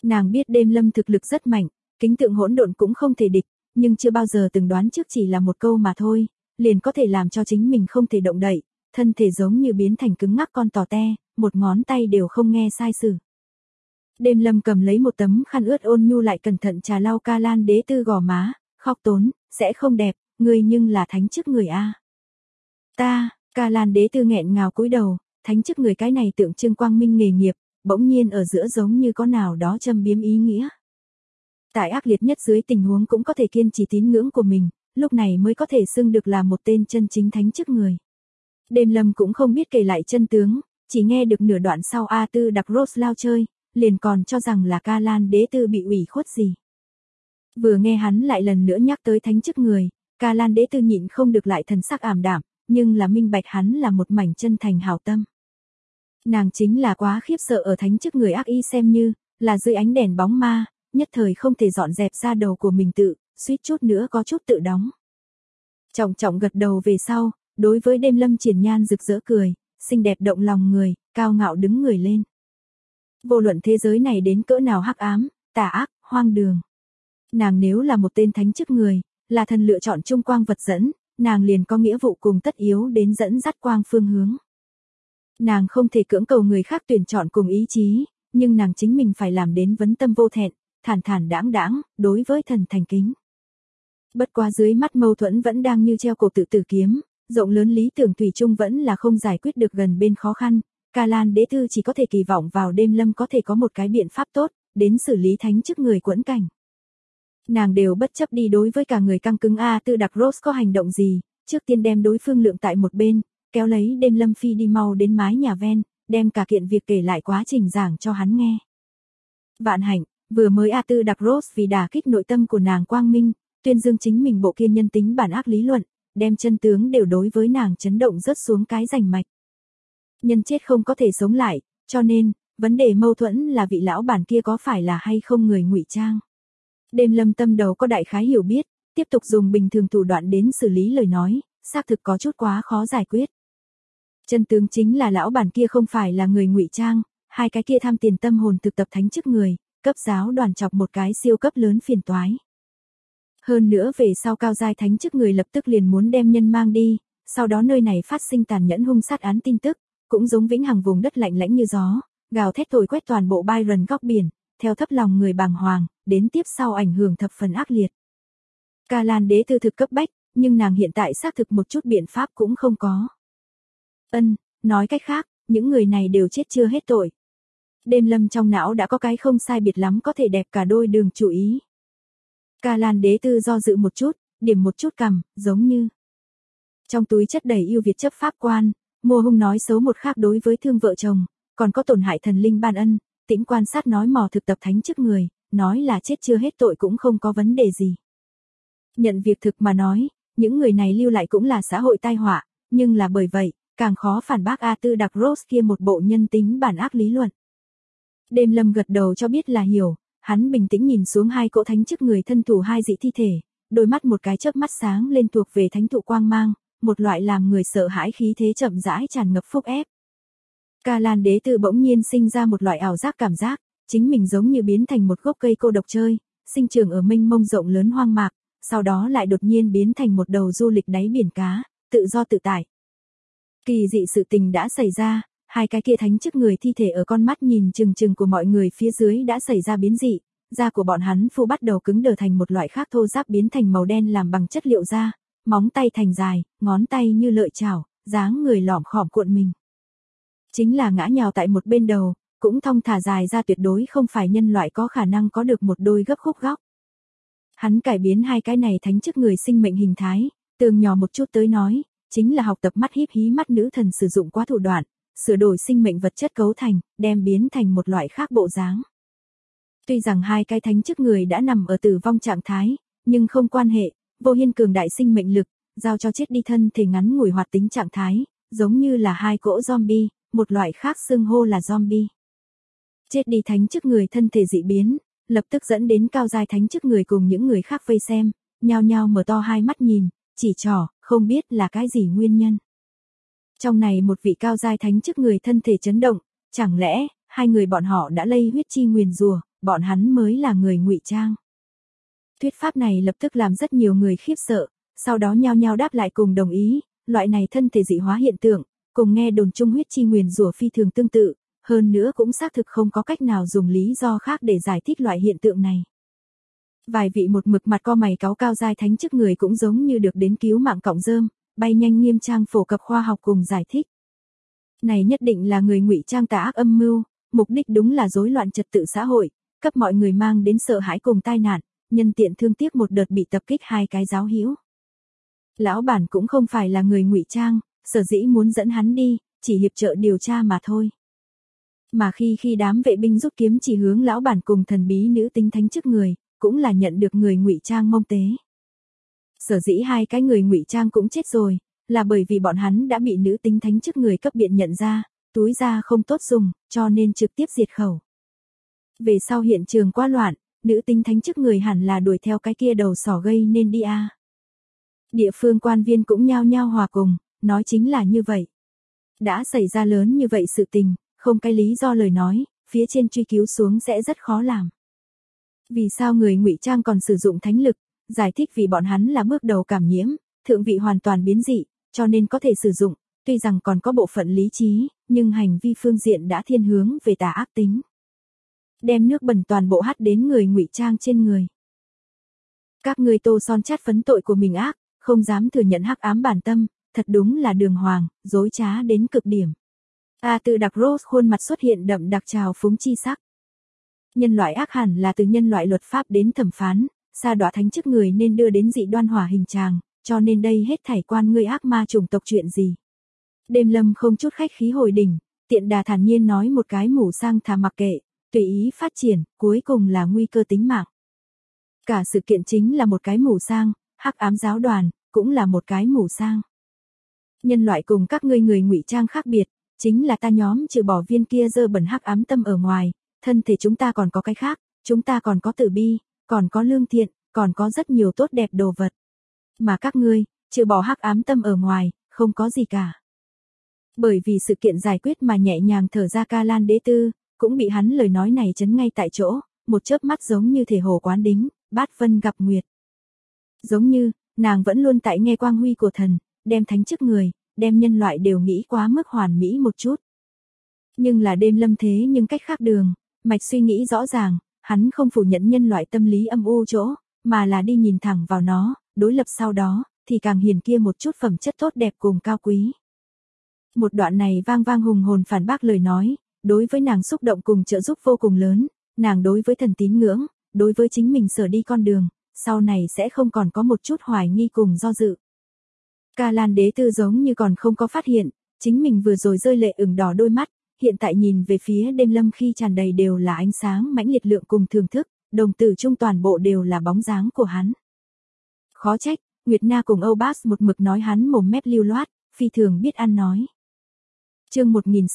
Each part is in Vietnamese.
Nàng biết đêm lâm thực lực rất mạnh, kính tượng hỗn độn cũng không thể địch, nhưng chưa bao giờ từng đoán trước chỉ là một câu mà thôi, liền có thể làm cho chính mình không thể động đậy, thân thể giống như biến thành cứng ngắc con tò te, một ngón tay đều không nghe sai sử. Đêm lâm cầm lấy một tấm khăn ướt ôn nhu lại cẩn thận trà lau Ca Lan đế tư gò má, khóc tốn, sẽ không đẹp, ngươi nhưng là thánh chức người a. Ta, Ca Lan đế tư nghẹn ngào cúi đầu, thánh chức người cái này tượng trưng quang minh nghề nghiệp, bỗng nhiên ở giữa giống như có nào đó châm biếm ý nghĩa. Tại ác liệt nhất dưới tình huống cũng có thể kiên trì tín ngưỡng của mình, lúc này mới có thể xưng được là một tên chân chính thánh chức người. Đêm lâm cũng không biết kể lại chân tướng, chỉ nghe được nửa đoạn sau A Tư đặc Rose lao chơi, liền còn cho rằng là Ca Lan đế tư bị ủy khuất gì. Vừa nghe hắn lại lần nữa nhắc tới thánh chức người, Ca Lan đế tư nhịn không được lại thần sắc ảm đạm, nhưng là minh bạch hắn là một mảnh chân thành hảo tâm. Nàng chính là quá khiếp sợ ở thánh chức người ác y xem như là dưới ánh đèn bóng ma, nhất thời không thể dọn dẹp ra đầu của mình tự, suýt chút nữa có chút tự đóng. Trọng trọng gật đầu về sau, đối với đêm lâm triển nhan rực rỡ cười, xinh đẹp động lòng người, cao ngạo đứng người lên. Vô luận thế giới này đến cỡ nào hắc ám, tà ác, hoang đường. Nàng nếu là một tên thánh chức người, là thần lựa chọn trung quang vật dẫn, nàng liền có nghĩa vụ cùng tất yếu đến dẫn dắt quang phương hướng. Nàng không thể cưỡng cầu người khác tuyển chọn cùng ý chí, nhưng nàng chính mình phải làm đến vấn tâm vô thẹn, thản thản đãng đãng, đối với thần thành kính. Bất quá dưới mắt mâu thuẫn vẫn đang như treo cổ tự tử kiếm, rộng lớn lý tưởng thủy chung vẫn là không giải quyết được gần bên khó khăn, Ca Lan đế tư chỉ có thể kỳ vọng vào đêm lâm có thể có một cái biện pháp tốt, đến xử lý thánh chức người quẫn cảnh. Nàng đều bất chấp đi đối với cả người căng cứng A Tư đặc Rose có hành động gì, trước tiên đem đối phương lượng tại một bên, kéo lấy đêm lâm phi đi mau đến mái nhà ven, đem cả kiện việc kể lại quá trình giảng cho hắn nghe. Vạn hạnh, vừa mới A Tư đặc Rose vì đả kích nội tâm của nàng quang minh, tuyên dương chính mình bộ kiên nhân tính bản ác lý luận, đem chân tướng đều đối với nàng chấn động rớt xuống cái rành mạch. Nhân chết không có thể sống lại, cho nên, vấn đề mâu thuẫn là vị lão bản kia có phải là hay không người ngụy trang. Đêm lâm tâm đầu có đại khái hiểu biết, tiếp tục dùng bình thường thủ đoạn đến xử lý lời nói, xác thực có chút quá khó giải quyết. Chân tướng chính là lão bản kia không phải là người ngụy trang, hai cái kia tham tiền tâm hồn thực tập thánh chức người, cấp giáo đoàn chọc một cái siêu cấp lớn phiền toái. Hơn nữa về sau cao giai thánh chức người lập tức liền muốn đem nhân mang đi, sau đó nơi này phát sinh tàn nhẫn hung sát án tin tức, cũng giống vĩnh hằng vùng đất lạnh lãnh như gió, gào thét thổi quét toàn bộ Byron góc biển, theo thấp lòng người bàng hoàng, đến tiếp sau ảnh hưởng thập phần ác liệt. Ca Lan đế tư thực cấp bách, nhưng nàng hiện tại xác thực một chút biện pháp cũng không có. Nói cách khác, những người này đều chết chưa hết tội. Đêm lâm trong não đã có cái không sai biệt lắm có thể đẹp cả đôi đường chủ ý. Ca Lan đế tư do dự một chút, điểm một chút cằm, giống như trong túi chất đầy yêu Việt chấp pháp quan, mua hung nói xấu một khác đối với thương vợ chồng, còn có tổn hại thần linh ban ân, tĩnh quan sát nói mò thực tập thánh chức người, nói là chết chưa hết tội cũng không có vấn đề gì. Nhận việc thực mà nói, những người này lưu lại cũng là xã hội tai họa, nhưng là bởi vậy, càng khó phản bác A Tư đặc Rose kia một bộ nhân tính bản ác lý luận. Đêm lâm gật đầu cho biết là hiểu, hắn bình tĩnh nhìn xuống hai cỗ thánh chức người thân thủ hai dị thi thể, đôi mắt một cái chớp mắt sáng lên thuộc về thánh thụ quang mang, một loại làm người sợ hãi khí thế chậm rãi tràn ngập phúc ép. Ca Lan đế tư bỗng nhiên sinh ra một loại ảo giác cảm giác, chính mình giống như biến thành một gốc cây cô độc chơi, sinh trưởng ở mênh mông rộng lớn hoang mạc, sau đó lại đột nhiên biến thành một đầu du lịch đáy biển cá, tự do tự tại. Kỳ dị sự tình đã xảy ra, hai cái kia thánh chức người thi thể ở con mắt nhìn chừng chừng của mọi người phía dưới đã xảy ra biến dị, da của bọn hắn phu bắt đầu cứng đờ thành một loại khác thô ráp biến thành màu đen làm bằng chất liệu da, móng tay thành dài, ngón tay như lợi chảo, dáng người lỏm khỏm cuộn mình. Chính là ngã nhào tại một bên đầu, cũng thong thả dài ra tuyệt đối không phải nhân loại có khả năng có được một đôi gấp khúc góc. Hắn cải biến hai cái này thánh chức người sinh mệnh hình thái, tường nhỏ một chút tới nói, chính là học tập mắt híp hí mắt nữ thần sử dụng quá thủ đoạn, sửa đổi sinh mệnh vật chất cấu thành, đem biến thành một loại khác bộ dáng. Tuy rằng hai cái thánh chức người đã nằm ở tử vong trạng thái, nhưng không quan hệ, vô hiên cường đại sinh mệnh lực, giao cho chết đi thân thể ngắn ngủi hoạt tính trạng thái, giống như là hai cỗ zombie, một loại khác xưng hô là zombie. Chết đi thánh chức người thân thể dị biến, lập tức dẫn đến cao giai thánh chức người cùng những người khác vây xem, nhao nhao mở to hai mắt nhìn, chỉ trỏ, không biết là cái gì nguyên nhân. Trong này một vị cao giai thánh chức người thân thể chấn động, chẳng lẽ, hai người bọn họ đã lây huyết chi nguyền rủa, bọn hắn mới là người ngụy trang. Thuyết pháp này lập tức làm rất nhiều người khiếp sợ, sau đó nhao nhao đáp lại cùng đồng ý, loại này thân thể dị hóa hiện tượng, cùng nghe đồn chung huyết chi nguyền rủa phi thường tương tự, hơn nữa cũng xác thực không có cách nào dùng lý do khác để giải thích loại hiện tượng này. Vài vị một mực mặt co mày cáu cao giai thánh chức người cũng giống như được đến cứu mạng cọng rơm, bay nhanh nghiêm trang phổ cập khoa học cùng giải thích. Này nhất định là người ngụy trang tà ác âm mưu, mục đích đúng là rối loạn trật tự xã hội, cấp mọi người mang đến sợ hãi cùng tai nạn, nhân tiện thương tiếc một đợt bị tập kích hai cái giáo hữu. Lão bản cũng không phải là người ngụy trang, sở dĩ muốn dẫn hắn đi, chỉ hiệp trợ điều tra mà thôi. Mà khi đám vệ binh rút kiếm chỉ hướng lão bản cùng thần bí nữ tính thánh chức người, cũng là nhận được người ngụy trang mông tế. Sở dĩ hai cái người ngụy trang cũng chết rồi, là bởi vì bọn hắn đã bị nữ tính thánh chức người cấp biện nhận ra, túi da không tốt dùng, cho nên trực tiếp diệt khẩu. Về sau hiện trường quá loạn, nữ tính thánh chức người hẳn là đuổi theo cái kia đầu sỏ gây nên đi a. Địa phương quan viên cũng nhao nhao hòa cùng, nói chính là như vậy. Đã xảy ra lớn như vậy sự tình, không cái lý do lời nói, phía trên truy cứu xuống sẽ rất khó làm. Vì sao người ngụy trang còn sử dụng thánh lực, giải thích vì bọn hắn là bước đầu cảm nhiễm, thượng vị hoàn toàn biến dị, cho nên có thể sử dụng, tuy rằng còn có bộ phận lý trí, nhưng hành vi phương diện đã thiên hướng về tà ác tính. Đem nước bẩn toàn bộ hắt đến người ngụy trang trên người. Các ngươi tô son chát phấn tội của mình ác, không dám thừa nhận hắc ám bản tâm, thật đúng là đường hoàng, dối trá đến cực điểm. Tự đặc Rose khuôn mặt xuất hiện đậm đặc trào phúng chi sắc. Nhân loại ác hẳn là từ nhân loại luật pháp đến thẩm phán, sa đọa thánh chức người nên đưa đến dị đoan hỏa hình tràng, cho nên đây hết thảy quan ngươi ác ma chủng tộc chuyện gì. Đêm Lâm không chút khách khí hồi đỉnh, tiện đà thản nhiên nói một cái mù sang thà mặc kệ, tùy ý phát triển, cuối cùng là nguy cơ tính mạng. Cả sự kiện chính là một cái mù sang, hắc ám giáo đoàn, cũng là một cái mù sang. Nhân loại cùng các ngươi người ngụy trang khác biệt, chính là ta nhóm trừ bỏ viên kia dơ bẩn hắc ám tâm ở ngoài, thân thể chúng ta còn có cái khác, chúng ta còn có từ bi, còn có lương thiện, còn có rất nhiều tốt đẹp đồ vật. Mà các ngươi, trừ bỏ hắc ám tâm ở ngoài, không có gì cả. Bởi vì sự kiện giải quyết mà nhẹ nhàng thở ra Ca Lan Đế Tư, cũng bị hắn lời nói này chấn ngay tại chỗ, một chớp mắt giống như thể hồ quán đính, bát vân gặp nguyệt. Giống như, nàng vẫn luôn tại nghe quang huy của thần, đem thánh chức người, đem nhân loại đều nghĩ quá mức hoàn mỹ một chút. Nhưng là Đêm Lâm thế nhưng cách khác đường, mạch suy nghĩ rõ ràng, hắn không phủ nhận nhân loại tâm lý âm u chỗ, mà là đi nhìn thẳng vào nó, đối lập sau đó, thì càng hiển kia một chút phẩm chất tốt đẹp cùng cao quý. Một đoạn này vang vang hùng hồn phản bác lời nói, đối với nàng xúc động cùng trợ giúp vô cùng lớn, nàng đối với thần tín ngưỡng, đối với chính mình sở đi con đường, sau này sẽ không còn có một chút hoài nghi cùng do dự. Ca Lan Đế Tư giống như còn không có phát hiện, chính mình vừa rồi rơi lệ ửng đỏ đôi mắt, hiện tại nhìn về phía Đêm Lâm khi tràn đầy đều là ánh sáng mãnh liệt lượng cùng thưởng thức, đồng tử chung toàn bộ đều là bóng dáng của hắn. Khó trách, Nguyệt Na cùng Âu Bas một mực nói hắn mồm mép lưu loát, phi thường biết ăn nói. Chương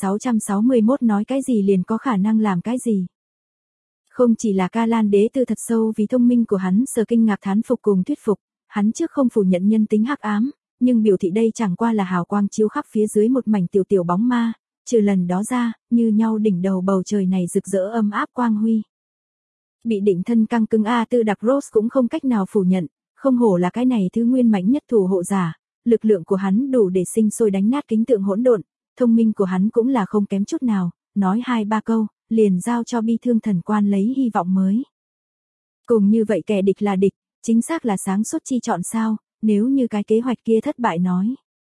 1661 nói cái gì liền có khả năng làm cái gì. Không chỉ là Ca Lan Đế Tư thật sâu vì thông minh của hắn sờ kinh ngạc thán phục cùng thuyết phục, hắn trước không phủ nhận nhân tính hắc ám, nhưng biểu thị đây chẳng qua là hào quang chiếu khắp phía dưới một mảnh tiểu tiểu bóng ma, trừ lần đó ra, như nhau đỉnh đầu bầu trời này rực rỡ ấm áp quang huy. Bị định thân căng cứng Tư đặc Rose cũng không cách nào phủ nhận, không hổ là cái này thứ nguyên mãnh nhất thủ hộ giả, lực lượng của hắn đủ để sinh sôi đánh nát kính tượng hỗn độn, thông minh của hắn cũng là không kém chút nào, nói 2-3 câu, liền giao cho bi thương thần quan lấy hy vọng mới. Cùng như vậy kẻ địch là địch, chính xác là sáng suốt chi chọn sao, nếu như cái kế hoạch kia thất bại nói.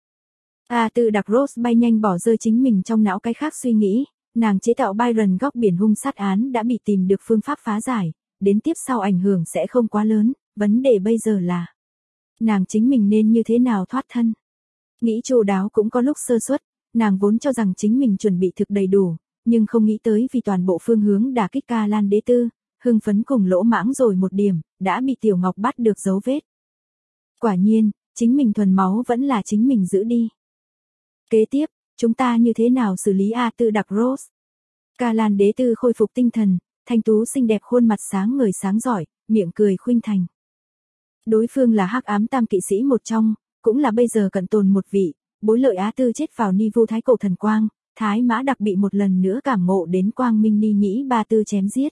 Tư đặc Rose bay nhanh bỏ rơi chính mình trong não cái khác suy nghĩ, nàng chế tạo Byron góc biển hung sát án đã bị tìm được phương pháp phá giải, đến tiếp sau ảnh hưởng sẽ không quá lớn, vấn đề bây giờ là nàng chính mình nên như thế nào thoát thân. Nghĩ chu đáo cũng có lúc sơ suất, nàng vốn cho rằng chính mình chuẩn bị thực đầy đủ, nhưng không nghĩ tới vì toàn bộ phương hướng đả kích Ca Lan Đế Tư, hưng phấn cùng lỗ mãng rồi một điểm, đã bị Tiểu Ngọc bắt được dấu vết. Quả nhiên, chính mình thuần máu vẫn là chính mình giữ đi. Kế tiếp, chúng ta như thế nào xử lý Tư đặc Rose? Ca Lan Đế Tư khôi phục tinh thần, thanh tú xinh đẹp khuôn mặt sáng ngời sáng giỏi, miệng cười khuynh thành. Đối phương là hắc ám tam kỵ sĩ một trong, cũng là bây giờ cận tồn một vị, bối lợi Tư chết vào Ni Vu Thái Cổ thần quang, Thái Mã Đặc bị một lần nữa cảm ngộ đến quang minh ni nhĩ ba tư chém giết.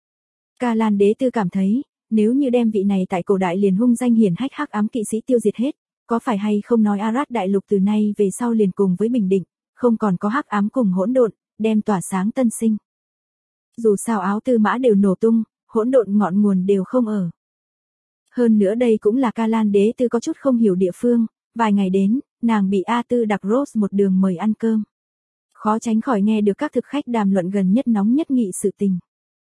Ca Lan Đế Tư cảm thấy, nếu như đem vị này tại cổ đại liền hung danh hiển hách hắc ám kỵ sĩ tiêu diệt hết, có phải hay không nói Arad đại lục từ nay về sau liền cùng với bình định, không còn có hắc ám cùng hỗn độn, đem tỏa sáng tân sinh. Dù sao áo tư mã đều nổ tung, hỗn độn ngọn nguồn đều không ở. Hơn nữa đây cũng là Ca Lan Đế Tư có chút không hiểu địa phương, vài ngày đến, nàng bị A Tư Đặc Rose một đường mời ăn cơm. Khó tránh khỏi nghe được các thực khách đàm luận gần nhất nóng nhất nghị sự tình.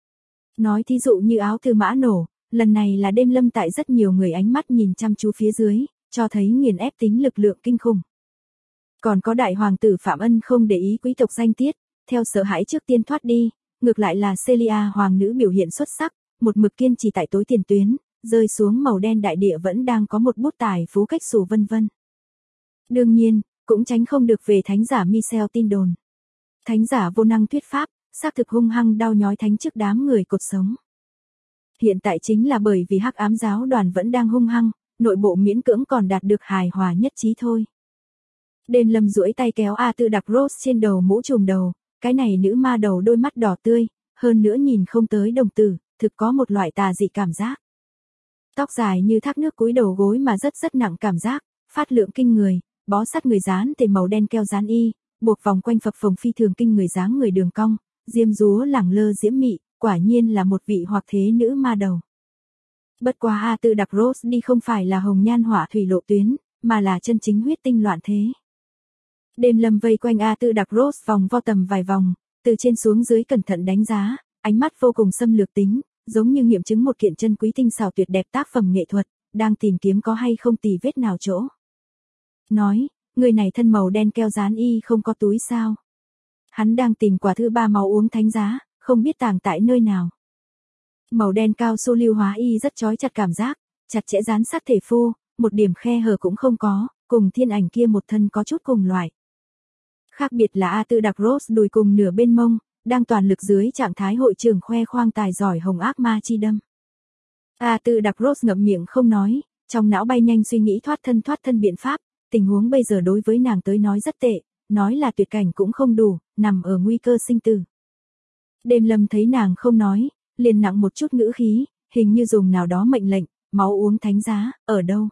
Nói thí dụ như áo tư mã nổ, lần này là đêm lâm tại rất nhiều người ánh mắt nhìn chăm chú phía dưới, cho thấy nghiền ép tính lực lượng kinh khủng. Còn có đại hoàng tử Phạm Ân không để ý quý tộc danh tiết, theo sợ hãi trước tiên thoát đi, ngược lại là Celia hoàng nữ biểu hiện xuất sắc, một mực kiên trì tại tối tiền tuyến, rơi xuống màu đen đại địa vẫn đang có một bút tài phú cách xù vân vân. Đương nhiên, cũng tránh không được về thánh giả Michel tin đồn. Thánh giả vô năng thuyết pháp, xác thực hung hăng đau nhói thánh trước đám người cột sống. Hiện tại chính là bởi vì hắc ám giáo đoàn vẫn đang hung hăng, nội bộ miễn cưỡng còn đạt được hài hòa nhất trí thôi. Đêm lâm duỗi tay kéo A Tư Đặc Rose trên đầu mũ trùm đầu, cái này nữ ma đầu đôi mắt đỏ tươi, hơn nữa nhìn không tới đồng tử, thực có một loại tà dị cảm giác. Tóc dài như thác nước cúi đầu gối mà rất nặng cảm giác, phát lượng kinh người, bó sát người dán tề màu đen keo dán y, buộc vòng quanh phập phồng phi thường kinh người dáng người đường cong, diêm dúa lẳng lơ diễm mị, quả nhiên là một vị hoặc thế nữ ma đầu. Bất quá A Tư Đặc Rose đi không phải là hồng nhan hỏa thủy lộ tuyến, mà là chân chính huyết tinh loạn thế. Đêm lâm vây quanh A Tư Đặc Rose vòng vo tầm vài vòng, từ trên xuống dưới cẩn thận đánh giá, ánh mắt vô cùng xâm lược tính, giống như nghiệm chứng một kiện chân quý tinh xảo tuyệt đẹp tác phẩm nghệ thuật, đang tìm kiếm có hay không tì vết nào chỗ. Nói, người này thân màu đen keo dán y không có túi sao. Hắn đang tìm quả thứ ba máu uống thánh giá, không biết tàng tại nơi nào. Màu đen cao su lưu hóa y rất chói chặt cảm giác, chặt chẽ dán sát thể phu, một điểm khe hở cũng không có, cùng thiên ảnh kia một thân có chút cùng loại. Khác biệt là A Tư Đặc Rose đùi cùng nửa bên mông, đang toàn lực dưới trạng thái hội trưởng khoe khoang tài giỏi hồng ác ma chi đâm. A Tư Đặc Rose ngậm miệng không nói, trong não bay nhanh suy nghĩ thoát thân biện pháp, tình huống bây giờ đối với nàng tới nói rất tệ, nói là tuyệt cảnh cũng không đủ, nằm ở nguy cơ sinh tử. Đêm lâm thấy nàng không nói, liền nặng một chút ngữ khí, hình như dùng nào đó mệnh lệnh, máu uống thánh giá, ở đâu?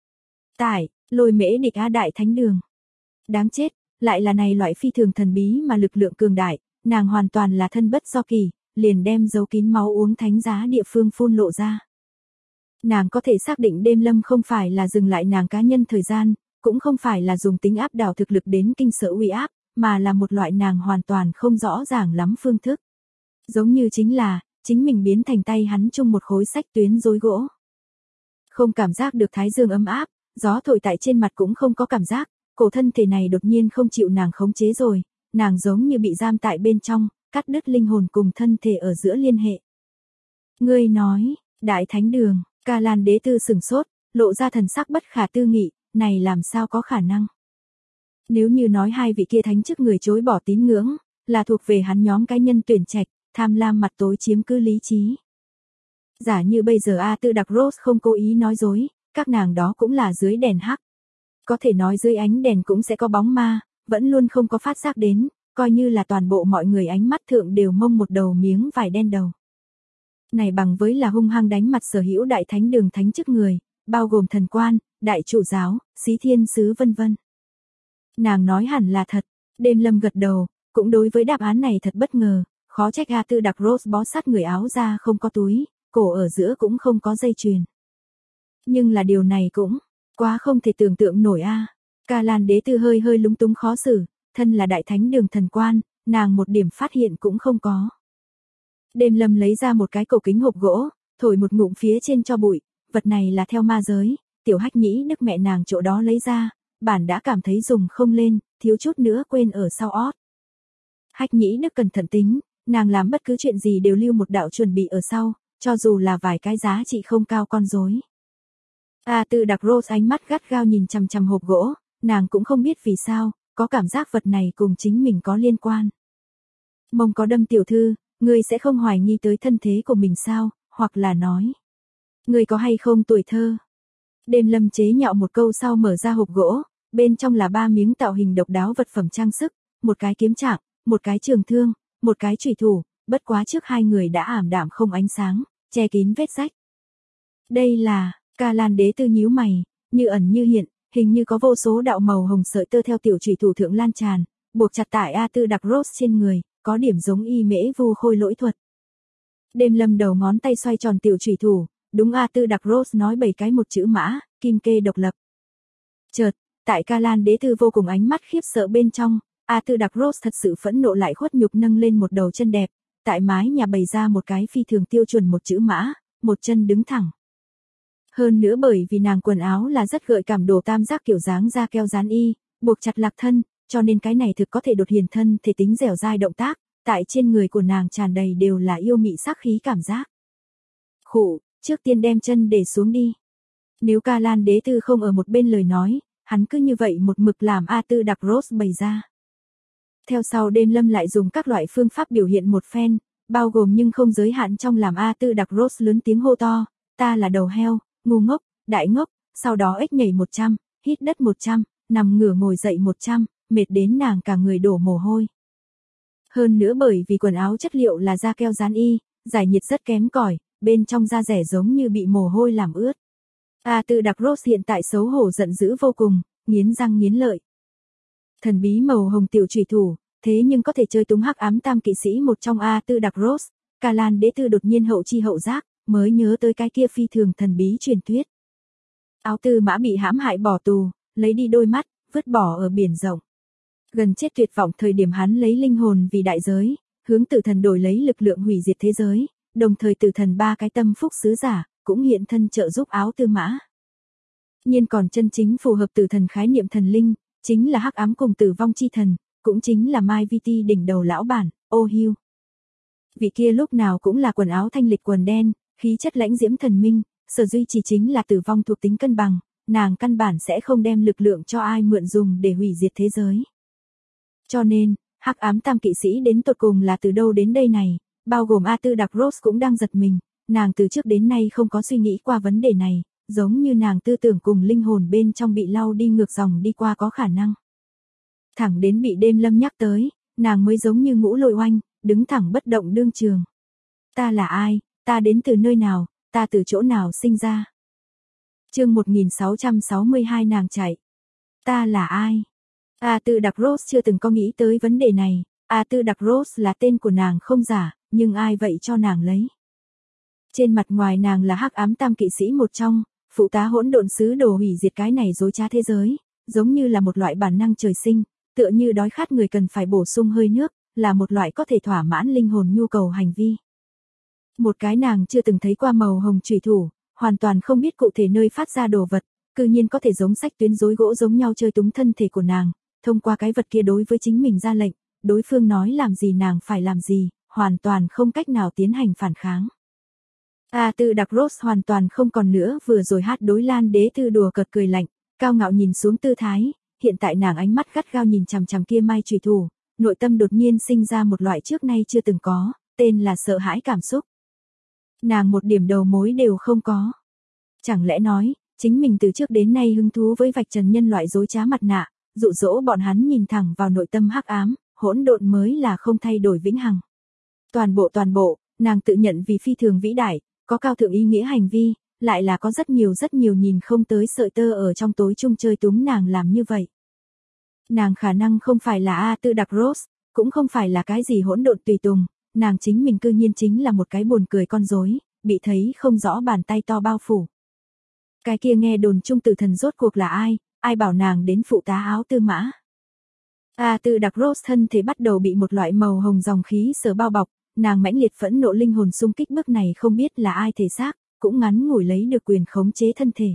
Tại, Lôi Mễ Địch Á Đại Thánh Đường. Đáng chết, lại là này loại phi thường thần bí mà lực lượng cường đại, nàng hoàn toàn là thân bất do kỳ, liền đem giấu kín máu uống thánh giá địa phương phun lộ ra. Nàng có thể xác định đêm lâm không phải là dừng lại nàng cá nhân thời gian, cũng không phải là dùng tính áp đảo thực lực đến kinh sợ uy áp, mà là một loại nàng hoàn toàn không rõ ràng lắm phương thức. Giống như chính là, chính mình biến thành tay hắn chung một khối sách tuyến rối gỗ. Không cảm giác được thái dương ấm áp, gió thổi tại trên mặt cũng không có cảm giác, cổ thân thể này đột nhiên không chịu nàng khống chế rồi, nàng giống như bị giam tại bên trong, cắt đứt linh hồn cùng thân thể ở giữa liên hệ. Ngươi nói, Đại Thánh Đường, Ca Lan Đế Tư sửng sốt, lộ ra thần sắc bất khả tư nghị, này làm sao có khả năng. Nếu như nói hai vị kia thánh chức người chối bỏ tín ngưỡng, là thuộc về hắn nhóm cá nhân tuyển trạch, tham lam mặt tối chiếm cứ lý trí. Giả như bây giờ A Tư Đặc Rose không cố ý nói dối, các nàng đó cũng là dưới đèn hắc. Có thể nói dưới ánh đèn cũng sẽ có bóng ma, vẫn luôn không có phát giác đến, coi như là toàn bộ mọi người ánh mắt thượng đều mông một đầu miếng vải đen đầu. Này bằng với là hung hăng đánh mặt sở hữu Đại Thánh Đường thánh chức người, bao gồm thần quan, đại trụ giáo, xí thiên sứ vân vân. Nàng nói hẳn là thật, đêm lâm gật đầu, cũng đối với đáp án này thật bất ngờ, khó trách A Tư Đặc Rose bó sát người áo ra không có túi, cổ ở giữa cũng không có dây chuyền. Nhưng là điều này cũng quá không thể tưởng tượng nổi a. Ca Lan Đế Tư hơi lúng túng khó xử, thân là Đại Thánh Đường thần quan, nàng một điểm phát hiện cũng không có. Đêm lâm lấy ra một cái cổ kính hộp gỗ, thổi một ngụm phía trên cho bụi, vật này là theo ma giới, tiểu Hách Nhĩ Đức mẹ nàng chỗ đó lấy ra, bản đã cảm thấy dùng không lên, thiếu chút nữa quên ở sau ót. Hách Nhĩ Đức cẩn thận tính, nàng làm bất cứ chuyện gì đều lưu một đạo chuẩn bị ở sau, cho dù là vài cái giá trị không cao con rối. A Tư Đặc Rose ánh mắt gắt gao nhìn chằm chằm hộp gỗ, nàng cũng không biết vì sao, có cảm giác vật này cùng chính mình có liên quan. Mông có đâm tiểu thư, ngươi sẽ không hoài nghi tới thân thế của mình sao, hoặc là nói, ngươi có hay không tuổi thơ. Đêm lâm chế nhạo một câu sau mở ra hộp gỗ, bên trong là 3 miếng tạo hình độc đáo vật phẩm trang sức, một cái kiếm trạng, một cái trường thương, một cái chùy thủ, bất quá trước hai người đã ảm đạm không ánh sáng, che kín vết rách. Đây là, Ca Lan Đế Tư nhíu mày, như ẩn như hiện, hình như có vô số đạo màu hồng sợi tơ theo tiểu chùy thủ thượng lan tràn, buộc chặt tại A Tư Đặc Rose trên người, có điểm giống y mễ vu khôi lỗi thuật. Đêm Lâm đầu ngón tay xoay tròn tiểu chùy thủ, đúng A Tư Đặc Rose nói 7 cái một chữ mã, kim kê độc lập. Chợt, tại Ca Lan Đế Tư vô cùng ánh mắt khiếp sợ bên trong, A Tư Đặc Rose thật sự phẫn nộ lại khuất nhục nâng lên một đầu chân đẹp, tại mái nhà bày ra một cái phi thường tiêu chuẩn một chữ mã, một chân đứng thẳng. Hơn nữa bởi vì nàng quần áo là rất gợi cảm đồ tam giác kiểu dáng da keo dán y, buộc chặt lạc thân, cho nên cái này thực có thể đột hiển thân thể tính dẻo dai động tác, tại trên người của nàng tràn đầy đều là yêu mị sắc khí cảm giác. Khụ, trước tiên đem chân để xuống đi. Nếu Ca Lan Đế Tư không ở một bên lời nói, hắn cứ như vậy một mực làm A Tư Đặc Rose bày ra. Theo sau Đêm Lâm lại dùng các loại phương pháp biểu hiện một phen, bao gồm nhưng không giới hạn trong làm A Tư Đặc Rose lớn tiếng hô to, ta là đầu heo, ngu ngốc, đại ngốc, sau đó ếch nhảy 100, hít đất 100, nằm ngửa ngồi dậy 100, mệt đến nàng cả người đổ mồ hôi. Hơn nữa bởi vì quần áo chất liệu là da keo dán y, giải nhiệt rất kém cỏi, bên trong da rẻ giống như bị mồ hôi làm ướt. A Tư Đặc Rose hiện tại xấu hổ giận dữ vô cùng, nghiến răng nghiến lợi. Thần bí màu hồng tiểu chùy thủ, thế nhưng có thể chơi túng hắc ám tam kỵ sĩ một trong A Tư Đặc Rose, Ca Lan Đế Tư đột nhiên hậu chi hậu giác, mới nhớ tới cái kia phi thường thần bí truyền thuyết. Áo tư mã bị hãm hại bỏ tù, lấy đi đôi mắt, vứt bỏ ở biển rộng. Gần chết tuyệt vọng thời điểm hắn lấy linh hồn vì đại giới, hướng tử thần đổi lấy lực lượng hủy diệt thế giới, đồng thời tử thần ba cái tâm phúc sứ giả, cũng hiện thân trợ giúp áo tư mã. Nhưng còn chân chính phù hợp tử thần khái niệm thần linh, chính là hắc ám cùng tử vong chi thần, cũng chính là Mai Vi Ti đỉnh đầu lão bản, Ô Hưu. Vị kia lúc nào cũng là quần áo thanh lịch quần đen, khí chất lãnh diễm thần minh, sở duy chỉ chính là tử vong thuộc tính cân bằng, nàng căn bản sẽ không đem lực lượng cho ai mượn dùng để hủy diệt thế giới. Cho nên, hắc ám tam kỵ sĩ đến tột cùng là từ đâu đến đây này, bao gồm A Tư Đặc Rose cũng đang giật mình, nàng từ trước đến nay không có suy nghĩ qua vấn đề này, giống như nàng tư tưởng cùng linh hồn bên trong bị lau đi ngược dòng đi qua có khả năng. Thẳng đến bị Đêm Lâm nhắc tới, nàng mới giống như ngũ lôi oanh, đứng thẳng bất động đương trường. Ta là ai, ta đến từ nơi nào, ta từ chỗ nào sinh ra. Chương 1662 nàng chạy. Ta là ai? A Tư Đặc Rose chưa từng có nghĩ tới vấn đề này, A Tư Đặc Rose là tên của nàng không giả, nhưng ai vậy cho nàng lấy. Trên mặt ngoài nàng là hắc ám tam kỵ sĩ một trong, phụ tá hỗn độn sứ đồ hủy diệt cái này dối trá thế giới, giống như là một loại bản năng trời sinh, tựa như đói khát người cần phải bổ sung hơi nước, là một loại có thể thỏa mãn linh hồn nhu cầu hành vi. Một cái nàng chưa từng thấy qua màu hồng chùy thủ, hoàn toàn không biết cụ thể nơi phát ra đồ vật, cư nhiên có thể giống sách tuyến rối gỗ giống nhau chơi túng thân thể của nàng, thông qua cái vật kia đối với chính mình ra lệnh, đối phương nói làm gì nàng phải làm gì, hoàn toàn không cách nào tiến hành phản kháng. A Tư Đặc Rose hoàn toàn không còn nữa vừa rồi hát đối Lan Đế Tư đùa cợt cười lạnh, cao ngạo nhìn xuống tư thái, hiện tại nàng ánh mắt gắt gao nhìn chằm chằm kia mai chùy thủ, nội tâm đột nhiên sinh ra một loại trước nay chưa từng có, tên là sợ hãi cảm xúc. Nàng một điểm đầu mối đều không có. Chẳng lẽ nói, chính mình từ trước đến nay hứng thú với vạch trần nhân loại dối trá mặt nạ, dụ dỗ bọn hắn nhìn thẳng vào nội tâm hắc ám, hỗn độn mới là không thay đổi vĩnh hằng. Toàn bộ, nàng tự nhận vì phi thường vĩ đại, có cao thượng ý nghĩa hành vi, lại là có rất nhiều nhìn không tới sợi tơ ở trong tối chung chơi túng nàng làm như vậy. Nàng khả năng không phải là A Tư Đặc Rose, cũng không phải là cái gì hỗn độn tùy tùng, nàng chính mình cư nhiên chính là một cái buồn cười con rối, bị thấy không rõ bàn tay to bao phủ. Cái kia nghe đồn chung tử thần rốt cuộc là ai bảo nàng đến phụ tá áo tư mã. A Tư Đặc Rose thân thể bắt đầu bị một loại màu hồng dòng khí sở bao bọc, nàng mãnh liệt phẫn nộ linh hồn xung kích bước này không biết là ai thể xác, cũng ngắn ngủi lấy được quyền khống chế thân thể.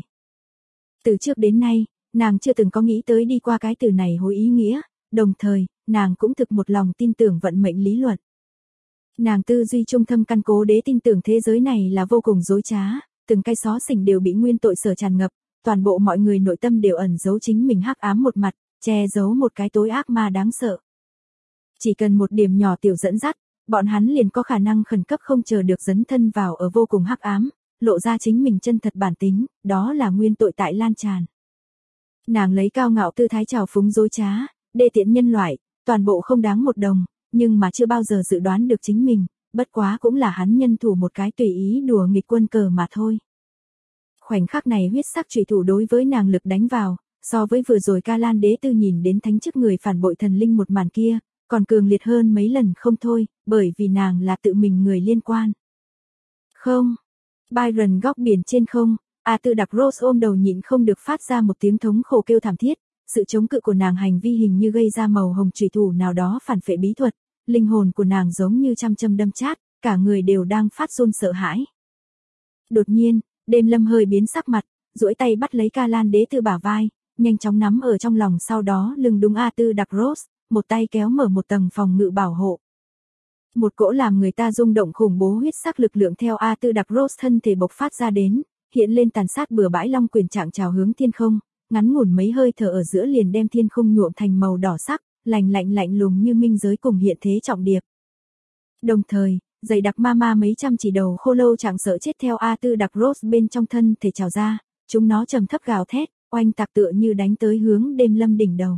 Từ trước đến nay, nàng chưa từng có nghĩ tới đi qua cái từ này hối ý nghĩa, đồng thời, nàng cũng thực một lòng tin tưởng vận mệnh lý luận. Nàng tư duy trung thâm căn cố đế tin tưởng thế giới này là vô cùng dối trá, từng cái xó xỉnh đều bị nguyên tội sở tràn ngập, toàn bộ mọi người nội tâm đều ẩn giấu chính mình hắc ám một mặt, che giấu một cái tối ác ma đáng sợ. Chỉ cần một điểm nhỏ tiểu dẫn dắt, bọn hắn liền có khả năng khẩn cấp không chờ được dấn thân vào ở vô cùng hắc ám, lộ ra chính mình chân thật bản tính, đó là nguyên tội tại lan tràn. Nàng lấy cao ngạo tư thái trào phúng dối trá, đê tiện nhân loại, toàn bộ không đáng một đồng, nhưng mà chưa bao giờ dự đoán được chính mình, bất quá cũng là hắn nhân thủ một cái tùy ý đùa nghịch quân cờ mà thôi. Khoảnh khắc này huyết sắc chủy thủ đối với nàng lực đánh vào, so với vừa rồi Ca Lan Đế Tư nhìn đến thánh chức người phản bội thần linh một màn kia, còn cường liệt hơn mấy lần không thôi, bởi vì nàng là tự mình người liên quan. Không. Byron góc biển trên không, A Tư Đặc Rose ôm đầu nhịn không được phát ra một tiếng thống khổ kêu thảm thiết, sự chống cự của nàng hành vi hình như gây ra màu hồng chủy thủ nào đó phản phệ bí thuật, linh hồn của nàng giống như trăm châm đâm chát, cả người đều đang phát run sợ hãi. Đột nhiên, Đêm Lâm hơi biến sắc mặt, duỗi tay bắt lấy Ca Lan Đế Tư bả vai, nhanh chóng nắm ở trong lòng, sau đó lưng đúng A Tư Đặc Rose, một tay kéo mở một tầng phòng ngự bảo hộ. Một cỗ làm người ta rung động khủng bố huyết sắc lực lượng theo A Tư Đặc Rose thân thể bộc phát ra đến, hiện lên tàn sát bừa bãi long quyền trạng trào hướng thiên không, ngắn ngủn mấy hơi thở ở giữa liền đem thiên không nhuộm thành màu đỏ sắc, lạnh lùng như minh giới cùng hiện thế trọng điệp. Đồng thời, dày đặc ma mấy trăm chỉ đầu khô lâu trạng sợ chết theo A Tư Đặc Rose bên trong thân thể trào ra, chúng nó trầm thấp gào thét, oanh tạc tựa như đánh tới hướng Đêm Lâm đỉnh đầu.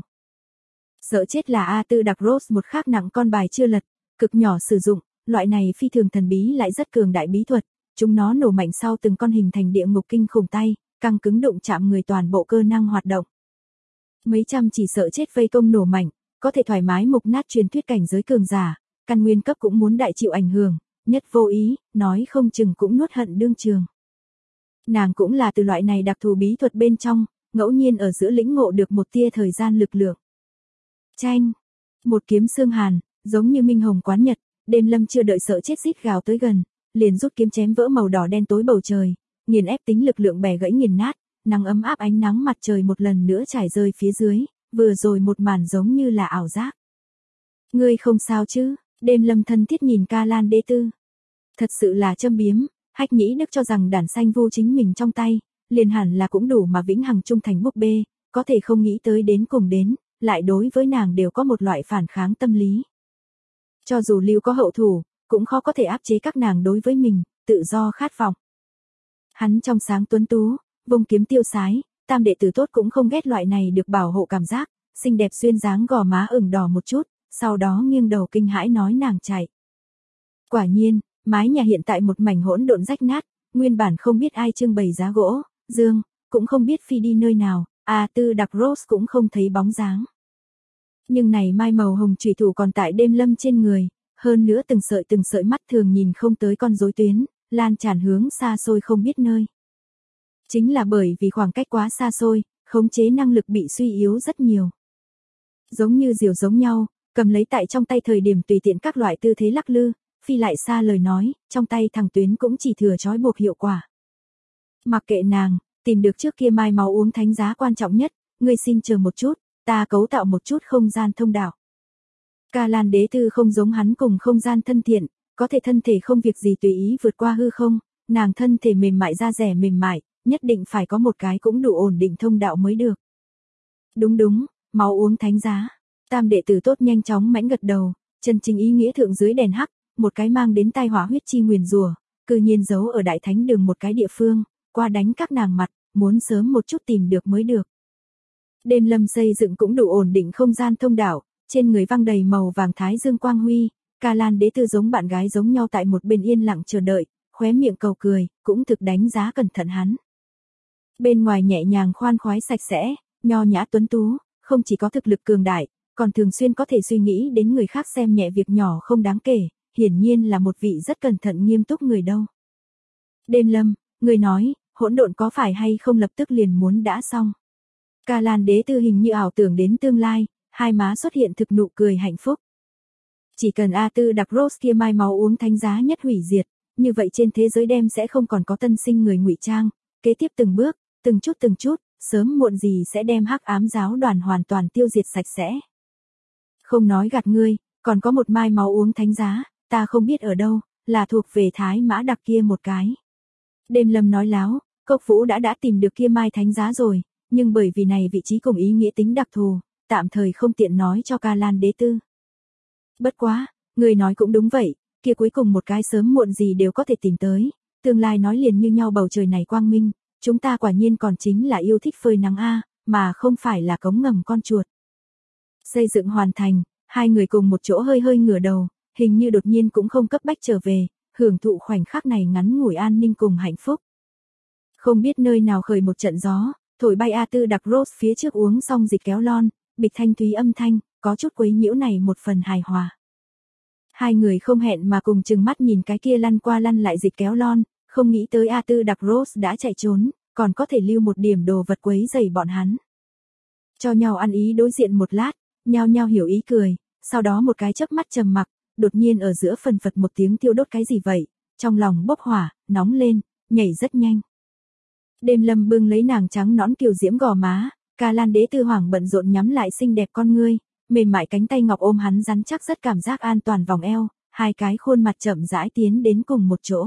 Sợ chết là A Tư Đặc Rose một khắc nặng con bài chưa lật, cực nhỏ sử dụng, loại này phi thường thần bí lại rất cường đại bí thuật, chúng nó nổ mạnh sau từng con hình thành địa ngục kinh khủng tay, căng cứng đụng chạm người toàn bộ cơ năng hoạt động. Mấy trăm chỉ sợ chết vây công nổ mạnh, có thể thoải mái mục nát truyền thuyết cảnh giới cường giả, căn nguyên cấp cũng muốn đại chịu ảnh hưởng, nhất vô ý, nói không chừng cũng nuốt hận đương trường. Nàng cũng là từ loại này đặc thù bí thuật bên trong, ngẫu nhiên ở giữa lĩnh ngộ được một tia thời gian lực lượng. Chanh, một kiếm xương hàn, giống như minh hồng quán nhật, Đêm Lâm chưa đợi sợ chết rít gào tới gần, liền rút kiếm chém vỡ màu đỏ đen tối bầu trời, nghiền ép tính lực lượng bẻ gãy nghiền nát, nắng ấm áp ánh nắng mặt trời một lần nữa trải rơi phía dưới, vừa rồi một màn giống như là ảo giác. Ngươi không sao chứ? Đêm Lâm thân thiết nhìn Ca Lan Đế Tư. Thật sự là châm biếm, Hách Nhĩ Đức cho rằng đản xanh vu chính mình trong tay, liền hẳn là cũng đủ mà vĩnh hằng trung thành búp bê, có thể không nghĩ tới đến cùng đến, lại đối với nàng đều có một loại phản kháng tâm lý. Cho dù Lưu có hậu thủ, cũng khó có thể áp chế các nàng đối với mình, tự do khát vọng. Hắn trong sáng tuấn tú, vung kiếm tiêu sái, tam đệ tử tốt cũng không ghét loại này được bảo hộ cảm giác, xinh đẹp xuyên dáng gò má ửng đỏ một chút, sau đó nghiêng đầu kinh hãi nói nàng chạy. Quả nhiên, mái nhà hiện tại một mảnh hỗn độn rách nát, nguyên bản không biết ai trưng bày giá gỗ, dương, cũng không biết phi đi nơi nào, A Tư Đặc Rose cũng không thấy bóng dáng. Nhưng này mai màu hồng chủy thủ còn tại Đêm Lâm trên người, hơn nữa từng sợi mắt thường nhìn không tới con rối tuyến, lan tràn hướng xa xôi không biết nơi. Chính là bởi vì khoảng cách quá xa xôi, khống chế năng lực bị suy yếu rất nhiều. Giống như diều giống nhau, cầm lấy tại trong tay thời điểm tùy tiện các loại tư thế lắc lư, phi lại xa lời nói, trong tay thằng tuyến cũng chỉ thừa trói buộc hiệu quả. Mặc kệ nàng, tìm được trước kia mai máu uống thánh giá quan trọng nhất, ngươi xin chờ một chút, ta cấu tạo một chút không gian thông đạo. Ca Lan Đế Tư không giống hắn cùng không gian thân thiện, có thể thân thể không việc gì tùy ý vượt qua hư không, nàng thân thể mềm mại da rẻ mềm mại, nhất định phải có một cái cũng đủ ổn định thông đạo mới được. Đúng, máu uống thánh giá. Tam đệ tử tốt nhanh chóng mãnh gật đầu, chân chính ý nghĩa thượng dưới đèn hắc, một cái mang đến tai họa huyết chi nguyền rủa, cư nhiên giấu ở đại thánh đường một cái địa phương, qua đánh các nàng mặt, muốn sớm một chút tìm được mới được. Đêm Lâm xây dựng cũng đủ ổn định không gian thông đạo, trên người văng đầy màu vàng thái dương quang huy, Ca Lan Đế Tư giống bạn gái giống nhau tại một bên yên lặng chờ đợi, khóe miệng cầu cười, cũng thực đánh giá cẩn thận hắn. Bên ngoài nhẹ nhàng khoan khoái sạch sẽ, nho nhã tuấn tú, không chỉ có thực lực cường đại, còn thường xuyên có thể suy nghĩ đến người khác xem nhẹ việc nhỏ không đáng kể, hiển nhiên là một vị rất cẩn thận nghiêm túc người đâu. Đêm Lâm, người nói, hỗn độn có phải hay không lập tức liền muốn đã xong. Ca Lan Đế Tư hình như ảo tưởng đến tương lai, hai má xuất hiện thực nụ cười hạnh phúc. Chỉ cần A Tư Đặc Rose kia mai máu uống thánh giá nhất hủy diệt, như vậy trên thế giới đem sẽ không còn có tân sinh người ngụy trang, kế tiếp từng bước, từng chút, sớm muộn gì sẽ đem hắc ám giáo đoàn hoàn toàn tiêu diệt sạch sẽ. Không nói gạt ngươi, còn có một mai máu uống thánh giá, ta không biết ở đâu, là thuộc về Thái Mã Đặc kia một cái. Đêm Lâm nói láo, Cốc Vũ đã tìm được kia mai thánh giá rồi, nhưng bởi vì này vị trí cùng ý nghĩa tính đặc thù, tạm thời không tiện nói cho Ca Lan Đế Tư. Bất quá, người nói cũng đúng vậy, kia cuối cùng một cái sớm muộn gì đều có thể tìm tới, tương lai nói liền như nhau bầu trời này quang minh, chúng ta quả nhiên còn chính là yêu thích phơi nắng a, mà không phải là cống ngầm con chuột. Xây dựng hoàn thành, hai người cùng một chỗ hơi hơi ngửa đầu, hình như đột nhiên cũng không cấp bách trở về, hưởng thụ khoảnh khắc này ngắn ngủi an ninh cùng hạnh phúc. Không biết nơi nào khởi một trận gió, thổi bay A Tư đặc Rose phía trước uống xong dịch kéo lon, bịch thanh thúy âm thanh, có chút quấy nhiễu này một phần hài hòa. Hai người không hẹn mà cùng chừng mắt nhìn cái kia lăn qua lăn lại dịch kéo lon, không nghĩ tới A Tư đặc Rose đã chạy trốn, còn có thể lưu một điểm đồ vật quấy rầy bọn hắn. Cho nhau ăn ý đối diện một lát, nhau nhau hiểu ý cười, sau đó một cái chớp mắt trầm mặc, đột nhiên ở giữa phần phật một tiếng thiêu đốt cái gì vậy, trong lòng bốc hỏa, nóng lên, nhảy rất nhanh. Đêm Lâm bưng lấy nàng trắng nõn kiều diễm gò má, Ca Lan Đế Tư Hoàng bận rộn nhắm lại xinh đẹp con ngươi, mềm mại cánh tay ngọc ôm hắn rắn chắc rất cảm giác an toàn vòng eo, hai cái khuôn mặt chậm rãi tiến đến cùng một chỗ.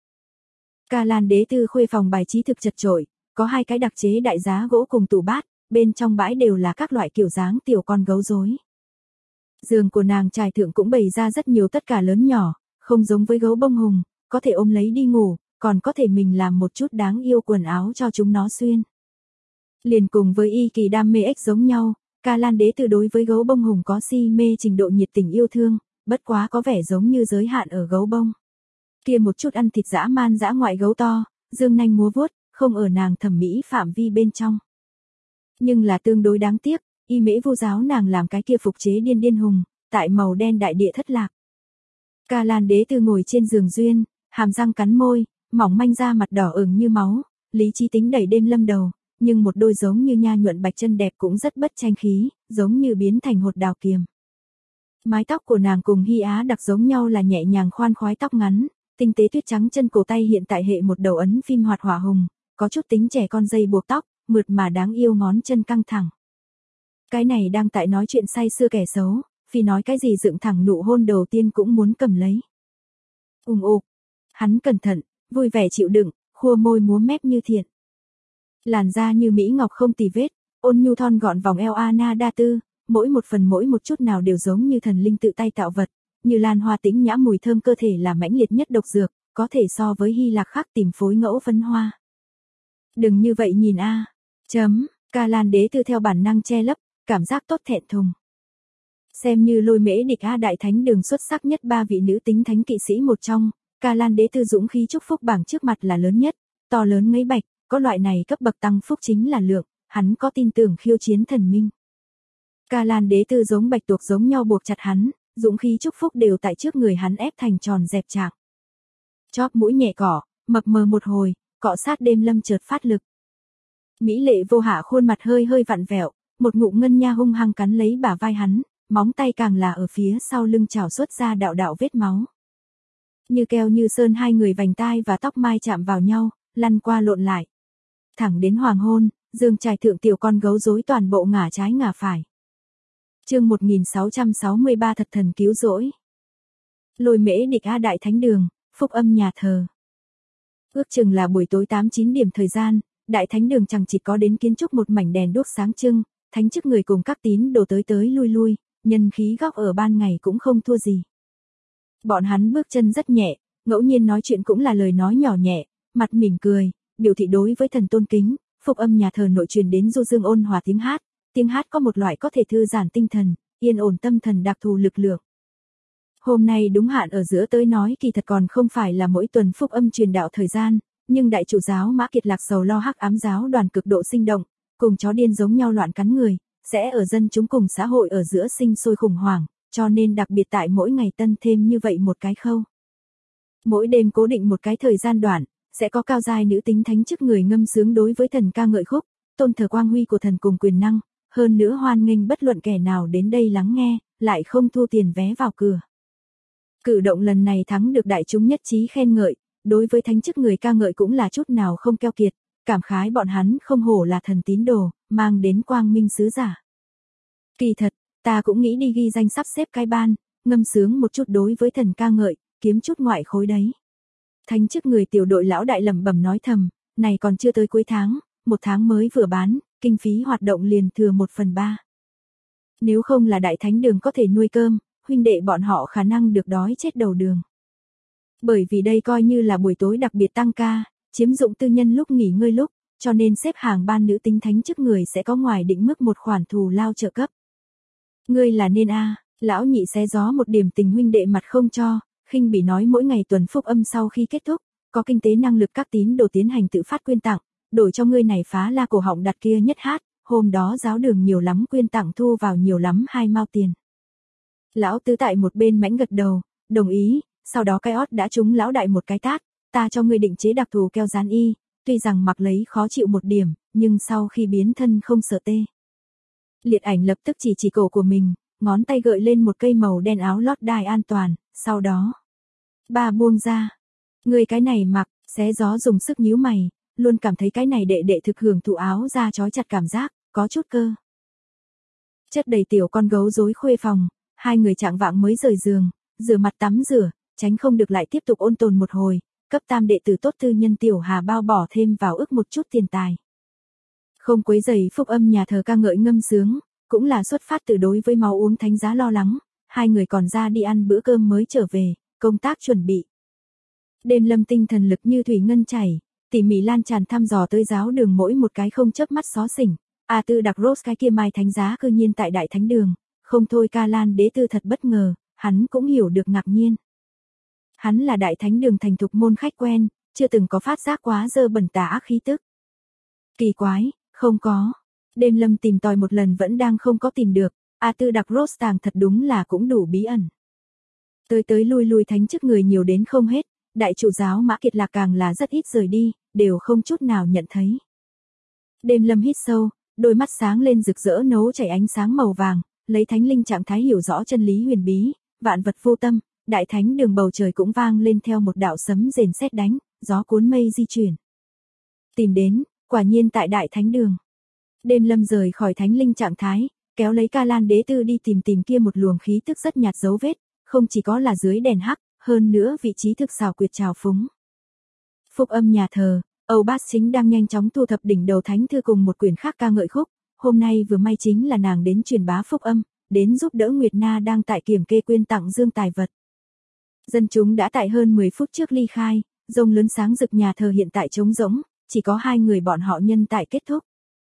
Ca Lan Đế Tư khuê phòng bài trí thực chật chội, có hai cái đặc chế đại giá gỗ cùng tủ bát, bên trong bãi đều là các loại kiểu dáng tiểu con gấu rối. Giường của nàng trải thượng cũng bày ra rất nhiều tất cả lớn nhỏ, không giống với gấu bông hùng, có thể ôm lấy đi ngủ, còn có thể mình làm một chút đáng yêu quần áo cho chúng nó xuyên. Liền cùng với y kỳ đam mê ếch giống nhau, Ca Lan Đế Tư đối với gấu bông hùng có si mê trình độ nhiệt tình yêu thương, bất quá có vẻ giống như giới hạn ở gấu bông. Kia một chút ăn thịt dã man dã ngoại gấu to, dương nanh múa vuốt, không ở nàng thẩm mỹ phạm vi bên trong. Nhưng là tương đối đáng tiếc, y mễ vô giáo nàng làm cái kia phục chế điên điên hùng, tại màu đen đại địa thất lạc. Ca Lan Đế Tư ngồi trên giường duyên, hàm răng cắn môi, mỏng manh da mặt đỏ ửng như máu, lý trí tính đẩy Đêm Lâm đầu, nhưng một đôi giống như nha nhuận bạch chân đẹp cũng rất bất tranh khí, giống như biến thành hột đào kiềm. Mái tóc của nàng cùng Hy Á đặc giống nhau là nhẹ nhàng khoan khoái tóc ngắn, tinh tế tuyết trắng chân cổ tay hiện tại hệ một đầu ấn phim hoạt hỏa hồng, có chút tính trẻ con dây buộc tóc, mượt mà đáng yêu ngón chân căng thẳng. Cái này đang tại nói chuyện say sưa kẻ xấu, phi nói cái gì dựng thẳng nụ hôn đầu tiên cũng muốn cầm lấy. Ục. Hắn cẩn thận, vui vẻ chịu đựng, khua môi múa mép như thiện. Làn da như mỹ ngọc không tì vết, ôn nhu thon gọn vòng eo Ana đa tư, mỗi một phần mỗi một chút nào đều giống như thần linh tự tay tạo vật, như lan hoa tĩnh nhã mùi thơm cơ thể là mãnh liệt nhất độc dược, có thể so với Hy Lạc khắc tìm phối ngẫu phấn hoa. Đừng như vậy nhìn a. Ca Lan Đế Tư theo bản năng che lấp, cảm giác tốt thẹn thùng. Xem như Lôi Mễ Địch A Đại Thánh Đường xuất sắc nhất ba vị nữ tính thánh kỵ sĩ một trong, Ca Lan Đế Tư dũng khí chúc phúc bảng trước mặt là lớn nhất, to lớn mấy bạch, có loại này cấp bậc tăng phúc chính là lượng, hắn có tin tưởng khiêu chiến thần minh. Ca Lan Đế Tư giống bạch tuộc giống nhau buộc chặt hắn, dũng khí chúc phúc đều tại trước người hắn ép thành tròn dẹp trạng. Chóp mũi nhẹ cỏ, mập mờ một hồi, cọ sát Đêm Lâm chợt phát lực. Mỹ lệ vô hạ khuôn mặt hơi hơi vặn vẹo, một ngụm ngân nha hung hăng cắn lấy bả vai hắn, móng tay càng là ở phía sau lưng trào xuất ra đạo đạo vết máu. Như keo như sơn hai người vành tai và tóc mai chạm vào nhau, lăn qua lộn lại. Thẳng đến hoàng hôn, giường trải thượng tiểu con gấu rối toàn bộ ngả trái ngả phải. Chương 1663 thật thần cứu rỗi. Lôi Mễ Địch A Đại Thánh Đường, Phúc Âm nhà thờ. Ước chừng là buổi tối 8-9 điểm thời gian, Đại Thánh Đường chẳng chỉ có đến kiến trúc một mảnh đèn đuốc sáng trưng, thánh chức người cùng các tín đồ tới tới lui lui, nhân khí góc ở ban ngày cũng không thua gì. Bọn hắn bước chân rất nhẹ, ngẫu nhiên nói chuyện cũng là lời nói nhỏ nhẹ, mặt mỉm cười, biểu thị đối với thần tôn kính. Phúc Âm nhà thờ nội truyền đến du dương ôn hòa tiếng hát có một loại có thể thư giãn tinh thần, yên ổn tâm thần đặc thù lực lượng. Hôm nay đúng hạn ở giữa tới nói kỳ thật còn không phải là mỗi tuần Phúc Âm truyền đạo thời gian, nhưng đại chủ giáo Mã Kiệt Lạc sầu lo hắc ám giáo đoàn cực độ sinh động, cùng chó điên giống nhau loạn cắn người, sẽ ở dân chúng cùng xã hội ở giữa sinh sôi khủng hoảng, cho nên đặc biệt tại mỗi ngày tân thêm như vậy một cái khâu. Mỗi đêm cố định một cái thời gian đoạn, sẽ có cao giai nữ tính thánh chức người ngâm sướng đối với thần ca ngợi khúc, tôn thờ quang huy của thần cùng quyền năng, hơn nữa hoan nghênh bất luận kẻ nào đến đây lắng nghe, lại không thu tiền vé vào cửa. Cử động lần này thắng được đại chúng nhất trí khen ngợi, đối với thánh chức người ca ngợi cũng là chút nào không keo kiệt, cảm khái bọn hắn không hổ là thần tín đồ, mang đến quang minh sứ giả. Kỳ thật, ta cũng nghĩ đi ghi danh sắp xếp cái ban, ngâm sướng một chút đối với thần ca ngợi, kiếm chút ngoại khối đấy. Thánh chức người tiểu đội lão đại lẩm bẩm nói thầm, này còn chưa tới cuối tháng, một tháng mới vừa bán, kinh phí hoạt động liền thừa 1/3. Nếu không là Đại Thánh Đường có thể nuôi cơm, huynh đệ bọn họ khả năng được đói chết đầu đường. Bởi vì đây coi như là buổi tối đặc biệt tăng ca, chiếm dụng tư nhân lúc nghỉ ngơi lúc, cho nên xếp hàng ban nữ tính thánh chức người sẽ có ngoài định mức một khoản thù lao trợ cấp. Ngươi là nên Lão nhị xé gió một điểm tình huynh đệ mặt không cho, khinh bỉ nói mỗi ngày tuần phúc âm sau khi kết thúc, có kinh tế năng lực các tín đồ tiến hành tự phát quyên tặng, đổi cho ngươi này phá la cổ họng đặt kia nhất hát, hôm đó giáo đường nhiều lắm quyên tặng thu vào nhiều lắm 2 mao tiền. Lão tứ tại một bên mãnh gật đầu, đồng ý, sau đó cái ót đã trúng lão đại một cái tát, ta cho ngươi định chế đặc thù keo dán y, tuy rằng mặc lấy khó chịu một điểm, nhưng sau khi biến thân không sợ tê. Liệt ảnh lập tức chỉ cổ của mình, ngón tay gợi lên một cây màu đen áo lót đai an toàn, sau đó. Ba buông ra. Người cái này mặc, xé gió dùng sức nhíu mày, luôn cảm thấy cái này đệ đệ thực hưởng thụ áo da trói chặt cảm giác, có chút cơ. Chất đầy tiểu con gấu rối khuê phòng, hai người chạng vạng mới rời giường, rửa mặt tắm rửa, tránh không được lại tiếp tục ôn tồn một hồi, cấp tam đệ tử tốt tư nhân tiểu Hà bao bỏ thêm vào ức một chút tiền tài. Không quấy rầy phúc âm nhà thờ ca ngợi ngâm sướng, cũng là xuất phát từ đối với máu uống thánh giá lo lắng, hai người còn ra đi ăn bữa cơm mới trở về, công tác chuẩn bị. Đêm lâm tinh thần lực như thủy ngân chảy, tỉ mỉ lan tràn thăm dò tới giáo đường mỗi một cái không chớp mắt xó xỉnh, A Tư đặc Rose cái kia mai thánh giá cư nhiên tại đại thánh đường, không thôi Ca Lan đế tư thật bất ngờ, hắn cũng hiểu được ngạc nhiên. Hắn là đại thánh đường thành thục môn khách quen, chưa từng có phát giác quá dơ bẩn tà ác khí tức. Kỳ quái, không có. Đêm lâm tìm tòi một lần vẫn đang không có tìm được, A Tư đặc Rose tàng thật đúng là cũng đủ bí ẩn. Tới lui thánh chức người nhiều đến không hết, đại chủ giáo Mã Kiệt Lạc càng là rất ít rời đi, đều không chút nào nhận thấy. Đêm lâm hít sâu, đôi mắt sáng lên rực rỡ nấu chảy ánh sáng màu vàng, lấy thánh linh trạng thái hiểu rõ chân lý huyền bí, vạn vật vô tâm, đại thánh đường bầu trời cũng vang lên theo một đạo sấm rền sét đánh, gió cuốn mây di chuyển. Tìm đến, quả nhiên tại đại thánh đường. Đêm lâm rời khỏi thánh linh trạng thái, kéo lấy Ca Lan đế tư đi tìm kia một luồng khí tức rất nhạt dấu vết, không chỉ có là dưới đèn hắc, hơn nữa vị trí thực xảo quyệt trào phúng. Phúc âm nhà thờ, Âu Bát chính đang nhanh chóng thu thập đỉnh đầu thánh thư cùng một quyển khác ca ngợi khúc, hôm nay vừa may chính là nàng đến truyền bá phúc âm, đến giúp đỡ Nguyệt Na đang tại kiểm kê quyên tặng dương tài vật. Dân chúng đã tại hơn 10 phút trước ly khai, rông lớn sáng rực nhà thờ hiện tại trống rỗng, chỉ có hai người bọn họ nhân tại kết thúc.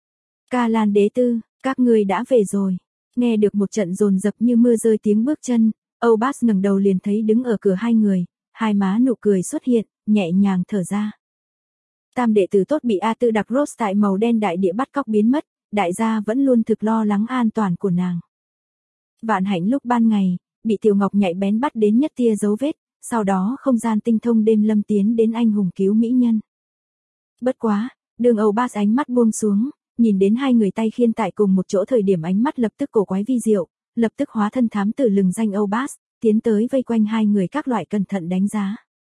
Ca Lan đế tư, các ngươi đã về rồi. Nghe được một trận dồn dập như mưa rơi tiếng bước chân, Âu Bát ngẩng đầu liền thấy đứng ở cửa hai người, hai má nụ cười xuất hiện, nhẹ nhàng thở ra. Tam đệ tử tốt bị A Tư đặc Rose tại màu đen đại địa bắt cóc biến mất, đại gia vẫn luôn thực lo lắng an toàn của nàng. Vạn hạnh lúc ban ngày, bị Tiểu Ngọc nhạy bén bắt đến nhất tia dấu vết, sau đó không gian tinh thông đêm lâm tiến đến anh hùng cứu mỹ nhân. Bất quá, đường Âu Bát ánh mắt buông xuống, nhìn đến hai người tay khiên tại cùng một chỗ thời điểm ánh mắt lập tức cổ quái vi diệu, lập tức hóa thân thám tử lừng danh Âu Bát, tiến tới vây quanh hai người các loại cẩn thận đánh giá.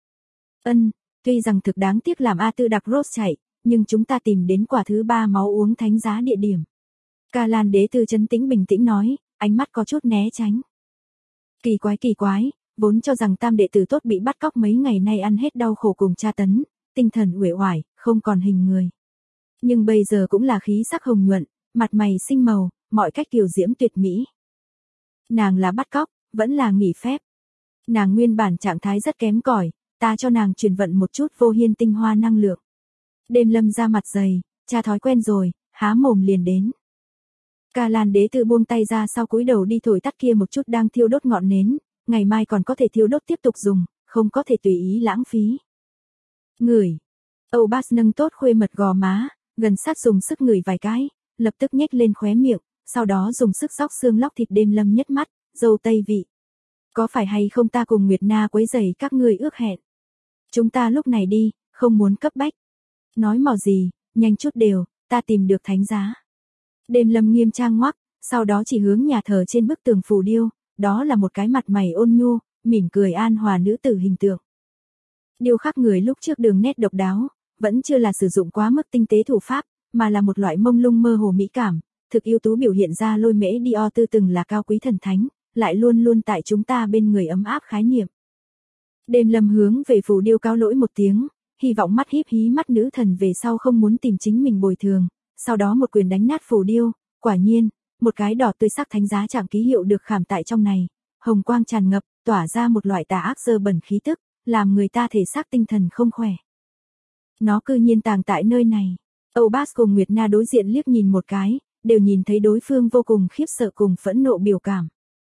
Tuy rằng thực đáng tiếc làm A Tư đặc Rose chạy, nhưng chúng ta tìm đến quả thứ 3 máu uống thánh giá địa điểm. Ca Lan đế tư trấn tĩnh bình tĩnh nói, ánh mắt có chút né tránh. Kỳ quái, vốn cho rằng tam đệ tử tốt bị bắt cóc mấy ngày nay ăn hết đau khổ cùng tra tấn, tinh thần uể oải, không còn hình người. Nhưng bây giờ cũng là khí sắc hồng nhuận, mặt mày xinh màu, mọi cách kiều diễm tuyệt mỹ. Nàng là bắt cóc, vẫn là nghỉ phép. Nàng nguyên bản trạng thái rất kém cỏi, ta cho nàng truyền vận một chút vô hiên tinh hoa năng lượng. Đêm lâm ra mặt dày, cha thói quen rồi, há mồm liền đến. Ca Lan đế tự buông tay ra sau cúi đầu đi thổi tắt kia một chút đang thiêu đốt ngọn nến, ngày mai còn có thể thiêu đốt tiếp tục dùng, không có thể tùy ý lãng phí. Ngửi. Âu Bát nâng tốt khuê mật gò má, gần sát dùng sức ngửi vài cái, lập tức nhếch lên khóe miệng, sau đó dùng sức xóc xương lóc thịt đêm lâm nhất mắt, dâu tây vị. Có phải hay không ta cùng Nguyệt Na quấy rầy các ngươi ước hẹn? Chúng ta lúc này đi, không muốn cấp bách. Nói mò gì, nhanh chút đều, ta tìm được thánh giá. Đêm lâm nghiêm trang ngoắc, sau đó chỉ hướng nhà thờ trên bức tường phù điêu, đó là một cái mặt mày ôn nhu, mỉm cười an hòa nữ tử hình tượng. Điêu khắc người lúc trước đường nét độc đáo, vẫn chưa là sử dụng quá mức tinh tế thủ pháp, mà là một loại mông lung mơ hồ mỹ cảm, thực ưu tú biểu hiện ra lôi mễ Dior tư từng là cao quý thần thánh, lại luôn luôn tại chúng ta bên người ấm áp khái niệm. Đêm lâm hướng về phù điêu cáo lỗi một tiếng, hy vọng mắt híp hí mắt nữ thần về sau không muốn tìm chính mình bồi thường, sau đó một quyền đánh nát phù điêu, quả nhiên, một cái đỏ tươi sắc thánh giá chạm ký hiệu được khảm tại trong này, hồng quang tràn ngập, tỏa ra một loại tà ác dơ bẩn khí tức, làm người ta thể xác tinh thần không khỏe. Nó cư nhiên tàng tại nơi này. Âu Bát cùng Nguyệt Na đối diện liếc nhìn một cái, đều nhìn thấy đối phương vô cùng khiếp sợ cùng phẫn nộ biểu cảm.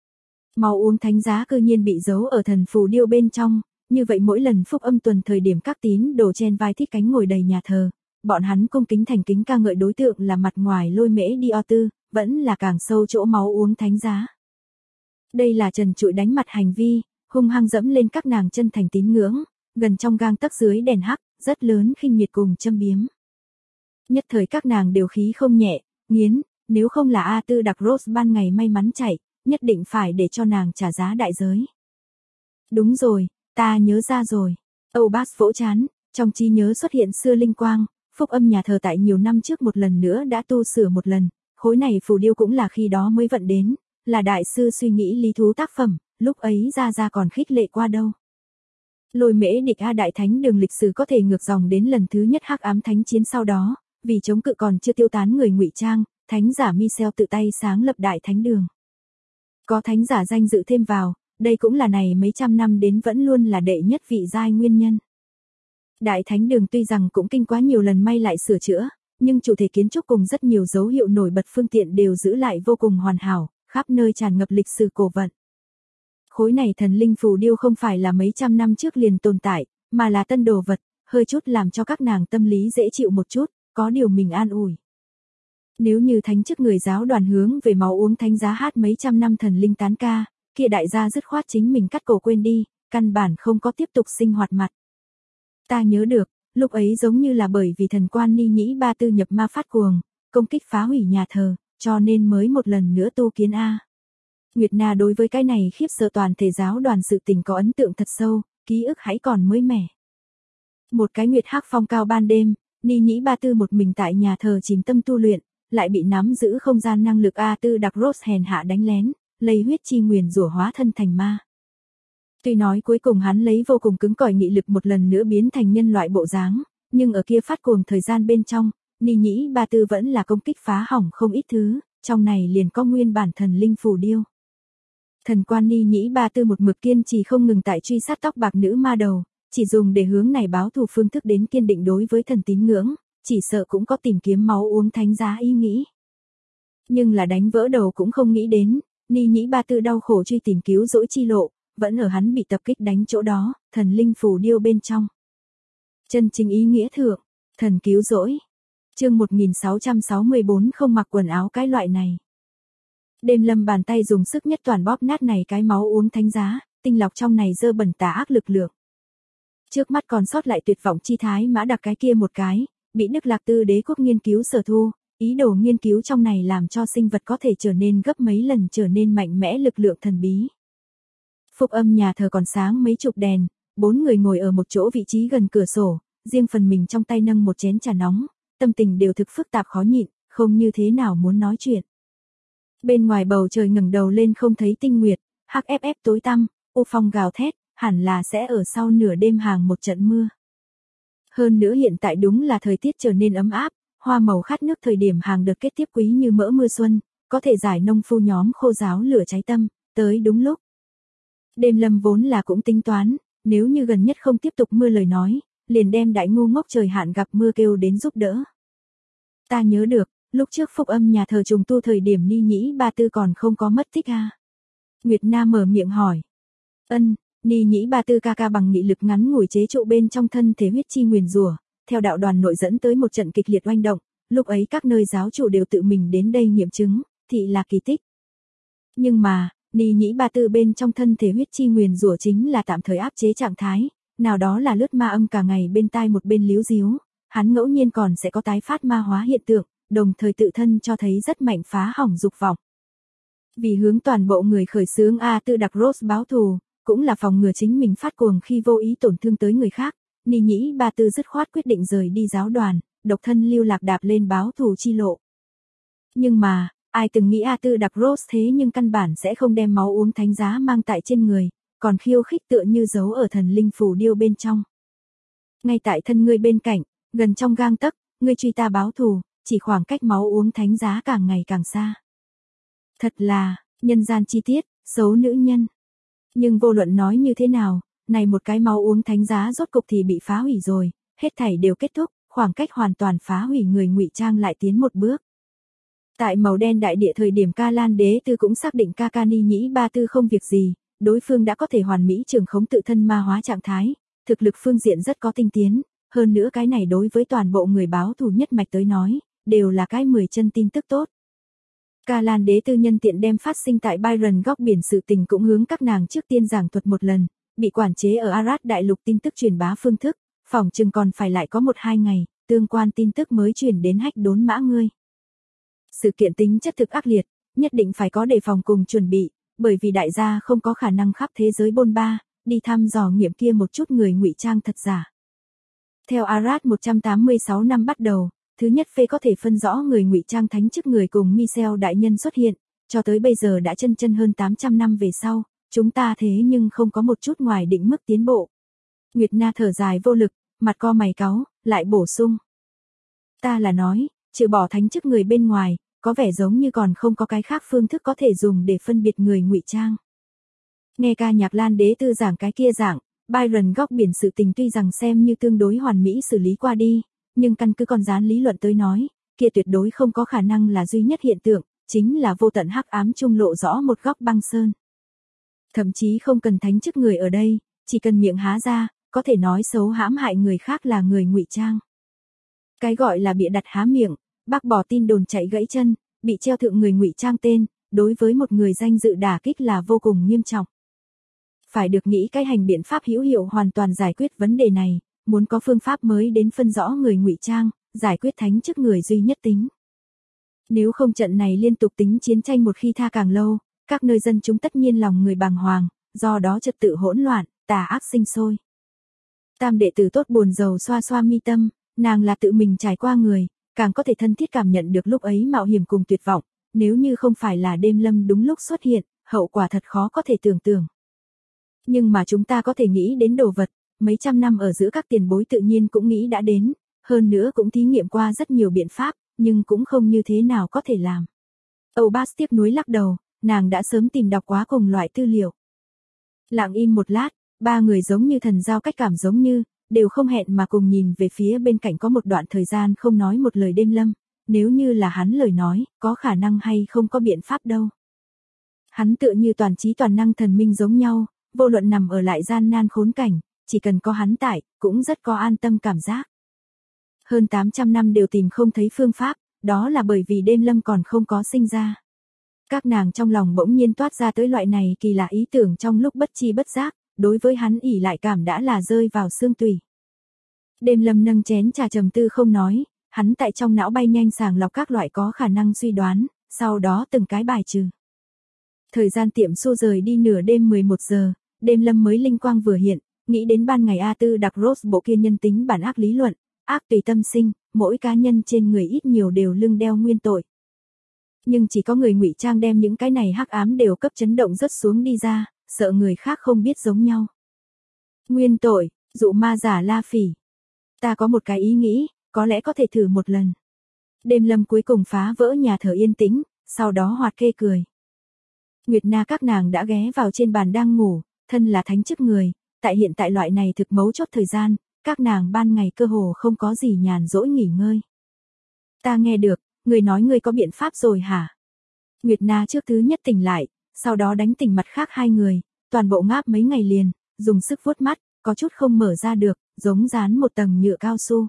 Máu uống thánh giá cư nhiên bị giấu ở thần phù điêu bên trong, như vậy mỗi lần phúc âm tuần thời điểm các tín đồ chen vai thích cánh ngồi đầy nhà thờ, bọn hắn cung kính thành kính ca ngợi đối tượng là mặt ngoài lôi mễ đi o tư, vẫn là càng sâu chỗ máu uống thánh giá. Đây là trần trụi đánh mặt hành vi, hung hăng dẫm lên các nàng chân thành tín ngưỡng, gần trong gang tấc dưới đèn hắc, rất lớn khinh miệt cùng châm biếm. Nhất thời các nàng đều khí không nhẹ, nghiến, nếu không là A Tư đặc Rose ban ngày may mắn chạy, nhất định phải để cho nàng trả giá đại giới. Đúng rồi, ta nhớ ra rồi. Âu Bass vỗ chán, trong trí nhớ xuất hiện xưa linh quang, phúc âm nhà thờ tại nhiều năm trước một lần nữa đã tu sửa một lần, khối này phù điêu cũng là khi đó mới vận đến, là đại sư suy nghĩ lý thú tác phẩm, lúc ấy ra còn khích lệ qua đâu. Lôi mễ địch A đại thánh đường lịch sử có thể ngược dòng đến lần thứ nhất hắc ám thánh chiến sau đó, vì chống cự còn chưa tiêu tán người ngụy trang, thánh giả Michel tự tay sáng lập đại thánh đường. Có thánh giả danh dự thêm vào, đây cũng là này mấy trăm năm đến vẫn luôn là đệ nhất vị giai nguyên nhân. Đại thánh đường tuy rằng cũng kinh quá nhiều lần may lại sửa chữa, nhưng chủ thể kiến trúc cùng rất nhiều dấu hiệu nổi bật phương tiện đều giữ lại vô cùng hoàn hảo, khắp nơi tràn ngập lịch sử cổ vận. Khối này thần linh phù điêu không phải là mấy trăm năm trước liền tồn tại, mà là tân đồ vật, hơi chút làm cho các nàng tâm lý dễ chịu một chút, có điều mình an ủi. Nếu như thánh chức người giáo đoàn hướng về máu uống thánh giá hát mấy trăm năm thần linh tán ca, kia đại gia dứt khoát chính mình cắt cổ quên đi, căn bản không có tiếp tục sinh hoạt mặt. Ta nhớ được, lúc ấy giống như là bởi vì thần quan Ni Nhĩ Ba Tư nhập ma phát cuồng, công kích phá hủy nhà thờ, cho nên mới một lần nữa tu kiến A. Nguyệt Na đối với cái này khiếp sợ toàn thể giáo đoàn sự tình có ấn tượng thật sâu, ký ức hãy còn mới mẻ. Một cái nguyệt hắc phong cao ban đêm, Ni Nhĩ Ba Tư một mình tại nhà thờ chìm tâm tu luyện, lại bị nắm giữ không gian năng lực A Tư đặc Rose hèn hạ đánh lén, lấy huyết chi nguyền rủa hóa thân thành ma. Tuy nói cuối cùng hắn lấy vô cùng cứng cỏi nghị lực một lần nữa biến thành nhân loại bộ dáng, nhưng ở kia phát cuồng thời gian bên trong, Ni Nhĩ Ba Tư vẫn là công kích phá hỏng không ít thứ, trong này liền có nguyên bản thần linh phù điêu. Thần quan Ni Nhĩ Ba Tư một mực kiên trì không ngừng tại truy sát tóc bạc nữ ma đầu, chỉ dùng để hướng này báo thù phương thức đến kiên định đối với thần tín ngưỡng, chỉ sợ cũng có tìm kiếm máu uống thánh giá ý nghĩ. Nhưng là đánh vỡ đầu cũng không nghĩ đến, Ni Nhĩ Ba Tư đau khổ truy tìm cứu rỗi chi lộ, vẫn ở hắn bị tập kích đánh chỗ đó, thần linh phù điêu bên trong. Chân chính ý nghĩa thượng, thần cứu rỗi. Chương 1664 không mặc quần áo cái loại này. Đêm Lâm bàn tay dùng sức nhất toàn bóp nát này cái máu uống thánh giá, tinh lọc trong này dơ bẩn tà ác lực lượng. Trước mắt còn sót lại tuyệt vọng chi thái mã đặc cái kia một cái, bị Đức Lạc Tư đế quốc nghiên cứu sở thu, ý đồ nghiên cứu trong này làm cho sinh vật có thể trở nên gấp mấy lần trở nên mạnh mẽ lực lượng thần bí. Phúc âm nhà thờ còn sáng mấy chục đèn, 4 người ngồi ở một chỗ vị trí gần cửa sổ, riêng phần mình trong tay nâng một chén trà nóng, tâm tình đều thực phức tạp khó nhịn, không như thế nào muốn nói chuyện. Bên ngoài bầu trời ngẩng đầu lên không thấy tinh nguyệt, hắc ép ép tối tăm, ô phong gào thét, hẳn là sẽ ở sau nửa đêm hàng một trận mưa. Hơn nữa hiện tại đúng là thời tiết trở nên ấm áp, hoa màu khát nước thời điểm hàng đợt kết tiếp quý như mỡ mưa xuân, có thể giải nông phu nhóm khô giáo lửa cháy tâm, tới đúng lúc. Đêm Lâm vốn là cũng tính toán, nếu như gần nhất không tiếp tục mưa lời nói, liền đem đại ngu ngốc trời hạn gặp mưa kêu đến giúp đỡ. Ta nhớ được, lúc trước phúc âm nhà thờ trùng tu thời điểm Ni Nhĩ Ba Tư còn không có mất tích à? Nguyệt Na mở miệng hỏi. Ni Nhĩ Ba Tư ca ca bằng nghị lực ngắn ngủi chế trụ bên trong thân thể huyết chi nguyền rủa, theo đạo đoàn nội dẫn tới một trận kịch liệt oanh động, lúc ấy các nơi giáo chủ đều tự mình đến đây nghiệm chứng, thị là kỳ tích. Nhưng mà, Ni Nhĩ Ba Tư bên trong thân thể huyết chi nguyền rủa chính là tạm thời áp chế trạng thái, nào đó là lướt ma âm cả ngày bên tai một bên líu díu, hắn ngẫu nhiên còn sẽ có tái phát ma hóa hiện tượng, đồng thời tự thân cho thấy rất mạnh phá hỏng dục vọng. Vì hướng toàn bộ người khởi xướng A Tư đặc Rose báo thù, cũng là phòng ngừa chính mình phát cuồng khi vô ý tổn thương tới người khác, Ni Nhĩ Ba Tư dứt khoát quyết định rời đi giáo đoàn, độc thân lưu lạc đạp lên báo thù chi lộ. Nhưng mà, ai từng nghĩ A Tư đặc Rose thế nhưng căn bản sẽ không đem máu uống thánh giá mang tại trên người, còn khiêu khích tựa như giấu ở thần linh phù điêu bên trong. Ngay tại thân ngươi bên cạnh, gần trong gang tấc, ngươi truy ta báo thù, chỉ khoảng cách máu uống thánh giá càng ngày càng xa. Thật là, nhân gian chi tiết, xấu nữ nhân. Nhưng vô luận nói như thế nào, này một cái máu uống thánh giá rốt cục thì bị phá hủy rồi, hết thảy đều kết thúc, khoảng cách hoàn toàn phá hủy người ngụy trang lại tiến một bước. Tại màu đen đại địa thời điểm Ca Lan Đế Tư cũng xác định Kakani Nhĩ Ba Tư không việc gì, đối phương đã có thể hoàn mỹ trường khống tự thân ma hóa trạng thái, thực lực phương diện rất có tinh tiến, hơn nữa cái này đối với toàn bộ người báo thù nhất mạch tới nói, đều là cái 10 chân tin tức tốt. Ca Lan Đế Tư nhân tiện đem phát sinh tại Byron góc biển sự tình cũng hướng các nàng trước tiên giảng thuật một lần, bị quản chế ở Arad đại lục tin tức truyền bá phương thức, phỏng chừng còn phải lại có 1-2 ngày, tương quan tin tức mới truyền đến Hách Đốn Mã ngươi. Sự kiện tính chất thực ác liệt, nhất định phải có đề phòng cùng chuẩn bị, bởi vì đại gia không có khả năng khắp thế giới bôn ba, đi thăm dò nghiệm kia một chút người ngụy trang thật giả. Theo Arad 186 năm bắt đầu, thứ nhất phê có thể phân rõ người ngụy trang thánh chức người cùng Michel đại nhân xuất hiện, cho tới bây giờ đã chân hơn 800 năm về sau, chúng ta thế nhưng không có một chút ngoài định mức tiến bộ. Nguyệt Na thở dài vô lực, mặt co mày cáu, lại bổ sung. Ta là nói, trừ bỏ thánh chức người bên ngoài, có vẻ giống như còn không có cái khác phương thức có thể dùng để phân biệt người ngụy trang. Nghe ca nhạc Lan Đế Tư giảng cái kia giảng, Byron góc biển sự tình tuy rằng xem như tương đối hoàn mỹ xử lý qua đi, nhưng căn cứ con gián lý luận tới nói, kia tuyệt đối không có khả năng là duy nhất hiện tượng, chính là vô tận hắc ám trung lộ rõ một góc băng sơn. Thậm chí không cần thánh chức người ở đây, chỉ cần miệng há ra, có thể nói xấu hãm hại người khác là người ngụy trang. Cái gọi là bịa đặt há miệng, bác bỏ tin đồn chạy gãy chân, bị treo thượng người ngụy trang tên, đối với một người danh dự đả kích là vô cùng nghiêm trọng. Phải được nghĩ cái hành biện pháp hữu hiệu hoàn toàn giải quyết vấn đề này, muốn có phương pháp mới đến phân rõ người ngụy trang, giải quyết thánh chức người duy nhất tính. Nếu không trận này liên tục tính chiến tranh một khi tha càng lâu, các nơi dân chúng tất nhiên lòng người bàng hoàng, do đó trật tự hỗn loạn, tà ác sinh sôi. Tam đệ tử tốt buồn rầu xoa xoa mi tâm, nàng là tự mình trải qua người, càng có thể thân thiết cảm nhận được lúc ấy mạo hiểm cùng tuyệt vọng, nếu như không phải là đêm lâm đúng lúc xuất hiện, hậu quả thật khó có thể tưởng tượng. Nhưng mà chúng ta có thể nghĩ đến đồ vật, mấy trăm năm ở giữa các tiền bối tự nhiên cũng nghĩ đã đến, hơn nữa cũng thí nghiệm qua rất nhiều biện pháp, nhưng cũng không như thế nào có thể làm. Âu Bas tiếc nuối lắc đầu, nàng đã sớm tìm đọc quá cùng loại tư liệu. Lặng im một lát, ba người giống như thần giao cách cảm giống như, đều không hẹn mà cùng nhìn về phía bên cạnh có một đoạn thời gian không nói một lời đêm lâm, nếu như là hắn lời nói, có khả năng hay không có biện pháp đâu. Hắn tựa như toàn trí toàn năng thần minh giống nhau, vô luận nằm ở lại gian nan khốn cảnh, chỉ cần có hắn tại, cũng rất có an tâm cảm giác. Hơn 800 năm đều tìm không thấy phương pháp, đó là bởi vì đêm lâm còn không có sinh ra. Các nàng trong lòng bỗng nhiên toát ra tới loại này kỳ lạ ý tưởng trong lúc bất chi bất giác, đối với hắn ỉ lại cảm đã là rơi vào xương tủy. Đêm lâm nâng chén trà trầm tư không nói, hắn tại trong não bay nhanh sàng lọc các loại có khả năng suy đoán, sau đó từng cái bài trừ. Thời gian tiệm xô rời đi nửa đêm 11 giờ, đêm lâm mới linh quang vừa hiện, nghĩ đến ban ngày A Tư đặc Rose bộ kia nhân tính bản ác lý luận, ác tùy tâm sinh, mỗi cá nhân trên người ít nhiều đều lưng đeo nguyên tội. Nhưng chỉ có người ngụy trang đem những cái này hắc ám đều cấp chấn động rất xuống đi ra, sợ người khác không biết giống nhau. Nguyên tội, dụ ma giả La Phỉ. Ta có một cái ý nghĩ, có lẽ có thể thử một lần. Đêm lâm cuối cùng phá vỡ nhà thờ yên tĩnh, sau đó hoạt kê cười. Nguyệt Na các nàng đã ghé vào trên bàn đang ngủ, thân là thánh chức người, tại hiện tại loại này thực mấu chốt thời gian, các nàng ban ngày cơ hồ không có gì nhàn rỗi nghỉ ngơi. Ta nghe được, người nói người có biện pháp rồi hả? Nguyệt Na trước thứ nhất tỉnh lại, sau đó đánh tỉnh mặt khác hai người, toàn bộ ngáp mấy ngày liền, dùng sức vuốt mắt, có chút không mở ra được, giống dán một tầng nhựa cao su.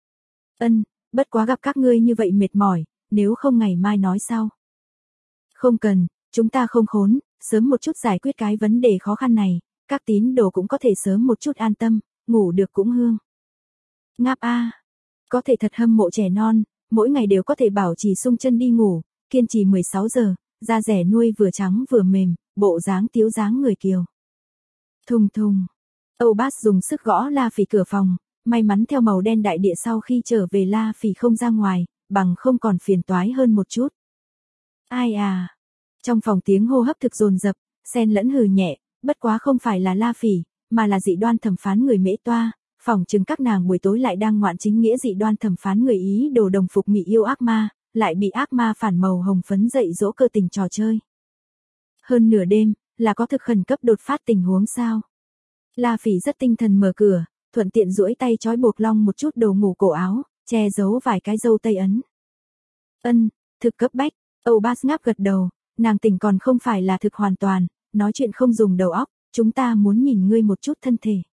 Bất quá gặp các ngươi như vậy mệt mỏi, nếu không ngày mai nói sau. Không cần, chúng ta không khốn, sớm một chút giải quyết cái vấn đề khó khăn này, các tín đồ cũng có thể sớm một chút an tâm, ngủ được cũng hương. Ngáp a, có thể thật hâm mộ trẻ non, mỗi ngày đều có thể bảo trì sung chân đi ngủ, kiên trì 16 giờ, da rẻ nuôi vừa trắng vừa mềm, bộ dáng tiếu dáng người kiều. Thùng thùng. Âu Bas dùng sức gõ La Phỉ cửa phòng, may mắn theo màu đen đại địa sau khi trở về La Phỉ không ra ngoài, bằng không còn phiền toái hơn một chút. Ai à. Trong phòng tiếng hô hấp thực dồn dập, xen lẫn hừ nhẹ, bất quá không phải là La Phỉ, mà là dị đoan thẩm phán người Mễ Toa, phòng chừng các nàng buổi tối lại đang ngoạn chính nghĩa dị đoan thẩm phán người Ý đồ đồng phục mị yêu ác ma, lại bị ác ma phản màu hồng phấn dạy dỗ cơ tình trò chơi. Hơn nửa đêm, là có thực khẩn cấp đột phát tình huống sao? La Phỉ rất tinh thần mở cửa, thuận tiện duỗi tay trói buộc long một chút đồ ngủ cổ áo, che giấu vài cái râu tây ấn. Thực cấp bách, Âu Bass ngáp gật đầu, nàng tỉnh còn không phải là thực hoàn toàn, nói chuyện không dùng đầu óc, chúng ta muốn nhìn ngươi một chút thân thể.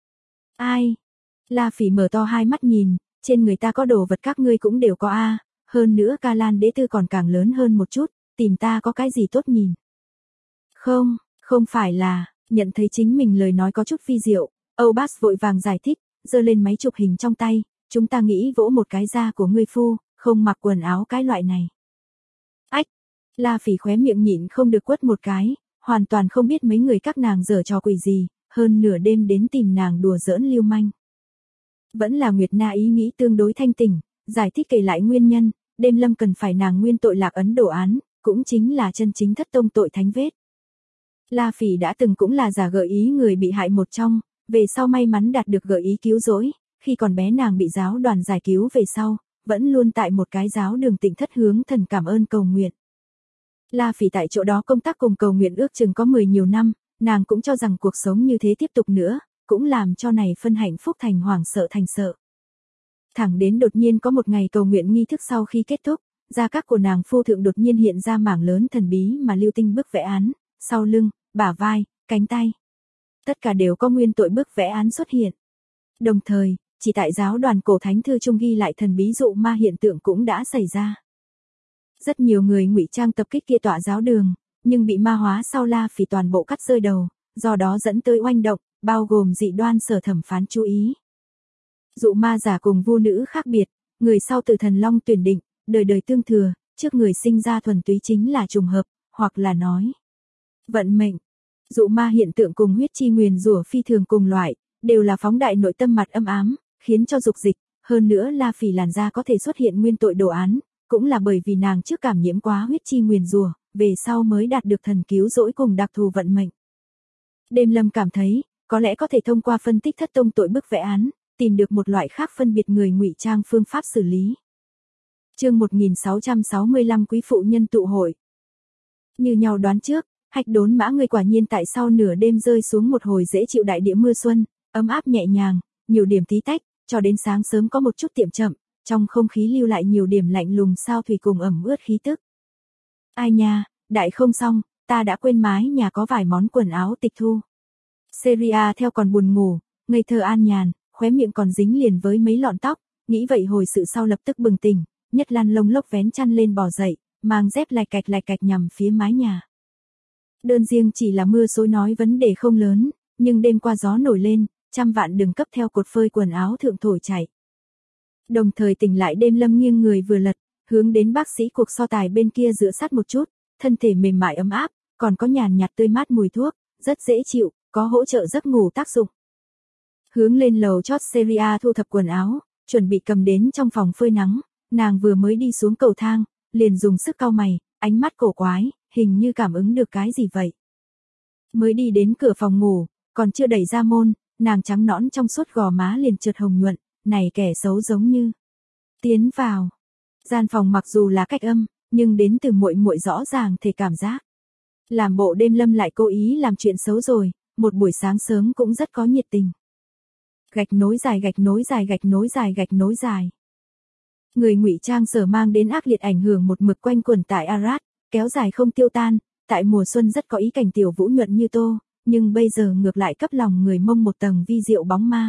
Ai? La Phỉ mở to hai mắt nhìn, trên người ta có đồ vật các ngươi cũng đều có a, hơn nữa Ca Lan đế tư còn càng lớn hơn một chút, tìm ta có cái gì tốt nhìn. Không, không phải là, nhận thấy chính mình lời nói có chút phi diệu, Âu Bass vội vàng giải thích, giơ lên máy chụp hình trong tay, chúng ta nghĩ vỗ một cái da của ngươi phu, không mặc quần áo cái loại này. Ách, La Phỉ khóe miệng nhịn không được quất một cái, hoàn toàn không biết mấy người các nàng giở trò quỷ gì, hơn nửa đêm đến tìm nàng đùa giỡn lưu manh. Vẫn là Nguyệt Na ý nghĩ tương đối thanh tỉnh, giải thích kể lại nguyên nhân, đêm lâm cần phải nàng nguyên tội lạc ấn đồ án, cũng chính là chân chính thất tông tội thánh vết. La Phỉ đã từng cũng là giả gợi ý người bị hại một trong, về sau may mắn đạt được gợi ý cứu rỗi, khi còn bé nàng bị giáo đoàn giải cứu về sau, vẫn luôn tại một cái giáo đường Tịnh Thất hướng thần cảm ơn cầu nguyện. La Phỉ tại chỗ đó công tác cùng cầu nguyện ước chừng có 10 nhiều năm, nàng cũng cho rằng cuộc sống như thế tiếp tục nữa, cũng làm cho này phân hạnh phúc thành hoảng sợ thành sợ. Thẳng đến đột nhiên có một ngày cầu nguyện nghi thức sau khi kết thúc, gia các của nàng phu thượng đột nhiên hiện ra mảng lớn thần bí mà lưu tinh bức vẽ án, sau lưng, bả vai, cánh tay. Tất cả đều có nguyên tội bức vẽ án xuất hiện. Đồng thời, chỉ tại giáo đoàn cổ thánh thư trung ghi lại thần bí dụ ma hiện tượng cũng đã xảy ra. Rất nhiều người ngụy trang tập kích kia tọa giáo đường, nhưng bị ma hóa sau La Phỉ toàn bộ cắt rơi đầu, do đó dẫn tới oanh động, bao gồm dị đoan sở thẩm phán chú ý. Dụ ma giả cùng vu nữ khác biệt, người sau từ thần long tuyển định, đời đời tương thừa, trước người sinh ra thuần túy chính là trùng hợp, hoặc là nói vận mệnh. Dụ ma hiện tượng cùng huyết chi nguyền rủa phi thường cùng loại, đều là phóng đại nội tâm mặt âm ám, khiến cho dục dịch, hơn nữa La Phỉ làn da có thể xuất hiện nguyên tội đồ án, cũng là bởi vì nàng trước cảm nhiễm quá huyết chi nguyền rủa, về sau mới đạt được thần cứu rỗi cùng đặc thù vận mệnh. Đêm lâm cảm thấy, có lẽ có thể thông qua phân tích thất tông tội bức vẽ án, tìm được một loại khác phân biệt người ngụy trang phương pháp xử lý. Chương 1665 Quý phụ nhân tụ hội. Như nhau đoán trước, Hạch Đốn Mã người quả nhiên tại sau nửa đêm rơi xuống một hồi dễ chịu đại địa mưa xuân, ấm áp nhẹ nhàng, nhiều điểm tí tách, cho đến sáng sớm có một chút tiệm chậm, trong không khí lưu lại nhiều điểm lạnh lùng sao thủy cùng ẩm ướt khí tức. Ai nha, đại không xong, ta đã quên mái nhà có vài món quần áo tịch thu. Seria theo còn buồn ngủ, ngây thơ an nhàn, khóe miệng còn dính liền với mấy lọn tóc, nghĩ vậy hồi sự sau lập tức bừng tỉnh, nhất lan lông lốc vén chăn lên bò dậy, mang dép lạch cạch nhằm phía mái nhà. Đơn riêng chỉ là mưa xối nói vấn đề không lớn, nhưng đêm qua gió nổi lên, trăm vạn đường cấp theo cột phơi quần áo thượng thổi chạy. Đồng thời tỉnh lại đêm lâm nghiêng người vừa lật, hướng đến bác sĩ cuộc so tài bên kia dựa sát một chút, thân thể mềm mại ấm áp, còn có nhàn nhạt tươi mát mùi thuốc, rất dễ chịu, có hỗ trợ giấc ngủ tác dụng. Hướng lên lầu chót Seria thu thập quần áo, chuẩn bị cầm đến trong phòng phơi nắng, nàng vừa mới đi xuống cầu thang, liền dùng sức cau mày, ánh mắt cổ quái, hình như cảm ứng được cái gì vậy. Mới đi đến cửa phòng ngủ, còn chưa đẩy ra môn, nàng trắng nõn trong suốt gò má liền chợt hồng nhuận, này kẻ xấu giống như tiến vào. Gian phòng mặc dù là cách âm, nhưng đến từ muội muội rõ ràng thể cảm giác. Làm bộ đêm lâm lại cố ý làm chuyện xấu rồi, một buổi sáng sớm cũng rất có nhiệt tình. Gạch nối dài gạch nối dài gạch nối dài gạch nối dài. Người ngụy trang sở mang đến ác liệt ảnh hưởng một mực quanh quẩn tại Arad, kéo dài không tiêu tan, tại mùa xuân rất có ý cảnh tiểu vũ nhuận như tô, nhưng bây giờ ngược lại cấp lòng người mông một tầng vi diệu bóng ma.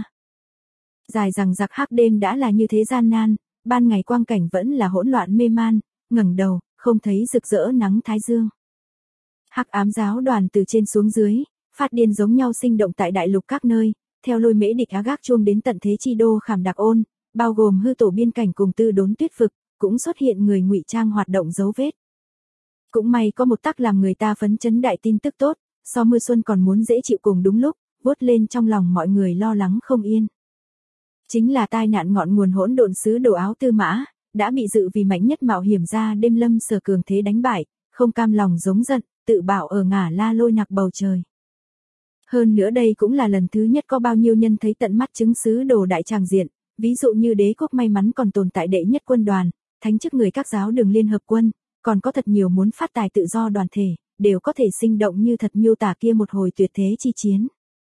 Dài rằng giặc hắc đêm đã là như thế gian nan, ban ngày quang cảnh vẫn là hỗn loạn mê man, ngẩng đầu, không thấy rực rỡ nắng thái dương. Hắc ám giáo đoàn từ trên xuống dưới, phát điên giống nhau sinh động tại đại lục các nơi, theo lôi mễ địch á gác chuông đến tận thế chi đô khảm đặc ôn, bao gồm hư tổ biên cảnh cùng tư đốn tuyết vực, cũng xuất hiện người ngụy trang hoạt động dấu vết. Cũng may có một tác làm người ta phấn chấn đại tin tức tốt, so mưa xuân còn muốn dễ chịu cùng đúng lúc, vốt lên trong lòng mọi người lo lắng không yên. Chính là tai nạn ngọn nguồn hỗn độn sứ đồ áo tư mã, đã bị dự vì mạnh nhất mạo hiểm ra đêm lâm sở cường thế đánh bại, không cam lòng giống giận, tự bảo ở ngả la lôi nặc bầu trời. Hơn nữa đây cũng là lần thứ nhất có bao nhiêu nhân thấy tận mắt chứng sứ đồ đại tràng diện, ví dụ như đế quốc may mắn còn tồn tại đệ nhất quân đoàn, thánh chức người các giáo đường liên hợp quân, còn có thật nhiều muốn phát tài tự do đoàn thể, đều có thể sinh động như thật miêu tả kia một hồi tuyệt thế chi chiến.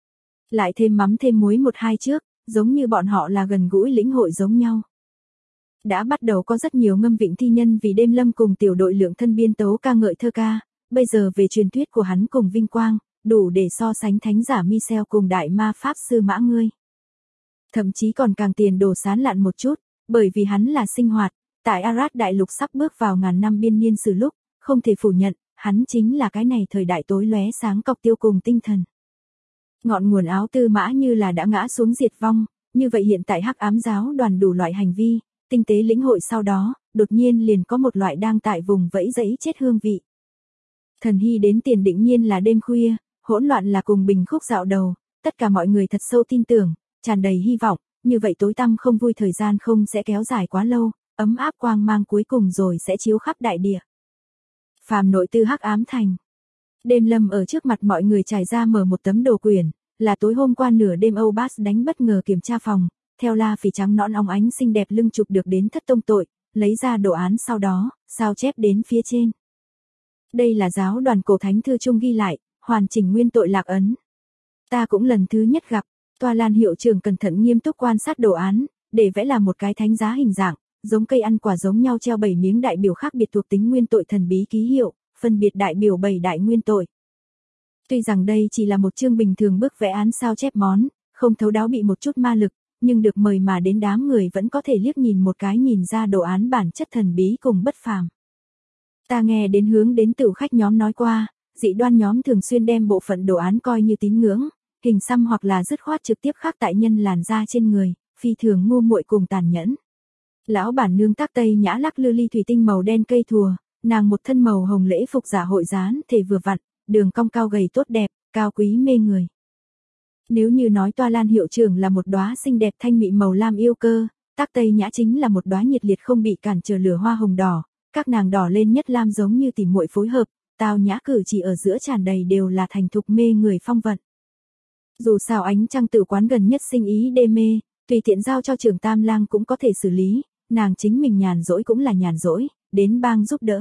Lại thêm mắm thêm muối một hai trước, giống như bọn họ là gần gũi lĩnh hội giống nhau. Đã bắt đầu có rất nhiều ngâm vịnh thi nhân vì đêm lâm cùng tiểu đội lượng thân biên tấu ca ngợi thơ ca, bây giờ về truyền thuyết của hắn cùng vinh quang, đủ để so sánh thánh giả Michel cùng đại ma pháp sư Mã Ngươi. Thậm chí còn càng tiền đồ sán lạn một chút, bởi vì hắn là sinh hoạt, tại Arad đại lục sắp bước vào ngàn năm biên niên sử lúc, không thể phủ nhận, hắn chính là cái này thời đại tối lóe sáng cọc tiêu cùng tinh thần. Ngọn nguồn áo Tư Mã như là đã ngã xuống diệt vong, như vậy hiện tại Hắc Ám giáo đoàn đủ loại hành vi, tinh tế lĩnh hội sau đó, đột nhiên liền có một loại đang tại vùng vẫy dẫy chết hương vị. Thần hy đến tiền định nhiên là đêm khuya, hỗn loạn là cùng bình khúc dạo đầu, tất cả mọi người thật sâu tin tưởng, tràn đầy hy vọng, như vậy tối tăm không vui thời gian không sẽ kéo dài quá lâu, ấm áp quang mang cuối cùng rồi sẽ chiếu khắp đại địa. Phàm nội tư Hắc Ám thành. Đêm lâm ở trước mặt mọi người trải ra mở một tấm đồ quyển, là tối hôm qua nửa đêm Âu Bass đánh bất ngờ kiểm tra phòng, theo La Phỉ trắng nõn óng ánh xinh đẹp lưng chụp được đến thất tông tội, lấy ra đồ án sau đó, sao chép đến phía trên. Đây là giáo đoàn cổ thánh thư trung ghi lại, hoàn chỉnh nguyên tội lạc ấn. Ta cũng lần thứ nhất gặp, Toa Lan hiệu trưởng cẩn thận nghiêm túc quan sát đồ án, để vẽ là một cái thánh giá hình dạng, giống cây ăn quả giống nhau treo 7 miếng đại biểu khác biệt thuộc tính nguyên tội thần bí ký hiệu, phân biệt đại biểu 7 đại nguyên tội. Tuy rằng đây chỉ là một chương bình thường bức vẽ án sao chép món, không thấu đáo bị một chút ma lực, nhưng được mời mà đến đám người vẫn có thể liếc nhìn một cái nhìn ra đồ án bản chất thần bí cùng bất phàm. Ta nghe đến hướng đến tửu khách nhóm nói qua, dị đoan nhóm thường xuyên đem bộ phận đồ án coi như tín ngưỡng, hình xăm hoặc là dứt khoát trực tiếp khắc tại nhân làn da trên người, phi thường ngu muội cùng tàn nhẫn. Lão bản nương Tác Tây Nhã lắc lư ly thủy tinh màu đen cây thùa, nàng một thân màu hồng lễ phục giả hội dán thể vừa vặn, đường cong cao gầy tốt đẹp, cao quý mê người. Nếu như nói Toa Lan hiệu trưởng là một đóa xinh đẹp thanh mị màu lam yêu cơ, Tác Tây Nhã chính là một đóa nhiệt liệt không bị cản trở lửa hoa hồng đỏ, các nàng đỏ lên nhất lam giống như tỉ muội phối hợp, tao nhã cử chỉ ở giữa tràn đầy đều là thành thục mê người phong vận. Dù sao ánh trăng tử quán gần nhất sinh ý đê mê, tùy tiện giao cho trưởng Tam Lang cũng có thể xử lý, nàng chính mình nhàn rỗi cũng là nhàn rỗi, đến bang giúp đỡ.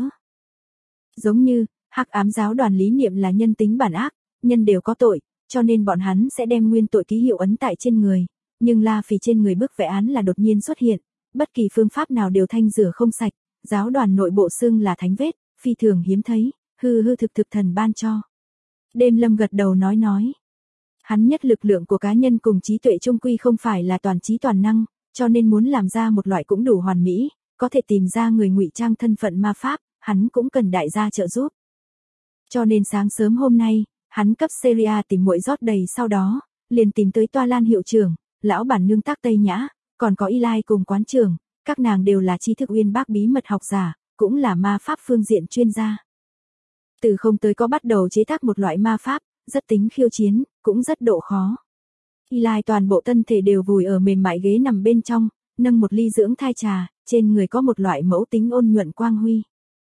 Giống như, Hắc Ám giáo đoàn lý niệm là nhân tính bản ác, nhân đều có tội, cho nên bọn hắn sẽ đem nguyên tội ký hiệu ấn tại trên người, nhưng La Phỉ trên người bức vẽ án là đột nhiên xuất hiện, bất kỳ phương pháp nào đều thanh rửa không sạch, giáo đoàn nội bộ xưng là thánh vết, phi thường hiếm thấy, hư hư thực thực thần ban cho. Đêm lâm gật đầu nói. Hắn nhất lực lượng của cá nhân cùng trí tuệ trung quy không phải là toàn trí toàn năng, cho nên muốn làm ra một loại cũng đủ hoàn mỹ, có thể tìm ra người ngụy trang thân phận ma pháp, hắn cũng cần đại gia trợ giúp. Cho nên sáng sớm hôm nay, hắn cấp Seria tìm muội rót đầy sau đó, liền tìm tới Toa Lan hiệu trưởng, lão bản nương Tác Tây Nhã, còn có Eli cùng quán trưởng, các nàng đều là tri thức uyên bác bí mật học giả, cũng là ma pháp phương diện chuyên gia. Từ không tới có bắt đầu chế tác một loại ma pháp, rất tính khiêu chiến, cũng rất độ khó. Eli toàn bộ thân thể đều vùi ở mềm mại ghế nằm bên trong, nâng một ly dưỡng thai trà, trên người có một loại mẫu tính ôn nhuận quang huy.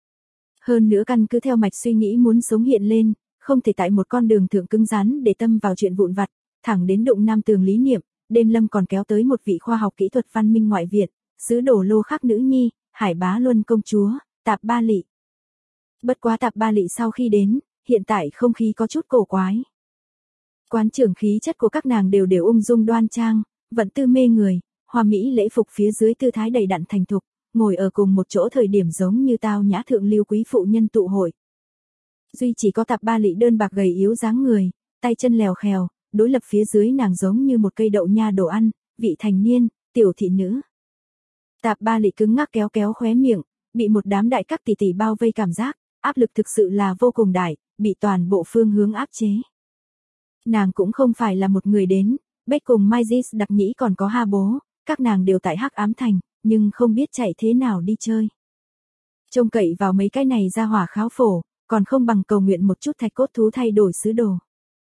Hơn nữa căn cứ theo mạch suy nghĩ muốn sống hiện lên, không thể tại một con đường thượng cứng rắn để tâm vào chuyện vụn vặt, thẳng đến đụng nam tường lý niệm, đêm lâm còn kéo tới một vị khoa học kỹ thuật văn minh ngoại viện, sứ đồ lô khắc nữ nhi, Hải Bá Luân công chúa, Tạp Ba Lị. Bất quá Tạp Ba Lị sau khi đến, hiện tại không khí có chút cổ quái. Quán trưởng khí chất của các nàng đều ung dung đoan trang, vận tư mê người, hoa mỹ lễ phục phía dưới tư thái đầy đặn thành thục, ngồi ở cùng một chỗ thời điểm giống như tao nhã thượng lưu quý phụ nhân tụ hội. Duy chỉ có Tạp Ba Lị đơn bạc gầy yếu dáng người, tay chân lèo khèo, đối lập phía dưới nàng giống như một cây đậu nha đồ ăn, vị thành niên, tiểu thị nữ. Tạp Ba Lị cứng ngắc kéo kéo khóe miệng, bị một đám đại các tỷ tỷ bao vây cảm giác, áp lực thực sự là vô cùng đại, bị toàn bộ phương hướng áp chế. Nàng cũng không phải là một người đến, Beck cùng Magis đặc nhĩ còn có Ha Bố, các nàng đều tại Hắc Ám thành, nhưng không biết chạy thế nào đi chơi. Trông cậy vào mấy cái này ra hỏa kháo phổ, còn không bằng cầu nguyện một chút thạch cốt thú thay đổi sứ đồ.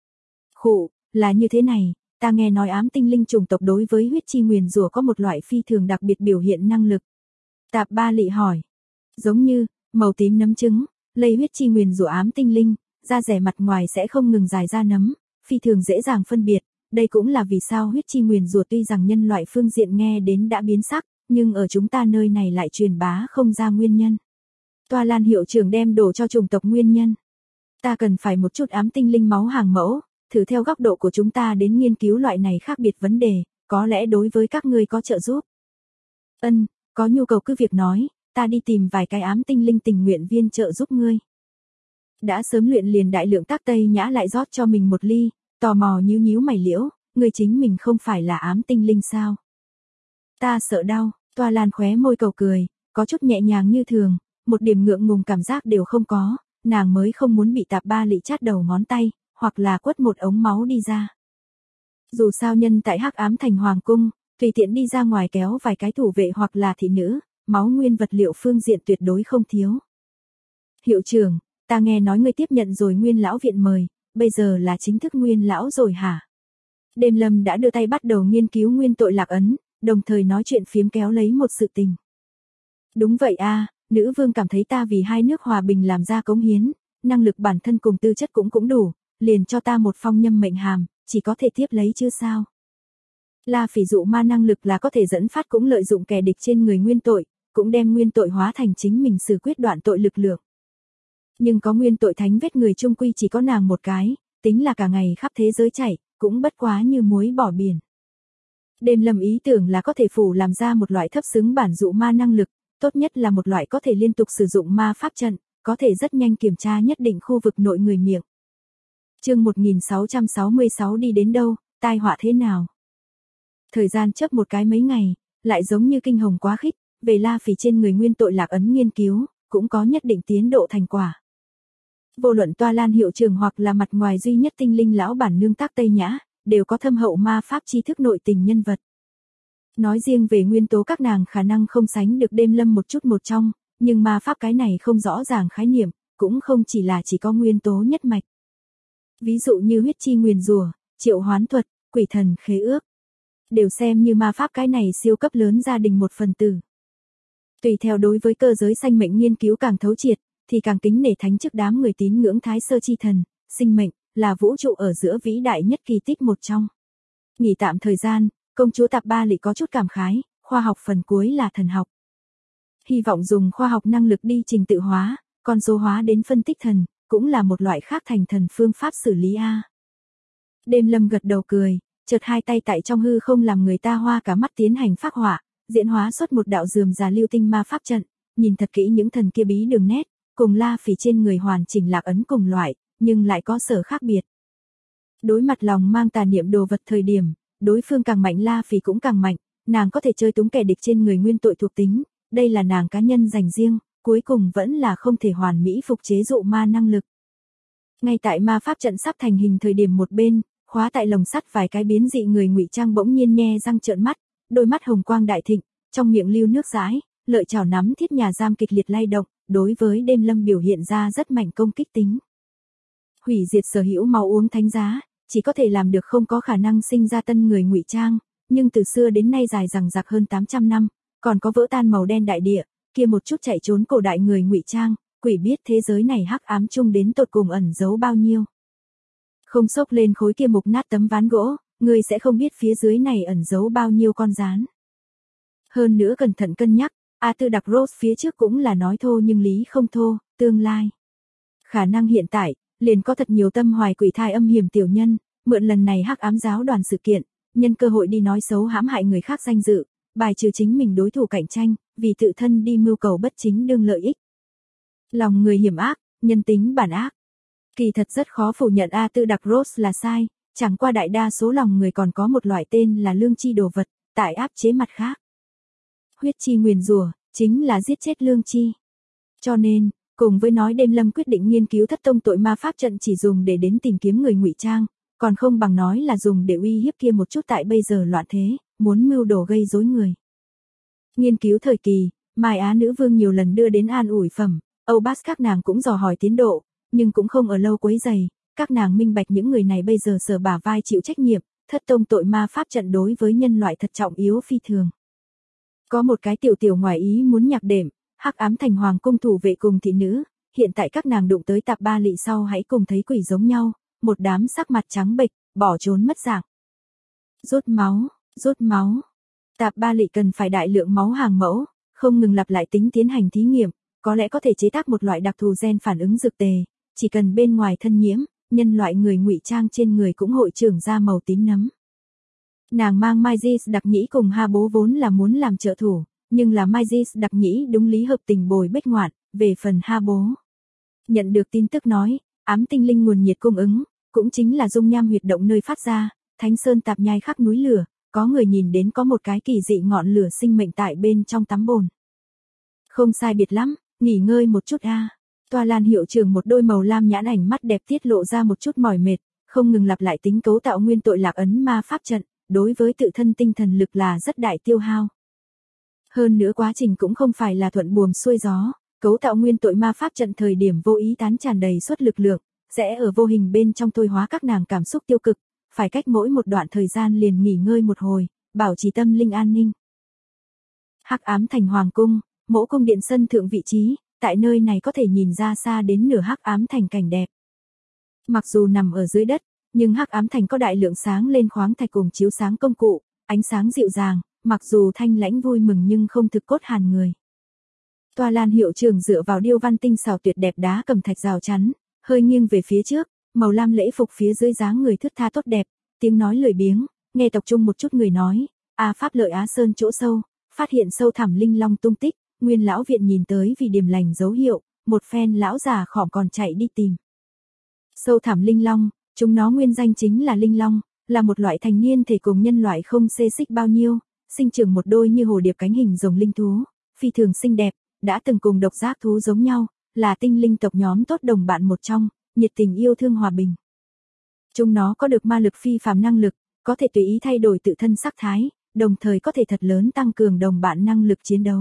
Khụ, là như thế này, ta nghe nói ám tinh linh chủng tộc đối với huyết chi nguyền rủa có một loại phi thường đặc biệt biểu hiện năng lực. Tạp Ba Lị hỏi. Giống như, màu tím nấm trứng, lây huyết chi nguyền rủa ám tinh linh, da rẻ mặt ngoài sẽ không ngừng dài ra nấm, phi thường dễ dàng phân biệt. Đây cũng là vì sao huyết chi nguyền rủa tuy rằng nhân loại phương diện nghe đến đã biến sắc, nhưng ở chúng ta nơi này lại truyền bá không ra nguyên nhân. Toa Lan hiệu trưởng đem đổ cho chủng tộc nguyên nhân. Ta cần phải một chút ám tinh linh máu hàng mẫu, thử theo góc độ của chúng ta đến nghiên cứu loại này khác biệt vấn đề, có lẽ đối với các ngươi có trợ giúp. Có nhu cầu cứ việc nói, ta đi tìm vài cái ám tinh linh tình nguyện viên trợ giúp ngươi. Đã sớm luyện liền đại lượng Tác Tây Nhã lại rót cho mình một ly, tò mò nhíu nhíu mày liễu, ngươi chính mình không phải là ám tinh linh sao? Ta sợ đau, Toa Lan khóe môi cầu cười, có chút nhẹ nhàng như thường, một điểm ngượng ngùng cảm giác đều không có, nàng mới không muốn bị Tạp Ba Lị chát đầu ngón tay, hoặc là quất một ống máu đi ra. Dù sao nhân tại Hắc Ám Thành Hoàng cung, tùy tiện đi ra ngoài kéo vài cái thủ vệ hoặc là thị nữ, máu nguyên vật liệu phương diện tuyệt đối không thiếu. Hiệu trưởng, ta nghe nói ngươi tiếp nhận rồi Nguyên lão viện mời, bây giờ là chính thức Nguyên lão rồi hả? Đêm Lâm đã đưa tay bắt đầu nghiên cứu nguyên tội lạc ấn, đồng thời nói chuyện phiếm kéo lấy một sự tình. Đúng vậy a, nữ vương cảm thấy ta vì hai nước hòa bình làm ra cống hiến, năng lực bản thân cùng tư chất cũng đủ, liền cho ta một phong nhâm mệnh hàm, chỉ có thể tiếp lấy chứ sao. La Phỉ dụ ma năng lực là có thể dẫn phát cũng lợi dụng kẻ địch trên người nguyên tội, cũng đem nguyên tội hóa thành chính mình xử quyết đoạn tội lực lượng. Nhưng có nguyên tội thánh vết người chung quy chỉ có nàng một cái, tính là cả ngày khắp thế giới chạy, cũng bất quá như muối bỏ biển. Đêm Lâm ý tưởng là có thể phủ làm ra một loại thấp xứng bản dụ ma năng lực, tốt nhất là một loại có thể liên tục sử dụng ma pháp trận, có thể rất nhanh kiểm tra nhất định khu vực nội người miệng. Chương 1666 đi đến đâu, tai họa thế nào? Thời gian chớp một cái mấy ngày, lại giống như kinh hồng quá khích, về La Phỉ trên người nguyên tội lạc ấn nghiên cứu, cũng có nhất định tiến độ thành quả. Vô luận Toa Lan hiệu trưởng hoặc là mặt ngoài duy nhất tinh linh lão bản nương Tác Tây Nhã, đều có thâm hậu ma pháp tri thức nội tình nhân vật. Nói riêng về nguyên tố các nàng khả năng không sánh được Đêm Lâm một chút một trong, nhưng ma pháp cái này không rõ ràng khái niệm, cũng không chỉ có nguyên tố nhất mạch. Ví dụ như huyết chi nguyền rủa, triệu hoán thuật, quỷ thần khế ước, đều xem như ma pháp cái này siêu cấp lớn gia đình một phần tử. Tùy theo đối với cơ giới sanh mệnh nghiên cứu càng thấu triệt, thì càng kính nể thánh chức đám người tín ngưỡng Thái Sơ chi thần, sinh mệnh là vũ trụ ở giữa vĩ đại nhất kỳ tích một trong. Nghỉ tạm thời gian, công chúa Tạp Ba Lị có chút cảm khái, khoa học phần cuối là thần học. Hy vọng dùng khoa học năng lực đi trình tự hóa, con số hóa đến phân tích thần, cũng là một loại khác thành thần phương pháp xử lý a. Đêm Lâm gật đầu cười, chợt hai tay tại trong hư không làm người ta hoa cả mắt tiến hành phác họa, diễn hóa xuất một đạo dườm già lưu tinh ma pháp trận, nhìn thật kỹ những thần kia bí đường nét, cùng La Phỉ trên người hoàn chỉnh lạc ấn cùng loại, nhưng lại có sở khác biệt. Đối mặt lòng mang tà niệm đồ vật thời điểm, đối phương càng mạnh La Phỉ cũng càng mạnh, nàng có thể chơi túng kẻ địch trên người nguyên tội thuộc tính, đây là nàng cá nhân dành riêng, cuối cùng vẫn là không thể hoàn mỹ phục chế dụ ma năng lực. Ngay tại ma pháp trận sắp thành hình thời điểm một bên, khóa tại lồng sắt vài cái biến dị người ngụy trang bỗng nhiên nhe răng trợn mắt, đôi mắt hồng quang đại thịnh, trong miệng lưu nước dãi, lợi chảo nắm thiết nhà giam kịch liệt lay động, đối với Đêm Lâm biểu hiện ra rất mạnh công kích tính. Hủy diệt sở hữu máu uống thánh giá, chỉ có thể làm được không có khả năng sinh ra tân người ngụy trang, nhưng từ xưa đến nay dài dằng dặc hơn 800 năm, còn có vỡ tan màu đen đại địa, kia một chút chạy trốn cổ đại người ngụy trang, quỷ biết thế giới này hắc ám chung đến tột cùng ẩn giấu bao nhiêu. Không xốc lên khối kia mục nát tấm ván gỗ, ngươi sẽ không biết phía dưới này ẩn giấu bao nhiêu con gián. Hơn nữa cẩn thận cân nhắc, A Tư Đặc Rose phía trước cũng là nói thô nhưng lý không thô, tương lai. Khả năng hiện tại, liền có thật nhiều tâm hoài quỷ thai âm hiểm tiểu nhân, mượn lần này hắc ám giáo đoàn sự kiện, nhân cơ hội đi nói xấu hãm hại người khác danh dự, bài trừ chính mình đối thủ cạnh tranh, vì tự thân đi mưu cầu bất chính đương lợi ích. Lòng người hiểm ác, nhân tính bản ác. Kỳ thật rất khó phủ nhận A Tư Đặc Rose là sai, chẳng qua đại đa số lòng người còn có một loại tên là lương chi đồ vật, tại áp chế mặt khác. Huyết chi nguyền rủa chính là giết chết lương chi. Cho nên, cùng với nói Đêm Lâm quyết định nghiên cứu thất tông tội ma pháp trận chỉ dùng để đến tìm kiếm người ngụy trang, còn không bằng nói là dùng để uy hiếp kia một chút tại bây giờ loạn thế, muốn mưu đồ gây rối người. Nghiên cứu thời kỳ, Mai Á nữ vương nhiều lần đưa đến an ủi phẩm, Âu Bas các nàng cũng dò hỏi tiến độ, nhưng cũng không ở lâu quấy giày, các nàng minh bạch những người này bây giờ sờ bả vai chịu trách nhiệm, thất tông tội ma pháp trận đối với nhân loại thật trọng yếu phi thường. Có một cái tiểu ngoài ý muốn nhạc đệm, hắc ám thành hoàng cung thủ vệ cùng thị nữ, hiện tại các nàng đụng tới Tạp Ba Lị sau hãy cùng thấy quỷ giống nhau, một đám sắc mặt trắng bệch, bỏ trốn mất dạng. Rút máu. Tạp Ba Lị cần phải đại lượng máu hàng mẫu, không ngừng lặp lại tính tiến hành thí nghiệm, có lẽ có thể chế tác một loại đặc thù gen phản ứng dược tề, chỉ cần bên ngoài thân nhiễm, nhân loại người ngụy trang trên người cũng hội trưởng ra màu tím nấm. Nàng mang Mai Di đặc nhĩ cùng Ha Bố vốn là muốn làm trợ thủ, nhưng là Mai Di đặc nhĩ đúng lý hợp tình bồi bích ngoạn, về phần Ha Bố. Nhận được tin tức nói, ám tinh linh nguồn nhiệt cung ứng, cũng chính là dung nham huyệt động nơi phát ra, Thánh Sơn tạp nhai khắc núi lửa, có người nhìn đến có một cái kỳ dị ngọn lửa sinh mệnh tại bên trong tắm bồn. Không sai biệt lắm, nghỉ ngơi một chút a. Toa Lan hiệu trưởng một đôi màu lam nhãn ảnh mắt đẹp tiết lộ ra một chút mỏi mệt, không ngừng lặp lại tính cấu tạo nguyên tội lạc ấn ma pháp trận, đối với tự thân tinh thần lực là rất đại tiêu hao. Hơn nữa quá trình cũng không phải là thuận buồm xuôi gió, cấu tạo nguyên tội ma pháp trận thời điểm vô ý tán tràn đầy suất lực lượng, sẽ ở vô hình bên trong thôi hóa các nàng cảm xúc tiêu cực, phải cách mỗi một đoạn thời gian liền nghỉ ngơi một hồi, bảo trì tâm linh an ninh. Hắc ám thành hoàng cung, mỗ cung điện sân thượng vị trí, tại nơi này có thể nhìn ra xa đến nửa hắc ám thành cảnh đẹp. Mặc dù nằm ở dưới đất, nhưng hắc ám thành có đại lượng sáng lên khoáng thạch cùng chiếu sáng công cụ, ánh sáng dịu dàng, mặc dù thanh lãnh vui mừng nhưng không thực cốt hàn người. Toa Lan hiệu trưởng dựa vào điêu văn tinh xảo tuyệt đẹp đá cẩm thạch rào chắn, hơi nghiêng về phía trước, màu lam lễ phục phía dưới dáng người thướt tha tốt đẹp, tiếng nói lười biếng, nghe tập trung một chút người nói, Pháp Lợi Á Sơn chỗ sâu, phát hiện sâu thẳm linh long tung tích, Nguyên lão viện nhìn tới vì điềm lành dấu hiệu, một phen lão già khỏm còn chạy đi tìm. Sâu thẳm linh long, chúng nó nguyên danh chính là linh long, là một loại thành niên thể cùng nhân loại không xê xích bao nhiêu, sinh trưởng một đôi như hồ điệp cánh hình rồng linh thú, phi thường xinh đẹp, đã từng cùng độc giác thú giống nhau, là tinh linh tộc nhóm tốt đồng bạn một trong, nhiệt tình yêu thương hòa bình. Chúng nó có được ma lực phi phàm năng lực, có thể tùy ý thay đổi tự thân sắc thái, đồng thời có thể thật lớn tăng cường đồng bạn năng lực chiến đấu.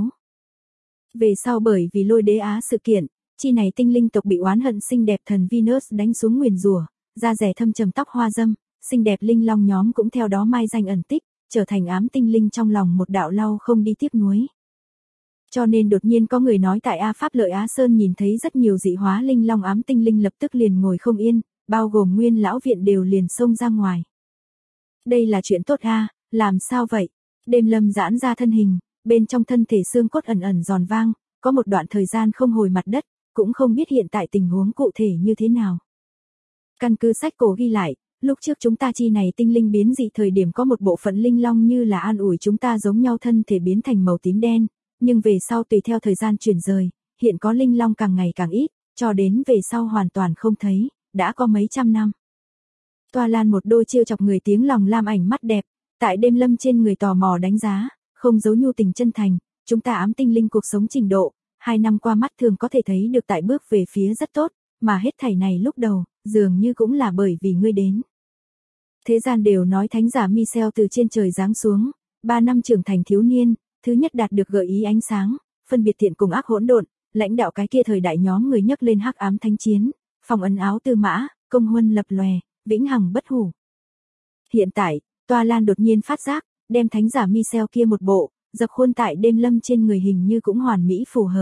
Về sau bởi vì Lôi Đế Á sự kiện, chi này tinh linh tộc bị oán hận xinh đẹp thần Venus đánh xuống nguyền rủa, da rẻ thâm trầm tóc hoa dâm, xinh đẹp linh long nhóm cũng theo đó mai danh ẩn tích, trở thành ám tinh linh trong lòng một đạo lau không đi tiếc nuối. Cho nên đột nhiên có người nói tại Pháp Lợi Á Sơn nhìn thấy rất nhiều dị hóa linh long ám tinh linh lập tức liền ngồi không yên, bao gồm Nguyên lão viện đều liền xông ra ngoài. Đây là chuyện tốt làm sao vậy? Đêm Lâm giãn ra thân hình, bên trong thân thể xương cốt ẩn ẩn giòn vang, có một đoạn thời gian không hồi mặt đất, cũng không biết hiện tại tình huống cụ thể như thế nào. Căn cứ sách cổ ghi lại, lúc trước chúng ta chi này tinh linh biến dị thời điểm có một bộ phận linh long như là an ủi chúng ta giống nhau thân thể biến thành màu tím đen, nhưng về sau tùy theo thời gian chuyển rời, hiện có linh long càng ngày càng ít, cho đến về sau hoàn toàn không thấy, đã có mấy trăm năm. Toa Lan một đôi trêu chọc người tiếng lòng lam ảnh mắt đẹp, tại Đêm Lâm trên người tò mò đánh giá, không giấu nhu tình chân thành, chúng ta ám tinh linh cuộc sống trình độ, 2 năm qua mắt thường có thể thấy được tại bước về phía rất tốt, mà hết thảy này lúc đầu, dường như cũng là bởi vì ngươi đến. Thế gian đều nói thánh giả Michel từ trên trời giáng xuống, 3 năm trưởng thành thiếu niên, thứ nhất đạt được gợi ý ánh sáng, phân biệt thiện cùng ác hỗn độn, lãnh đạo cái kia thời đại nhóm người nhấc lên hắc ám thánh chiến, phong ấn áo tư mã, công huân lập lòe, vĩnh hằng bất hủ. Hiện tại, Toa Lan đột nhiên phát giác, đem thánh giả Michel kia một bộ, dập khuôn tại Đêm Lâm trên người hình như cũng hoàn mỹ phù hợp.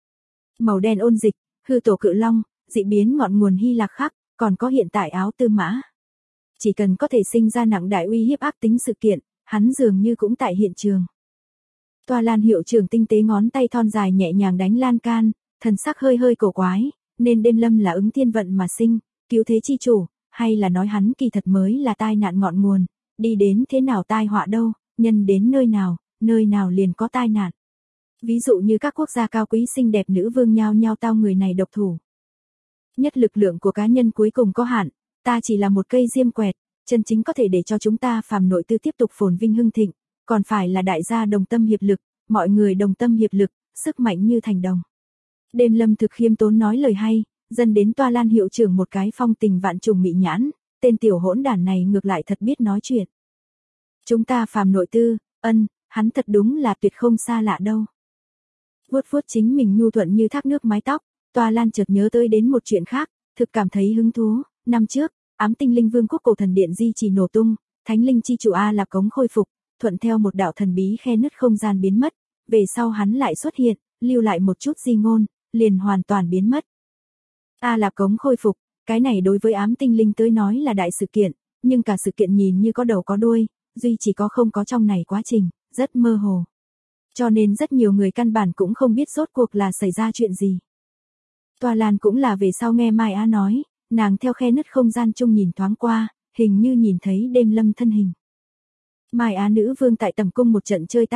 Màu đen ôn dịch, hư tổ cự long, dị biến ngọn nguồn Hy Lạc khắc, còn có hiện tại áo tư mã. Chỉ cần có thể sinh ra nặng đại uy hiếp ác tính sự kiện, hắn dường như cũng tại hiện trường. Toa Lan hiệu trưởng tinh tế ngón tay thon dài nhẹ nhàng đánh lan can, thần sắc hơi hơi cổ quái, nên Đêm Lâm là ứng thiên vận mà sinh, cứu thế chi chủ, hay là nói hắn kỳ thật mới là tai nạn ngọn nguồn, đi đến thế nào tai họa đâu, nhân đến nơi nào liền có tai nạn. Ví dụ như các quốc gia cao quý xinh đẹp nữ vương nhao nhao tao người này độc thủ. Nhất lực lượng của cá nhân cuối cùng có hạn, ta chỉ là một cây diêm quẹt, chân chính có thể để cho chúng ta phàm nội tư tiếp tục phồn vinh hưng thịnh, còn phải là đại gia đồng tâm hiệp lực, mọi người đồng tâm hiệp lực, sức mạnh như thành đồng. Đêm Lâm thực khiêm tốn nói lời hay, dần đến Toa Lan hiệu trưởng một cái phong tình vạn trùng mị nhãn, tên tiểu hỗn đản này ngược lại thật biết nói chuyện. Chúng ta phàm nội tư, hắn thật đúng là tuyệt không xa lạ đâu. Vuốt vuốt chính mình nhu thuận như thác nước mái tóc, Toa Lan chợt nhớ tới đến một chuyện khác, thực cảm thấy hứng thú. Năm trước, ám tinh linh vương quốc cổ thần điện di trì nổ tung, thánh linh chi chủ A Lạp Cống khôi phục, thuận theo một đạo thần bí khe nứt không gian biến mất, về sau hắn lại xuất hiện, lưu lại một chút di ngôn, liền hoàn toàn biến mất. A Lạp Cống khôi phục, cái này đối với ám tinh linh tới nói là đại sự kiện, nhưng cả sự kiện nhìn như có đầu có đuôi, duy chỉ có không có trong này quá trình, rất mơ hồ. Cho nên rất nhiều người căn bản cũng không biết rốt cuộc là xảy ra chuyện gì. Toa Lan cũng là về sau nghe Mai Á nói, nàng theo khe nứt không gian chung nhìn thoáng qua, hình như nhìn thấy Đêm Lâm thân hình. Mai Á nữ vương tại tầm cung một trận chơi tác,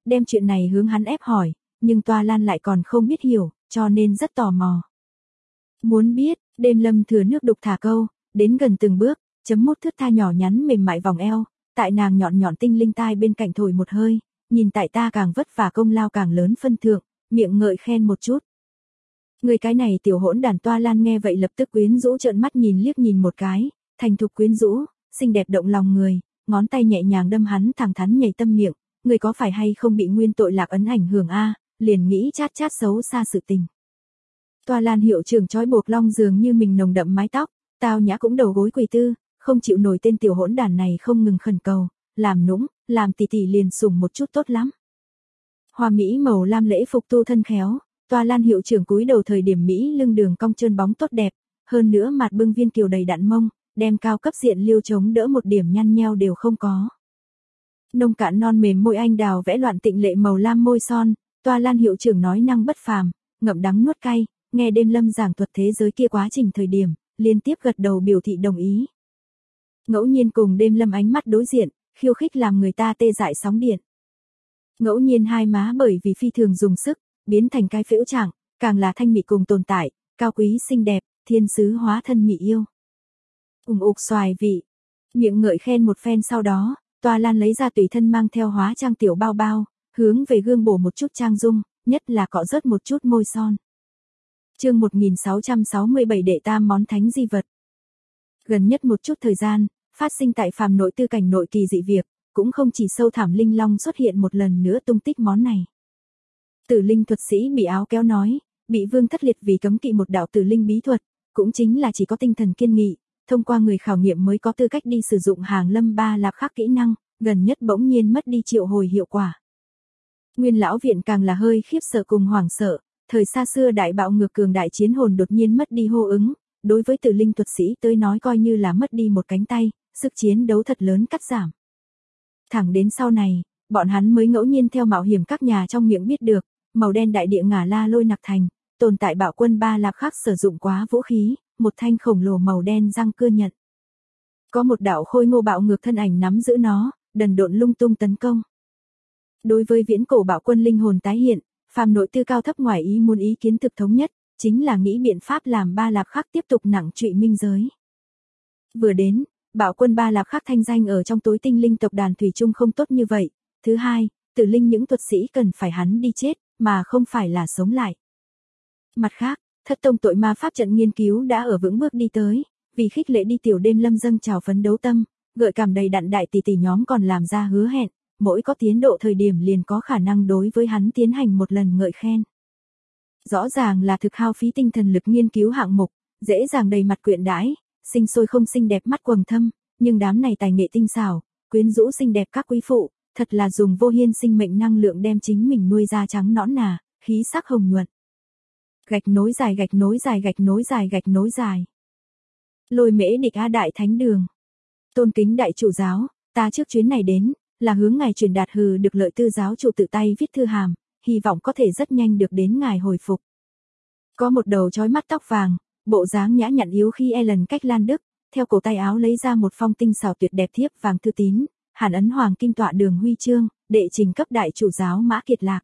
đem chuyện này hướng hắn ép hỏi, nhưng Toa Lan lại còn không biết hiểu, cho nên rất tò mò. Muốn biết, Đêm Lâm thừa nước đục thả câu, đến gần từng bước, chấm mút thướt tha nhỏ nhắn mềm mại vòng eo, tại nàng nhọn nhọn tinh linh tai bên cạnh thổi một hơi, nhìn tại ta càng vất vả công lao càng lớn phân thượng, miệng ngợi khen một chút. Người cái này tiểu hỗn đàn. Toa Lan nghe vậy lập tức quyến rũ trợn mắt nhìn liếc nhìn một cái, thành thục quyến rũ, xinh đẹp động lòng người, ngón tay nhẹ nhàng đâm hắn thẳng thắn nhảy tâm miệng, người có phải hay không bị nguyên tội lạc ấn ảnh hưởng a, liền nghĩ chát chát xấu xa sự tình. Toa Lan hiệu trưởng trói buộc long dường như mình nồng đậm mái tóc, tao nhã cũng đầu gối quỳ tư, không chịu nổi tên tiểu hỗn đàn này không ngừng khẩn cầu, làm nũng, làm tỷ tỷ liền sủng một chút tốt lắm. Hoa mỹ màu lam lễ phục tu thân khéo, Toa Lan hiệu trưởng cúi đầu thời điểm mỹ lưng đường cong trơn bóng tốt đẹp, hơn nữa mặt bưng viên kiều đầy đặn mông, đem cao cấp diện liêu chống đỡ một điểm nhăn nheo đều không có. Nông cạn non mềm môi anh đào vẽ loạn tịnh lệ màu lam môi son, Toa Lan hiệu trưởng nói năng bất phàm, ngậm đắng nuốt cay, nghe Đêm Lâm giảng thuật thế giới kia quá trình thời điểm, liên tiếp gật đầu biểu thị đồng ý. Ngẫu nhiên cùng Đêm Lâm ánh mắt đối diện, khiêu khích làm người ta tê dại sóng điện. Ngẫu nhiên hai má bởi vì phi thường dùng sức, biến thành cái phễu trạng, càng là thanh mị cùng tồn tại, cao quý xinh đẹp, thiên sứ hóa thân mị yêu. Ục xoài vị, miệng ngợi khen một phen sau đó, Toa Lan lấy ra tùy thân mang theo hóa trang tiểu bao bao, hướng về gương bổ một chút trang dung, nhất là cọ rớt một chút môi son. Chương 1667 đệ tam món thánh di vật. Gần nhất một chút thời gian, phát sinh tại phàm nội tư cảnh nội kỳ dị việc, cũng không chỉ sâu thẳm linh long xuất hiện một lần nữa tung tích món này. Tử linh thuật sĩ bị áo kéo nói, bị Vương Thất Liệt vì cấm kỵ một đạo tử linh bí thuật, cũng chính là chỉ có tinh thần kiên nghị, thông qua người khảo nghiệm mới có tư cách đi sử dụng hàng lâm ba lạc khắc kỹ năng, gần nhất bỗng nhiên mất đi triệu hồi hiệu quả. Nguyên lão viện càng là hơi khiếp sợ cùng hoảng sợ, thời xa xưa đại bạo ngược cường đại chiến hồn đột nhiên mất đi hô ứng, đối với tử linh thuật sĩ tới nói coi như là mất đi một cánh tay, sức chiến đấu thật lớn cắt giảm. Thẳng đến sau này, bọn hắn mới ngẫu nhiên theo mạo hiểm các nhà trong miệng biết được, màu đen đại địa Ngả La Lôi Nặc Thành, tồn tại bạo quân ba lạc khắc sử dụng quá vũ khí, một thanh khổng lồ màu đen răng cưa nhận. Có một đạo khôi ngô bạo ngược thân ảnh nắm giữ nó, đần độn lung tung tấn công. Đối với viễn cổ bạo quân linh hồn tái hiện, phàm nội tư cao thấp ngoài ý muốn ý kiến thực thống nhất, chính là nghĩ biện pháp làm ba lạc khắc tiếp tục nặng trụy minh giới. Vừa đến, bạo quân ba lạc khắc thanh danh ở trong tối tinh linh tộc đàn thủy chung không tốt như vậy. Thứ hai, tử linh những thuật sĩ cần phải hắn đi chết, mà không phải là sống lại. Mặt khác, thất tông tội ma pháp trận nghiên cứu đã ở vững bước đi tới, vì khích lệ đi tiểu Đêm Lâm dâng trào phấn đấu tâm, gợi cảm đầy đặn đại tỷ tỷ nhóm còn làm ra hứa hẹn, mỗi có tiến độ thời điểm liền có khả năng đối với hắn tiến hành một lần ngợi khen. Rõ ràng là thực hao phí tinh thần lực nghiên cứu hạng mục, dễ dàng đầy mặt quyện đãi, sinh sôi không xinh đẹp mắt quầng thâm, nhưng đám này tài nghệ tinh xảo, quyến rũ xinh đẹp các quý phụ, thật là dùng vô hiên sinh mệnh năng lượng đem chính mình nuôi ra trắng nõn nà, khí sắc hồng nhuận. Gạch nối dài gạch nối dài gạch nối dài gạch nối dài. Lôi Mễ Địch A Đại Thánh Đường. Tôn kính đại chủ giáo, ta trước chuyến này đến, là hướng ngài truyền đạt hừ được lợi tư giáo chủ tự tay viết thư hàm, hy vọng có thể rất nhanh được đến ngài hồi phục. Có một đầu chói mắt tóc vàng, bộ dáng nhã nhặn yếu khi Ellen cách Lan Đức, theo cổ tay áo lấy ra một phong tinh xảo tuyệt đẹp thiếp vàng thư tín, hàn ấn hoàng kim tọa đường huy chương, đệ trình cấp đại chủ giáo Mã Kiệt Lạc.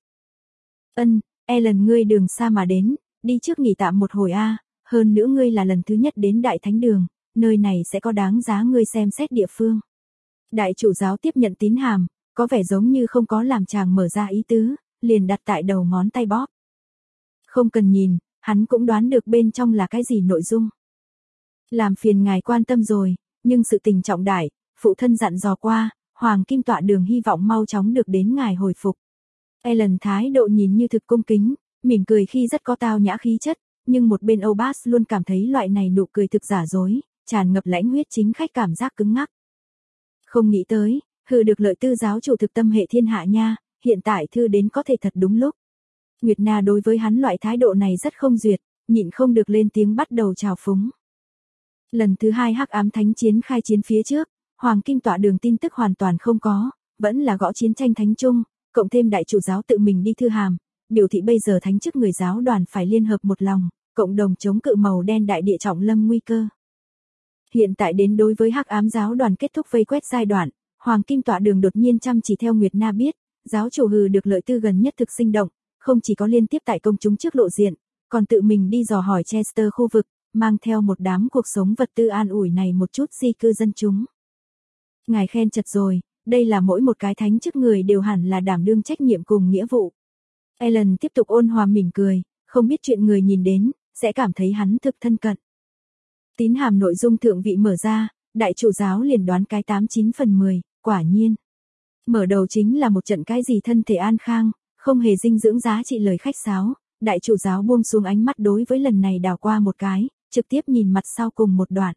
Ellen ngươi đường xa mà đến, đi trước nghỉ tạm một hồi a, hơn nữa ngươi là lần thứ nhất đến Đại Thánh Đường, nơi này sẽ có đáng giá ngươi xem xét địa phương. Đại chủ giáo tiếp nhận tín hàm, có vẻ giống như không có làm chàng mở ra ý tứ, liền đặt tại đầu ngón tay bóp. Không cần nhìn, hắn cũng đoán được bên trong là cái gì nội dung. Làm phiền ngài quan tâm rồi, nhưng sự tình trọng đại, phụ thân dặn dò qua, hoàng kim tọa đường hy vọng mau chóng được đến ngài hồi phục. Ellen thái độ nhìn như thực cung kính, mỉm cười khi rất có tao nhã khí chất, nhưng một bên Obas luôn cảm thấy loại này nụ cười thực giả dối, tràn ngập lãnh huyết chính khách cảm giác cứng ngắc. Không nghĩ tới, hừ được lợi tư giáo chủ thực tâm hệ thiên hạ nha, hiện tại thư đến có thể thật đúng lúc. Nguyệt Na đối với hắn loại thái độ này rất không duyệt, nhịn không được lên tiếng bắt đầu trào phúng. Lần thứ hai hắc ám thánh chiến khai chiến phía trước, hoàng kim tọa đường tin tức hoàn toàn không có, vẫn là gõ chiến tranh thánh trung, cộng thêm đại chủ giáo tự mình đi thư hàm, biểu thị bây giờ thánh chức người giáo đoàn phải liên hợp một lòng, cộng đồng chống cự màu đen đại địa trọng lâm nguy cơ. Hiện tại đến đối với hắc ám giáo đoàn kết thúc vây quét giai đoạn, hoàng kim tọa đường đột nhiên chăm chỉ theo Nguyệt Na biết, giáo chủ Hừ Được Lợi Tư gần nhất thực sinh động, không chỉ có liên tiếp tại công chúng trước lộ diện, còn tự mình đi dò hỏi Chester khu vực, mang theo một đám cuộc sống vật tư an ủi này một chút di cư dân chúng. Ngài khen chật rồi, đây là mỗi một cái thánh chức người đều hẳn là đảm đương trách nhiệm cùng nghĩa vụ. Ellen tiếp tục ôn hòa mỉm cười, không biết chuyện người nhìn đến, sẽ cảm thấy hắn thực thân cận. Tín hàm nội dung thượng vị mở ra, đại chủ giáo liền đoán cái 89 phần 10, quả nhiên. Mở đầu chính là một trận cái gì thân thể an khang, không hề dinh dưỡng giá trị lời khách sáo, đại chủ giáo buông xuống ánh mắt đối với lần này đảo qua một cái, trực tiếp nhìn mặt sau cùng một đoạn.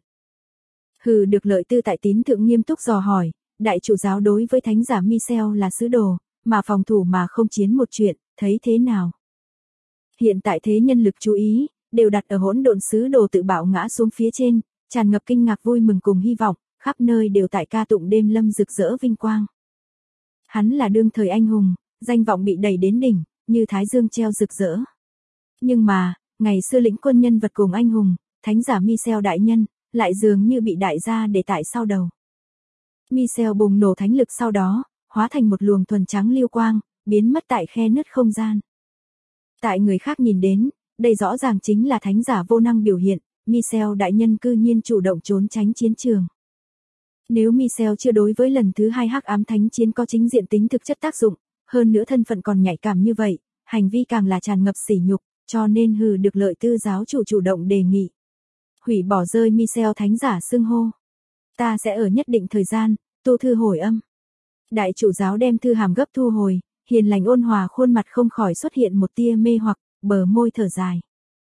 Hừ Được Lợi Tư tại tín thượng nghiêm túc dò hỏi, đại chủ giáo đối với thánh giả Michel là sứ đồ, mà phòng thủ mà không chiến một chuyện, thấy thế nào? Hiện tại thế nhân lực chú ý, đều đặt ở hỗn độn sứ đồ tự bạo ngã xuống phía trên, tràn ngập kinh ngạc vui mừng cùng hy vọng, khắp nơi đều tại ca tụng đêm lâm rực rỡ vinh quang. Hắn là đương thời anh hùng, danh vọng bị đẩy đến đỉnh, như thái dương treo rực rỡ. Nhưng mà, ngày xưa lĩnh quân nhân vật cùng anh hùng, thánh giả Michel đại nhân, lại dường như bị đại gia để tại sau đầu. Michel bùng nổ thánh lực sau đó, hóa thành một luồng thuần trắng lưu quang, biến mất tại khe nứt không gian. Tại người khác nhìn đến, đây rõ ràng chính là thánh giả vô năng biểu hiện, Michel đại nhân cư nhiên chủ động trốn tránh chiến trường. Nếu Michel chưa đối với lần thứ 2 hắc ám thánh chiến có chính diện tính thực chất tác dụng, hơn nữa thân phận còn nhạy cảm như vậy, hành vi càng là tràn ngập sỉ nhục, cho nên Hừ Được Lợi Tư giáo chủ động đề nghị hủy bỏ rơi Michel thánh giả xưng hô. Ta sẽ ở nhất định thời gian, tu thư hồi âm. Đại chủ giáo đem thư hàm gấp thu hồi, hiền lành ôn hòa khuôn mặt không khỏi xuất hiện một tia mê hoặc, bờ môi thở dài.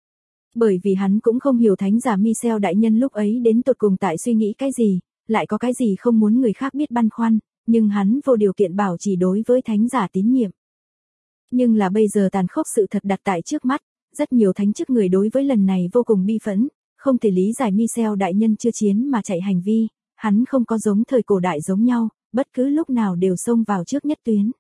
Bởi vì hắn cũng không hiểu thánh giả Michel đại nhân lúc ấy đến tột cùng tại suy nghĩ cái gì, lại có cái gì không muốn người khác biết băn khoăn, nhưng hắn vô điều kiện bảo trì đối với thánh giả tín nhiệm. Nhưng là bây giờ tàn khốc sự thật đặt tại trước mắt, rất nhiều thánh chức người đối với lần này vô cùng bi phẫn, không thể lý giải Michel đại nhân chưa chiến mà chạy hành vi, hắn không có giống thời cổ đại giống nhau, bất cứ lúc nào đều xông vào trước nhất tuyến.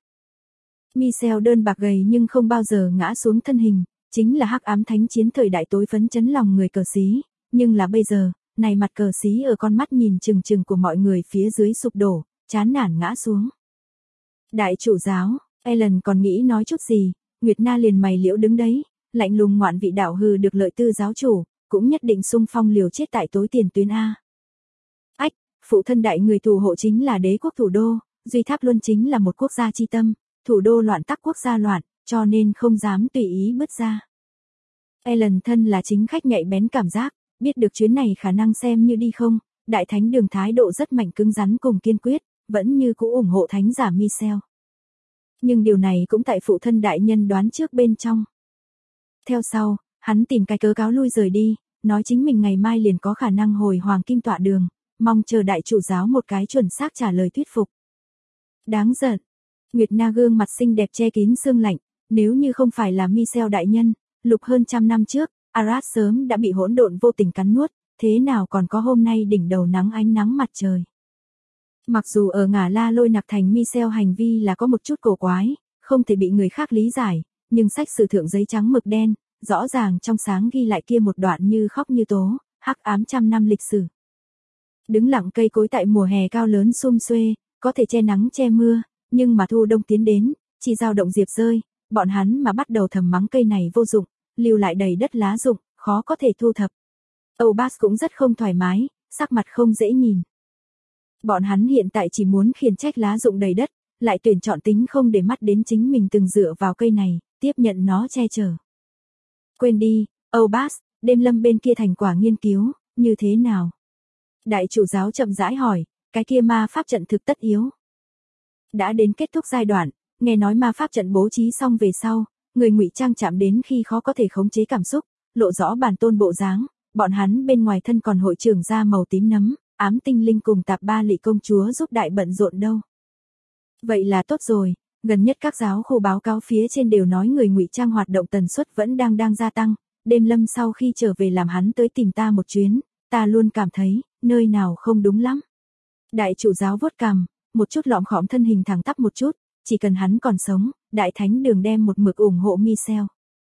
Michel đơn bạc gầy nhưng không bao giờ ngã xuống thân hình, chính là hắc ám thánh chiến thời đại tối phấn chấn lòng người cờ xí, nhưng là bây giờ, này mặt cờ xí ở con mắt nhìn chừng chừng của mọi người phía dưới sụp đổ, chán nản ngã xuống. Đại chủ giáo, Ellen còn nghĩ nói chút gì, Nguyệt Na liền mày liễu đứng đấy, lạnh lùng ngoạn vị đạo Hừ Được Lợi Tư giáo chủ, cũng nhất định xung phong liều chết tại tối tiền tuyến A. Ách, phụ thân đại người thủ hộ chính là đế quốc thủ đô, Duy Tháp Luân chính là một quốc gia chi tâm, thủ đô loạn tắc quốc gia loạn, cho nên không dám tùy ý bứt ra. Ellen thân là chính khách nhạy bén cảm giác, biết được chuyến này khả năng xem như đi không, đại thánh đường thái độ rất mạnh cứng rắn cùng kiên quyết, vẫn như cũ ủng hộ thánh giả Michel. Nhưng điều này cũng tại phụ thân đại nhân đoán trước bên trong. Theo sau, hắn tìm cái cớ cáo lui rời đi, nói chính mình ngày mai liền có khả năng hồi Hoàng Kim Tọa Đường, mong chờ đại chủ giáo một cái chuẩn xác trả lời thuyết phục. Đáng giận. Nguyệt Na gương mặt xinh đẹp che kín sương lạnh, nếu như không phải là Michel đại nhân, lục hơn trăm năm trước, Arras sớm đã bị hỗn độn vô tình cắn nuốt, thế nào còn có hôm nay đỉnh đầu nắng ánh nắng mặt trời. Mặc dù ở ngả la lôi nặc thành Michel hành vi là có một chút cổ quái, không thể bị người khác lý giải, nhưng sách sử thượng giấy trắng mực đen, rõ ràng trong sáng ghi lại kia một đoạn như khóc như tố, hắc ám trăm năm lịch sử. Đứng lặng cây cối tại mùa hè cao lớn sum xuê, có thể che nắng che mưa, nhưng mà thu đông tiến đến, chỉ dao động diệp rơi, bọn hắn mà bắt đầu thầm mắng cây này vô dụng, lưu lại đầy đất lá rụng, khó có thể thu thập. Âu Bass cũng rất không thoải mái, sắc mặt không dễ nhìn. Bọn hắn hiện tại chỉ muốn khiển trách lá rụng đầy đất, lại tuyển chọn tính không để mắt đến chính mình từng dựa vào cây này, tiếp nhận nó che chở. Quên đi, Âu Bass, đêm lâm bên kia thành quả nghiên cứu, như thế nào? Đại chủ giáo chậm rãi hỏi, cái kia ma pháp trận thực tất yếu. Đã đến kết thúc giai đoạn, nghe nói ma pháp trận bố trí xong về sau, người ngụy trang chạm đến khi khó có thể khống chế cảm xúc, lộ rõ bản tôn bộ dáng, bọn hắn bên ngoài thân còn hội trưởng da màu tím nấm, ám tinh linh cùng tạp ba lị công chúa giúp đại bận rộn đâu. Vậy là tốt rồi, gần nhất các giáo khu báo cáo phía trên đều nói người ngụy trang hoạt động tần suất vẫn đang gia tăng, đêm lâm sau khi trở về làm hắn tới tìm ta một chuyến, ta luôn cảm thấy, nơi nào không đúng lắm. Đại chủ giáo vuốt cằm, một chút lọm khõm thân hình thẳng tắp một chút, chỉ cần hắn còn sống, đại thánh đường đem một mực ủng hộ Michel.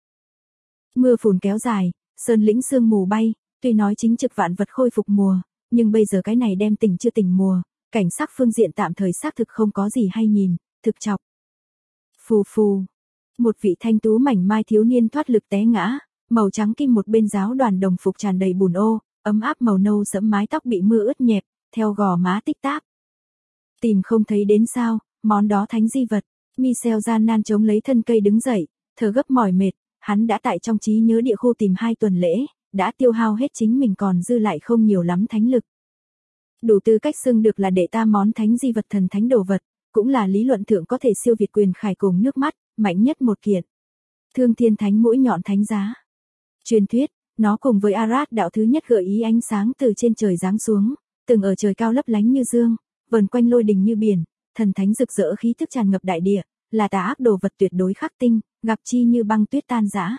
Mưa phùn kéo dài, sơn lĩnh sương mù bay, tuy nói chính trực vạn vật khôi phục mùa, nhưng bây giờ cái này đem tỉnh chưa tỉnh mùa, cảnh sắc phương diện tạm thời xác thực không có gì hay nhìn, thực chọc. Phù phù. Một vị thanh tú mảnh mai thiếu niên thoát lực té ngã, màu trắng kim một bên giáo đoàn đồng phục tràn đầy bùn ô, ấm áp màu nâu sẫm mái tóc bị mưa ướt nhẹp, theo gò má tích táp. Tìm không thấy đến sao, món đó thánh di vật. Michel gian nan chống lấy thân cây đứng dậy, thở gấp mỏi mệt, hắn đã tại trong trí nhớ địa khu tìm 2 tuần lễ, đã tiêu hao hết chính mình còn dư lại không nhiều lắm thánh lực. Đủ tư cách xưng được là đệ tam món thánh di vật thần thánh đồ vật, cũng là lý luận thượng có thể siêu việt quyền khải cùng nước mắt, mạnh nhất một kiện. Thương thiên thánh mũi nhọn thánh giá. Truyền thuyết, nó cùng với Arad đạo thứ nhất gợi ý ánh sáng từ trên trời giáng xuống, từng ở trời cao lấp lánh như dương, vần quanh lôi đình như biển, thần thánh rực rỡ khí tức tràn ngập đại địa, là tà ác đồ vật tuyệt đối khắc tinh, gặp chi như băng tuyết tan rã.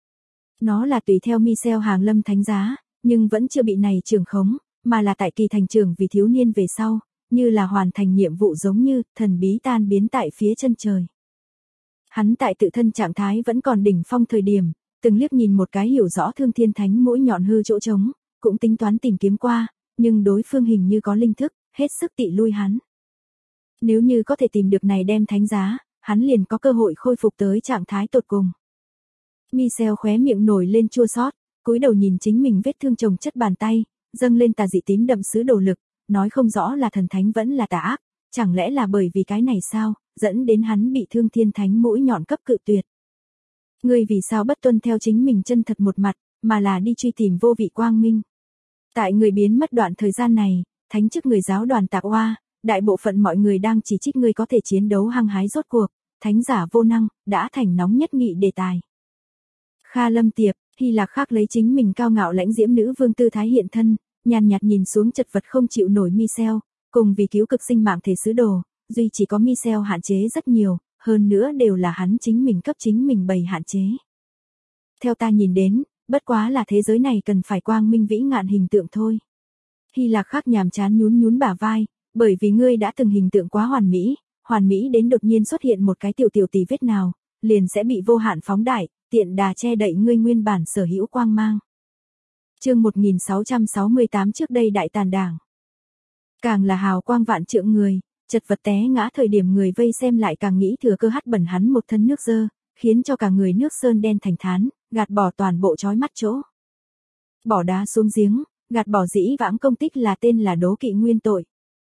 Nó là tùy theo Michel hàng lâm thánh giá, nhưng vẫn chưa bị này trưởng khống, mà là tại kỳ thành trưởng vì thiếu niên về sau, như là hoàn thành nhiệm vụ giống như thần bí tan biến tại phía chân trời. Hắn tại tự thân trạng thái vẫn còn đỉnh phong thời điểm, từng liếc nhìn một cái hiểu rõ thương thiên thánh mũi nhọn hư chỗ trống, cũng tính toán tìm kiếm qua, nhưng đối phương hình như có linh thức, hết sức tị lui hắn. Nếu như có thể tìm được này đem thánh giá, hắn liền có cơ hội khôi phục tới trạng thái tột cùng. Michel khóe miệng nổi lên chua xót, cúi đầu nhìn chính mình vết thương chồng chất bàn tay, dâng lên tà dị tím đậm sứ đồ lực, nói không rõ là thần thánh vẫn là tà ác, chẳng lẽ là bởi vì cái này sao, dẫn đến hắn bị thương thiên thánh mũi nhọn cấp cự tuyệt. Ngươi vì sao bất tuân theo chính mình chân thật một mặt, mà là đi truy tìm vô vị quang minh. Tại người biến mất đoạn thời gian này, thánh chức người giáo đoàn tạc oa, đại bộ phận mọi người đang chỉ trích ngươi có thể chiến đấu hăng hái rốt cuộc, thánh giả vô năng, đã thành nóng nhất nghị đề tài. Kha Lâm Tiệp, Hy Lạc khác lấy chính mình cao ngạo lãnh diễm nữ vương tư thái hiện thân, nhàn nhạt nhìn xuống chật vật không chịu nổi Michel, cùng vì cứu cực sinh mạng thể sứ đồ, duy chỉ có Michel hạn chế rất nhiều, hơn nữa đều là hắn chính mình cấp chính mình bày hạn chế. Theo ta nhìn đến, bất quá là thế giới này cần phải quang minh vĩ ngạn hình tượng thôi. Hy Lạc khác nhàm chán nhún nhún bả vai, bởi vì ngươi đã từng hình tượng quá hoàn mỹ đến đột nhiên xuất hiện một cái tiểu tì vết nào, liền sẽ bị vô hạn phóng đại, tiện đà che đậy ngươi nguyên bản sở hữu quang mang. Chương 1668 trước đây đại tàn đảng. Càng là hào quang vạn trượng người, chật vật té ngã thời điểm người vây xem lại càng nghĩ thừa cơ hắt bẩn hắn một thân nước dơ, khiến cho cả người nước sơn đen thành thán, gạt bỏ toàn bộ chói mắt chỗ. Bỏ đá xuống giếng, gạt bỏ dĩ vãng công tích là tên là đố kỵ nguyên tội.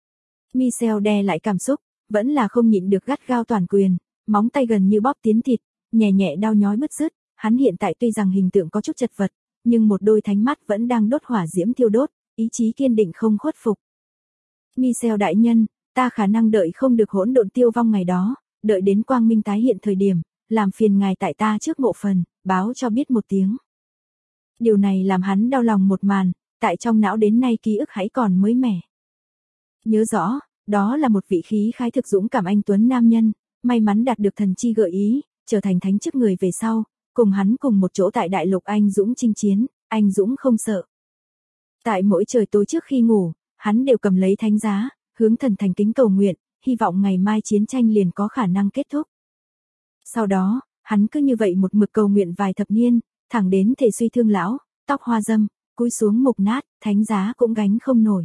Michel đè lại cảm xúc, vẫn là không nhịn được gắt gao toàn quyền, móng tay gần như bóp tiến thịt, nhẹ nhẹ đau nhói bứt rứt, hắn hiện tại tuy rằng hình tượng có chút chật vật, nhưng một đôi thánh mắt vẫn đang đốt hỏa diễm thiêu đốt, ý chí kiên định không khuất phục. Michel đại nhân, ta khả năng đợi không được hỗn độn tiêu vong ngày đó, đợi đến quang minh tái hiện thời điểm, làm phiền ngài tại ta trước mộ phần, báo cho biết một tiếng. Điều này làm hắn đau lòng một màn, tại trong não đến nay ký ức hãy còn mới mẻ. Nhớ rõ, đó là một vị khí khái thực dũng cảm anh tuấn nam nhân, may mắn đạt được thần chi gợi ý, trở thành thánh chức người về sau, cùng hắn cùng một chỗ tại đại lục anh dũng chinh chiến, anh dũng không sợ. Tại mỗi trời tối trước khi ngủ, hắn đều cầm lấy thánh giá, hướng thần thành kính cầu nguyện, hy vọng ngày mai chiến tranh liền có khả năng kết thúc. Sau đó, hắn cứ như vậy một mực cầu nguyện vài thập niên, thẳng đến thể suy thương lão, tóc hoa râm, cúi xuống mục nát, thánh giá cũng gánh không nổi.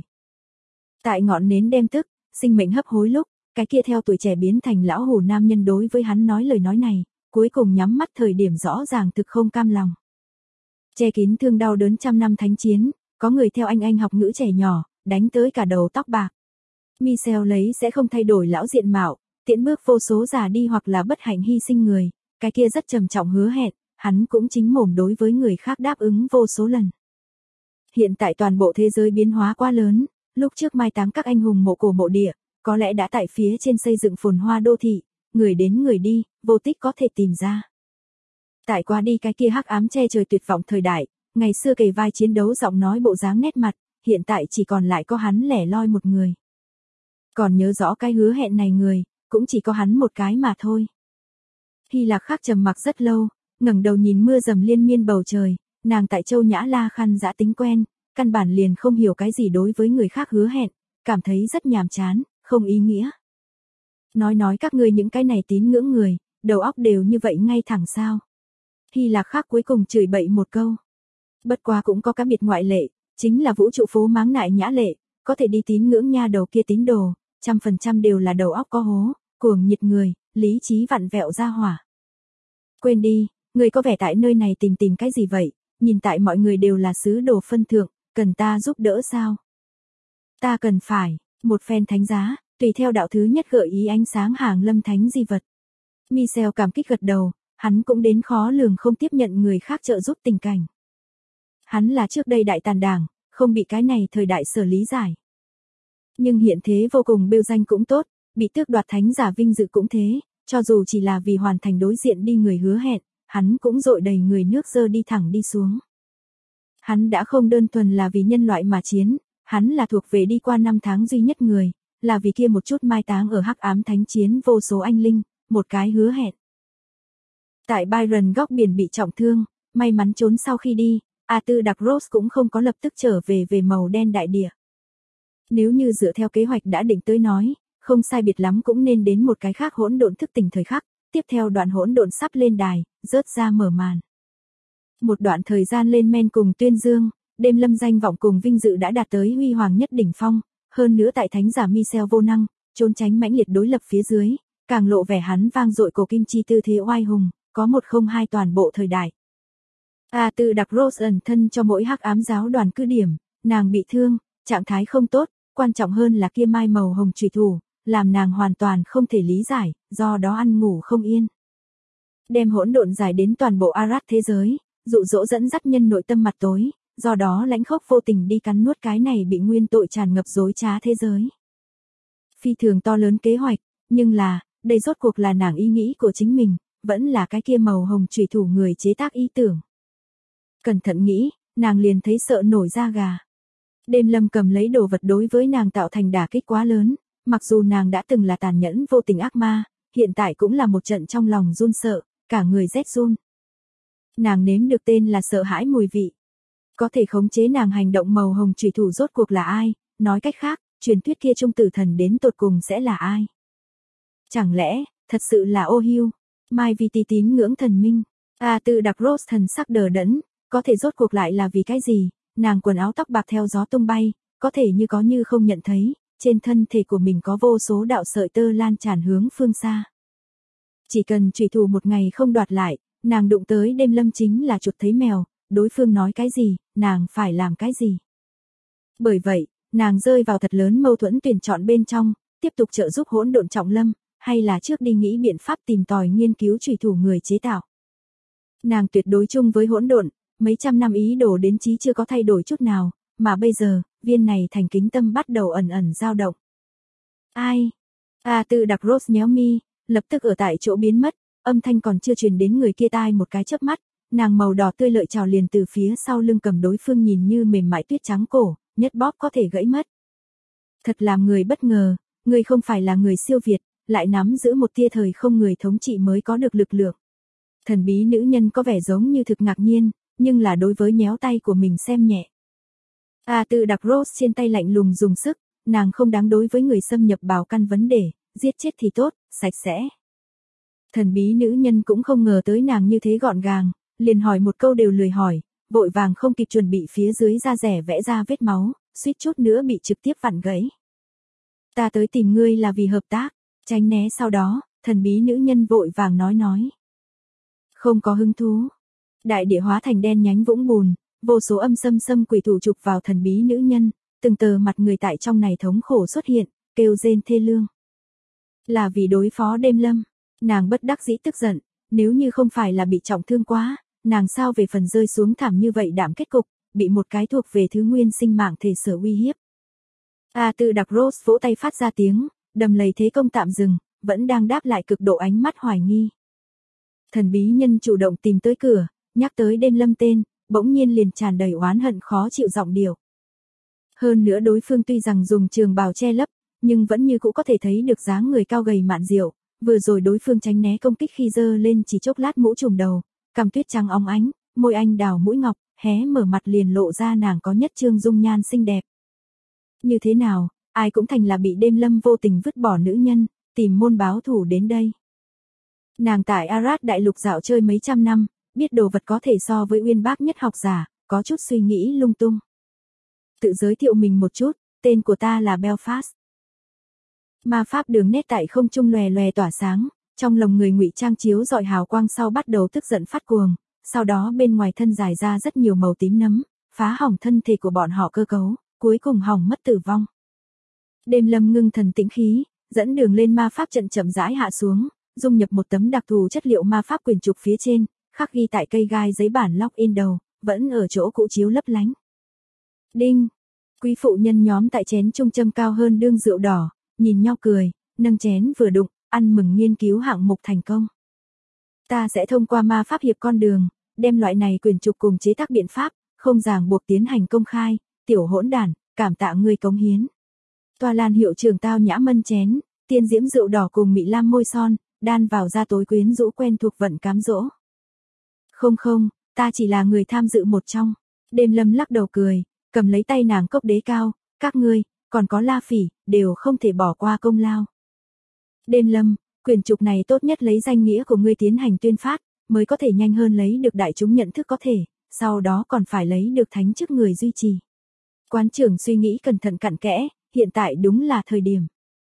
Tại ngọn nến đem tức, sinh mệnh hấp hối lúc, cái kia theo tuổi trẻ biến thành lão hủ nam nhân đối với hắn nói lời nói này, cuối cùng nhắm mắt thời điểm rõ ràng thực không cam lòng. Che kín thương đau đớn trăm năm thánh chiến, có người theo anh học ngữ trẻ nhỏ, đánh tới cả đầu tóc bạc. Michel lấy sẽ không thay đổi lão diện mạo, tiễn bước vô số già đi hoặc là bất hạnh hy sinh người, cái kia rất trầm trọng hứa hẹn, hắn cũng chính mồm đối với người khác đáp ứng vô số lần. Hiện tại toàn bộ thế giới biến hóa quá lớn, lúc trước mai táng các anh hùng mộ cổ mộ địa, có lẽ đã tại phía trên xây dựng phồn hoa đô thị, người đến người đi, vô tích có thể tìm ra. Tại qua đi cái kia hắc ám che trời tuyệt vọng thời đại, ngày xưa kề vai chiến đấu giọng nói bộ dáng nét mặt, hiện tại chỉ còn lại có hắn lẻ loi một người. Còn nhớ rõ cái hứa hẹn này người, cũng chỉ có hắn một cái mà thôi. Hy Lạc khác trầm mặc rất lâu, ngẩng đầu nhìn mưa dầm liên miên bầu trời, nàng tại Châu Nhã La Khăn dã tính quen, căn bản liền không hiểu cái gì đối với người khác hứa hẹn, cảm thấy rất nhàm chán, không ý nghĩa. Nói các ngươi những cái này tín ngưỡng người, đầu óc đều như vậy ngay thẳng sao. Hy Lạc khác cuối cùng chửi bậy một câu. Bất quá cũng có cá biệt ngoại lệ, chính là vũ trụ phố máng nại Nhã Lệ, có thể đi tín ngưỡng nha đầu kia tín đồ, 100% đều là đầu óc có hố, cuồng nhiệt người, lý trí vặn vẹo ra hỏa. Quên đi, người có vẻ tại nơi này tìm cái gì vậy, nhìn tại mọi người đều là sứ đồ phân thượng, cần ta giúp đỡ sao? Ta cần phải, một phen thánh giá, tùy theo đạo thứ nhất gợi ý ánh sáng hàng lâm thánh di vật. Michel cảm kích gật đầu, hắn cũng đến khó lường không tiếp nhận người khác trợ giúp tình cảnh. Hắn là trước đây đại tàn đảng, không bị cái này thời đại sở lý giải. Nhưng hiện thế vô cùng bêu danh cũng tốt, bị tước đoạt thánh giả vinh dự cũng thế, cho dù chỉ là vì hoàn thành đối diện đi người hứa hẹn, hắn cũng dội đầy người nước dơ đi thẳng đi xuống. Hắn đã không đơn thuần là vì nhân loại mà chiến, hắn là thuộc về đi qua năm tháng duy nhất người, là vì kia một chút mai táng ở hắc ám thánh chiến vô số anh linh, một cái hứa hẹn. Tại Byron góc biển bị trọng thương, may mắn trốn sau khi đi, Arthur Darkross cũng không có lập tức trở về màu đen đại địa. Nếu như dựa theo kế hoạch đã định tới nói, không sai biệt lắm cũng nên đến một cái khác hỗn độn thức tỉnh thời khắc, tiếp theo đoạn hỗn độn sắp lên đài, rớt ra mở màn. Một đoạn thời gian lên men cùng tuyên dương, đêm lâm danh vọng cùng vinh dự đã đạt tới huy hoàng nhất đỉnh phong, hơn nữa tại thánh giả Michel vô năng, trốn tránh mãnh liệt đối lập phía dưới, càng lộ vẻ hắn vang dội cổ kim chi tư thế oai hùng, có một không hai toàn bộ thời đại. Arthur Darkross ẩn thân cho mỗi hắc ám giáo đoàn cứ điểm, nàng bị thương, trạng thái không tốt, quan trọng hơn là kia mai màu hồng chủy thủ, làm nàng hoàn toàn không thể lý giải, do đó ăn ngủ không yên. Đem hỗn độn giải đến toàn bộ Arad thế giới, dụ dỗ dẫn dắt nhân nội tâm mặt tối, do đó lãnh khốc vô tình đi cắn nuốt cái này bị nguyên tội tràn ngập dối trá thế giới. Phi thường to lớn kế hoạch, nhưng là, đây rốt cuộc là nàng ý nghĩ của chính mình, vẫn là cái kia màu hồng chủy thủ người chế tác ý tưởng. Cẩn thận nghĩ, nàng liền thấy sợ nổi da gà. Đêm lâm cầm lấy đồ vật đối với nàng tạo thành đả kích quá lớn, mặc dù nàng đã từng là tàn nhẫn vô tình ác ma, hiện tại cũng là một trận trong lòng run sợ, cả người rét run. Nàng nếm được tên là sợ hãi mùi vị. Có thể khống chế nàng hành động màu hồng chủy thủ rốt cuộc là ai, nói cách khác, truyền thuyết kia trung tử thần đến tột cùng sẽ là ai? Chẳng lẽ, thật sự là ô hiu, Mai Vi Ti tín ngưỡng thần minh, Arthur Darkross thần sắc đờ đẫn, có thể rốt cuộc lại là vì cái gì? Nàng quần áo tóc bạc theo gió tung bay, có thể như có như không nhận thấy, trên thân thể của mình có vô số đạo sợi tơ lan tràn hướng phương xa. Chỉ cần chủy thủ một ngày không đoạt lại, nàng đụng tới đêm lâm chính là chuột thấy mèo, đối phương nói cái gì, nàng phải làm cái gì. Bởi vậy, nàng rơi vào thật lớn mâu thuẫn tuyển chọn bên trong, tiếp tục trợ giúp hỗn độn trọng lâm, hay là trước đi nghĩ biện pháp tìm tòi nghiên cứu chủy thủ người chế tạo. Nàng tuyệt đối chung với hỗn độn, mấy trăm năm ý đồ đến chí chưa có thay đổi chút nào, mà bây giờ, viên này thành kính tâm bắt đầu ẩn ẩn dao động. Ai? Arthur Darkross nhéo mi, lập tức ở tại chỗ biến mất, âm thanh còn chưa truyền đến người kia tai một cái chớp mắt, nàng màu đỏ tươi lợi trào liền từ phía sau lưng cầm đối phương nhìn như mềm mại tuyết trắng cổ, nhất bóp có thể gãy mất. Thật làm người bất ngờ, người không phải là người siêu việt, lại nắm giữ một tia thời không người thống trị mới có được lực lượng. Thần bí nữ nhân có vẻ giống như thực ngạc nhiên, nhưng là đối với nhéo tay của mình xem nhẹ. Arthur Darkross trên tay lạnh lùng dùng sức, nàng không đáng đối với người xâm nhập bào căn vấn đề, giết chết thì tốt, sạch sẽ. Thần bí nữ nhân cũng không ngờ tới nàng như thế gọn gàng, liền hỏi một câu đều lười hỏi, vội vàng không kịp chuẩn bị phía dưới da rẻ vẽ ra vết máu, suýt chút nữa bị trực tiếp vặn gãy. Ta tới tìm ngươi là vì hợp tác, tránh né sau đó, thần bí nữ nhân vội vàng nói. Không có hứng thú. Đại địa hóa thành đen nhánh vũng bùn, vô số âm xâm quỷ thủ chụp vào thần bí nữ nhân, từng tờ mặt người tại trong này thống khổ xuất hiện, kêu rên thê lương. Là vì đối phó đêm lâm, nàng bất đắc dĩ tức giận, nếu như không phải là bị trọng thương quá, nàng sao về phần rơi xuống thảm như vậy đảm kết cục, bị một cái thuộc về thứ nguyên sinh mạng thể sở uy hiếp. Arthur Darkross vỗ tay phát ra tiếng, đầm lầy thế công tạm dừng, vẫn đang đáp lại cực độ ánh mắt hoài nghi. Thần bí nhân chủ động tìm tới cửa, nhắc tới đêm lâm tên, bỗng nhiên liền tràn đầy oán hận khó chịu giọng điệu. Hơn nữa đối phương tuy rằng dùng trường bào che lấp, nhưng vẫn như cũ có thể thấy được dáng người cao gầy mạn diệu, vừa rồi đối phương tránh né công kích khi giơ lên chỉ chốc lát mũ trùm đầu, cằm tuyết trắng óng ánh, môi anh đào mũi ngọc, hé mở mặt liền lộ ra nàng có nhất trương dung nhan xinh đẹp. Như thế nào, ai cũng thành là bị đêm lâm vô tình vứt bỏ nữ nhân, tìm môn báo thù đến đây. Nàng tại Arad đại lục dạo chơi mấy trăm năm, biết đồ vật có thể so với uyên bác nhất học giả, có chút suy nghĩ lung tung. Tự giới thiệu mình một chút, tên của ta là Belfast. Ma pháp đường nét tại không trung lòe lòe tỏa sáng, Trong lồng người ngụy trang chiếu rọi hào quang sau bắt đầu tức giận phát cuồng, sau đó bên ngoài thân dài ra rất nhiều màu tím nấm, phá hỏng thân thể của bọn họ cơ cấu, cuối cùng hỏng mất tử vong. Đêm Lâm ngưng thần tĩnh khí, dẫn đường lên ma pháp trận chậm rãi hạ xuống, dung nhập một tấm đặc thù chất liệu ma pháp quyển trục phía trên, khắc ghi tại cây gai giấy bản lock in đầu, vẫn ở chỗ cũ chiếu lấp lánh. Đinh! Quý phụ nhân nhóm tại chén trung châm cao hơn đương rượu đỏ, nhìn nhau cười, nâng chén vừa đụng, ăn mừng nghiên cứu hạng mục thành công. Ta sẽ thông qua ma pháp hiệp con đường, đem loại này quyển trục cùng chế tác biện pháp, không ràng buộc tiến hành công khai, tiểu hỗn đản, cảm tạ ngươi cống hiến. Toa Lan hiệu trưởng tao nhã mân chén, tiên diễm rượu đỏ cùng mị lam môi son, đan vào da tối quyến rũ quen thuộc vận cám dỗ. Không, ta chỉ là người tham dự một trong. Đêm Lâm lắc đầu cười, cầm lấy tay nàng cốc đế cao, các ngươi, còn có La Phỉ, đều không thể bỏ qua công lao. Đêm Lâm, quyển trục này tốt nhất lấy danh nghĩa của ngươi tiến hành tuyên phát, mới có thể nhanh hơn lấy được đại chúng nhận thức có thể, sau đó còn phải lấy được thánh chức người duy trì. Quán trưởng suy nghĩ cẩn thận cặn kẽ, hiện tại đúng là thời điểm.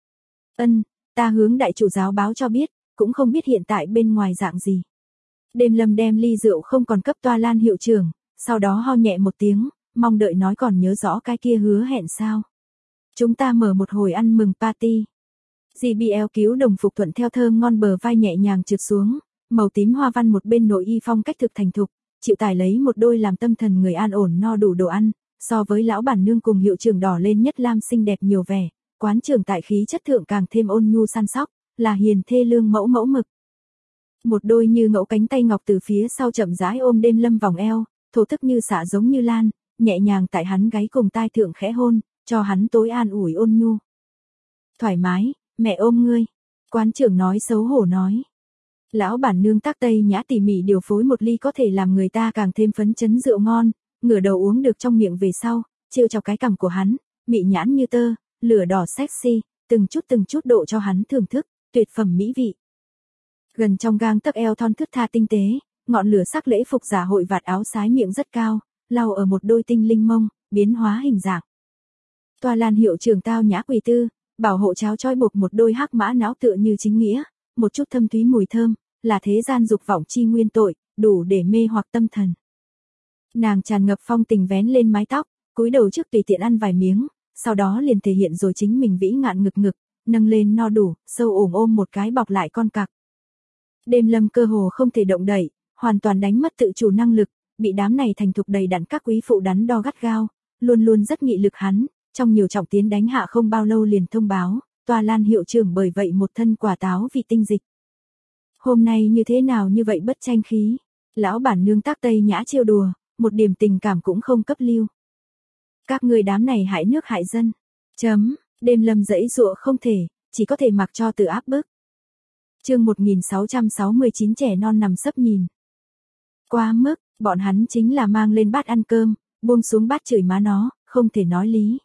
Ta hướng đại chủ giáo báo cho biết, cũng không biết hiện tại bên ngoài dạng gì. Đêm Lâm đem ly rượu không còn cấp Toa Lan hiệu trưởng, sau đó ho nhẹ một tiếng, mong đợi nói còn nhớ rõ cái kia hứa hẹn sao. Chúng ta mở một hồi ăn mừng party. JBL cứu đồng phục thuận theo thơm ngon bờ vai nhẹ nhàng trượt xuống, màu tím hoa văn một bên nội y phong cách thực thành thục, chịu tải lấy một đôi làm tâm thần người an ổn no đủ đồ ăn, so với lão bản nương cùng hiệu trưởng đỏ lên nhất lam xinh đẹp nhiều vẻ, quán trưởng tại khí chất thượng càng thêm ôn nhu săn sóc, là hiền thê lương mẫu mực. Một đôi như ngẫu cánh tay ngọc từ phía sau chậm rãi ôm Đêm Lâm vòng eo, thổ thức như xả giống như lan, nhẹ nhàng tại hắn gáy cùng tai thượng khẽ hôn, cho hắn tối an ủi ôn nhu. Thoải mái, mẹ ôm ngươi. Quán trưởng nói xấu hổ nói. Lão bản nương tác tây nhã tỉ mỉ điều phối một ly có thể làm người ta càng thêm phấn chấn rượu ngon, ngửa đầu uống được trong miệng về sau, trêu chọc cái cằm của hắn, mị nhãn như tơ, lửa đỏ sexy, từng chút độ cho hắn thưởng thức, tuyệt phẩm mỹ vị. Gần trong gang tấc eo thon thướt tha tinh tế, ngọn lửa sắc lễ phục giả hội vạt áo sái miệng rất cao, lau ở một đôi tinh linh mông, biến hóa hình dạng. Toa Lan hiệu trưởng tao nhã quỳ tư, bảo hộ cháo choi buộc một đôi hắc mã não tựa như chính nghĩa, một chút thâm thúy mùi thơm, là thế gian dục vọng chi nguyên tội, đủ để mê hoặc tâm thần. Nàng tràn ngập phong tình vén lên mái tóc, cúi đầu trước tùy tiện ăn vài miếng, sau đó liền thể hiện rồi chính mình vĩ ngạn ngực, nâng lên no đủ, sâu ồm ôm một cái bọc lại con cặc. Đêm Lâm cơ hồ không thể động đậy, hoàn toàn đánh mất tự chủ năng lực, bị đám này thành thục đầy đặn các quý phụ đắn đo gắt gao, luôn rất nghị lực hắn, trong nhiều trọng tiến đánh hạ không bao lâu liền thông báo, Toa Lan hiệu trưởng bởi vậy một thân quả táo vị tinh dịch. Hôm nay như thế nào như vậy bất tranh khí, lão bản nương tác tây nhã trêu đùa, một điểm tình cảm cũng không cấp lưu. Các người đám này hại nước hại dân. Đêm Lâm dãy dụa không thể, chỉ có thể mặc cho tự áp bức. Chương 1669 trẻ non nằm sấp nhìn. Quá mức, bọn hắn chính là mang lên bát ăn cơm, buông xuống bát chửi má nó, không thể nói lý.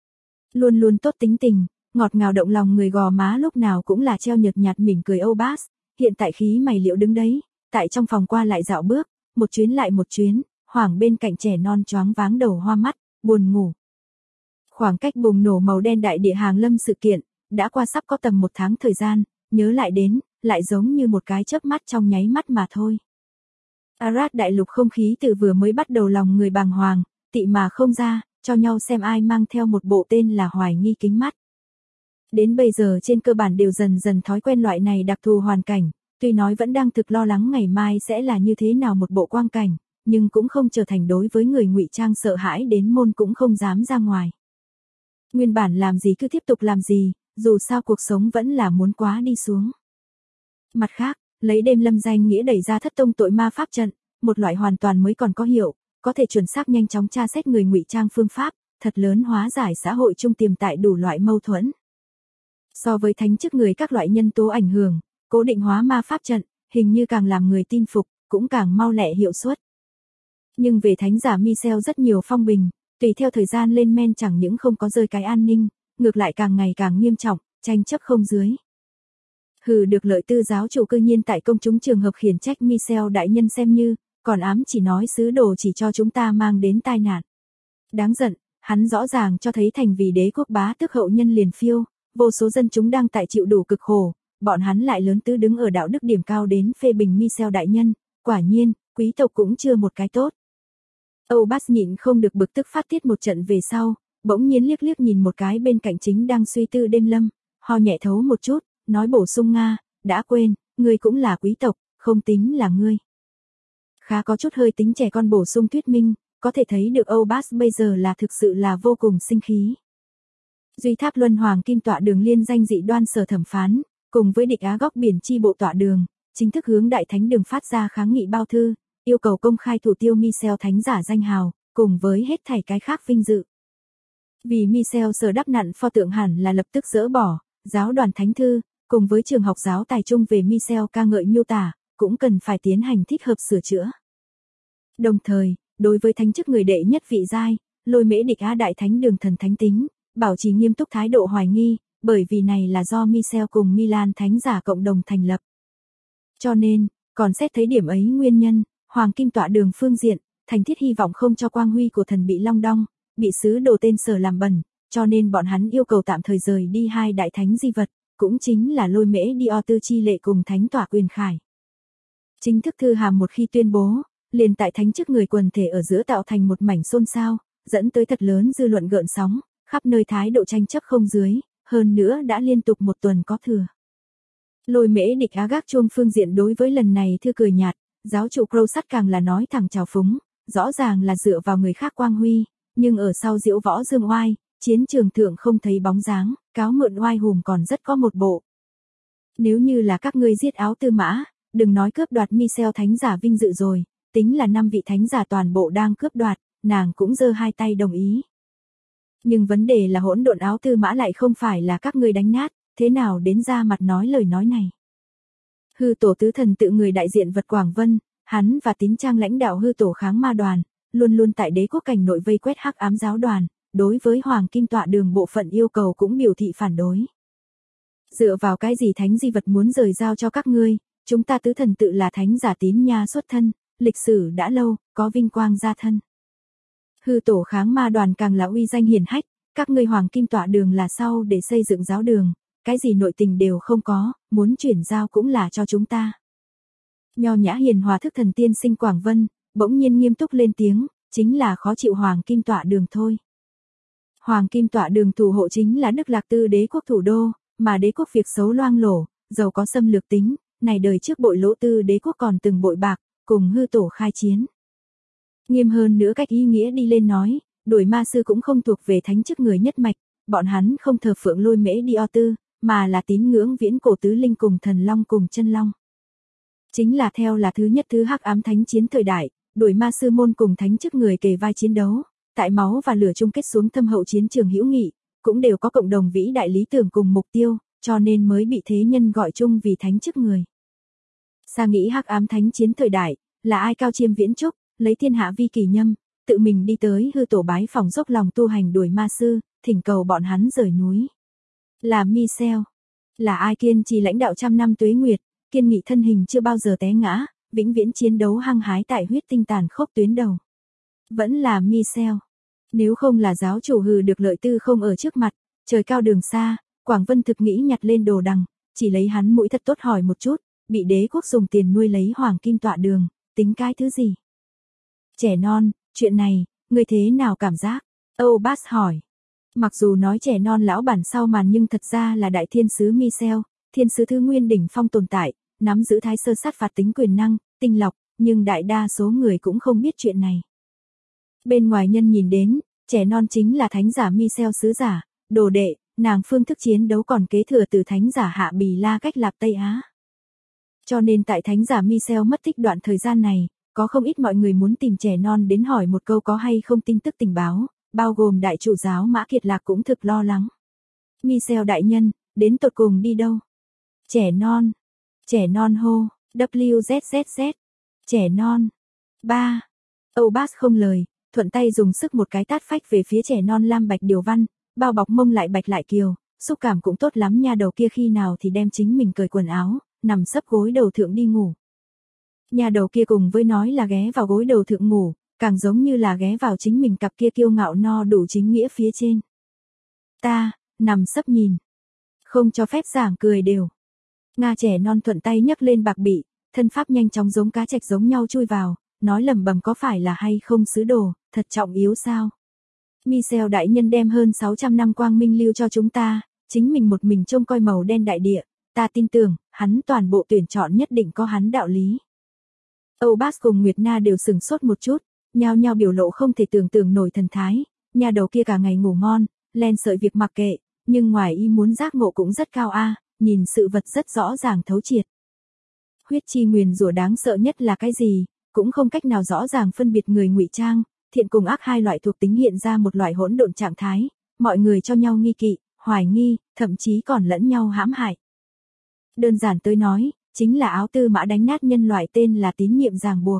Luôn tốt tính tình, ngọt ngào động lòng người gò má lúc nào cũng là treo nhợt nhạt mỉm cười âu bác, hiện tại khí mày liệu đứng đấy, tại trong phòng qua lại dạo bước, một chuyến lại một chuyến, hoảng bên cạnh trẻ non choáng váng đầu hoa mắt, buồn ngủ. Khoảng cách bùng nổ màu đen đại địa hàng lâm sự kiện, đã qua sắp có tầm 1 tháng thời gian, nhớ lại đến, lại giống như một cái chớp mắt trong nháy mắt mà thôi. Arad đại lục không khí từ vừa mới bắt đầu lòng người bàng hoàng, tị mà không ra, cho nhau xem ai mang theo một bộ tên là hoài nghi kính mắt. Đến bây giờ trên cơ bản đều dần thói quen loại này đặc thù hoàn cảnh, tuy nói vẫn đang thực lo lắng ngày mai sẽ là như thế nào một bộ quang cảnh, nhưng cũng không trở thành đối với người ngụy trang sợ hãi đến môn cũng không dám ra ngoài. Nguyên bản làm gì cứ tiếp tục làm gì, dù sao cuộc sống vẫn là muốn quá đi xuống. Mặt khác, lấy Đêm Lâm danh nghĩa đẩy ra thất tông tội ma pháp trận, một loại hoàn toàn mới còn có hiệu, có thể chuẩn xác nhanh chóng tra xét người ngụy trang phương pháp, thật lớn hóa giải xã hội trung tiềm tại đủ loại mâu thuẫn. So với thánh chức người các loại nhân tố ảnh hưởng, cố định hóa ma pháp trận, hình như càng làm người tin phục, cũng càng mau lẹ hiệu suất. Nhưng về thánh giả Michel rất nhiều phong bình, tùy theo thời gian lên men chẳng những không có rơi cái an ninh, ngược lại càng ngày càng nghiêm trọng, tranh chấp không dưới. Được lợi tư giáo chủ cư nhiên tại công chúng trường hợp khiển trách Michel đại nhân xem như, còn ám chỉ nói sứ đồ chỉ cho chúng ta mang đến tai nạn. Đáng giận, hắn rõ ràng cho thấy thành vì đế quốc bá tước hậu nhân liền phiêu, vô số dân chúng đang tại chịu đủ cực khổ, bọn hắn lại lớn tứ đứng ở đạo đức điểm cao đến phê bình Michelle đại nhân, quả nhiên, quý tộc cũng chưa một cái tốt. Âu Bass nhịn không được bực tức phát tiết một trận về sau, bỗng nhiên liếc liếc nhìn một cái bên cạnh chính đang suy tư đêm lâm, ho nhẹ thấu một chút, nói bổ sung Nga, đã quên, ngươi cũng là quý tộc, không tính là ngươi. Khá có chút hơi tính trẻ con bổ sung thuyết minh, có thể thấy được Âu Bass bây giờ là thực sự là vô cùng sinh khí. Duy Tháp Luân Hoàng Kim Tọa Đường liên danh dị đoan sở thẩm phán, cùng với địch Á góc biển chi bộ tọa đường, chính thức hướng Đại Thánh Đường phát ra kháng nghị bao thư, yêu cầu công khai thủ tiêu Michelle thánh giả danh hào, cùng với hết thảy cái khác vinh dự. Vì Michelle sở đắp nặn pho tượng hẳn là lập tức dỡ bỏ, giáo đoàn thánh thư, cùng với trường học giáo tài trung về Michelle ca ngợi miêu tả, cũng cần phải tiến hành thích hợp sửa chữa. Đồng thời, đối với thánh chức người đệ nhất vị giai, Lôi Mễ địch Á Đại Thánh Đường thần thánh tính, bảo trì nghiêm túc thái độ hoài nghi, bởi vì này là do Michelle cùng Milan thánh giả cộng đồng thành lập. Cho nên, còn xét thấy điểm ấy nguyên nhân, Hoàng Kim Tọa Đường phương diện, thành thiết hy vọng không cho quang huy của thần bị long đong, bị sứ đồ tên sở làm bẩn, cho nên bọn hắn yêu cầu tạm thời rời đi hai đại thánh di vật, cũng chính là Lôi Mễ Dio Tư Chi Lệ cùng Thánh Tọa Quyền Khải. Chính thức thư hàm một khi tuyên bố, liền tại thánh chức người quần thể ở giữa tạo thành một mảnh xôn xao, dẫn tới thật lớn dư luận gợn sóng, khắp nơi thái độ tranh chấp không dưới, hơn nữa đã liên tục một tuần có thừa. Lôi Mễ địch Á gác chuông phương diện đối với lần này thư cười nhạt, giáo chủ Crowsat càng là nói thẳng trào phúng, rõ ràng là dựa vào người khác quang huy, nhưng ở sau diễu võ dương oai, chiến trường thượng không thấy bóng dáng, cáo mượn oai hùng còn rất có một bộ. Nếu như là các ngươi giết Áo Tư Mã, đừng nói cướp đoạt Michelle thánh giả vinh dự rồi, tính là 5 vị thánh giả toàn bộ đang cướp đoạt, nàng cũng giơ hai tay đồng ý. Nhưng vấn đề là hỗn độn Áo Tư Mã lại không phải là các ngươi đánh nát, thế nào đến ra mặt nói lời nói này. Hư tổ tứ thần tự người đại diện vật Quảng Vân, hắn và tín trang lãnh đạo hư tổ kháng ma đoàn, luôn luôn tại đế quốc cảnh nội vây quét hắc ám giáo đoàn, đối với Hoàng Kim Tọa Đường bộ phận yêu cầu cũng biểu thị phản đối. Dựa vào cái gì thánh di vật muốn rời giao cho các ngươi, chúng ta tứ thần tự là thánh giả tín nha xuất thân, lịch sử đã lâu, có vinh quang gia thân. Hư tổ kháng ma đoàn càng là uy danh hiển hách, các ngươi Hoàng Kim Tọa Đường là sau để xây dựng giáo đường, cái gì nội tình đều không có, muốn chuyển giao cũng là cho chúng ta. Nho nhã hiền hòa thức thần tiên sinh Quảng Vân, bỗng nhiên nghiêm túc lên tiếng, chính là khó chịu Hoàng Kim Tọa Đường thôi. Hoàng Kim Tọa Đường thủ hộ chính là Đức Lạc Tư đế quốc thủ đô, mà đế quốc việc xấu loang lổ, giàu có xâm lược tính, này đời trước bội lỗ tư đế quốc còn từng bội bạc, cùng hư tổ khai chiến. Nghiêm hơn nữa cách ý nghĩa đi lên nói, đuổi ma sư cũng không thuộc về thánh chức người nhất mạch, bọn hắn không thờ phượng Lôi Mễ Dio Tư, mà là tín ngưỡng viễn cổ tứ linh cùng thần long cùng chân long. Chính là theo là thứ nhất thứ hắc ám thánh chiến thời đại, đuổi ma sư môn cùng thánh chức người kề vai chiến đấu, tại máu và lửa chung kết xuống thâm hậu chiến trường hữu nghị, cũng đều có cộng đồng vĩ đại lý tưởng cùng mục tiêu, cho nên mới bị thế nhân gọi chung vì thánh chức người. Xa nghĩ hắc ám thánh chiến thời đại, là ai cao chiêm viễn trúc, lấy thiên hạ vi kỳ nhâm, tự mình đi tới hư tổ bái phòng dốc lòng tu hành đuổi ma sư, thỉnh cầu bọn hắn rời núi. Là Michelle. Là ai kiên trì lãnh đạo trăm năm tuế nguyệt, kiên nghị thân hình chưa bao giờ té ngã, vĩnh viễn chiến đấu hăng hái tại huyết tinh tàn khốc tuyến đầu. Vẫn là Michelle. Nếu không là giáo chủ hừ được lợi tư không ở trước mặt, trời cao đường xa, Quảng Vân thực nghĩ nhặt lên đồ đằng, chỉ lấy hắn mũi thật tốt hỏi một chút, bị đế quốc dùng tiền nuôi lấy Hoàng Kim Tọa Đường, tính cái thứ gì? Trẻ non, chuyện này, người thế nào cảm giác? Âu Bass hỏi. Mặc dù nói trẻ non lão bản sau màn nhưng thật ra là đại thiên sứ Michelle, thiên sứ thứ nguyên đỉnh phong tồn tại, nắm giữ thái sơ sát phạt tính quyền năng, tinh lọc, nhưng đại đa số người cũng không biết chuyện này. Bên ngoài nhân nhìn đến, trẻ non chính là thánh giả Michelle sứ giả, đồ đệ, nàng phương thức chiến đấu còn kế thừa từ thánh giả Hạ Bì La cách Lạp Tây Á. Cho nên tại thánh giả Michelle mất tích đoạn thời gian này, có không ít mọi người muốn tìm trẻ non đến hỏi một câu có hay không tin tức tình báo, bao gồm đại chủ giáo Mã Kiệt Lạc cũng thực lo lắng. Michelle đại nhân, đến tột cùng đi đâu? Trẻ non hô, WZZZ, trẻ non. 3. Âu Bass không lời, thuận tay dùng sức một cái tát phách về phía trẻ non Lam Bạch Điều Văn, bao bọc mông lại bạch lại kiều, xúc cảm cũng tốt lắm nha, đầu kia khi nào thì đem chính mình cởi quần áo, nằm sấp gối đầu thượng đi ngủ. Nhà đầu kia cùng với nói là ghé vào gối đầu thượng ngủ, càng giống như là ghé vào chính mình cặp kia kiêu ngạo no đủ chính nghĩa phía trên. Ta, nằm sấp nhìn. Không cho phép giảng cười đều. Nga trẻ non thuận tay nhấc lên bạc bị, thân pháp nhanh chóng giống cá trạch giống nhau chui vào, nói lẩm bẩm có phải là hay không sứ đồ, thật trọng yếu sao? Michel đại nhân đem hơn 600 năm quang minh lưu cho chúng ta, chính mình một mình trông coi màu đen đại địa, ta tin tưởng, hắn toàn bộ tuyển chọn nhất định có hắn đạo lý. Âu Bác cùng Nguyệt Na đều sừng sốt một chút, nhao nhao biểu lộ không thể tưởng tượng nổi thần thái, nhà đầu kia cả ngày ngủ ngon, len sợi việc mặc kệ, nhưng ngoài ý muốn giác ngộ cũng rất cao a, nhìn sự vật rất rõ ràng thấu triệt. Huyết chi nguyền rủa đáng sợ nhất là cái gì, cũng không cách nào rõ ràng phân biệt người ngụy trang, thiện cùng ác hai loại thuộc tính hiện ra một loại hỗn độn trạng thái, mọi người cho nhau nghi kỵ, hoài nghi, thậm chí còn lẫn nhau hãm hại. Đơn giản tới nói, chính là áo tư mã đánh nát nhân loại tên là tín nhiệm ràng buộc.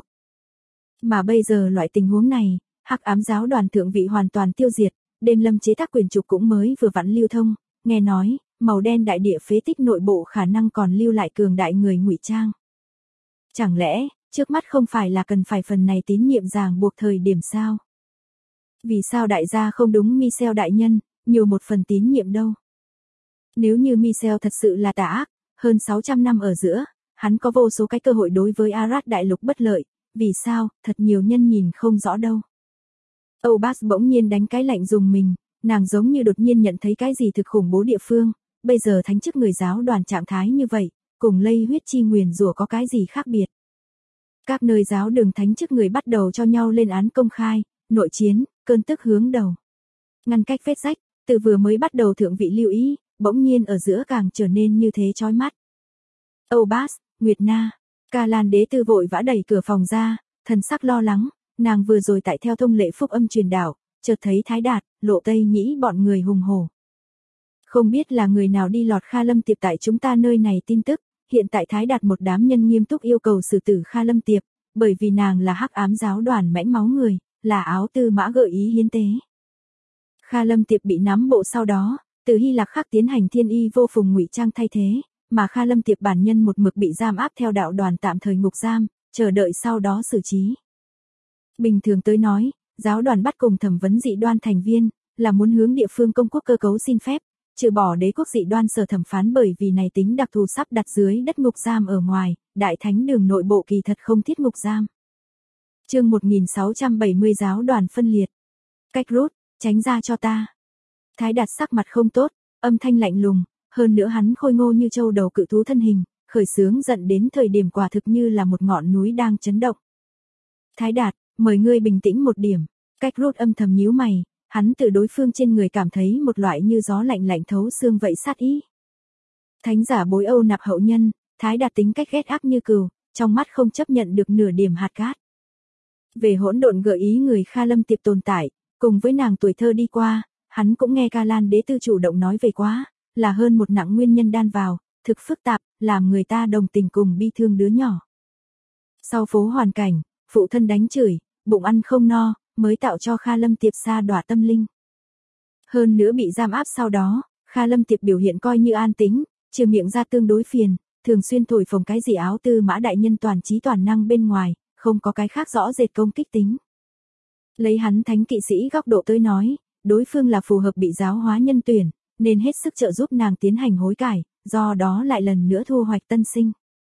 Mà bây giờ loại tình huống này, Hắc Ám giáo đoàn thượng vị hoàn toàn tiêu diệt, đêm lâm chế tác quyền trục cũng mới vừa vặn lưu thông, nghe nói, màu đen đại địa phế tích nội bộ khả năng còn lưu lại cường đại người ngụy trang. Chẳng lẽ, trước mắt không phải là cần phải phần này tín nhiệm ràng buộc thời điểm sao? Vì sao đại gia không đúng Michel đại nhân, nhiều một phần tín nhiệm đâu? Nếu như Michel thật sự là tà ác, hơn 600 năm ở giữa, hắn có vô số cái cơ hội đối với Arad đại lục bất lợi, vì sao, thật nhiều nhân nhìn không rõ đâu. Âu Bác bỗng nhiên đánh cái lạnh dùng mình, nàng giống như đột nhiên nhận thấy cái gì thực khủng bố địa phương, bây giờ thánh chức người giáo đoàn trạng thái như vậy, cùng lây huyết chi nguyền rủa có cái gì khác biệt. Các nơi giáo đường thánh chức người bắt đầu cho nhau lên án công khai, nội chiến, cơn tức hướng đầu. Ngăn cách vết rách, từ vừa mới bắt đầu thượng vị lưu ý, bỗng nhiên ở giữa càng trở nên như thế chói mắt. Âu Bác, Nguyệt Na, Ca Lan đế tư vội vã đẩy cửa phòng ra, thần sắc lo lắng, nàng vừa rồi tại theo thông lệ phúc âm truyền đạo, chợt thấy Thái Đạt, Lộ Tây Nhĩ bọn người hùng hổ. Không biết là người nào đi lọt Kha Lâm Tiệp tại chúng ta nơi này tin tức, hiện tại Thái Đạt một đám nhân nghiêm túc yêu cầu xử tử Kha Lâm Tiệp, bởi vì nàng là Hắc Ám giáo đoàn mãnh máu người, là áo tư mã gợi ý hiến tế. Kha Lâm Tiệp bị nắm bộ sau đó, từ Hy Lạc khắc tiến hành thiên y vô phùng ngụy trang thay thế, mà Kha Lâm Tiệp bản nhân một mực bị giam áp theo đạo đoàn tạm thời ngục giam, chờ đợi sau đó xử trí. Bình thường tới nói, giáo đoàn bắt cùng thẩm vấn dị đoan thành viên, là muốn hướng địa phương công quốc cơ cấu xin phép, trừ bỏ đế quốc dị đoan sở thẩm phán bởi vì này tính đặc thù sắp đặt dưới đất ngục giam ở ngoài, đại thánh đường nội bộ kỳ thật không thiết ngục giam. Chương 1670 giáo đoàn phân liệt. Cách rút, tránh ra cho ta. Thái Đạt sắc mặt không tốt, âm thanh lạnh lùng, hơn nữa hắn khôi ngô như châu đầu cự thú thân hình, khởi sướng giận đến thời điểm quả thực như là một ngọn núi đang chấn động. Thái Đạt, mời ngươi bình tĩnh một điểm. Cách rút âm thầm nhíu mày, hắn từ đối phương trên người cảm thấy một loại như gió lạnh lạnh thấu xương vậy sát ý. Thánh giả bối Âu nạp hậu nhân, Thái Đạt tính cách ghét ác như cừu, trong mắt không chấp nhận được nửa điểm hạt cát. Về hỗn độn gợi ý người Kha Lâm Tiệp tồn tại, cùng với nàng tuổi thơ đi qua, hắn cũng nghe Ca Lan đế tư chủ động nói về quá, là hơn một nặng nguyên nhân đan vào, thực phức tạp, làm người ta đồng tình cùng bi thương đứa nhỏ. Sau phố hoàn cảnh, phụ thân đánh chửi, bụng ăn không no, mới tạo cho Kha Lâm Tiệp sa đọa tâm linh. Hơn nữa bị giam áp sau đó, Kha Lâm Tiệp biểu hiện coi như an tĩnh, trừ miệng ra tương đối phiền, thường xuyên thổi phồng cái gì áo tư mã đại nhân toàn trí toàn năng bên ngoài, không có cái khác rõ rệt công kích tính. Lấy hắn thánh kỵ sĩ góc độ tới nói, đối phương là phù hợp bị giáo hóa nhân tuyển, nên hết sức trợ giúp nàng tiến hành hối cải, do đó lại lần nữa thu hoạch tân sinh.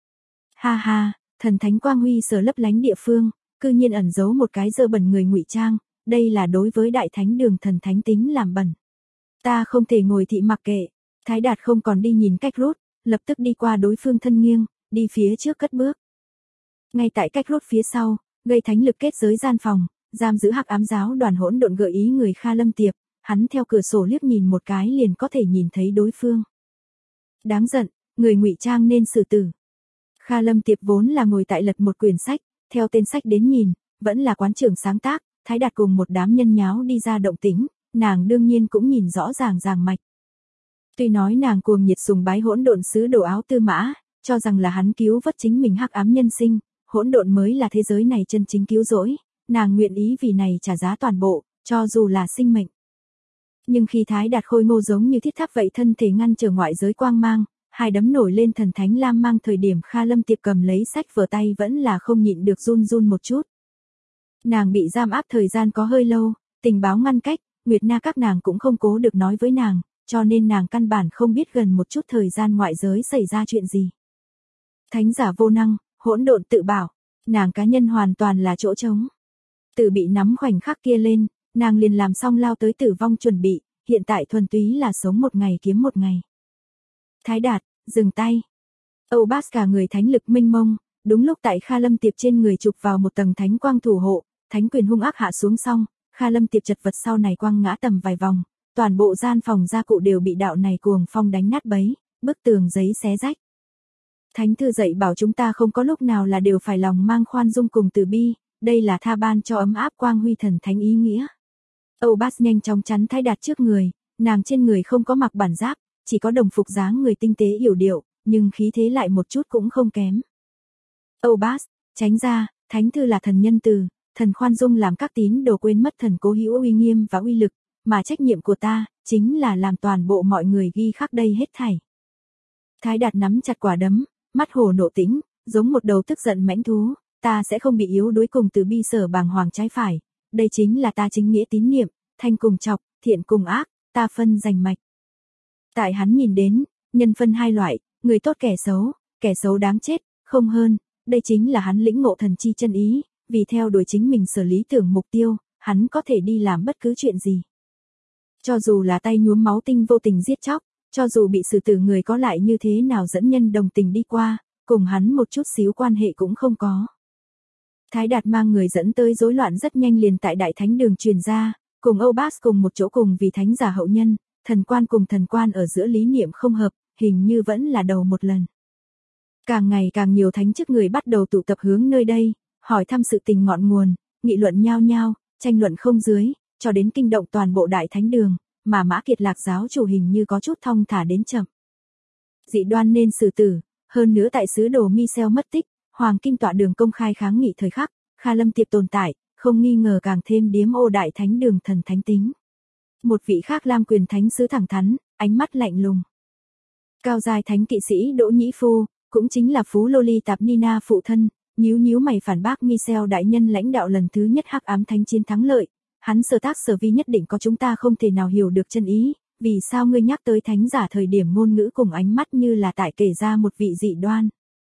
Ha ha, thần thánh quang huy sở lấp lánh địa phương, cư nhiên ẩn giấu một cái dơ bẩn người ngụy trang, đây là đối với đại thánh đường thần thánh tính làm bẩn. Ta không thể ngồi thị mặc kệ. Thái Đạt không còn đi nhìn cách rút, lập tức đi qua đối phương thân nghiêng, đi phía trước cất bước. Ngay tại cách rút phía sau, gây thánh lực kết giới gian phòng, giam giữ Hắc Ám giáo đoàn hỗn độn gợi ý người Kha Lâm Tiệp, hắn theo cửa sổ liếc nhìn một cái liền có thể nhìn thấy đối phương. Đáng giận, người ngụy trang nên xử tử. Kha Lâm Tiệp vốn là ngồi tại lật một quyển sách, theo tên sách đến nhìn, vẫn là quán trưởng sáng tác, Thái Đạt cùng một đám nhân nháo đi ra động tĩnh, nàng đương nhiên cũng nhìn rõ ràng ràng mạch. Tuy nói nàng cuồng nhiệt sùng bái hỗn độn sứ đồ áo tư mã, cho rằng là hắn cứu vớt chính mình hắc ám nhân sinh, hỗn độn mới là thế giới này chân chính cứu rỗi, nàng nguyện ý vì này trả giá toàn bộ, cho dù là sinh mệnh. Nhưng khi Thái Đạt khôi ngô giống như thiết tháp vậy thân thể ngăn trở ngoại giới quang mang, hai đấm nổi lên thần thánh lam mang thời điểm Kha Lâm Tiệp cầm lấy sách vở tay vẫn là không nhịn được run run một chút. Nàng bị giam áp thời gian có hơi lâu, tình báo ngăn cách, Nguyệt Na các nàng cũng không cố được nói với nàng, cho nên nàng căn bản không biết gần một chút thời gian ngoại giới xảy ra chuyện gì. Thánh giả vô năng, hỗn độn tự bảo, nàng cá nhân hoàn toàn là chỗ trống. Từ bị nắm khoảnh khắc kia lên, nàng liền làm xong lao tới tử vong chuẩn bị, hiện tại thuần túy là sống một ngày kiếm một ngày. Thái Đạt, dừng tay. Âu Bas cả người thánh lực mênh mông, đúng lúc tại Kha Lâm Tiệp trên người chụp vào một tầng thánh quang thủ hộ, thánh quyền hung ác hạ xuống xong, Kha Lâm Tiệp chật vật sau này quăng ngã tầm vài vòng, toàn bộ gian phòng gia cụ đều bị đạo này cuồng phong đánh nát bấy, bức tường giấy xé rách. Thánh thư dạy bảo chúng ta không có lúc nào là đều phải lòng mang khoan dung cùng từ bi, đây là tha ban cho ấm áp quang huy thần thánh ý nghĩa. Âu Bas nhanh chóng chắn Thái Đạt trước người, nàng trên người không có mặc bản giáp, chỉ có đồng phục dáng người tinh tế yểu điệu, nhưng khí thế lại một chút cũng không kém. Âu Bas, tránh ra, thánh thư là thần nhân từ, thần khoan dung làm các tín đồ quên mất thần cố hữu uy nghiêm và uy lực, mà trách nhiệm của ta, chính là làm toàn bộ mọi người ghi khắc đây hết thảy. Thái Đạt nắm chặt quả đấm, mắt hồ nộ tĩnh, giống một đầu tức giận mãnh thú, ta sẽ không bị yếu đuối cùng từ bi sở bàng hoàng trái phải, đây chính là ta chính nghĩa tín niệm, thanh cùng chọc, thiện cùng ác, ta phân rành mạch. Tại hắn nhìn đến, nhân phân hai loại, người tốt kẻ xấu đáng chết, không hơn, đây chính là hắn lĩnh ngộ thần chi chân ý, vì theo đuổi chính mình sở lý tưởng mục tiêu, hắn có thể đi làm bất cứ chuyện gì. Cho dù là tay nhuốm máu tinh vô tình giết chóc, cho dù bị xử tử người có lại như thế nào dẫn nhân đồng tình đi qua, cùng hắn một chút xíu quan hệ cũng không có. Thái Đạt mang người dẫn tới rối loạn rất nhanh liền tại Đại Thánh Đường truyền ra, cùng Âu Bas cùng một chỗ cùng vì thánh giả hậu nhân, thần quan cùng thần quan ở giữa lý niệm không hợp, hình như vẫn là đầu một lần. Càng ngày càng nhiều thánh chức người bắt đầu tụ tập hướng nơi đây, hỏi thăm sự tình ngọn nguồn, nghị luận nhao nhao, tranh luận không dưới, cho đến kinh động toàn bộ Đại Thánh Đường, mà Mã Kiệt Lạc giáo chủ hình như có chút thong thả đến chậm. Dị đoan nên xử tử, hơn nữa tại sứ đồ Michel mất tích, Hoàng Kim Tọa Đường công khai kháng nghị thời khắc, Kha Lâm Tiệp tồn tại, không nghi ngờ càng thêm điếm ô Đại Thánh Đường thần thánh tính. Một vị khác Lam Quyền Thánh sứ thẳng thắn, ánh mắt lạnh lùng. Cao giai thánh kỵ sĩ Đỗ Nhĩ Phu, cũng chính là Phú Lô Ly Tạp Nina phụ thân, nhíu mày phản bác Michel đại nhân lãnh đạo lần thứ nhất hắc ám thánh chiến thắng lợi, hắn sở tác sở vi nhất định có chúng ta không thể nào hiểu được chân ý, vì sao ngươi nhắc tới thánh giả thời điểm ngôn ngữ cùng ánh mắt như là tại kể ra một vị dị đoan.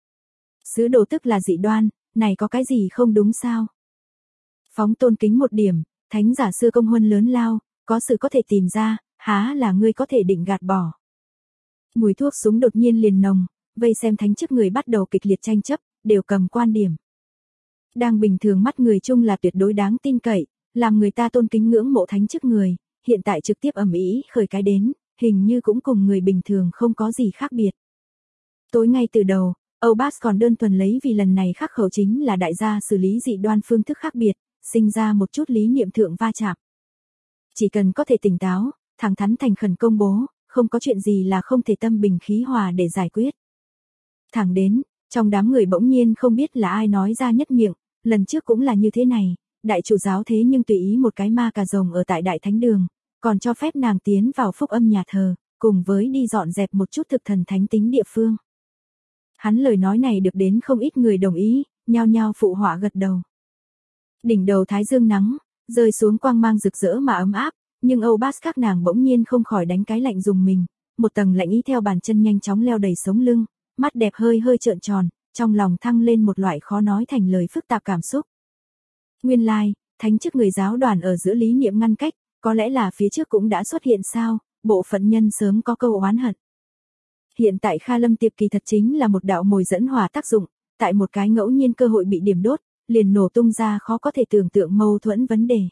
Sứ đồ tức là dị đoan, này có cái gì không đúng sao? Phóng tôn kính một điểm, thánh giả xưa công huân lớn lao, có sự có thể tìm ra, há là ngươi có thể định gạt bỏ. Mùi thuốc súng đột nhiên liền nồng, vây xem thánh chức người bắt đầu kịch liệt tranh chấp, đều cầm quan điểm. Đang bình thường mắt người chung là tuyệt đối đáng tin cậy, làm người ta tôn kính ngưỡng mộ thánh chức người, hiện tại trực tiếp ầm ĩ khởi cái đến, hình như cũng cùng người bình thường không có gì khác biệt. Tối ngay từ đầu, Âu Bas còn đơn thuần lấy vì lần này khắc khẩu chính là đại gia xử lý dị đoan phương thức khác biệt, sinh ra một chút lý niệm thượng va chạm. Chỉ cần có thể tỉnh táo, thẳng thắn thành khẩn công bố, không có chuyện gì là không thể tâm bình khí hòa để giải quyết. Thẳng đến, trong đám người bỗng nhiên không biết là ai nói ra nhất miệng, lần trước cũng là như thế này, đại chủ giáo thế nhưng tùy ý một cái ma cà rồng ở tại Đại Thánh Đường, còn cho phép nàng tiến vào phúc âm nhà thờ, cùng với đi dọn dẹp một chút thực thần thánh tính địa phương. Hắn lời nói này được đến không ít người đồng ý, nhao nhao phụ họa gật đầu. Đỉnh đầu thái dương nắng, rơi xuống quang mang rực rỡ mà ấm áp, nhưng Âu Bas các nàng bỗng nhiên không khỏi đánh cái lạnh dùng mình, một tầng lạnh ý theo bàn chân nhanh chóng leo đầy sống lưng, mắt đẹp hơi trợn tròn, trong lòng thăng lên một loại khó nói thành lời phức tạp cảm xúc. Nguyên lai, thánh chức người giáo đoàn ở giữa lý niệm ngăn cách, có lẽ là phía trước cũng đã xuất hiện sao, bộ phận nhân sớm có câu oán hận. Hiện tại Kha Lâm Tiệp kỳ thật chính là một đạo mồi dẫn hỏa tác dụng, tại một cái ngẫu nhiên cơ hội bị điểm đốt, liền nổ tung ra khó có thể tưởng tượng mâu thuẫn vấn đề.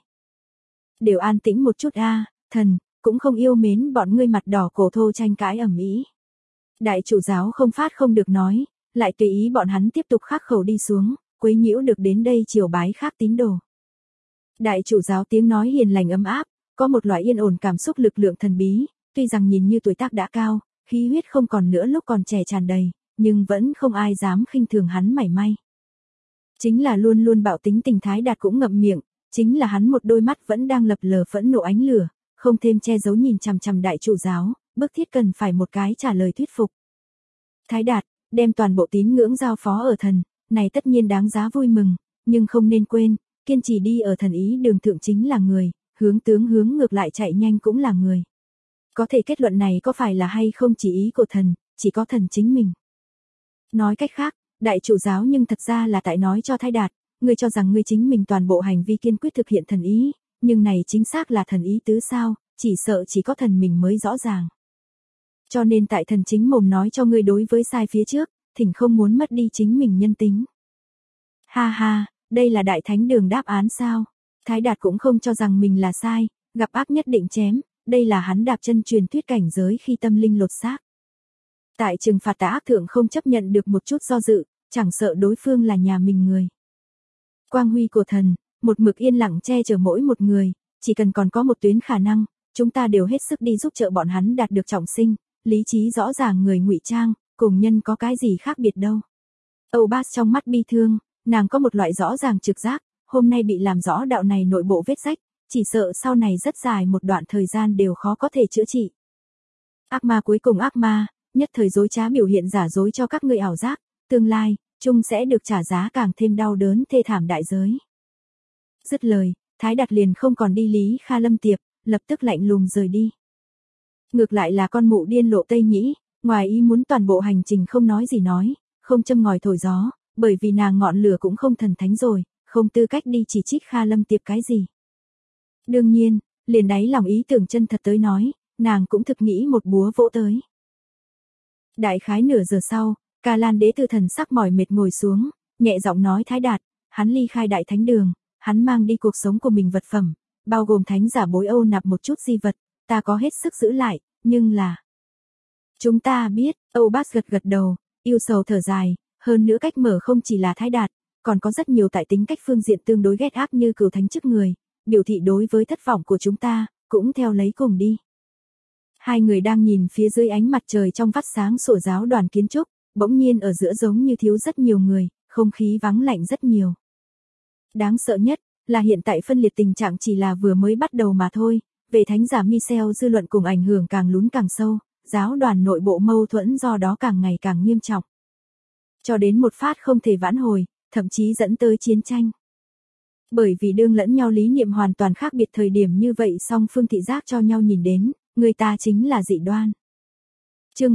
Đều an tĩnh một chút a, thần, cũng không yêu mến bọn ngươi mặt đỏ cổ thô tranh cãi ầm ĩ. Đại chủ giáo không phát không được nói, lại tùy ý bọn hắn tiếp tục khắc khẩu đi xuống, quấy nhiễu được đến đây chiều bái khác tín đồ. Đại chủ giáo tiếng nói hiền lành ấm áp, có một loại yên ổn cảm xúc lực lượng thần bí, tuy rằng nhìn như tuổi tác đã cao, khí huyết không còn nữa lúc còn trẻ tràn đầy, nhưng vẫn không ai dám khinh thường hắn mảy may. Chính là luôn luôn bạo tính tình Thái Đạt cũng ngậm miệng, chính là hắn một đôi mắt vẫn đang lập lờ phẫn nộ ánh lửa, không thêm che giấu nhìn chằm chằm đại chủ giáo, bức thiết cần phải một cái trả lời thuyết phục. Thái Đạt, đem toàn bộ tín ngưỡng giao phó ở thần, này tất nhiên đáng giá vui mừng, nhưng không nên quên, kiên trì đi ở thần ý đường thượng chính là người, hướng tướng hướng ngược lại chạy nhanh cũng là người. Có thể kết luận này có phải là hay không chỉ ý của thần, chỉ có thần chính mình. Nói cách khác, đại chủ giáo nhưng thật ra là tại nói cho Thái Đạt, ngươi cho rằng ngươi chính mình toàn bộ hành vi kiên quyết thực hiện thần ý, nhưng này chính xác là thần ý tứ sao, chỉ sợ chỉ có thần mình mới rõ ràng. Cho nên tại thần chính mồm nói cho ngươi đối với sai phía trước, thỉnh không muốn mất đi chính mình nhân tính. Ha ha, đây là đại thánh đường đáp án sao? Thái Đạt cũng không cho rằng mình là sai, gặp ác nhất định chém, đây là hắn đạp chân truyền thuyết cảnh giới khi tâm linh lột xác. Tại trừng phạt tà ác thượng không chấp nhận được một chút do dự, chẳng sợ đối phương là nhà mình người. Quang huy của thần, một mực yên lặng che chở mỗi một người, chỉ cần còn có một tuyến khả năng, chúng ta đều hết sức đi giúp trợ bọn hắn đạt được trọng sinh, lý trí rõ ràng người ngụy trang, cùng nhân có cái gì khác biệt đâu. Âu Bas trong mắt bi thương, nàng có một loại rõ ràng trực giác, hôm nay bị làm rõ đạo này nội bộ vết rách, chỉ sợ sau này rất dài một đoạn thời gian đều khó có thể chữa trị. Ác ma cuối cùng ác ma, nhất thời dối trá biểu hiện giả dối cho các ngươi ảo giác, tương lai, chung sẽ được trả giá càng thêm đau đớn thê thảm đại giới. Dứt lời, Thái Đạt liền không còn đi Lý Kha Lâm tiệp, lập tức lạnh lùng rời đi. Ngược lại là con mụ điên Lộ Tây Nhĩ, ngoài ý muốn toàn bộ hành trình không nói gì nói, không châm ngòi thổi gió, bởi vì nàng ngọn lửa cũng không thần thánh rồi, không tư cách đi chỉ trích Kha Lâm tiệp cái gì. Đương nhiên, liền đáy lòng ý tưởng chân thật tới nói, nàng cũng thực nghĩ một búa vỗ tới. Đại khái nửa giờ sau, Ca Lan Đế Tư thần sắc mỏi mệt ngồi xuống, nhẹ giọng nói Thái Đạt, hắn ly khai đại thánh đường, hắn mang đi cuộc sống của mình vật phẩm, bao gồm thánh giả bối Âu nạp một chút di vật, ta có hết sức giữ lại, nhưng là... Chúng ta biết, Âu Bas gật gật đầu, yêu sầu thở dài, hơn nữa cách mở không chỉ là Thái Đạt, còn có rất nhiều tại tính cách phương diện tương đối ghét ác như cửu thánh chức người, biểu thị đối với thất vọng của chúng ta, cũng theo lấy cùng đi. Hai người đang nhìn phía dưới ánh mặt trời trong vắt sáng sủa giáo đoàn kiến trúc, bỗng nhiên ở giữa giống như thiếu rất nhiều người, không khí vắng lạnh rất nhiều. Đáng sợ nhất, là hiện tại phân liệt tình trạng chỉ là vừa mới bắt đầu mà thôi, về thánh giả Michel dư luận cùng ảnh hưởng càng lún càng sâu, giáo đoàn nội bộ mâu thuẫn do đó càng ngày càng nghiêm trọng. Cho đến một phát không thể vãn hồi, thậm chí dẫn tới chiến tranh. Bởi vì đương lẫn nhau lý niệm hoàn toàn khác biệt thời điểm như vậy song phương thị giác cho nhau nhìn đến, người ta chính là dị đoan. Chương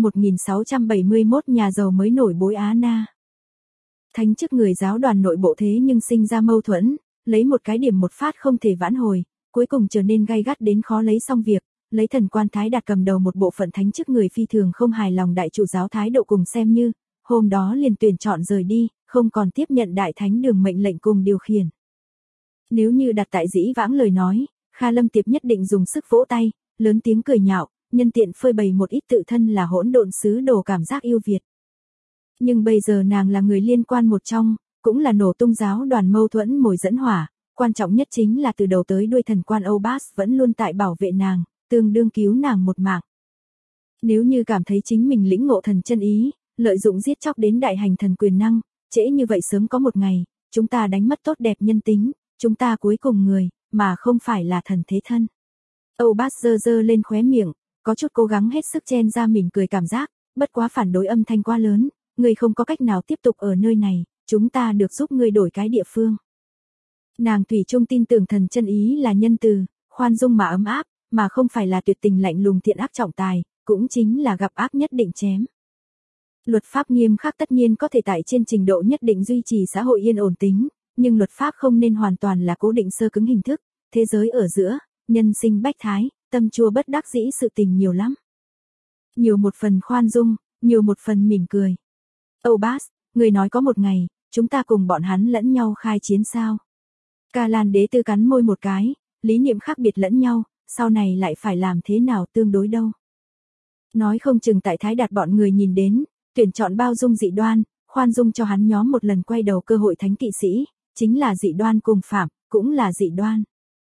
1671 nhà giàu mới nổi bối Á Na. Thánh chức người giáo đoàn nội bộ thế nhưng sinh ra mâu thuẫn, lấy một cái điểm một phát không thể vãn hồi, cuối cùng trở nên gay gắt đến khó lấy xong việc, lấy thần quan Thái Đạt cầm đầu một bộ phận thánh chức người phi thường không hài lòng đại chủ giáo thái độ cùng xem như, hôm đó liền tuyển chọn rời đi, không còn tiếp nhận đại thánh đường mệnh lệnh cùng điều khiển. Nếu như đặt tại dĩ vãng lời nói, Kha Lâm Tiệp nhất định dùng sức vỗ tay, lớn tiếng cười nhạo, nhân tiện phơi bày một ít tự thân là hỗn độn sứ đồ cảm giác yêu Việt. Nhưng bây giờ nàng là người liên quan một trong, cũng là nổ tung giáo đoàn mâu thuẫn mồi dẫn hỏa, quan trọng nhất chính là từ đầu tới đuôi thần quan Âu Bas vẫn luôn tại bảo vệ nàng, tương đương cứu nàng một mạng. Nếu như cảm thấy chính mình lĩnh ngộ thần chân ý, lợi dụng giết chóc đến đại hành thần quyền năng, trễ như vậy sớm có một ngày, chúng ta đánh mất tốt đẹp nhân tính, chúng ta cuối cùng người, mà không phải là thần thế thân. Âu Bas giơ giơ lên khóe miệng, có chút cố gắng hết sức chen ra mỉm cười cảm giác, bất quá phản đối âm thanh quá lớn, ngươi không có cách nào tiếp tục ở nơi này, chúng ta được giúp ngươi đổi cái địa phương. Nàng thủy chung tin tưởng thần chân ý là nhân từ, khoan dung mà ấm áp, mà không phải là tuyệt tình lạnh lùng thiện ác trọng tài, cũng chính là gặp ác nhất định chém. Luật pháp nghiêm khắc tất nhiên có thể tại trên trình độ nhất định duy trì xã hội yên ổn tính, nhưng luật pháp không nên hoàn toàn là cố định sơ cứng hình thức, thế giới ở giữa, nhân sinh bách thái, tâm chua bất đắc dĩ sự tình nhiều lắm. Nhiều một phần khoan dung, nhiều một phần mỉm cười. Âu Bas, người nói có một ngày, chúng ta cùng bọn hắn lẫn nhau khai chiến sao? Ca Lan Đế Tư cắn môi một cái, lý niệm khác biệt lẫn nhau, sau này lại phải làm thế nào tương đối đâu. Nói không chừng tại Thái Đạt bọn người nhìn đến, tuyển chọn bao dung dị đoan, khoan dung cho hắn nhóm một lần quay đầu cơ hội thánh kỵ sĩ, chính là dị đoan cùng phạm, cũng là dị đoan.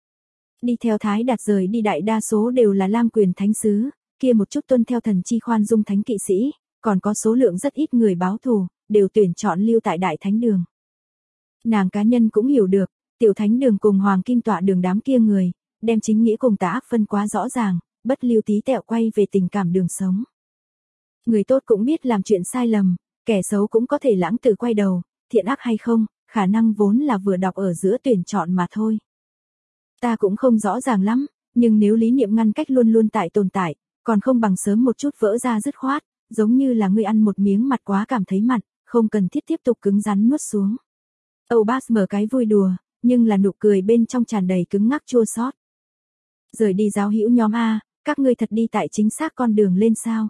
Đi theo Thái Đạt rời đi đại đa số đều là lam quyền thánh sứ, kia một chút tuân theo thần chi khoan dung thánh kỵ sĩ, còn có số lượng rất ít người báo thù, đều tuyển chọn lưu tại đại thánh đường. Nàng cá nhân cũng hiểu được, tiểu thánh đường cùng hoàng kim tọa đường đám kia người, đem chính nghĩa cùng tà ác phân quá rõ ràng, bất lưu tí tẹo quay về tình cảm đường sống. Người tốt cũng biết làm chuyện sai lầm, kẻ xấu cũng có thể lãng tử quay đầu, thiện ác hay không, khả năng vốn là vừa đọc ở giữa tuyển chọn mà thôi. Ta cũng không rõ ràng lắm, nhưng nếu lý niệm ngăn cách luôn luôn tại tồn tại, còn không bằng sớm một chút vỡ ra dứt khoát, giống như là ngươi ăn một miếng mặt quá cảm thấy mặn, không cần thiết tiếp tục cứng rắn nuốt xuống. Âu Bass mở cái vui đùa, nhưng là nụ cười bên trong tràn đầy cứng ngắc chua xót. Rời đi giáo hữu nhóm A, các ngươi thật đi tại chính xác con đường lên sao?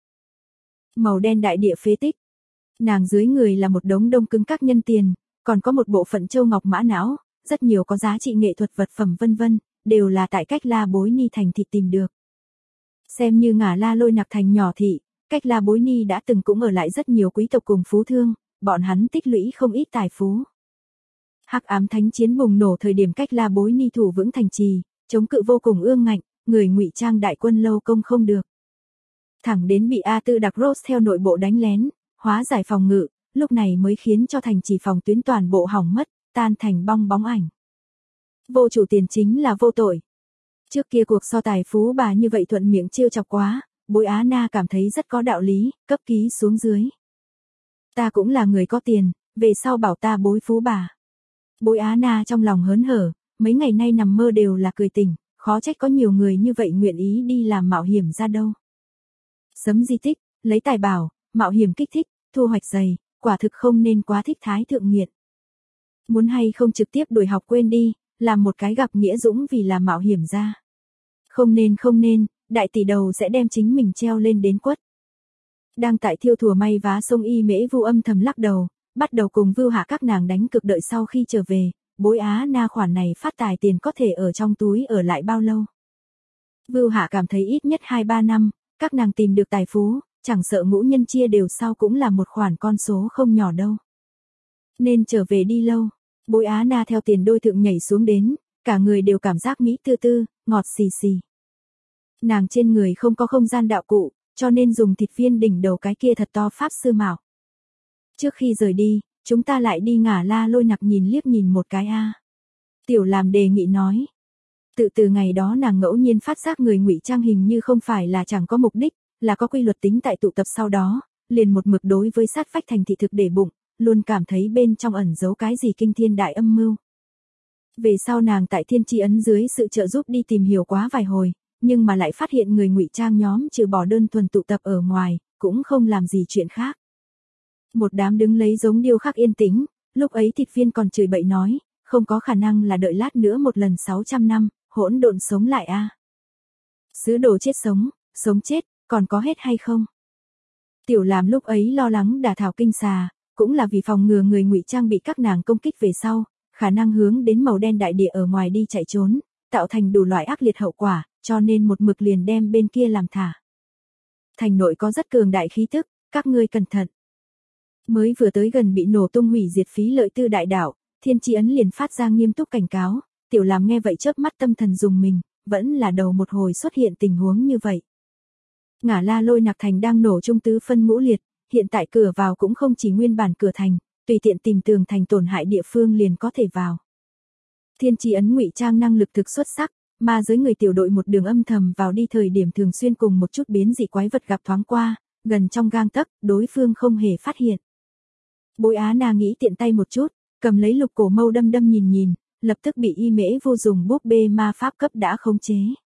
Màu đen đại địa phế tích. Nàng dưới người là một đống đông cứng các nhân tiền, còn có một bộ phận châu ngọc mã não, rất nhiều có giá trị nghệ thuật vật phẩm vân vân, đều là tại Cách La Bối Ni thành thị tìm được. Xem như Ngả La Lôi Nặc thành nhỏ thị, Cách La Bối Ni đã từng cũng ở lại rất nhiều quý tộc cùng phú thương, bọn hắn tích lũy không ít tài phú. Hắc ám thánh chiến bùng nổ thời điểm Cách La Bối Ni thủ vững thành trì, chống cự vô cùng ương ngạnh, người ngụy trang đại quân lâu công không được. Thẳng đến bị A Tư Đặc Rose theo nội bộ đánh lén, hóa giải phòng ngự, lúc này mới khiến cho thành trì phòng tuyến toàn bộ hỏng mất, tan thành bong bóng ảnh. Vô chủ tiền chính là vô tội. Trước kia cuộc so tài phú bà như vậy thuận miệng trêu chọc quá, Bối Á Na cảm thấy rất có đạo lý, cấp ký xuống dưới. Ta cũng là người có tiền, về sau bảo ta bối phú bà. Bối Á Na trong lòng hớn hở, mấy ngày nay nằm mơ đều là cười tỉnh, khó trách có nhiều người như vậy nguyện ý đi làm mạo hiểm ra đâu. Sấm di tích, lấy tài bảo, mạo hiểm kích thích, thu hoạch dày, quả thực không nên quá thích thái thượng nghiện. Muốn hay không trực tiếp đuổi học quên đi, làm một cái gặp nghĩa dũng vì là mạo hiểm ra. Không nên, đại tỷ đầu sẽ đem chính mình treo lên đến quất. Đang tại thiêu thùa may vá sông Y Mễ Vu âm thầm lắc đầu, bắt đầu cùng Vưu Hạ các nàng đánh cực đợi sau khi trở về, Bối Á Na khoản này phát tài tiền có thể ở trong túi ở lại bao lâu. Vưu Hạ cảm thấy ít nhất 2-3 năm, các nàng tìm được tài phú, chẳng sợ ngũ nhân chia đều sau cũng là một khoản con số không nhỏ đâu. Nên trở về đi lâu, Bối Á Na theo tiền đôi thượng nhảy xuống đến, cả người đều cảm giác mỹ tư tư, ngọt xì xì. Nàng trên người không có không gian đạo cụ, cho nên dùng thịt viên đỉnh đầu cái kia thật to pháp sư mạo. Trước khi rời đi, chúng ta lại đi Ngả La Lôi Nặc liếc nhìn một cái a. Tiểu Làm đề nghị nói. Từ ngày đó nàng ngẫu nhiên phát giác người ngụy trang hình như không phải là chẳng có mục đích, là có quy luật tính tại tụ tập sau đó, liền một mực đối với sát phách thành thị thực để bụng, luôn cảm thấy bên trong ẩn giấu cái gì kinh thiên đại âm mưu. Về sau nàng tại Thiên Chi Ấn dưới sự trợ giúp đi tìm hiểu quá vài hồi, nhưng mà lại phát hiện người ngụy trang nhóm trừ bỏ đơn thuần tụ tập ở ngoài, cũng không làm gì chuyện khác. Một đám đứng lấy giống điêu khắc yên tĩnh, lúc ấy thịt viên còn chửi bậy nói, không có khả năng là đợi lát nữa một lần 600 năm, hỗn độn sống lại a. Sứ đồ chết sống, sống chết, còn có hết hay không? Tiểu Làm lúc ấy lo lắng đả thảo kinh xà, cũng là vì phòng ngừa người ngụy trang bị các nàng công kích về sau, khả năng hướng đến màu đen đại địa ở ngoài đi chạy trốn, tạo thành đủ loại ác liệt hậu quả, cho nên một mực liền đem bên kia làm thả. Thành nội có rất cường đại khí tức, các ngươi cẩn thận. Mới vừa tới gần bị nổ tung hủy diệt phí lợi tư đại đảo, Thiên Chi Ấn liền phát ra nghiêm túc cảnh cáo, Tiểu Làm nghe vậy chớp mắt tâm thần dùng mình, vẫn là đầu một hồi xuất hiện tình huống như vậy. Ngả La Lôi Nặc thành đang nổ trung tứ phân ngũ liệt, hiện tại cửa vào cũng không chỉ nguyên bản cửa thành, tùy tiện tìm tường thành tổn hại địa phương liền có thể vào. Thiên Chi Ấn ngụy trang năng lực thực xuất sắc, mà giới người tiểu đội một đường âm thầm vào đi thời điểm thường xuyên cùng một chút biến dị quái vật gặp thoáng qua, gần trong gang tấc, đối phương không hề phát hiện. Bối Á Na nghĩ tiện tay một chút, cầm lấy lục cổ mâu đâm nhìn, lập tức bị Y Mễ Vô dùng búp bê ma pháp cấp đã khống chế.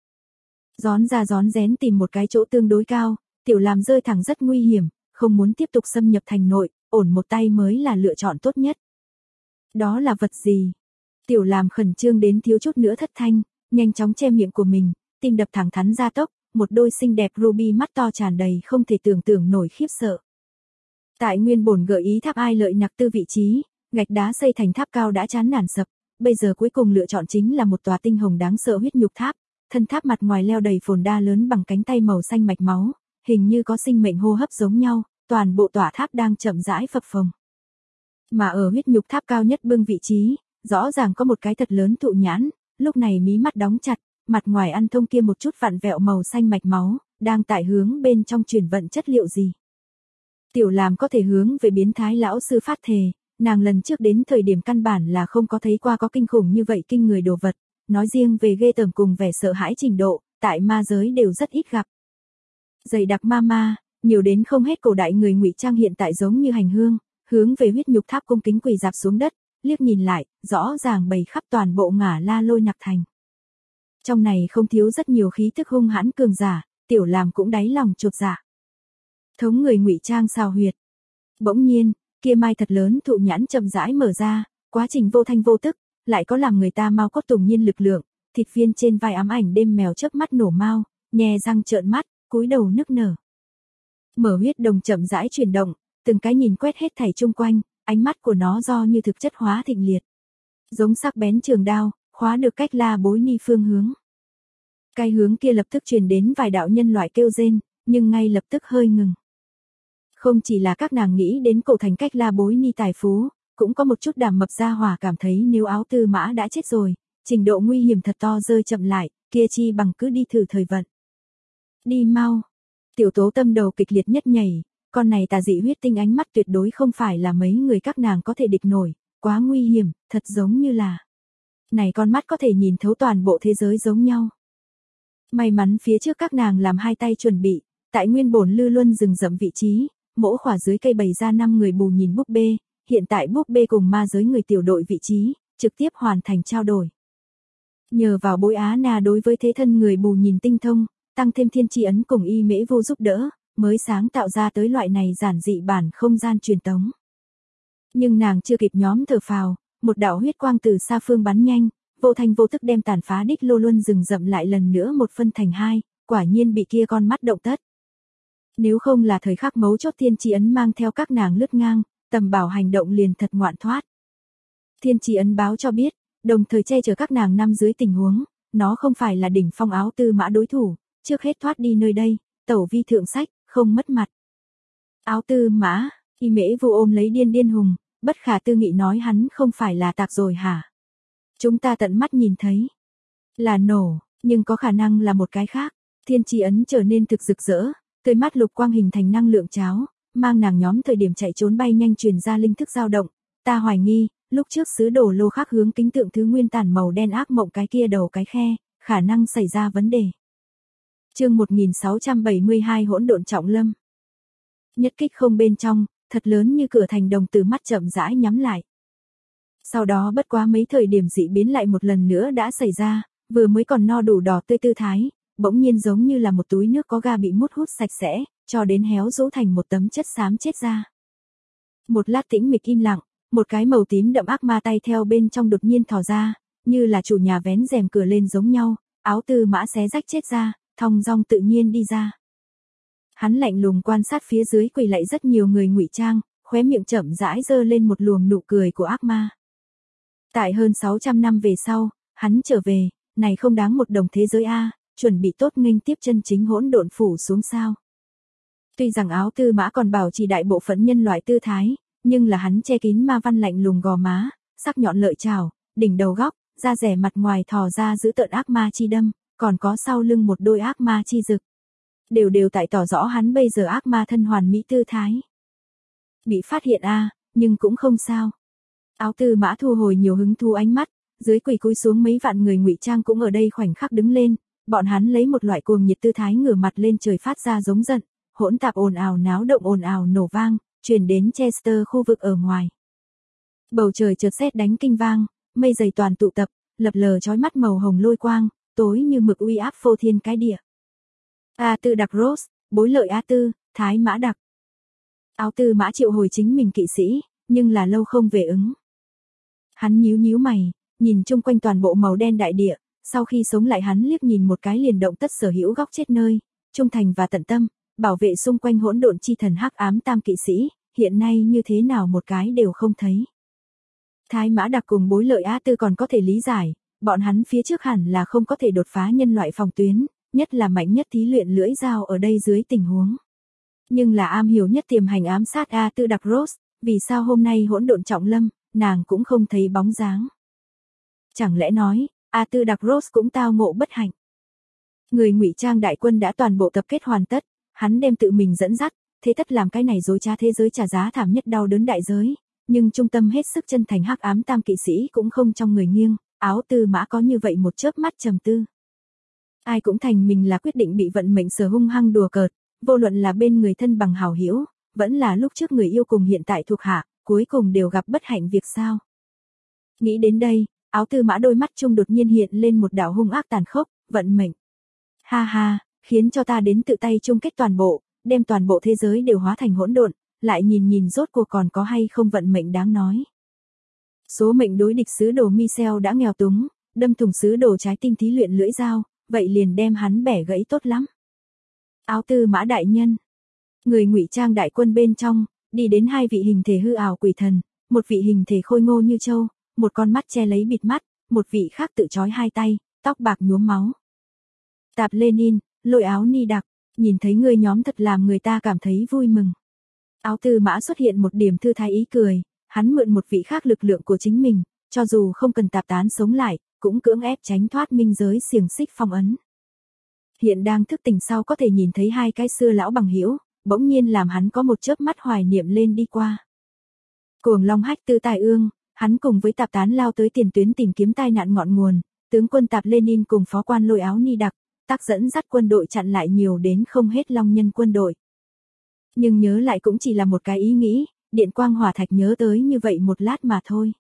Rón ra rón rén tìm một cái chỗ tương đối cao, Tiểu Làm rơi thẳng rất nguy hiểm, không muốn tiếp tục xâm nhập thành nội, ổn một tay mới là lựa chọn tốt nhất. Đó là vật gì? Tiểu Làm khẩn trương đến thiếu chút nữa thất thanh, nhanh chóng che miệng của mình, tim đập thẳng thắn gia tốc, một đôi xinh đẹp ruby mắt to tràn đầy không thể tưởng tượng nổi khiếp sợ. Tại nguyên bổn gợi ý tháp Ai Lợi Nặc Tư vị trí, gạch đá xây thành tháp cao đã chán nản sập, bây giờ cuối cùng lựa chọn chính là một tòa tinh hồng đáng sợ huyết nhục tháp, thân tháp mặt ngoài leo đầy phồn đa lớn bằng cánh tay màu xanh mạch máu, hình như có sinh mệnh hô hấp giống nhau, toàn bộ tòa tháp đang chậm rãi phập phồng. Mà ở huyết nhục tháp cao nhất bưng vị trí, rõ ràng có một cái thật lớn thụ nhãn, lúc này mí mắt đóng chặt, mặt ngoài ăn thông kia một chút vặn vẹo màu xanh mạch máu, đang tại hướng bên trong chuyển vận chất liệu gì. Tiểu Làm có thể hướng về biến thái lão sư phát thề, nàng lần trước đến thời điểm căn bản là không có thấy qua có kinh khủng như vậy kinh người đồ vật, nói riêng về ghê tởm cùng vẻ sợ hãi trình độ, tại ma giới đều rất ít gặp. Dày đặc ma, nhiều đến không hết cổ đại người ngụy trang hiện tại giống như hành hương, hướng về huyết nhục tháp cung kính quỳ dạp xuống đất, liếc nhìn lại, rõ ràng bày khắp toàn bộ Ngả La Lôi Nặc thành. Trong này không thiếu rất nhiều khí tức hung hãn cường giả, Tiểu Làm cũng đáy lòng chột dạ. Thống người ngụy trang xào huyệt. Bỗng nhiên, kia mai thật lớn thụ nhãn chậm rãi mở ra, quá trình vô thanh vô tức, lại có làm người ta mau cốt tùng nhiên lực lượng, thịt viên trên vai ám ảnh đêm mèo chớp mắt nổ mau, nhè răng trợn mắt, cúi đầu nức nở. Mở huyết đồng chậm rãi chuyển động, từng cái nhìn quét hết thảy chung quanh, ánh mắt của nó do như thực chất hóa thịnh liệt. Giống sắc bén trường đao, khóa được cách La Bối Ni phương hướng. Cái hướng kia lập tức truyền đến vài đạo nhân loại kêu rên, nhưng ngay lập tức hơi ngừng. Không chỉ là các nàng nghĩ đến cổ thành cách La Bối Ni tài phú, cũng có một chút đàm mập gia hỏa cảm thấy nếu Áo Tư Mã đã chết rồi, trình độ nguy hiểm thật to rơi chậm lại, kia chi bằng cứ đi thử thời vận. Đi mau. Tiểu Tố tâm đầu kịch liệt nhất nhảy, con này tà dị huyết tinh ánh mắt tuyệt đối không phải là mấy người các nàng có thể địch nổi, quá nguy hiểm, thật giống như là. Này con mắt có thể nhìn thấu toàn bộ thế giới giống nhau. May mắn phía trước các nàng làm hai tay chuẩn bị, tại nguyên bổn lư luân rừng rậm vị trí, mỗ khỏa dưới cây bày ra 5 người bù nhìn búp bê, hiện tại búp bê cùng ma giới người tiểu đội vị trí, trực tiếp hoàn thành trao đổi. Nhờ vào Bối Á Na đối với thế thân người bù nhìn tinh thông, tăng thêm thiên tri ấn cùng y mễ vô giúp đỡ, mới sáng tạo ra tới loại này giản dị bản không gian truyền tống. Nhưng nàng chưa kịp nhóm thở phào, một đạo huyết quang từ xa phương bắn nhanh, vô thanh vô tức đem tàn phá đích lô luân rừng rậm lại lần nữa một phân thành hai, quả nhiên bị kia con mắt động tất. Nếu không là thời khắc mấu chốt thiên tri ấn mang theo các nàng lướt ngang, tầm bảo hành động liền thật ngoạn thoát. Thiên tri ấn báo cho biết, đồng thời che chở các nàng năm dưới tình huống, nó không phải là đỉnh phong Áo Tư Mã đối thủ, trước hết thoát đi nơi đây, tẩu vi thượng sách, không mất mặt. Áo Tư Mã, y mễ vô ôm lấy điên điên hùng, bất khả tư nghị nói hắn không phải là tạc rồi hả? Chúng ta tận mắt nhìn thấy. Là nổ, nhưng có khả năng là một cái khác. Thiên tri ấn trở nên thực rực rỡ, tươi mắt lục quang hình thành năng lượng cháo, mang nàng nhóm thời điểm chạy trốn bay nhanh truyền ra linh thức dao động. Ta hoài nghi, lúc trước sứ đồ lô khắc hướng kính tượng thứ nguyên tản màu đen ác mộng cái kia đầu cái khe, khả năng xảy ra vấn đề. Chương 1672 hỗn độn trọng lâm. Nhất kích không bên trong, thật lớn như cửa thành đồng từ mắt chậm rãi nhắm lại. Sau đó bất quá mấy thời điểm dị biến lại một lần nữa đã xảy ra, vừa mới còn no đủ đỏ tươi tư thái, bỗng nhiên giống như là một túi nước có ga bị mút hút sạch sẽ, cho đến héo rũ thành một tấm chất xám chết ra. Một lát tĩnh mịch im lặng, một cái màu tím đậm ác ma tay theo bên trong đột nhiên thò ra, như là chủ nhà vén rèm cửa lên giống nhau, Áo Tư Mã xé rách chết ra, thong dong tự nhiên đi ra. Hắn lạnh lùng quan sát phía dưới quỳ lạy rất nhiều người ngụy trang, khóe miệng chậm rãi giơ lên một luồng nụ cười của ác ma. Tại hơn 600 năm về sau, hắn trở về, này không đáng một đồng thế giới a, chuẩn bị tốt nghênh tiếp chân chính hỗn độn phủ xuống sao. Tuy rằng Áo Tư Mã còn bảo trì đại bộ phận nhân loại tư thái, nhưng là hắn che kín ma văn lạnh lùng gò má, sắc nhọn lợi chảo, đỉnh đầu góc, da rẻ mặt ngoài thò ra giữ tợn ác ma chi đâm, còn có sau lưng một đôi ác ma chi rực. Đều tại tỏ rõ hắn bây giờ ác ma thân hoàn mỹ tư thái. Bị phát hiện a, nhưng cũng không sao. Áo Tư Mã thu hồi nhiều hứng thú ánh mắt, dưới quỳ cúi xuống mấy vạn người ngụy trang cũng ở đây khoảnh khắc đứng lên, bọn hắn lấy một loại cuồng nhiệt tư thái ngửa mặt lên trời phát ra giống giận, hỗn tạp ồn ào náo động ồn ào nổ vang, truyền đến Chester khu vực ở ngoài. Bầu trời chợt sét đánh kinh vang, mây dày toàn tụ tập, lập lờ chói mắt màu hồng lôi quang, tối như mực uy áp phô thiên cái địa. A Tư Đặc Rose, Bối Lợi A Tư, Thái Mã Đặc. Áo Tư Mã triệu hồi chính mình kỵ sĩ, nhưng là lâu không về ứng. Hắn nhíu mày, nhìn chung quanh toàn bộ màu đen đại địa, sau khi sống lại hắn liếc nhìn một cái liền động tất sở hữu góc chết nơi, trung thành và tận tâm, bảo vệ xung quanh hỗn độn chi thần hắc ám tam kỵ sĩ, hiện nay như thế nào một cái đều không thấy. Thái Mã Đặc cùng Bối Lợi A Tư còn có thể lý giải, bọn hắn phía trước hẳn là không có thể đột phá nhân loại phòng tuyến, nhất là mạnh nhất thí luyện lưỡi dao ở đây dưới tình huống. Nhưng là am hiểu nhất tiềm hành ám sát A Tư Đặc Rose, vì sao hôm nay hỗn độn trọng lâm, nàng cũng không thấy bóng dáng. Chẳng lẽ nói, A Tư Đặc Rose cũng tao ngộ bất hạnh. Người ngụy trang đại quân đã toàn bộ tập kết hoàn tất, hắn đem tự mình dẫn dắt, thế tất làm cái này dối trá thế giới trả giá thảm nhất đau đớn đại giới, nhưng trung tâm hết sức chân thành hắc ám tam kỵ sĩ cũng không trong người nghiêng, Áo Tư Mã có như vậy một chớp mắt trầm tư. Ai cũng thành mình là quyết định bị vận mệnh sở hung hăng đùa cợt, vô luận là bên người thân bằng hảo hữu, vẫn là lúc trước người yêu cùng hiện tại thuộc hạ, cuối cùng đều gặp bất hạnh việc sao. Nghĩ đến đây, Áo Tư Mã đôi mắt trung đột nhiên hiện lên một đạo hung ác tàn khốc, vận mệnh. Ha ha, khiến cho ta đến tự tay chung kết toàn bộ, đem toàn bộ thế giới đều hóa thành hỗn độn, lại nhìn rốt cuộc còn có hay không vận mệnh đáng nói. Số mệnh đối địch sứ đồ Michel đã nghèo túng, đâm thủng sứ đồ trái tim thí luyện lưỡi dao, vậy liền đem hắn bẻ gãy tốt lắm. Áo Tư Mã đại nhân, người ngụy trang đại quân bên trong, đi đến hai vị hình thể hư ảo quỷ thần, một vị hình thể khôi ngô như trâu, một con mắt che lấy bịt mắt, một vị khác tự trói hai tay, tóc bạc nhuốm máu. Tạp Lenin, Lôi Áo Ni Đặc, nhìn thấy người nhóm thật làm người ta cảm thấy vui mừng. Áo Tư Mã xuất hiện một điểm thư thái ý cười, hắn mượn một vị khác lực lượng của chính mình, cho dù không cần tạp tán sống lại, cũng cưỡng ép tránh thoát minh giới xiềng xích phong ấn. Hiện đang thức tỉnh sau có thể nhìn thấy hai cái xưa lão bằng hữu, bỗng nhiên làm hắn có một chớp mắt hoài niệm lên đi qua. Cuồng Long Hách Tư Tài Ương, hắn cùng với tạp tán lao tới tiền tuyến tìm kiếm tai nạn ngọn nguồn, tướng quân Tạp Lenin cùng phó quan Lôi Áo Ni Đặc, tác dẫn dắt quân đội chặn lại nhiều đến không hết long nhân quân đội. Nhưng nhớ lại cũng chỉ là một cái ý nghĩ, điện quang hỏa thạch nhớ tới như vậy một lát mà thôi.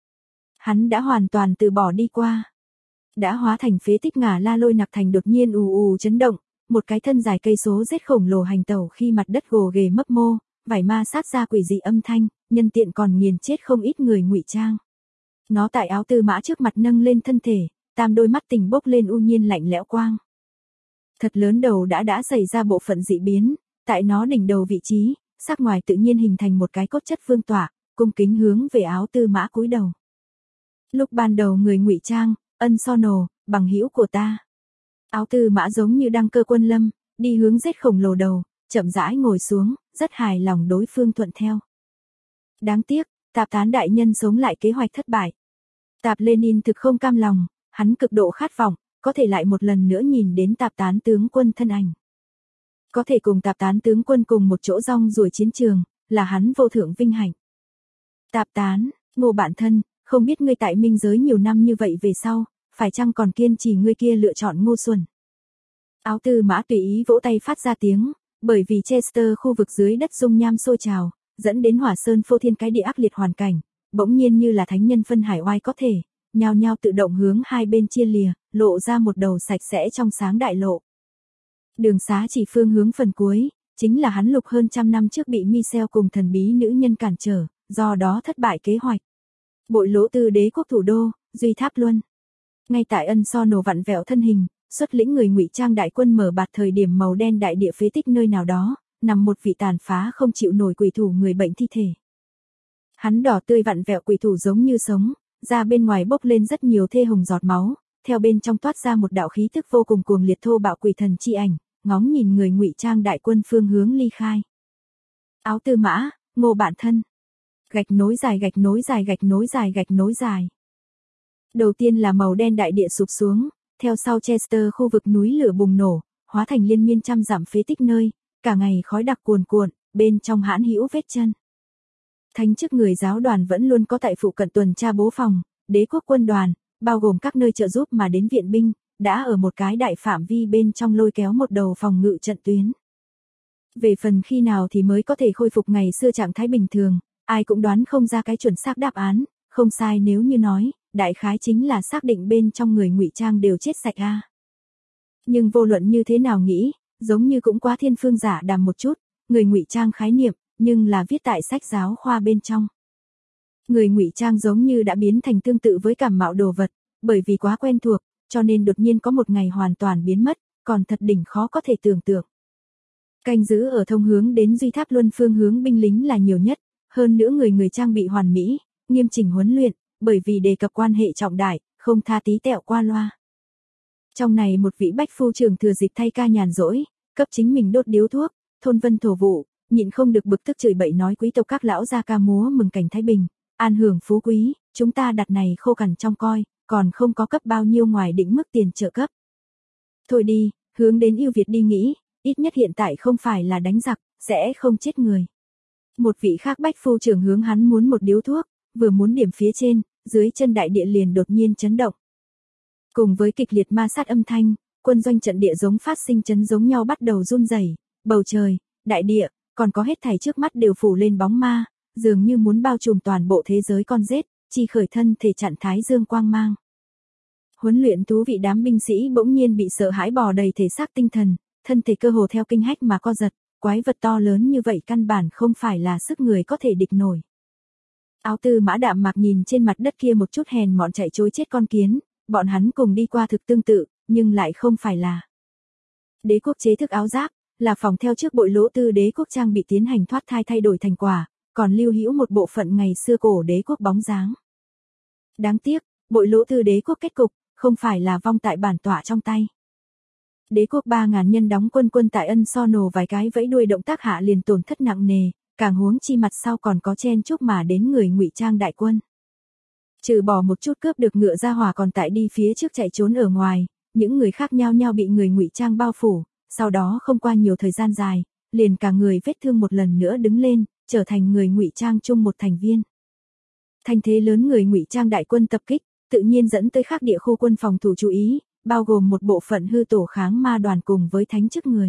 Hắn đã hoàn toàn từ bỏ đi qua. Đã hóa thành phế tích Ngả La Lôi Nặc Thành đột nhiên ù ù chấn động, một cái thân dài cây số rết khổng lồ hành tẩu khi mặt đất gồ ghề mấp mô, vải ma sát ra quỷ dị âm thanh, nhân tiện còn nghiền chết không ít người ngụy trang. Nó tại Áo Tư Mã trước mặt nâng lên thân thể, tam đôi mắt tình bốc lên u nhiên lạnh lẽo quang. Thật lớn đầu đã xảy ra bộ phận dị biến, tại nó đỉnh đầu vị trí, sắc ngoài tự nhiên hình thành một cái cốt chất vương tọa, cung kính hướng về Áo Tư Mã cúi đầu. Lúc ban đầu người ngụy trang, Ân So Nồ, bằng hữu của ta. Áo Tư Mã giống như đăng cơ quân lâm, đi hướng giết khổng lồ đầu, chậm rãi ngồi xuống, rất hài lòng đối phương thuận theo. Đáng tiếc, tạp tán đại nhân sống lại kế hoạch thất bại. Tạp Lenin thực không cam lòng, hắn cực độ khát vọng, có thể lại một lần nữa nhìn đến tạp tán tướng quân thân ảnh. Có thể cùng tạp tán tướng quân cùng một chỗ rong ruổi chiến trường, là hắn vô thượng vinh hạnh. Tạp tán, Ngô bạn thân, không biết ngươi tại minh giới nhiều năm như vậy về sau, phải chăng còn kiên trì ngươi kia lựa chọn Ngô Xuân. Áo Tư Mã tùy ý vỗ tay phát ra tiếng, bởi vì Chester khu vực dưới đất dung nham sôi trào, dẫn đến Hỏa Sơn phô thiên cái địa ác liệt hoàn cảnh, bỗng nhiên như là thánh nhân phân hải oai có thể, nhao nhao tự động hướng hai bên chia lìa, lộ ra một đầu sạch sẽ trong sáng đại lộ. Đường xá chỉ phương hướng phần cuối, chính là hắn lục hơn trăm năm trước bị Michel cùng thần bí nữ nhân cản trở, do đó thất bại kế hoạch. Bội Lỗ Tư đế quốc thủ đô, Duy Tháp Luân. Ngay tại Ân So Nồ vặn vẹo thân hình, xuất lĩnh người ngụy trang đại quân mở bạt thời điểm màu đen đại địa phế tích nơi nào đó, nằm một vị tàn phá không chịu nổi quỷ thủ người bệnh thi thể. Hắn đỏ tươi vặn vẹo quỷ thủ giống như sống, ra bên ngoài bốc lên rất nhiều thê hồng giọt máu, theo bên trong toát ra một đạo khí tức vô cùng cuồng liệt thô bạo quỷ thần chi ảnh, ngóng nhìn người ngụy trang đại quân phương hướng ly khai. Áo Tư Mã, Ngô bạn thân. Gạch nối dài gạch nối dài gạch nối dài gạch nối dài. Đầu tiên là màu đen đại địa sụp xuống, theo sau Chester khu vực núi lửa bùng nổ, hóa thành liên miên trăm dặm phế tích nơi, cả ngày khói đặc cuồn cuộn, bên trong hãn hữu vết chân. Thánh chức người giáo đoàn vẫn luôn có tại phụ cận tuần tra bố phòng, đế quốc quân đoàn, bao gồm các nơi trợ giúp mà đến viện binh, đã ở một cái đại phạm vi bên trong lôi kéo một đầu phòng ngự trận tuyến. Về phần khi nào thì mới có thể khôi phục ngày xưa trạng thái bình thường, ai cũng đoán không ra cái chuẩn xác đáp án, không sai nếu như nói, đại khái chính là xác định bên trong người ngụy trang đều chết sạch a. Nhưng vô luận như thế nào nghĩ, giống như cũng quá thiên phương giả đàm một chút, người ngụy trang khái niệm, nhưng là viết tại sách giáo khoa bên trong. Người ngụy trang giống như đã biến thành tương tự với cảm mạo đồ vật, bởi vì quá quen thuộc, cho nên đột nhiên có một ngày hoàn toàn biến mất, còn thật đỉnh khó có thể tưởng tượng. Canh giữ ở thông hướng đến Duy Tháp Luân phương hướng binh lính là nhiều nhất, hơn nữa người trang bị hoàn mỹ, nghiêm chỉnh huấn luyện, bởi vì đề cập quan hệ trọng đại, không tha tí tẹo qua loa. Trong này một vị bách phu trưởng thừa dịp thay ca nhàn rỗi, cấp chính mình đốt điếu thuốc, thôn vân thổ vụ, nhịn không được bực tức chửi bậy nói quý tộc các lão gia ca múa mừng cảnh thái bình, an hưởng phú quý, chúng ta đặt này khô cằn trong coi, còn không có cấp bao nhiêu ngoài định mức tiền trợ cấp. Thôi đi, hướng đến ưu Việt đi nghĩ, ít nhất hiện tại không phải là đánh giặc, sẽ không chết người. Một vị khác bách phu trưởng hướng hắn muốn một điếu thuốc, vừa muốn điểm phía trên, dưới chân đại địa liền đột nhiên chấn động. Cùng với kịch liệt ma sát âm thanh, quân doanh trận địa giống phát sinh chấn giống nhau bắt đầu run rẩy, bầu trời, đại địa, còn có hết thảy trước mắt đều phủ lên bóng ma, dường như muốn bao trùm toàn bộ thế giới con rết, chi khởi thân thể chặn thái dương quang mang. Huấn luyện thú vị đám binh sĩ bỗng nhiên bị sợ hãi bò đầy thể xác tinh thần, thân thể cơ hồ theo kinh hách mà co giật, quái vật to lớn như vậy căn bản không phải là sức người có thể địch nổi. Áo Tư Mã đạm mạc nhìn trên mặt đất kia một chút hèn mọn chạy trối chết con kiến, bọn hắn cùng đi qua thực tương tự, nhưng lại không phải là đế quốc chế thức áo giáp, là phòng theo trước bội lỗ tư đế quốc trang bị tiến hành thoát thai thay đổi thành quả, còn lưu hữu một bộ phận ngày xưa cổ đế quốc bóng dáng. Đáng tiếc, bội lỗ tư đế quốc kết cục, không phải là vong tại bản tọa trong tay. Đế quốc 3.000 nhân đóng quân tại Ân So Nổ vài cái vẫy đuôi động tác hạ liền tổn thất nặng nề, càng huống chi mặt sau còn có chen chúc mà đến người ngụy trang đại quân. Trừ bỏ một chút cướp được ngựa ra hỏa còn tại đi phía trước chạy trốn ở ngoài, những người khác nhao nhao bị người ngụy trang bao phủ, sau đó không qua nhiều thời gian dài, liền cả người vết thương một lần nữa đứng lên, trở thành người ngụy trang chung một thành viên. Thành thế lớn người ngụy trang đại quân tập kích, tự nhiên dẫn tới khác địa khu quân phòng thủ chú ý, bao gồm một bộ phận hư tổ kháng ma đoàn cùng với thánh chức người.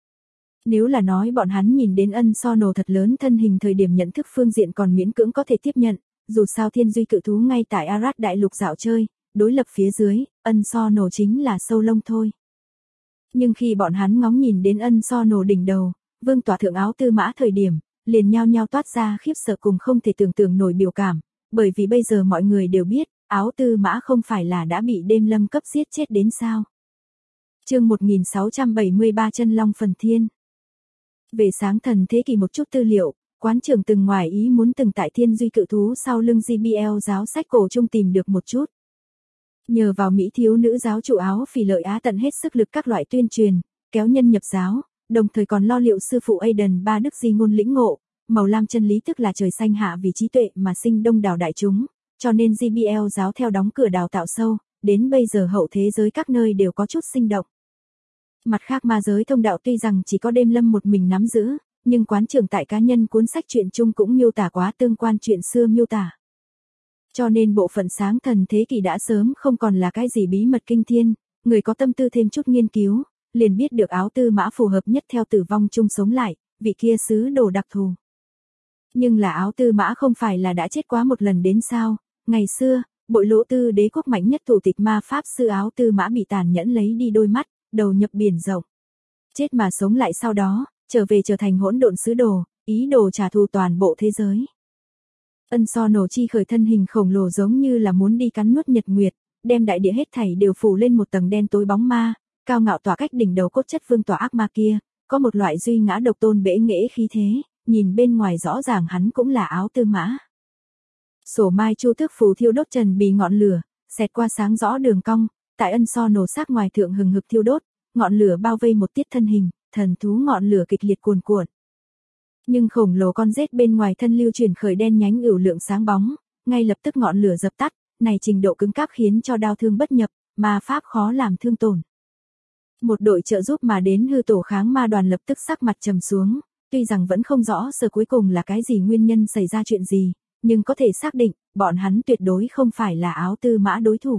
Nếu là nói bọn hắn nhìn đến Ân So Nổ thật lớn thân hình thời điểm nhận thức phương diện còn miễn cưỡng có thể tiếp nhận, dù sao thiên duy cự thú ngay tại Arad đại lục dạo chơi, đối lập phía dưới, Ân So Nổ chính là sâu lông thôi. Nhưng khi bọn hắn ngóng nhìn đến Ân So Nổ đỉnh đầu, vương tỏa thượng Áo Tư Mã thời điểm, liền nhao nhao toát ra khiếp sợ cùng không thể tưởng tượng nổi biểu cảm, bởi vì bây giờ mọi người đều biết, Áo Tư Mã không phải là đã bị đêm lâm cấp giết chết đến sao. Chương 1673 Chân Long Phần Thiên. Về sáng thần thế kỷ một chút tư liệu, quán trưởng từng ngoài ý muốn từng tại thiên duy cự thú sau lưng JBL giáo sách cổ chung tìm được một chút. Nhờ vào Mỹ thiếu nữ giáo chủ áo phỉ lợi á tận hết sức lực các loại tuyên truyền, kéo nhân nhập giáo, đồng thời còn lo liệu sư phụ Aiden ba đức di ngôn lĩnh ngộ, màu lam chân lý tức là trời xanh hạ vì trí tuệ mà sinh đông đảo đại chúng, cho nên JBL giáo theo đóng cửa đào tạo sâu, đến bây giờ hậu thế giới các nơi đều có chút sinh động. Mặt khác ma giới thông đạo tuy rằng chỉ có đêm lâm một mình nắm giữ, nhưng quán trưởng tại cá nhân cuốn sách truyện chung cũng miêu tả quá tương quan chuyện xưa miêu tả. Cho nên bộ phận sáng thần thế kỷ đã sớm không còn là cái gì bí mật kinh thiên, người có tâm tư thêm chút nghiên cứu, liền biết được Áo Tư Mã phù hợp nhất theo tử vong chung sống lại, vị kia sứ đồ đặc thù. Nhưng là Áo Tư Mã không phải là đã chết quá một lần đến sao, ngày xưa, bội lỗ tư đế quốc mạnh nhất thủ tịch ma pháp sư Áo Tư Mã bị tàn nhẫn lấy đi đôi mắt, đầu nhập biển rộng. Chết mà sống lại sau đó, trở về trở thành hỗn độn sứ đồ, ý đồ trả thù toàn bộ thế giới. Ân So Nổ chi khởi thân hình khổng lồ giống như là muốn đi cắn nuốt nhật nguyệt, đem đại địa hết thảy đều phủ lên một tầng đen tối bóng ma, cao ngạo tỏa cách đỉnh đầu cốt chất vương tỏa ác ma kia, có một loại duy ngã độc tôn bẽ nghễ khí thế, nhìn bên ngoài rõ ràng hắn cũng là Áo Tư Mã. Sổ mai chu tước phù thiêu đốt trần bì ngọn lửa, xẹt qua sáng rõ đường cong, tại Ân So Nổ xác ngoài thượng hừng hực thiêu đốt, ngọn lửa bao vây một tiết thân hình, thần thú ngọn lửa kịch liệt cuồn cuộn. Nhưng khổng lồ con rết bên ngoài thân lưu chuyển khởi đen nhánh ửu lượng sáng bóng, ngay lập tức ngọn lửa dập tắt, này trình độ cứng cáp khiến cho đao thương bất nhập, ma pháp khó làm thương tổn. Một đội trợ giúp mà đến hư tổ kháng ma đoàn lập tức sắc mặt trầm xuống, tuy rằng vẫn không rõ sở cuối cùng là cái gì nguyên nhân xảy ra chuyện gì, nhưng có thể xác định, bọn hắn tuyệt đối không phải là Áo Tư Mã đối thủ.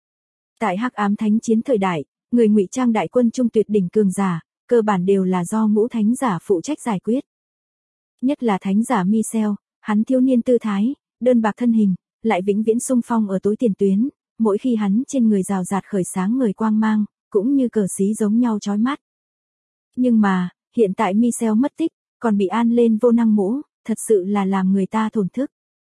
Tại Hắc Ám Thánh chiến thời đại, người ngụy trang đại quân trung tuyệt đỉnh cường giả, cơ bản đều là do ngũ thánh giả phụ trách giải quyết. Nhất là thánh giả Michel, hắn thiếu niên tư thái, đơn bạc thân hình, lại vĩnh viễn xung phong ở tối tiền tuyến, mỗi khi hắn trên người rào rạt khởi sáng ngời quang mang, cũng như cờ xí giống nhau chói mắt. Nhưng mà, hiện tại Michel mất tích, còn bị an lên vô năng mũ, thật sự là làm người ta thổn thức.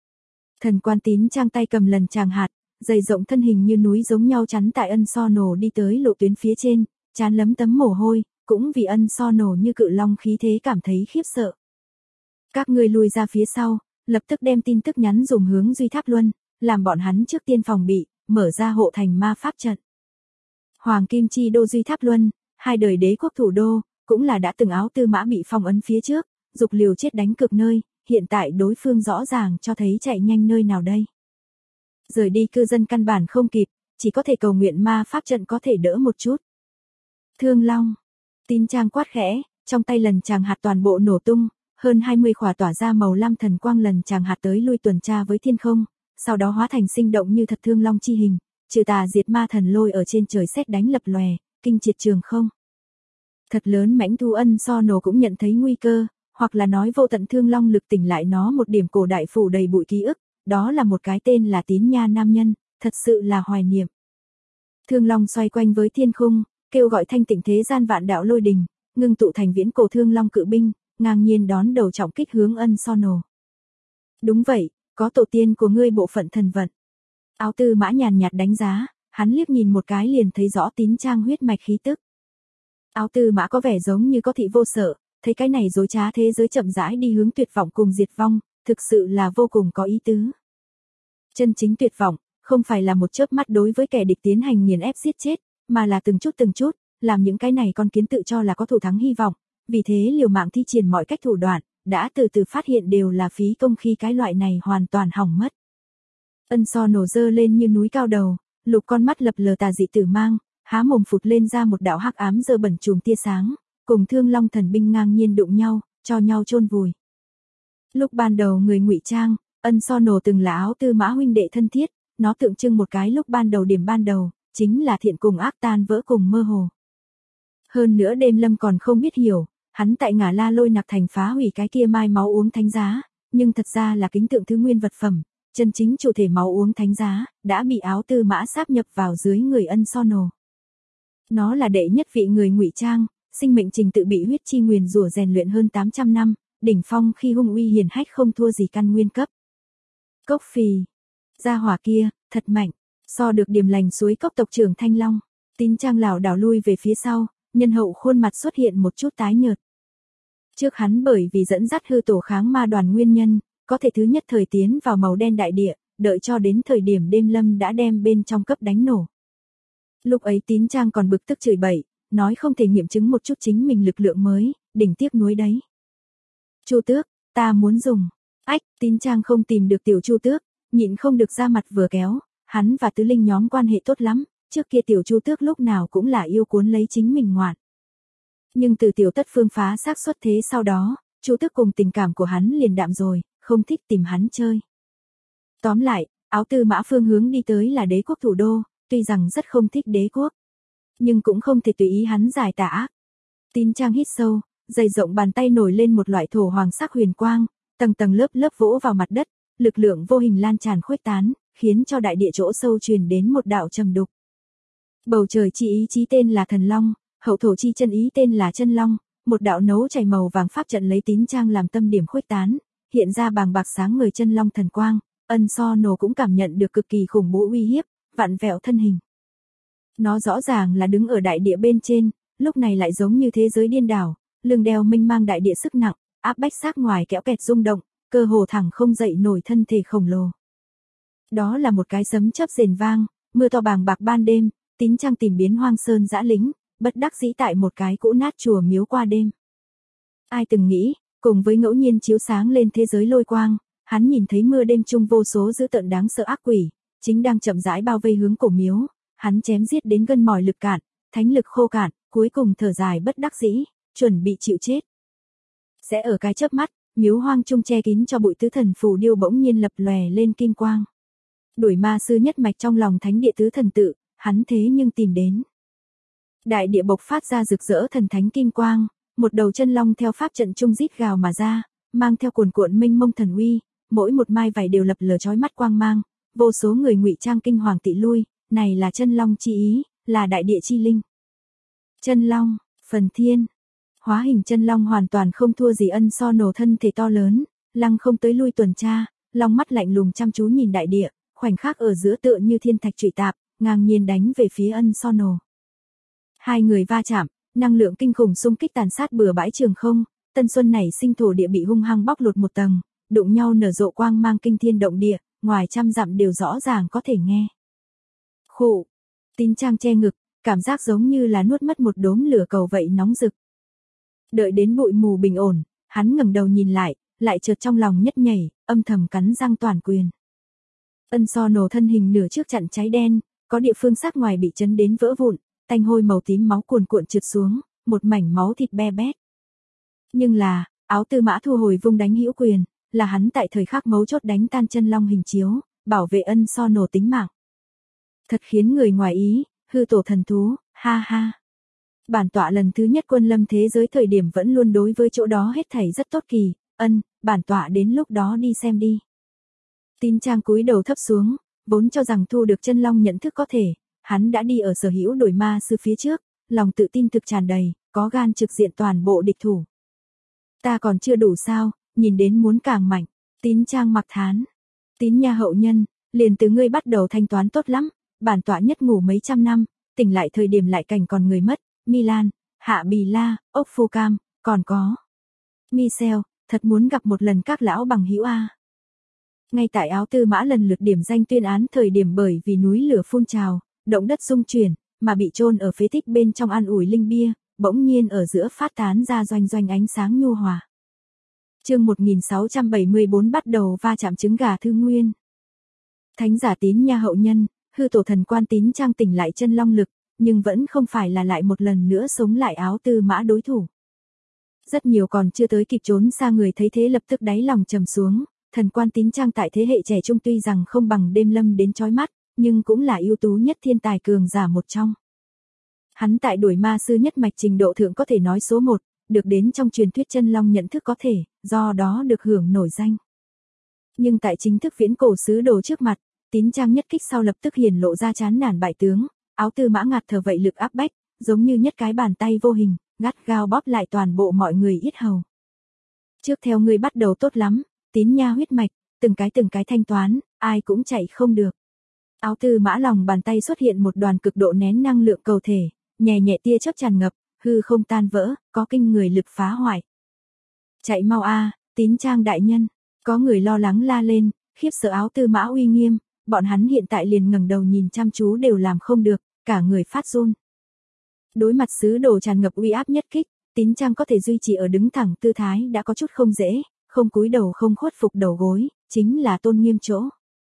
Thần Quan Tín trang tay cầm lần tràng hạt, dày rộng thân hình như núi giống nhau chắn tại Ân So Nổ đi tới lộ tuyến phía trên, trán lấm tấm mồ hôi, cũng vì Ân So Nổ như cự long khí thế cảm thấy khiếp sợ. Các ngươi lùi ra phía sau, lập tức đem tin tức nhắn dùng hướng Duy Tháp Luân, làm bọn hắn trước tiên phòng bị, mở ra hộ thành ma pháp trận. Hoàng Kim Chi đô Duy Tháp Luân, hai đời đế quốc thủ đô, cũng là đã từng Áo Tư Mã bị phong ấn phía trước, dục liều chết đánh cực nơi, hiện tại đối phương rõ ràng cho thấy chạy nhanh nơi nào đây. Rời đi cư dân căn bản không kịp, chỉ có thể cầu nguyện ma pháp trận có thể đỡ một chút. Thương Long, Tín trang quát khẽ, trong tay lần tràng hạt toàn bộ nổ tung, hơn 20 khỏa tỏa ra màu lam thần quang lần tràng hạt tới lui tuần tra với thiên không, sau đó hóa thành sinh động như thật thương long chi hình, trừ tà diệt ma thần lôi ở trên trời sét đánh lập lòe, kinh triệt trường không. Thật lớn mãnh thu Ân So Nổ cũng nhận thấy nguy cơ, hoặc là nói vô tận thương long lực tỉnh lại nó một điểm cổ đại phủ đầy bụi ký ức, đó là một cái tên là Tín Nha nam nhân, thật sự là hoài niệm. Thương long xoay quanh với thiên khung, kêu gọi thanh tịnh thế gian vạn đạo lôi đình, ngưng tụ thành viễn cổ thương long cự binh, ngang nhiên đón đầu trọng kích hướng Ân So Nồ. Đúng vậy, có tổ tiên của ngươi bộ phận thần vận. Áo Tư Mã nhàn nhạt đánh giá, hắn liếc nhìn một cái liền thấy rõ Tín Trang huyết mạch khí tức. Áo Tư Mã có vẻ giống như có thị vô sợ, thấy cái này dối trá thế giới chậm rãi đi hướng tuyệt vọng cùng diệt vong, thực sự là vô cùng có ý tứ. Chân chính tuyệt vọng, không phải là một chớp mắt đối với kẻ địch tiến hành nghiền ép giết chết, mà là từng chút, làm những cái này con kiến tự cho là có thủ thắng hy vọng, vì thế liều mạng thi triển mọi cách thủ đoạn, đã từ từ phát hiện đều là phí công khi cái loại này hoàn toàn hỏng mất. Ân So Nổ dơ lên như núi cao đầu, lục con mắt lập lờ tà dị tử mang, há mồm phụt lên ra một đạo hắc ám dơ bẩn chùm tia sáng, cùng Thương Long thần binh ngang nhiên đụng nhau, cho nhau chôn vùi. Lúc ban đầu người ngụy trang, Ân So Nổ từng là Áo Tư Mã huynh đệ thân thiết, nó tượng trưng một cái lúc ban đầu điểm ban đầu, chính là thiện cùng ác tan vỡ cùng mơ hồ. Hơn nữa Đêm Lâm còn không biết hiểu, hắn tại Ngả La Lôi Nặc thành phá hủy cái kia mai máu uống thánh giá, nhưng thật ra là kính tượng thứ nguyên vật phẩm, chân chính chủ thể máu uống thánh giá, đã bị Áo Tư Mã sáp nhập vào dưới người Ân So Nổ. Nó là đệ nhất vị người ngụy trang, sinh mệnh trình tự bị huyết chi nguyền rủa rèn luyện hơn 800 năm, đỉnh phong khi hung uy hiển hách không thua gì căn nguyên cấp. Cốc Phì, gia hỏa kia, thật mạnh, so được điểm lành suối cốc tộc trưởng Thanh Long. Tín Trang lảo đảo lui về phía sau, nhân hậu khuôn mặt xuất hiện một chút tái nhợt. Trước hắn bởi vì dẫn dắt hư tổ kháng ma đoàn nguyên nhân, có thể thứ nhất thời tiến vào màu đen đại địa, đợi cho đến thời điểm Đêm Lâm đã đem bên trong cấp đánh nổ. Lúc ấy Tín Trang còn bực tức chửi bậy, nói không thể nghiệm chứng một chút chính mình lực lượng mới, đỉnh tiếc nuối đấy. Chu Tước, ta muốn dùng. Ách, Tín Trang không tìm được tiểu Chu Tước, nhịn không được ra mặt vừa kéo, hắn và tứ linh nhóm quan hệ tốt lắm, trước kia tiểu Chu Tước lúc nào cũng là yêu cuốn lấy chính mình ngoạn. Nhưng từ tiểu Tất Phương phá xác xuất thế sau đó, Chu Tước cùng tình cảm của hắn liền đạm rồi, không thích tìm hắn chơi. Tóm lại, Áo Tư Mã phương hướng đi tới là đế quốc thủ đô, tuy rằng rất không thích đế quốc, nhưng cũng không thể tùy ý hắn giải tà ác. Tín Trang hít sâu, dày rộng bàn tay nổi lên một loại thổ hoàng sắc huyền quang, tầng tầng lớp lớp vỗ vào mặt đất, lực lượng vô hình lan tràn khuếch tán, khiến cho đại địa chỗ sâu truyền đến một đạo trầm đục. Bầu trời chi ý chí tên là Thần Long, hậu thổ chi chân ý tên là Chân Long, một đạo nấu chảy màu vàng pháp trận lấy Tín Trang làm tâm điểm khuếch tán, hiện ra bàng bạc sáng người Chân Long thần quang, Ân So Nổ cũng cảm nhận được cực kỳ khủng bố uy hiếp, vặn vẹo thân hình. Nó rõ ràng là đứng ở đại địa bên trên, lúc này lại giống như thế giới điên đảo, lưng đeo mênh mang đại địa sức nặng, áp bách xác ngoài kéo kẹt rung động, cơ hồ thẳng không dậy nổi thân thể khổng lồ. Đó là một cái sấm chớp rền vang, mưa to bàng bạc ban đêm, Tín Trang tìm biến hoang sơn dã lính, bất đắc dĩ tại một cái cũ nát chùa miếu qua đêm. Ai từng nghĩ, cùng với ngẫu nhiên chiếu sáng lên thế giới lôi quang, hắn nhìn thấy mưa đêm chung vô số dữ tợn đáng sợ ác quỷ, chính đang chậm rãi bao vây hướng cổ miếu, hắn chém giết đến gân mỏi lực cạn, thánh lực khô cạn, cuối cùng thở dài bất đắc dĩ, chuẩn bị chịu chết. Sẽ ở cái chớp mắt, miếu hoang trung che kín cho bụi tứ thần phù điêu bỗng nhiên lập lòe lên kim quang. Đuổi ma sư nhất mạch trong lòng thánh địa tứ thần tự, hắn thế nhưng tìm đến. Đại địa bộc phát ra rực rỡ thần thánh kim quang, một đầu chân long theo pháp trận trung rít gào mà ra, mang theo cuồn cuộn mênh mông thần uy, mỗi một mai vảy đều lập lờ chói mắt quang mang, vô số người ngụy trang kinh hoàng tị lui, này là chân long chi ý, là đại địa chi linh. Chân long, phần thiên. Hóa hình chân long hoàn toàn không thua gì Ân So Nổ thân thể to lớn, lăng không tới lui tuần tra, long mắt lạnh lùng chăm chú nhìn đại địa, khoảnh khắc ở giữa tựa như thiên thạch trụy tạp, ngang nhiên đánh về phía Ân So Nổ. Hai người va chạm, năng lượng kinh khủng xung kích tàn sát bừa bãi trường không, tân xuân nảy sinh thổ địa bị hung hăng bóc lột một tầng, đụng nhau nở rộ quang mang kinh thiên động địa, ngoài trăm dặm đều rõ ràng có thể nghe. Khụ, Tín Trang che ngực, cảm giác giống như là nuốt mất một đốm lửa cầu vậy nóng rực. Đợi đến bụi mù bình ổn, hắn ngẩng đầu nhìn lại chợt trong lòng nhất nhảy, âm thầm cắn răng toàn quyền. Ân So Nổ thân hình nửa trước chặn cháy đen, có địa phương sắc ngoài bị chấn đến vỡ vụn, tanh hôi màu tím máu cuồn cuộn trượt xuống, một mảnh máu thịt be bét. Nhưng là, Áo Tư Mã thu hồi vung đánh hữu quyền, là hắn tại thời khắc mấu chốt đánh tan chân long hình chiếu, bảo vệ Ân So Nổ tính mạng. Thật khiến người ngoài ý, hư tổ thần thú, ha ha. Bản tọa lần thứ nhất quân lâm thế giới thời điểm vẫn luôn đối với chỗ đó hết thảy rất tốt kỳ, bản tọa đến lúc đó đi xem đi. Tín Trang cúi đầu thấp xuống, vốn cho rằng thu được chân long nhận thức có thể, hắn đã đi ở sở hữu đổi ma sư phía trước, lòng tự tin thực tràn đầy, có gan trực diện toàn bộ địch thủ. Ta còn chưa đủ sao, nhìn đến muốn càng mạnh. Tín Trang mặc thán. Tín nha hậu nhân, liền từ ngươi bắt đầu thanh toán tốt lắm, bản tọa nhất ngủ mấy trăm năm, tỉnh lại thời điểm lại cảnh còn người mất, Milan, Hạ Bì La, ốc Phu Cam, còn có. Michel, thật muốn gặp một lần các lão bằng hữu a. Ngay tại Áo Tư Mã lần lượt điểm danh tuyên án thời điểm bởi vì núi lửa phun trào, động đất rung chuyển, mà bị chôn ở phế tích bên trong an ủi linh bia, bỗng nhiên ở giữa phát tán ra doanh doanh ánh sáng nhu hòa. Chương 1674 bắt đầu va chạm trứng gà Thư Nguyên. Thánh giả Tín nha hậu nhân, hư tổ thần quan Tín Trang tỉnh lại chân long lực, nhưng vẫn không phải là lại một lần nữa sống lại Áo Tư Mã đối thủ. Rất nhiều còn chưa tới kịp trốn xa người thấy thế lập tức đáy lòng trầm xuống, thần quan Tín Trang tại thế hệ trẻ trung tuy rằng không bằng Đêm Lâm đến chói mắt, nhưng cũng là ưu tú nhất thiên tài cường giả một trong. Hắn tại đuổi ma sư nhất mạch trình độ thượng có thể nói số 1, được đến trong truyền thuyết chân long nhận thức có thể, do đó được hưởng nổi danh. Nhưng tại chính thức viễn cổ sứ đồ trước mặt, Tín Trang nhất kích sau lập tức hiển lộ ra chán nản bại tướng, Áo Tư Mã ngạt thở vậy lực áp bách, giống như nhất cái bàn tay vô hình, gắt gao bóp lại toàn bộ mọi người yết hầu. Trước theo ngươi bắt đầu tốt lắm, Tín nha huyết mạch, từng cái thanh toán, ai cũng chạy không được. Áo Tư Mã lòng bàn tay xuất hiện một đoàn cực độ nén năng lượng cầu thể, nhẹ nhẹ tia chớp tràn ngập, hư không tan vỡ, có kinh người lực phá hoại. Chạy mau a, Tín Trang đại nhân, có người lo lắng la lên, khiếp sợ Áo Tư Mã uy nghiêm, bọn hắn hiện tại liền ngẩng đầu nhìn chăm chú đều làm không được, cả người phát run. Đối mặt sứ đồ tràn ngập uy áp nhất kích, Tín Trang có thể duy trì ở đứng thẳng tư thái đã có chút không dễ, không cúi đầu không khuất phục đầu gối, chính là tôn nghiêm chỗ.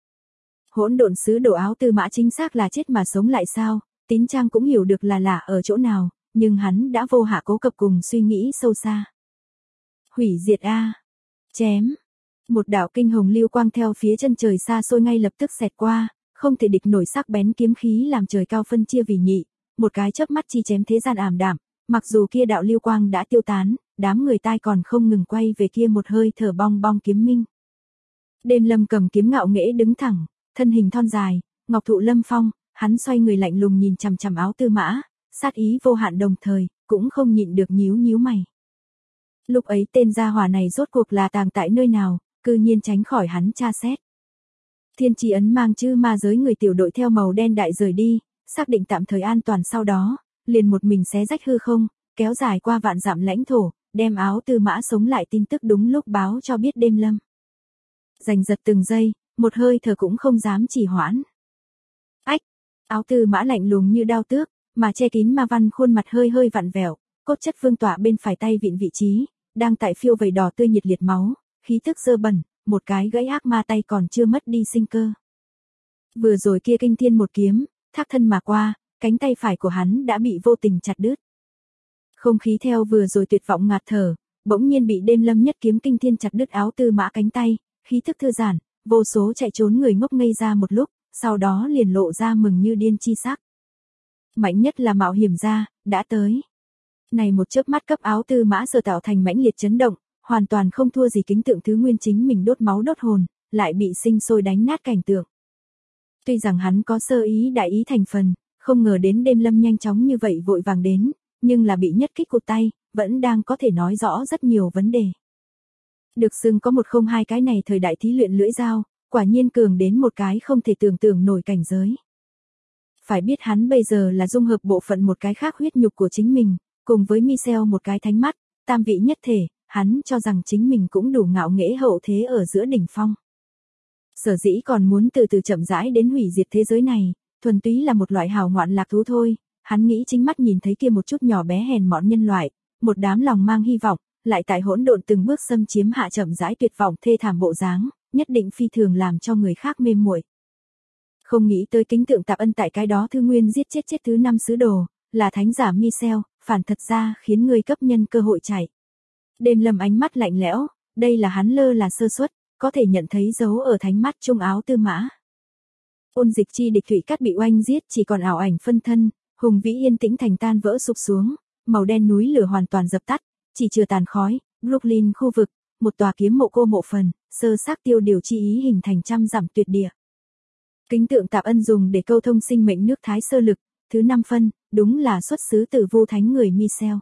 Hỗn độn sứ đồ Áo Tư Mã chính xác là chết mà sống lại sao? Tín Trang cũng hiểu được là lạ ở chỗ nào, nhưng hắn đã vô hạ cố cập cùng suy nghĩ sâu xa. Hủy diệt a, chém. Một đạo kinh hồng lưu quang theo phía chân trời xa xôi ngay lập tức xẹt qua, không thể địch nổi sắc bén kiếm khí làm trời cao phân chia vì nhị, một cái chớp mắt chi chém thế gian ảm đạm, mặc dù kia đạo lưu quang đã tiêu tán, đám người tai còn không ngừng quay về kia một hơi thở bong bong kiếm minh. Đêm Lâm cầm kiếm ngạo nghễ đứng thẳng, thân hình thon dài, ngọc thụ lâm phong, hắn xoay người lạnh lùng nhìn chằm chằm Áo Tư Mã, sát ý vô hạn đồng thời, cũng không nhịn được nhíu nhíu mày. Lúc ấy tên gia hỏa này rốt cuộc là tàng tại nơi nào, cư nhiên tránh khỏi hắn tra xét. Thiên Trì ấn mang chư ma giới người tiểu đội theo màu đen đại rời đi, xác định tạm thời an toàn sau đó, liền một mình xé rách hư không, kéo dài qua vạn dặm lãnh thổ, đem Áo Tư Mã sống lại tin tức đúng lúc báo cho biết Đêm Lâm. Giành giật từng giây, một hơi thở cũng không dám trì hoãn. Ách, Áo Tư Mã lạnh lùng như đao tước, mà che kín ma văn khuôn mặt hơi hơi vặn vẹo, cốt chất vương tọa bên phải tay vịn vị trí, đang tại phiêu vầy đỏ tươi nhiệt liệt máu, khí tức dơ bẩn, một cái gãy ác ma tay còn chưa mất đi sinh cơ. Vừa rồi kia kinh thiên một kiếm, thác thân mà qua, cánh tay phải của hắn đã bị vô tình chặt đứt. Không khí theo vừa rồi tuyệt vọng ngạt thở, bỗng nhiên bị Đêm Lâm nhất kiếm kinh thiên chặt đứt Áo Tư Mã cánh tay, khí tức thư giãn, vô số chạy trốn người ngốc ngây ra một lúc, sau đó liền lộ ra mừng như điên chi sắc. Mạnh nhất là mạo hiểm gia, đã tới. Này một chớp mắt cấp Áo Tư Mã sở tạo thành mãnh liệt chấn động, hoàn toàn không thua gì kính tượng thứ nguyên chính mình đốt máu đốt hồn, lại bị sinh sôi đánh nát cảnh tượng. Tuy rằng hắn có sơ ý đại ý thành phần, không ngờ đến Đêm Lâm nhanh chóng như vậy vội vàng đến, nhưng là bị nhất kích cụt tay, vẫn đang có thể nói rõ rất nhiều vấn đề. Được xưng có 102 cái này thời đại thí luyện lưỡi dao, quả nhiên cường đến một cái không thể tưởng tượng nổi cảnh giới. Phải biết hắn bây giờ là dung hợp bộ phận một cái khác huyết nhục của chính mình, cùng với Michel một cái thánh mắt, tam vị nhất thể, hắn cho rằng chính mình cũng đủ ngạo nghễ hậu thế ở giữa đỉnh phong. Sở dĩ còn muốn từ từ chậm rãi đến hủy diệt thế giới này, thuần túy là một loại hào ngoạn lạc thú thôi, hắn nghĩ chính mắt nhìn thấy kia một chút nhỏ bé hèn mọn nhân loại, một đám lòng mang hy vọng, lại tại hỗn độn từng bước xâm chiếm hạ chậm rãi tuyệt vọng thê thảm bộ dáng, nhất định phi thường làm cho người khác mê muội. Không nghĩ tới kính tượng Tạp Ân tại cái đó thư nguyên giết chết thứ 5 sứ đồ, là thánh giả Michel, phản thật ra khiến người cấp nhân cơ hội chạy. Đêm Lâm ánh mắt lạnh lẽo, đây là hắn lơ là sơ suất, có thể nhận thấy dấu ở thánh mắt trung Áo Tư Mã. Ôn Dịch chi địch thủy cát bị oanh giết chỉ còn ảo ảnh phân thân, hùng vĩ yên tĩnh thành tan vỡ sụp xuống, màu đen núi lửa hoàn toàn dập tắt, chỉ chừa tàn khói, Brooklyn khu vực, một tòa kiếm mộ cô mộ phần, sơ xác tiêu điều chi ý hình thành trăm dặm tuyệt địa. Kính tượng Tạp Ân dùng để câu thông sinh mệnh nước Thái sơ lực, thứ 5 phân, đúng là xuất xứ từ Vu Thánh người Michel.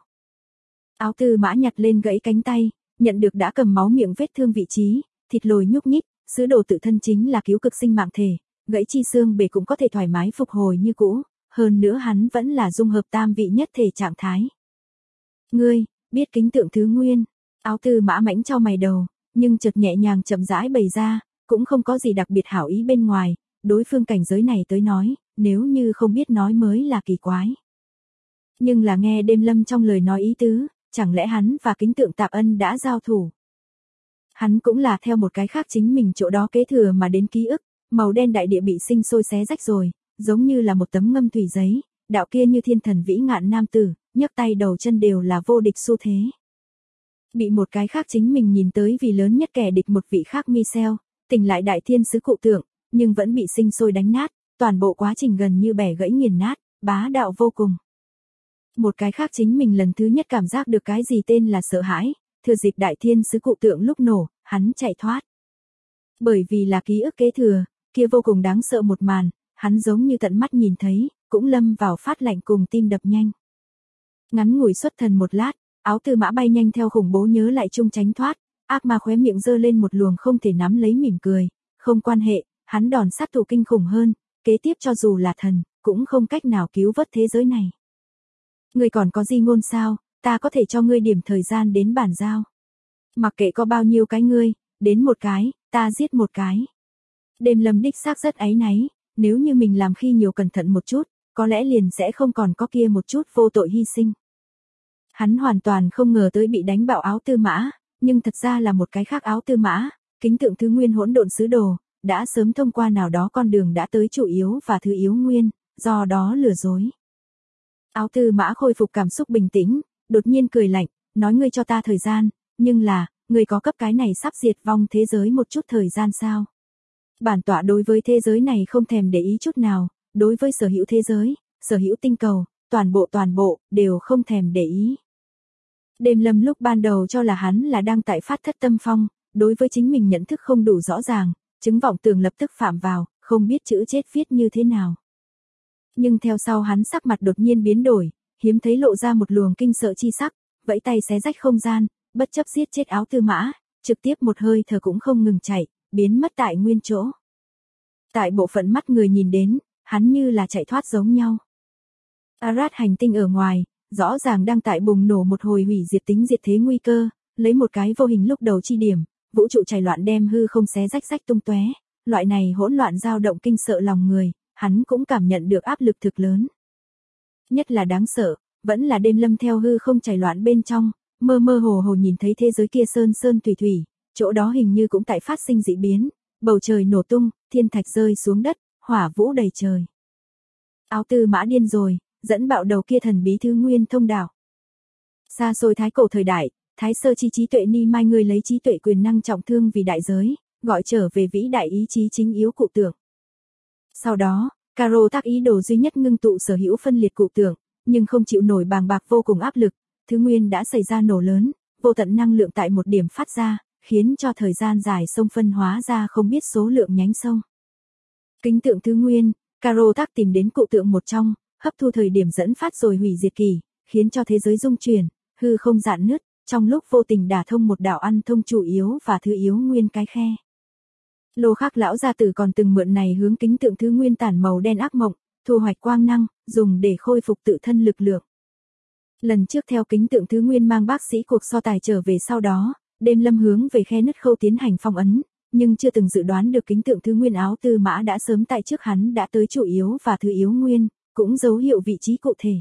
Áo Tư Mã nhặt lên gãy cánh tay, nhận được đã cầm máu miệng vết thương vị trí, thịt lồi nhúc nhích, sứ đồ tự thân chính là cứu cực sinh mạng thể, gãy chi xương bể cũng có thể thoải mái phục hồi như cũ, hơn nữa hắn vẫn là dung hợp tam vị nhất thể trạng thái. Ngươi, biết kính tượng thứ nguyên, Áo Tư Mã mãnh cho mày đầu, nhưng chợt nhẹ nhàng chậm rãi bày ra, cũng không có gì đặc biệt hảo ý bên ngoài, đối phương cảnh giới này tới nói, nếu như không biết nói mới là kỳ quái. Nhưng là nghe Đêm Lâm trong lời nói ý tứ, chẳng lẽ hắn và kính tượng Tạp Ân đã giao thủ? Hắn cũng là theo một cái khác chính mình chỗ đó kế thừa mà đến ký ức, màu đen đại địa bị sinh sôi xé rách rồi, giống như là một tấm ngâm thủy giấy, đạo kia như thiên thần vĩ ngạn nam tử, nhấc tay đầu chân đều là vô địch xu thế. Bị một cái khác chính mình nhìn tới vì lớn nhất kẻ địch một vị khác Michel, tỉnh lại đại thiên sứ cụ tượng, nhưng vẫn bị sinh sôi đánh nát, toàn bộ quá trình gần như bẻ gãy nghiền nát, bá đạo vô cùng. Một cái khác chính mình lần thứ nhất cảm giác được cái gì tên là sợ hãi, thừa dịp đại thiên sứ cụ tượng lúc nổ, hắn chạy thoát. Bởi vì là ký ức kế thừa, kia vô cùng đáng sợ một màn, hắn giống như tận mắt nhìn thấy, cũng lâm vào phát lạnh cùng tim đập nhanh. Ngắn ngủi xuất thần một lát, Áo Tư Mã bay nhanh theo khủng bố nhớ lại chung tránh thoát, ác ma khóe miệng giơ lên một luồng không thể nắm lấy mỉm cười, không quan hệ, hắn đòn sát thủ kinh khủng hơn, kế tiếp cho dù là thần, cũng không cách nào cứu vớt thế giới này. Ngươi còn có gì ngôn sao, ta có thể cho ngươi điểm thời gian đến bản giao. Mặc kệ có bao nhiêu cái ngươi, đến một cái, ta giết một cái. Đêm Lâm đích xác rất áy náy, nếu như mình làm khi nhiều cẩn thận một chút, có lẽ liền sẽ không còn có kia một chút vô tội hy sinh. Hắn hoàn toàn không ngờ tới bị đánh bạo Áo Tư Mã, nhưng thật ra là một cái khác Áo Tư Mã, kính tượng thứ nguyên hỗn độn sứ đồ, đã sớm thông qua nào đó con đường đã tới chủ yếu và thứ yếu nguyên, do đó lừa dối. Áo Tư Mã khôi phục cảm xúc bình tĩnh, đột nhiên cười lạnh, nói ngươi cho ta thời gian, nhưng là, ngươi có cấp cái này sắp diệt vong thế giới một chút thời gian sao? Bản tọa đối với thế giới này không thèm để ý chút nào, đối với sở hữu thế giới, sở hữu tinh cầu, toàn bộ, đều không thèm để ý. Đêm Lâm lúc ban đầu cho là hắn là đang tại phát thất tâm phong, đối với chính mình nhận thức không đủ rõ ràng, chứng vọng tưởng lập tức phạm vào, không biết chữ chết viết như thế nào. Nhưng theo sau hắn sắc mặt đột nhiên biến đổi, hiếm thấy lộ ra một luồng kinh sợ chi sắc, vẫy tay xé rách không gian, bất chấp giết chết Áo Tư Mã, trực tiếp một hơi thở cũng không ngừng chạy, biến mất tại nguyên chỗ. Tại bộ phận mắt người nhìn đến, hắn như là chạy thoát giống nhau. Arad hành tinh ở ngoài, rõ ràng đang tại bùng nổ một hồi hủy diệt tính diệt thế nguy cơ, lấy một cái vô hình lúc đầu chi điểm, vũ trụ chảy loạn đem hư không xé rách rách tung tóe, loại này hỗn loạn dao động kinh sợ lòng người, hắn cũng cảm nhận được áp lực thực lớn. Nhất là đáng sợ, vẫn là Đêm Lâm theo hư không chảy loạn bên trong, mơ mơ hồ hồ nhìn thấy thế giới kia sơn sơn thủy thủy, chỗ đó hình như cũng tại phát sinh dị biến, bầu trời nổ tung, thiên thạch rơi xuống đất, hỏa vũ đầy trời. Áo Tư Mã điên rồi, dẫn bạo đầu kia thần bí thứ nguyên thông đạo. Xa xôi thái cổ thời đại, thái sơ chi trí tuệ ni mai người lấy trí tuệ quyền năng trọng thương vì đại giới, gọi trở về vĩ đại ý chí chính yếu cụ tượng. Sau đó, Caro tác ý đồ duy nhất ngưng tụ sở hữu phân liệt cụ tượng, nhưng không chịu nổi bàng bạc vô cùng áp lực, thứ nguyên đã xảy ra nổ lớn, vô tận năng lượng tại một điểm phát ra, khiến cho thời gian dài sông phân hóa ra không biết số lượng nhánh sông. Kính tượng thứ nguyên, Caro tác tìm đến cụ tượng một trong, hấp thu thời điểm dẫn phát rồi hủy diệt kỳ, khiến cho thế giới rung chuyển, hư không rạn nứt, trong lúc vô tình đả thông một đạo ăn thông chủ yếu và thứ yếu nguyên cái khe. Lô Khắc lão gia tử còn từng mượn này hướng kính tượng thứ nguyên tản màu đen ác mộng, thu hoạch quang năng, dùng để khôi phục tự thân lực lượng. Lần trước theo kính tượng thứ nguyên mang bác sĩ cuộc so tài trở về sau đó, Đêm Lâm hướng về khe nứt khâu tiến hành phong ấn, nhưng chưa từng dự đoán được kính tượng thứ nguyên Áo Tư Mã đã sớm tại trước hắn đã tới chủ yếu và thứ yếu nguyên, cũng dấu hiệu vị trí cụ thể.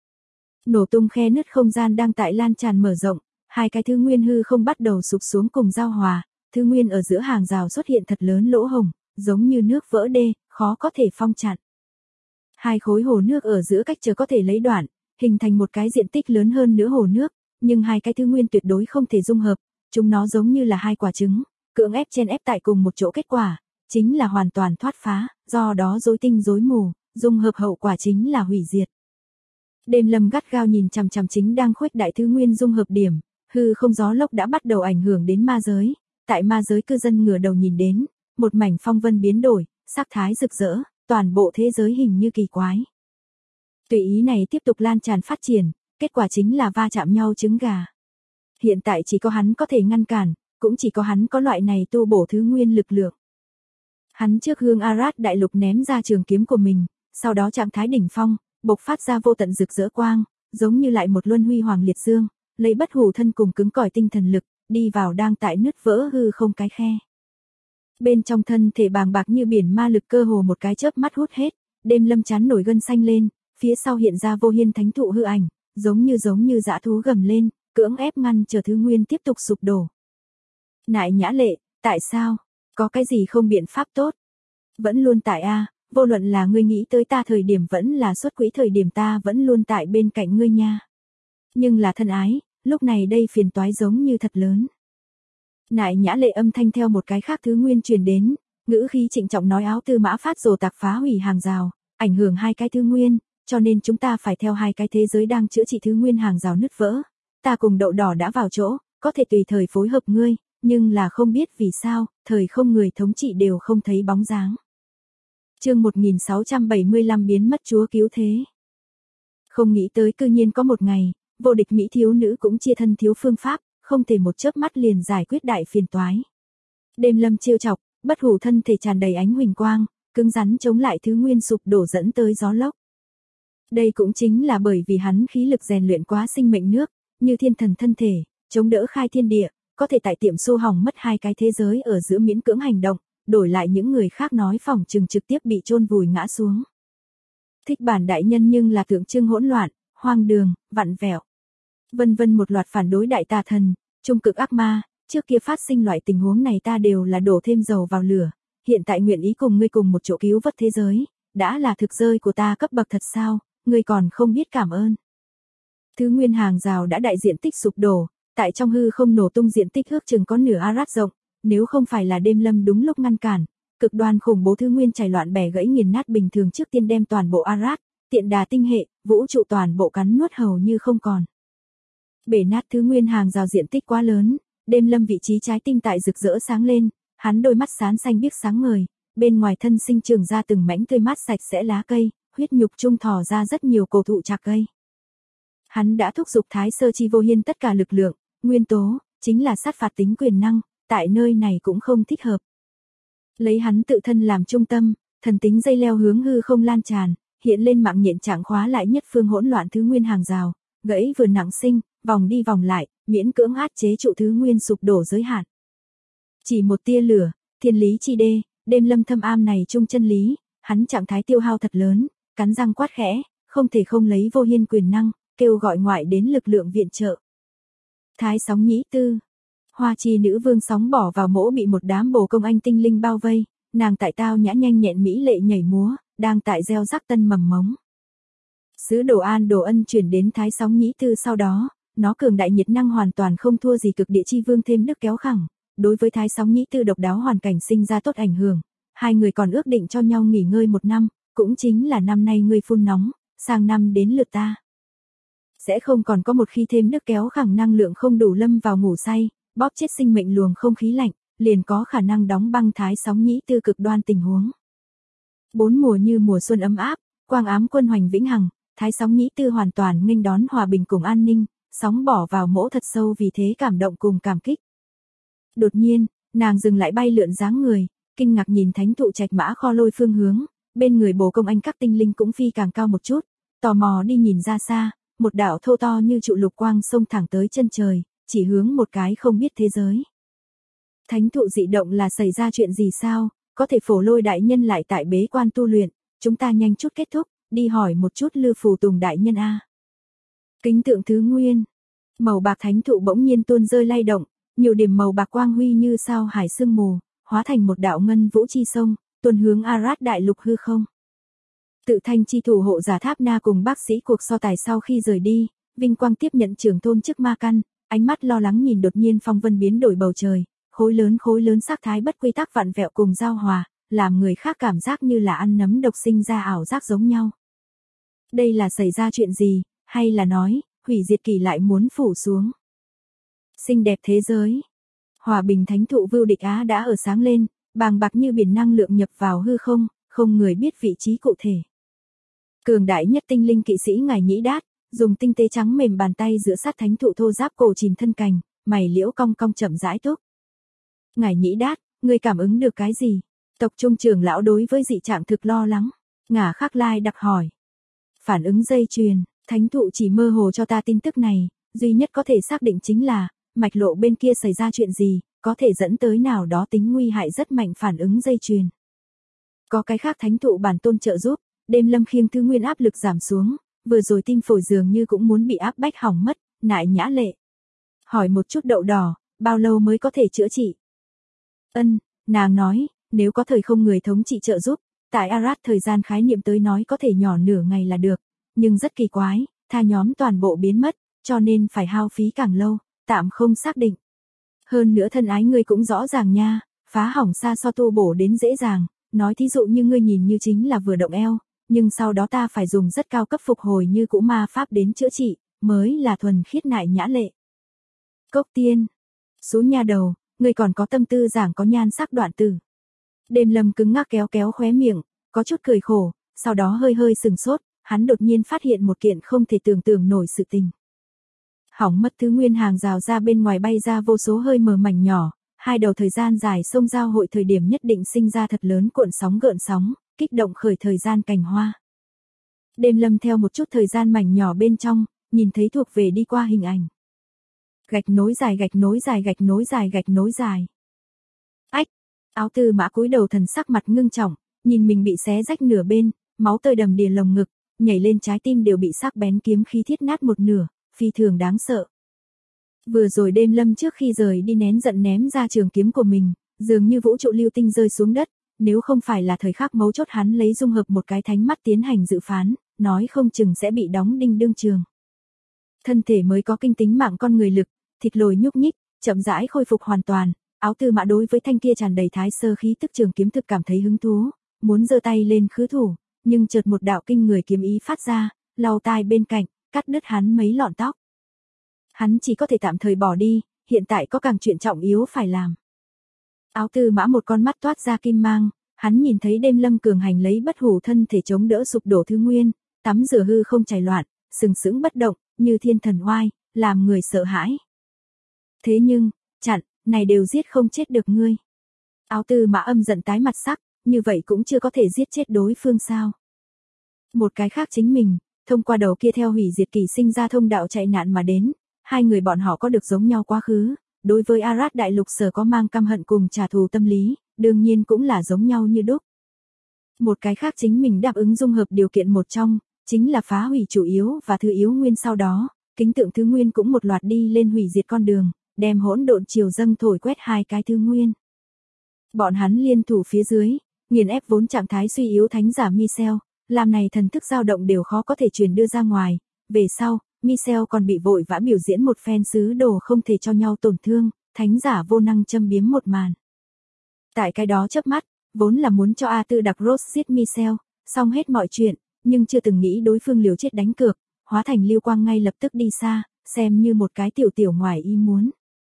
Nổ tung khe nứt không gian đang tại lan tràn mở rộng, hai cái thứ nguyên hư không bắt đầu sụp xuống cùng giao hòa, thứ nguyên ở giữa hàng rào xuất hiện thật lớn lỗ hổng, giống như nước vỡ đê, khó có thể phong chặn. Hai khối hồ nước ở giữa cách trở có thể lấy đoạn, hình thành một cái diện tích lớn hơn nữa hồ nước, nhưng hai cái thứ nguyên tuyệt đối không thể dung hợp, chúng nó giống như là hai quả trứng, cưỡng ép chen ép tại cùng một chỗ, kết quả chính là hoàn toàn thoát phá, do đó rối tinh rối mù, dung hợp hậu quả chính là hủy diệt. Đêm Lâm gắt gao nhìn chằm chằm chính đang khuếch đại thứ nguyên dung hợp điểm, hư không gió lốc đã bắt đầu ảnh hưởng đến ma giới, tại ma giới cư dân ngửa đầu nhìn đến, một mảnh phong vân biến đổi, sắc thái rực rỡ, toàn bộ thế giới hình như kỳ quái. Tùy ý này tiếp tục lan tràn phát triển, kết quả chính là va chạm nhau trứng gà. Hiện tại chỉ có hắn có thể ngăn cản, cũng chỉ có hắn có loại này tu bổ thứ nguyên lực lượng. Hắn trước hướng Arad đại lục ném ra trường kiếm của mình, sau đó trạng thái đỉnh phong, bộc phát ra vô tận rực rỡ quang, giống như lại một luân huy hoàng liệt dương, lấy bất hủ thân cùng cứng cỏi tinh thần lực, đi vào đang tại nứt vỡ hư không cái khe. Bên trong thân thể bàng bạc như biển ma lực cơ hồ một cái chớp mắt hút hết, Đêm Lâm chán nổi gân xanh lên, phía sau hiện ra Vô Hiên thánh thụ hư ảnh, giống như dã thú gầm lên, cưỡng ép ngăn chờ thứ nguyên tiếp tục sụp đổ. Nại Nhã Lệ, tại sao? Có cái gì không biện pháp tốt? Vẫn luôn tại a, vô luận là ngươi nghĩ tới ta thời điểm vẫn là xuất quỹ thời điểm ta vẫn luôn tại bên cạnh ngươi nha. Nhưng là thân ái, lúc này đây phiền toái giống như thật lớn. Nại Nhã Lệ âm thanh theo một cái khác thứ nguyên truyền đến, ngữ khí trịnh trọng nói áo tư mã phát rồ tạc phá hủy hàng rào, ảnh hưởng hai cái thứ nguyên, cho nên chúng ta phải theo hai cái thế giới đang chữa trị thứ nguyên hàng rào nứt vỡ. Ta cùng Đậu Đỏ đã vào chỗ, có thể tùy thời phối hợp ngươi, nhưng là không biết vì sao, thời không người thống trị đều không thấy bóng dáng. Chương 1675 biến mất chúa cứu thế. Không nghĩ tới cư nhiên có một ngày, vô địch mỹ thiếu nữ cũng chia thân thiếu phương pháp, không thể một chớp mắt liền giải quyết đại phiền toái. Đêm Lâm trêu chọc, bất hủ thân thể tràn đầy ánh huỳnh quang, cứng rắn chống lại thứ nguyên sụp đổ dẫn tới gió lốc. Đây cũng chính là bởi vì hắn khí lực rèn luyện quá sinh mệnh nước, như thiên thần thân thể, chống đỡ khai thiên địa, có thể tại tiệm xu hỏng mất hai cái thế giới ở giữa miễn cưỡng hành động, đổi lại những người khác nói phỏng chừng trực tiếp bị chôn vùi ngã xuống. Thích bản đại nhân nhưng là tượng trưng hỗn loạn, hoang đường, vặn vẹo. Vân vân một loạt phản đối đại tà thần, trung cực ác ma, trước kia phát sinh loại tình huống này ta đều là đổ thêm dầu vào lửa, hiện tại nguyện ý cùng ngươi cùng một chỗ cứu vớt thế giới, đã là thực rơi của ta cấp bậc thật sao, ngươi còn không biết cảm ơn. Thứ nguyên hàng rào đã đại diện tích sụp đổ, tại trong hư không nổ tung diện tích ước chừng có nửa Arad rộng, nếu không phải là Đêm Lâm đúng lúc ngăn cản, cực đoan khủng bố thứ nguyên chảy loạn bẻ gãy nghiền nát bình thường trước tiên đem toàn bộ Arad, tiện đà tinh hệ, vũ trụ toàn bộ cắn nuốt hầu như không còn. Bể nát thứ nguyên hàng rào diện tích quá lớn, Đêm Lâm vị trí trái tim tại rực rỡ sáng lên, hắn đôi mắt sáng xanh biếc sáng ngời, bên ngoài thân sinh trưởng ra từng mảnh tươi mát sạch sẽ lá cây, huyết nhục trung thò ra rất nhiều cổ thụ chạc cây. Hắn đã thúc giục Thái Sơ Chi Vô Hiên tất cả lực lượng, nguyên tố, chính là sát phạt tính quyền năng, tại nơi này cũng không thích hợp. Lấy hắn tự thân làm trung tâm, thần tính dây leo hướng hư không lan tràn, hiện lên mạng nhện trạng khóa lại nhất phương hỗn loạn thứ nguyên hàng rào, gãy vừa nặng sinh, vòng đi vòng lại, miễn cưỡng áp chế trụ thứ nguyên sụp đổ giới hạn. Chỉ một tia lửa, thiên lý chi đê, Đêm Lâm thâm am này trung chân lý, hắn trạng thái tiêu hao thật lớn, cắn răng quát khẽ, không thể không lấy Vô Hiên quyền năng, kêu gọi ngoại đến lực lượng viện trợ. Thái Sóng Nhĩ Tư, Hoa Chi nữ vương sóng bỏ vào mỗ bị một đám bồ công anh tinh linh bao vây, nàng tại tao nhã nhanh nhẹn mỹ lệ nhảy múa, đang tại gieo rắc tân mầm mống. Sứ đồ an đồ ân chuyển đến Thái Sóng Nhĩ Tư sau đó, nó cường đại nhiệt năng hoàn toàn không thua gì cực địa chi vương thêm nước kéo khẳng, đối với Thái Sóng Nhĩ Tư độc đáo hoàn cảnh sinh ra tốt ảnh hưởng, hai người còn ước định cho nhau nghỉ ngơi một năm, cũng chính là năm nay ngươi phun nóng, sang năm đến lượt ta. Sẽ không còn có một khi thêm nước kéo khẳng năng lượng không đủ lâm vào ngủ say, bóp chết sinh mệnh luồng không khí lạnh, liền có khả năng đóng băng Thái Sóng Nhĩ Tư cực đoan tình huống. Bốn mùa như mùa xuân ấm áp, quang ám quân hoành vĩnh hằng, Thái Sóng Nhĩ Tư hoàn toàn nghênh đón hòa bình cùng an ninh, sóng bỏ vào mỗ thật sâu vì thế cảm động cùng cảm kích. Đột nhiên, nàng dừng lại bay lượn dáng người, kinh ngạc nhìn thánh thụ trạch mã kho lôi phương hướng, bên người bồ công anh các tinh linh cũng phi càng cao một chút, tò mò đi nhìn ra xa, một đạo thô to như trụ lục quang xông thẳng tới chân trời, chỉ hướng một cái không biết thế giới. Thánh thụ dị động là xảy ra chuyện gì sao, có thể Phổ Lôi đại nhân lại tại bế quan tu luyện, chúng ta nhanh chút kết thúc, đi hỏi một chút Lư Phù Tùng đại nhân a. Kính tượng thứ nguyên, màu bạc thánh thụ bỗng nhiên tuôn rơi lay động, nhiều điểm màu bạc quang huy như sao hải sương mù, hóa thành một đạo ngân vũ chi sông, tuôn hướng Arad đại lục hư không. Tự thanh chi thủ hộ giả Tháp Na cùng bác sĩ cuộc so tài sau khi rời đi, vinh quang tiếp nhận trưởng thôn chức ma căn, ánh mắt lo lắng nhìn đột nhiên phong vân biến đổi bầu trời, khối lớn sắc thái bất quy tắc vặn vẹo cùng giao hòa, làm người khác cảm giác như là ăn nấm độc sinh ra ảo giác giống nhau. Đây là xảy ra chuyện gì, hay là nói, hủy diệt kỳ lại muốn phủ xuống. Xinh đẹp thế giới. Hòa bình thánh thụ vưu địch á đã ở sáng lên, bàng bạc như biển năng lượng nhập vào hư không, không người biết vị trí cụ thể. Cường đại nhất tinh linh kỵ sĩ ngài nhĩ đát, dùng tinh tế trắng mềm bàn tay giữa sát thánh thụ thô giáp cổ chìm thân cành, mày liễu cong cong chậm rãi thúc. Ngài nhĩ đát, ngươi cảm ứng được cái gì? Tộc trung trưởng lão đối với dị trạng thực lo lắng. Ngả Khắc Lai đặc hỏi. Phản ứng dây chuyền, thánh thụ chỉ mơ hồ cho ta tin tức này, duy nhất có thể xác định chính là, mạch lộ bên kia xảy ra chuyện gì, có thể dẫn tới nào đó tính nguy hại rất mạnh phản ứng dây chuyền. Có cái khác thánh thụ bản tôn trợ giúp, đêm lâm khiêng thứ nguyên áp lực giảm xuống, vừa rồi tim phổi dường như cũng muốn bị áp bách hỏng mất, nại nhã lệ. Hỏi một chút đậu đỏ, bao lâu mới có thể chữa trị? Nàng nói, nếu có thời không người thống trị trợ giúp, tại Arad thời gian khái niệm tới nói có thể nhỏ nửa ngày là được, nhưng rất kỳ quái, tha nhóm toàn bộ biến mất, cho nên phải hao phí càng lâu, tạm không xác định. Hơn nữa thân ái ngươi cũng rõ ràng nha, phá hỏng xa so tu bổ đến dễ dàng, nói thí dụ như ngươi nhìn như chính là vừa động eo, nhưng sau đó ta phải dùng rất cao cấp phục hồi như cũ ma pháp đến chữa trị, mới là thuần khiết nại nhã lệ. Cốc tiên, số nha đầu, ngươi còn có tâm tư giảng có nhan sắc đoạn tử. Đêm lâm cứng ngắc kéo kéo khóe miệng, có chút cười khổ, sau đó hơi hơi sừng sốt, hắn đột nhiên phát hiện một kiện không thể tưởng tượng nổi sự tình. Hỏng mất thứ nguyên hàng rào ra bên ngoài bay ra vô số hơi mờ mảnh nhỏ, hai đầu thời gian dài sông giao hội thời điểm nhất định sinh ra thật lớn cuộn sóng gợn sóng, kích động khởi thời gian cành hoa. Đêm lâm theo một chút thời gian mảnh nhỏ bên trong, nhìn thấy thuộc về đi qua hình ảnh. Gạch nối dài gạch nối dài gạch nối dài gạch nối dài. Ách, Áo Tư Mã cúi đầu thần sắc mặt ngưng trọng, nhìn mình bị xé rách nửa bên, máu tơi đầm đìa lồng ngực, nhảy lên trái tim đều bị sắc bén kiếm khí thiết nát một nửa, phi thường đáng sợ. Vừa rồi đêm lâm trước khi rời đi nén giận ném ra trường kiếm của mình, dường như vũ trụ lưu tinh rơi xuống đất, nếu không phải là thời khắc mấu chốt hắn lấy dung hợp một cái thánh mắt tiến hành dự phán, nói không chừng sẽ bị đóng đinh đương trường. Thân thể mới có kinh tính mạng con người lực, thịt lồi nhúc nhích, chậm rãi khôi phục hoàn toàn. Áo Tư Mã đối với thanh kia tràn đầy thái sơ khí tức trường kiếm thực cảm thấy hứng thú, muốn giơ tay lên khứ thủ, nhưng chợt một đạo kinh người kiếm ý phát ra, lau tai bên cạnh, cắt đứt hắn mấy lọn tóc. Hắn chỉ có thể tạm thời bỏ đi, hiện tại có càng chuyện trọng yếu phải làm. Áo Tư Mã một con mắt toát ra kim mang, hắn nhìn thấy đêm lâm cường hành lấy bất hủ thân thể chống đỡ sụp đổ thứ nguyên, tắm rửa hư không chảy loạn, sừng sững bất động, như thiên thần oai, làm người sợ hãi. Thế nhưng, chặn, này đều giết không chết được ngươi. Áo Tư Mã âm giận tái mặt sắc, như vậy cũng chưa có thể giết chết đối phương sao. Một cái khác chính mình, thông qua đầu kia theo hủy diệt kỳ sinh ra thông đạo chạy nạn mà đến, hai người bọn họ có được giống nhau quá khứ, đối với Arad đại lục sở có mang căm hận cùng trả thù tâm lý, đương nhiên cũng là giống nhau như đúc. Một cái khác chính mình đáp ứng dung hợp điều kiện một trong, chính là phá hủy chủ yếu và thứ yếu nguyên sau đó, kính tượng thứ nguyên cũng một loạt đi lên hủy diệt con đường, đem hỗn độn triều dâng thổi quét hai cái thứ nguyên. Bọn hắn liên thủ phía dưới, nghiền ép vốn trạng thái suy yếu thánh giả Michel, làm này thần thức dao động đều khó có thể truyền đưa ra ngoài, về sau, Michel còn bị vội vã biểu diễn một phen sứ đồ không thể cho nhau tổn thương, thánh giả vô năng châm biếm một màn. Tại cái đó chớp mắt, vốn là muốn cho A Tư Đặc Rose giết Michel, xong hết mọi chuyện, nhưng chưa từng nghĩ đối phương liều chết đánh cược, hóa thành lưu quang ngay lập tức đi xa, xem như một cái tiểu ngoài ý muốn.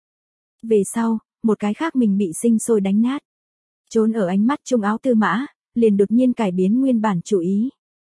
Về sau, một cái khác mình bị sinh sôi đánh nát. Trốn ở ánh mắt Trung Áo Tư Mã, liền đột nhiên cải biến nguyên bản chủ ý.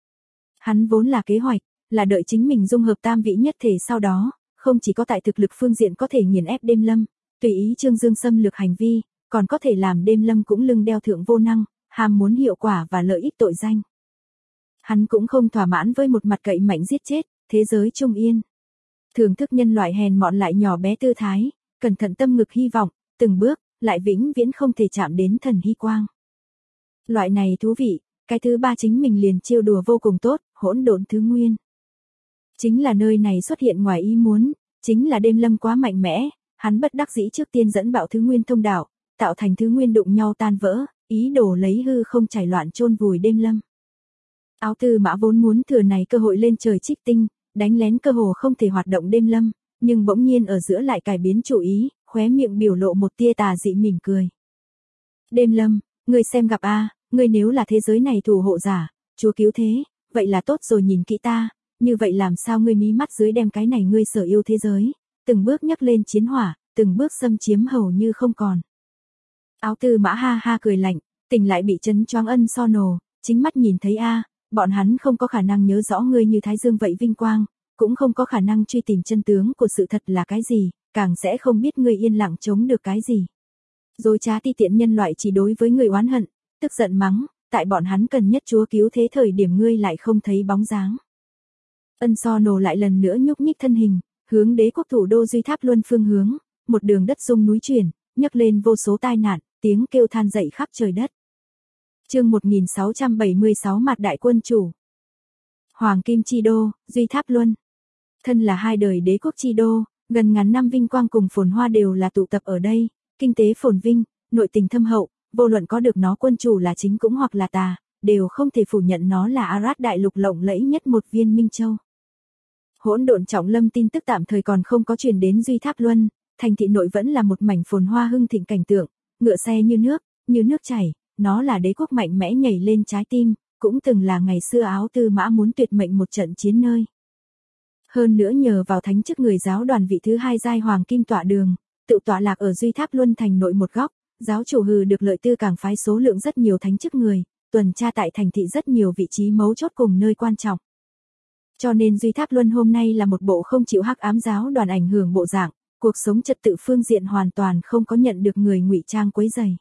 Hắn vốn là kế hoạch, là đợi chính mình dung hợp tam vị nhất thể sau đó, không chỉ có tại thực lực phương diện có thể nghiền ép đêm lâm, tùy ý Trương Dương xâm lược hành vi, còn có thể làm đêm lâm cũng lưng đeo thượng vô năng, ham muốn hiệu quả và lợi ích tội danh. Hắn cũng không thỏa mãn với một mặt cậy mạnh giết chết, thế giới trung yên. Thưởng thức nhân loại hèn mọn lại nhỏ bé tư thái, cẩn thận tâm ngực hy vọng, từng bước, lại vĩnh viễn không thể chạm đến thần hy quang. Loại này thú vị, cái thứ ba chính mình liền trêu đùa vô cùng tốt, hỗn độn thứ nguyên. Chính là nơi này xuất hiện ngoài ý muốn, chính là đêm lâm quá mạnh mẽ, hắn bất đắc dĩ trước tiên dẫn bạo thứ nguyên thông đạo, tạo thành thứ nguyên đụng nhau tan vỡ, ý đồ lấy hư không chảy loạn chôn vùi đêm lâm. Áo Tư Mã vốn muốn thừa này cơ hội lên trời trích tinh, đánh lén cơ hồ không thể hoạt động đêm lâm, nhưng bỗng nhiên ở giữa lại cải biến chủ ý, khóe miệng biểu lộ một tia tà dị mỉm cười. Đêm lâm, ngươi xem gặp a, ngươi nếu là thế giới này thủ hộ giả, chúa cứu thế, vậy là tốt rồi nhìn kỹ ta, như vậy làm sao ngươi mí mắt dưới đem cái này ngươi sở yêu thế giới, từng bước nhấc lên chiến hỏa, từng bước xâm chiếm hầu như không còn. Áo Tư Mã ha ha cười lạnh, tỉnh lại bị chấn choáng ân so nồ, chính mắt nhìn thấy a, Bọn hắn không có khả năng nhớ rõ ngươi như Thái Dương vậy vinh quang, cũng không có khả năng truy tìm chân tướng của sự thật là cái gì, càng sẽ không biết ngươi yên lặng chống được cái gì. Dối trá ti tiện nhân loại chỉ đối với người oán hận, tức giận mắng, tại bọn hắn cần nhất Chúa cứu thế thời điểm ngươi lại không thấy bóng dáng. Ân So Nồ lại lần nữa nhúc nhích thân hình, hướng đế quốc thủ đô Duy Tháp Luân phương hướng, một đường đất rung núi chuyển, nhấc lên vô số tai nạn, tiếng kêu than dậy khắp trời đất. Chương 1676 Mặt đại quân chủ. Hoàng Kim Chi Đô, Duy Tháp Luân. Thân là hai đời đế quốc chi đô, gần ngàn năm vinh quang cùng phồn hoa đều là tụ tập ở đây, kinh tế phồn vinh, nội tình thâm hậu, vô luận có được nó quân chủ là chính cũng hoặc là tà, đều không thể phủ nhận nó là Arad đại lục lộng lẫy nhất một viên minh châu. Hỗn độn trọng lâm tin tức tạm thời còn không có truyền đến Duy Tháp Luân, thành thị nội vẫn là một mảnh phồn hoa hưng thịnh cảnh tượng, ngựa xe như nước chảy, nó là đế quốc mạnh mẽ nhảy lên trái tim, cũng từng là ngày xưa Áo Tư Mã muốn tuyệt mệnh một trận chiến nơi. Hơn nữa nhờ vào thánh chức người giáo đoàn vị thứ hai giai hoàng kim tọa đường, tự tọa lạc ở Duy Tháp Luân thành nội một góc, giáo chủ Hừ được lợi tư càng phái số lượng rất nhiều thánh chức người, tuần tra tại thành thị rất nhiều vị trí mấu chốt cùng nơi quan trọng. Cho nên Duy Tháp Luân hôm nay là một bộ không chịu hắc ám giáo đoàn ảnh hưởng bộ dạng, cuộc sống trật tự phương diện hoàn toàn không có nhận được người ngụy trang quấy rầy.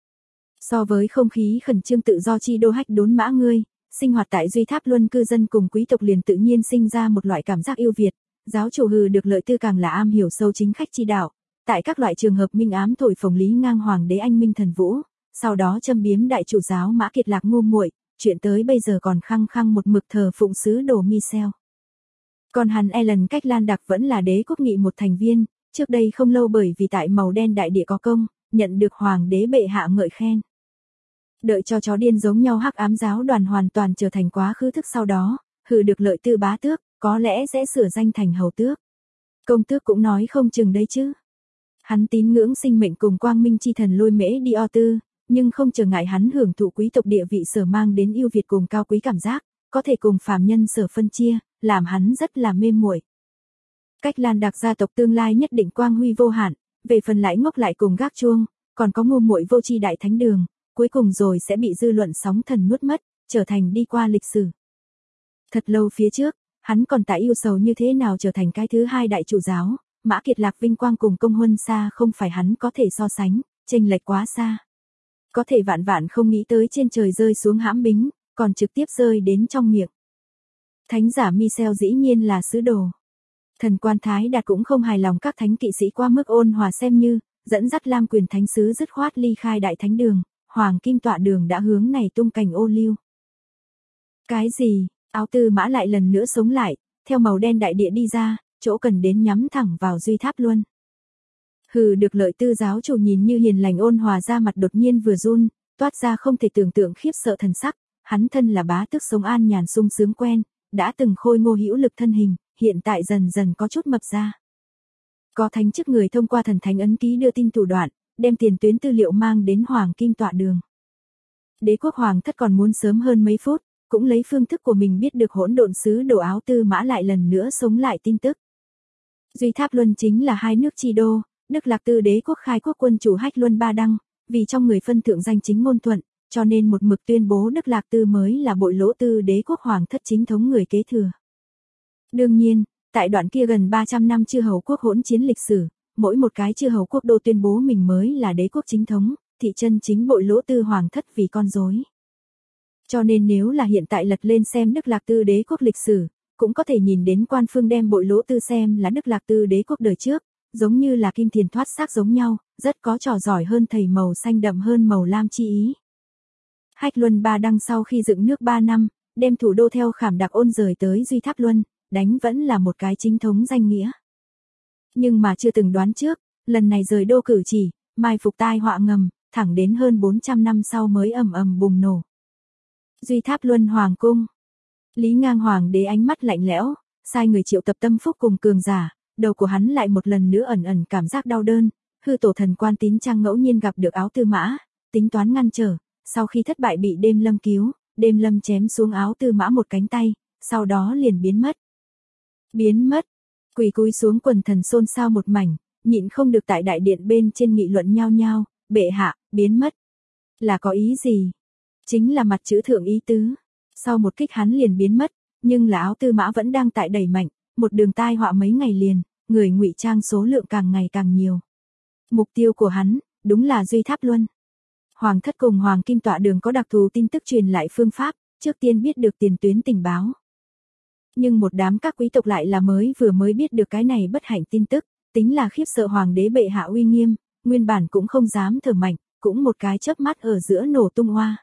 So với không khí khẩn trương tự do chi đô hách đốn mã ngươi, sinh hoạt tại Duy Tháp Luân cư dân cùng quý tộc liền tự nhiên sinh ra một loại cảm giác yêu Việt, giáo chủ Hừ được lợi tư càng là am hiểu sâu chính khách chi đạo, tại các loại trường hợp minh ám thổi phồng lý ngang hoàng đế anh minh thần vũ, sau đó châm biếm đại chủ giáo Mã Kiệt Lạc ngu muội, chuyện tới bây giờ còn khăng khăng một mực thờ phụng sứ đồ Michel. Còn hắn Ellen Cách Lan Đặc vẫn là đế quốc nghị một thành viên, trước đây không lâu bởi vì tại màu đen đại địa có công, nhận được hoàng đế bệ hạ ngợi khen. Đợi cho chó điên giống nhau hắc ám giáo đoàn hoàn toàn trở thành quá khứ thức sau đó, Hừ được lợi tư bá tước, có lẽ sẽ sửa danh thành hầu tước. Công tước cũng nói không chừng đây chứ. Hắn tín ngưỡng sinh mệnh cùng quang minh chi thần Lôi Mễ Đi O Tư, nhưng không trở ngại hắn hưởng thụ quý tộc địa vị sở mang đến yêu Việt cùng cao quý cảm giác, có thể cùng phàm nhân sở phân chia, làm hắn rất là mê muội. Cách Lan Đặc gia tộc tương lai nhất định quang huy vô hạn, về phần lãi ngốc lại cùng gác chuông, còn có ngu muội vô tri đại thánh đường, cuối cùng rồi sẽ bị dư luận sóng thần nuốt mất, trở thành đi qua lịch sử. Thật lâu phía trước, hắn còn tại yêu sầu như thế nào trở thành cái thứ hai đại chủ giáo, Mã Kiệt Lạc vinh quang cùng công huân xa không phải hắn có thể so sánh, chênh lệch quá xa. Có thể vạn vạn không nghĩ tới trên trời rơi xuống hãm bính, còn trực tiếp rơi đến trong miệng. Thánh giả Michel dĩ nhiên là sứ đồ. Thần quan Thái Đạt cũng không hài lòng các thánh kỵ sĩ qua mức ôn hòa xem như, dẫn dắt Lam quyền thánh sứ dứt khoát ly khai đại thánh đường, hoàng kim tọa đường đã hướng này tung cành ô liu. Cái gì, Áo Tư Mã lại lần nữa sống lại, theo màu đen đại địa đi ra, chỗ cần đến nhắm thẳng vào Duy Tháp Luân. Hừ được lợi tư giáo chủ nhìn như hiền lành ôn hòa ra mặt đột nhiên vừa run, toát ra không thể tưởng tượng khiếp sợ thần sắc, hắn thân là bá tước sống an nhàn sung sướng quen, đã từng khôi ngô hữu lực thân hình, hiện tại dần dần có chút mập ra. Có thánh chức người thông qua thần thánh ấn ký đưa tin thủ đoạn, đem tiền tuyến tư liệu mang đến hoàng kim tọa đường. Đế quốc hoàng thất còn muốn sớm hơn mấy phút, cũng lấy phương thức của mình biết được hỗn độn sứ đồ Áo Tư Mã lại lần nữa sống lại tin tức. Duy Tháp Luân chính là hai nước chi đô, Đức Lạc Tư đế quốc khai quốc quân chủ Hách Luân Ba Đăng, vì trong người phân thượng danh chính ngôn thuận, cho nên một mực tuyên bố Đức Lạc Tư mới là bội lỗ tư đế quốc hoàng thất chính thống người kế thừa. Đương nhiên, tại đoạn kia gần 300 năm chư hầu quốc hỗn chiến lịch sử, mỗi một cái chư hầu quốc đô tuyên bố mình mới là đế quốc chính thống, thị chân chính bội lỗ tư hoàng thất vì con rối. Cho nên nếu là hiện tại lật lên xem Đức Lạc Tư đế quốc lịch sử, cũng có thể nhìn đến quan phương đem bội lỗ tư xem là Đức Lạc Tư đế quốc đời trước, giống như là kim thiền thoát xác giống nhau, rất có trò giỏi hơn thầy màu xanh đậm hơn màu lam chi ý. Hách Luân Ba Đăng sau khi dựng nước 3 năm, đem thủ đô theo Khảm Đặc Ôn rời tới Duy Tháp Luân, đánh vẫn là một cái chính thống danh nghĩa. Nhưng mà chưa từng đoán trước, lần này rời đô cử chỉ, mai phục tai họa ngầm, thẳng đến hơn 400 năm sau mới ầm ầm bùng nổ. Duy Tháp Luân Hoàng cung. Lý Ngang Hoàng đế ánh mắt lạnh lẽo, sai người triệu tập tâm phúc cùng cường giả, đầu của hắn lại một lần nữa ẩn ẩn cảm giác đau đơn, hư tổ thần quan Tín Trang ngẫu nhiên gặp được Áo Tư Mã, tính toán ngăn trở, sau khi thất bại bị Đêm Lâm cứu, Đêm Lâm chém xuống Áo Tư Mã một cánh tay, sau đó liền biến mất. Biến mất, quỳ cúi xuống quần thần xôn xao một mảnh, nhịn không được tại đại điện bên trên nghị luận nhao nhao, bệ hạ, biến mất. Là có ý gì? Chính là mặt chữ thượng ý tứ. Sau một kích hắn liền biến mất, nhưng là Áo Tư Mã vẫn đang tại đẩy mạnh, một đường tai họa mấy ngày liền, người ngụy trang số lượng càng ngày càng nhiều. Mục tiêu của hắn, đúng là Duy Tháp Luân. Hoàng thất cùng Hoàng Kim Tọa Đường có đặc thù tin tức truyền lại phương pháp, trước tiên biết được tiền tuyến tình báo. Nhưng một đám các quý tộc lại là vừa mới biết được cái này bất hạnh tin tức, tính là khiếp sợ hoàng đế bệ hạ uy nghiêm, nguyên bản cũng không dám thở mạnh, cũng một cái chớp mắt ở giữa nổ tung hoa.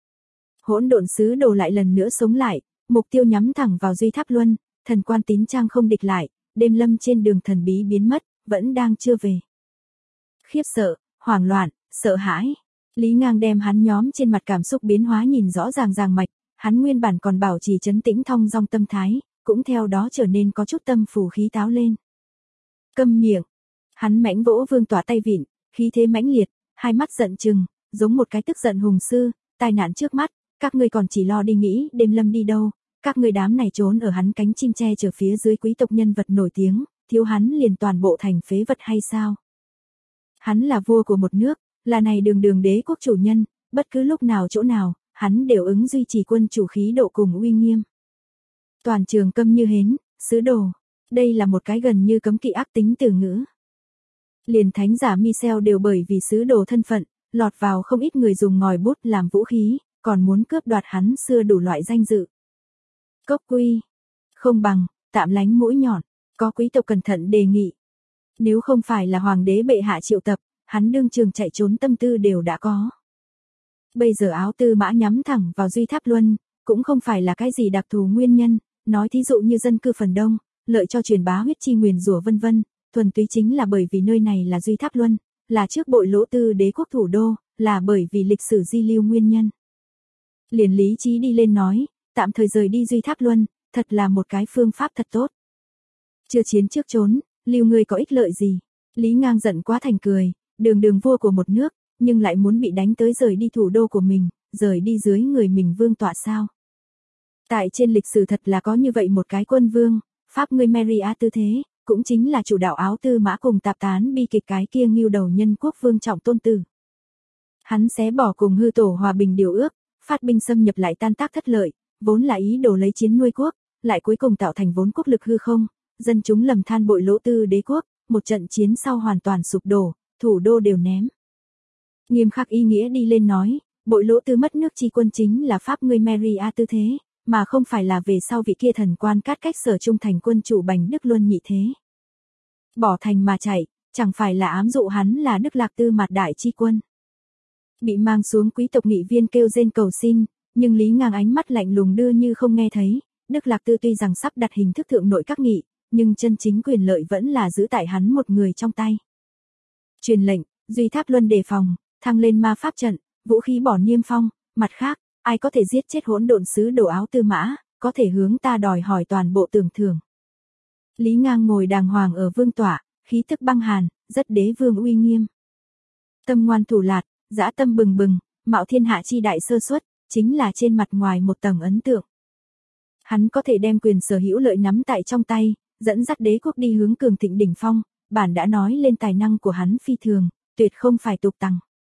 Hỗn độn sứ đồ lại lần nữa sống lại, mục tiêu nhắm thẳng vào Duy Tháp Luân, thần quan tín trang không địch lại, đêm lâm trên đường thần bí biến mất, vẫn đang chưa về. Khiếp sợ, hoảng loạn, sợ hãi. Lý Ngang đem hắn nhóm trên mặt cảm xúc biến hóa nhìn rõ ràng ràng mạch, hắn nguyên bản còn bảo trì trấn tĩnh thong dong tâm thái, cũng theo đó trở nên có chút tâm phù khí táo lên. Câm miệng. Hắn mãnh vỗ Vương Tọa tay vịn, khí thế mãnh liệt, hai mắt giận chừng, giống một cái tức giận hùng sư, tai nạn trước mắt, các ngươi còn chỉ lo đi nghĩ đêm lâm đi đâu, các ngươi đám này trốn ở hắn cánh chim che chở phía dưới quý tộc nhân vật nổi tiếng, thiếu hắn liền toàn bộ thành phế vật hay sao? Hắn là vua của một nước, là này đường đế quốc chủ nhân, bất cứ lúc nào chỗ nào, hắn đều ứng duy trì quân chủ khí độ cùng uy nghiêm. Toàn trường câm như hến, sứ đồ. Đây là một cái gần như cấm kỵ ác tính từ ngữ. Liền thánh giả Michel đều bởi vì sứ đồ thân phận, lọt vào không ít người dùng ngòi bút làm vũ khí, còn muốn cướp đoạt hắn xưa đủ loại danh dự. Cốc quy. Không bằng, tạm lánh mũi nhọn, có quý tộc cẩn thận đề nghị. Nếu không phải là hoàng đế bệ hạ triệu tập, hắn đương trường chạy trốn tâm tư đều đã có. Bây giờ Áo Tư Mã nhắm thẳng vào Duy Tháp Luân, cũng không phải là cái gì đặc thù nguyên nhân, nói thí dụ như dân cư phần đông, lợi cho truyền bá huyết chi nguyền rủa vân vân, thuần túy chính là bởi vì nơi này là Duy Tháp Luân, là trước Bội Lỗ Tư đế quốc thủ đô, là bởi vì lịch sử di lưu nguyên nhân. Liền lý trí đi lên nói, tạm thời rời đi Duy Tháp Luân, thật là một cái phương pháp thật tốt. Chưa chiến trước trốn, lưu ngươi có ích lợi gì? Lý Ngang giận quá thành cười, đường vua của một nước, nhưng lại muốn bị đánh tới rời đi thủ đô của mình, rời đi dưới người mình Vương Tọa sao? Tại trên lịch sử thật là có như vậy một cái quân vương, pháp ngươi Maria tư thế, cũng chính là chủ đạo Áo Tư Mã cùng tạp tán bi kịch cái kia ngưu đầu nhân quốc vương trọng tôn tử. Hắn xé bỏ cùng hư tổ hòa bình điều ước, phát binh xâm nhập lại tan tác thất lợi, vốn là ý đồ lấy chiến nuôi quốc, lại cuối cùng tạo thành vốn quốc lực hư không, dân chúng lầm than Bội Lỗ Tư đế quốc, một trận chiến sau hoàn toàn sụp đổ, thủ đô đều ném. Nghiêm khắc ý nghĩa đi lên nói, Bội Lỗ Tư mất nước chi quân chính là pháp ngươi Maria tư thế, mà không phải là về sau vị kia thần quan cát cách sở trung thành quân chủ Bành Đức Luân nhị thế. Bỏ thành mà chạy, chẳng phải là ám dụ hắn là Đức Lạc Tư Mạt đại chi quân. Bị mang xuống quý tộc nghị viên kêu rên cầu xin, nhưng Lý Ngang ánh mắt lạnh lùng đưa như không nghe thấy, Đức Lạc Tư tuy rằng sắp đặt hình thức thượng nội các nghị, nhưng chân chính quyền lợi vẫn là giữ tại hắn một người trong tay. Truyền lệnh, Duy Tháp Luân đề phòng, thăng lên ma pháp trận, vũ khí bỏ niêm phong, mặt khác, ai có thể giết chết hỗn độn sứ đồ Áo Tư Mã, có thể hướng ta đòi hỏi toàn bộ tưởng thưởng. Lý Ngang ngồi đàng hoàng ở vương tọa, khí tức băng hàn, rất đế vương uy nghiêm. Tâm ngoan thủ lạt, dã tâm bừng bừng, mạo thiên hạ chi đại sơ suất, chính là trên mặt ngoài một tầng ấn tượng. Hắn có thể đem quyền sở hữu lợi nắm tại trong tay, dẫn dắt đế quốc đi hướng cường thịnh đỉnh phong, bản đã nói lên tài năng của hắn phi thường, tuyệt không phải tục tằng.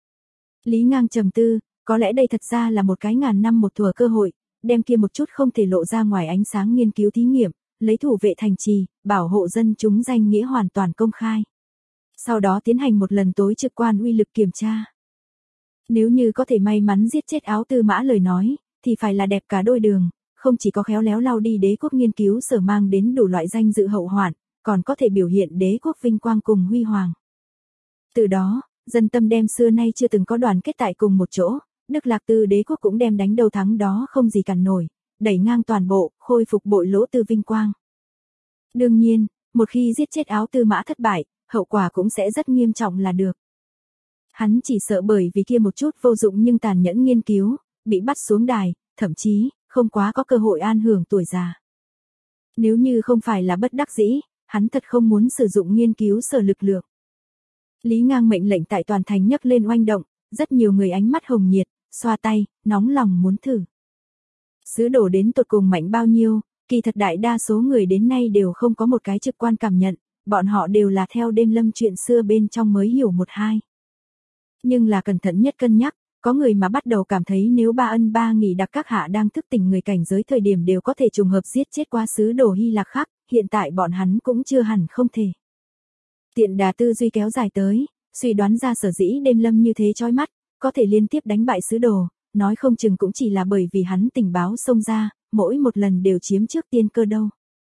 Lý Ngang trầm tư, có lẽ đây thật ra là một cái ngàn năm một thủa cơ hội, đem kia một chút không thể lộ ra ngoài ánh sáng nghiên cứu thí nghiệm, lấy thủ vệ thành trì, bảo hộ dân chúng danh nghĩa hoàn toàn công khai. Sau đó tiến hành một lần tối trực quan uy lực kiểm tra. Nếu như có thể may mắn giết chết Áo Tư Mã lời nói, thì phải là đẹp cả đôi đường, không chỉ có khéo léo lao đi đế quốc nghiên cứu sở mang đến đủ loại danh dự hậu hoạn, còn có thể biểu hiện đế quốc vinh quang cùng huy hoàng. Từ đó, dân tâm đem xưa nay chưa từng có đoàn kết tại cùng một chỗ, Đức Lạc Tư đế quốc cũng đem đánh đầu thắng đó không gì cản nổi, đẩy ngang toàn bộ, khôi phục Bội Lỗ Tư vinh quang. Đương nhiên, một khi giết chết Áo Tư Mã thất bại, hậu quả cũng sẽ rất nghiêm trọng là được. Hắn chỉ sợ bởi vì kia một chút vô dụng nhưng tàn nhẫn nghiên cứu, bị bắt xuống đài, thậm chí, không quá có cơ hội an hưởng tuổi già. Nếu như không phải là bất đắc dĩ, hắn thật không muốn sử dụng nghiên cứu sở lực lượng. Lý Ngang mệnh lệnh tại toàn thành nhấc lên oanh động, rất nhiều người ánh mắt hồng nhiệt, xoa tay, nóng lòng muốn thử. Sứ đồ đến tột cùng mạnh bao nhiêu, kỳ thật đại đa số người đến nay đều không có một cái trực quan cảm nhận, bọn họ đều là theo đêm lâm chuyện xưa bên trong mới hiểu một hai. Nhưng là cẩn thận nhất cân nhắc, Có người mà bắt đầu cảm thấy nếu ba ân ba nghỉ đặc các hạ đang thức tỉnh người cảnh giới thời điểm đều có thể trùng hợp giết chết qua sứ đồ Hy Lạc khác, hiện tại bọn hắn cũng chưa hẳn không thể. Tiện đà tư duy kéo dài tới, suy đoán ra sở dĩ đêm lâm như thế chói mắt, có thể liên tiếp đánh bại sứ đồ, nói không chừng cũng chỉ là bởi vì hắn tình báo xông ra, mỗi một lần đều chiếm trước tiên cơ đâu.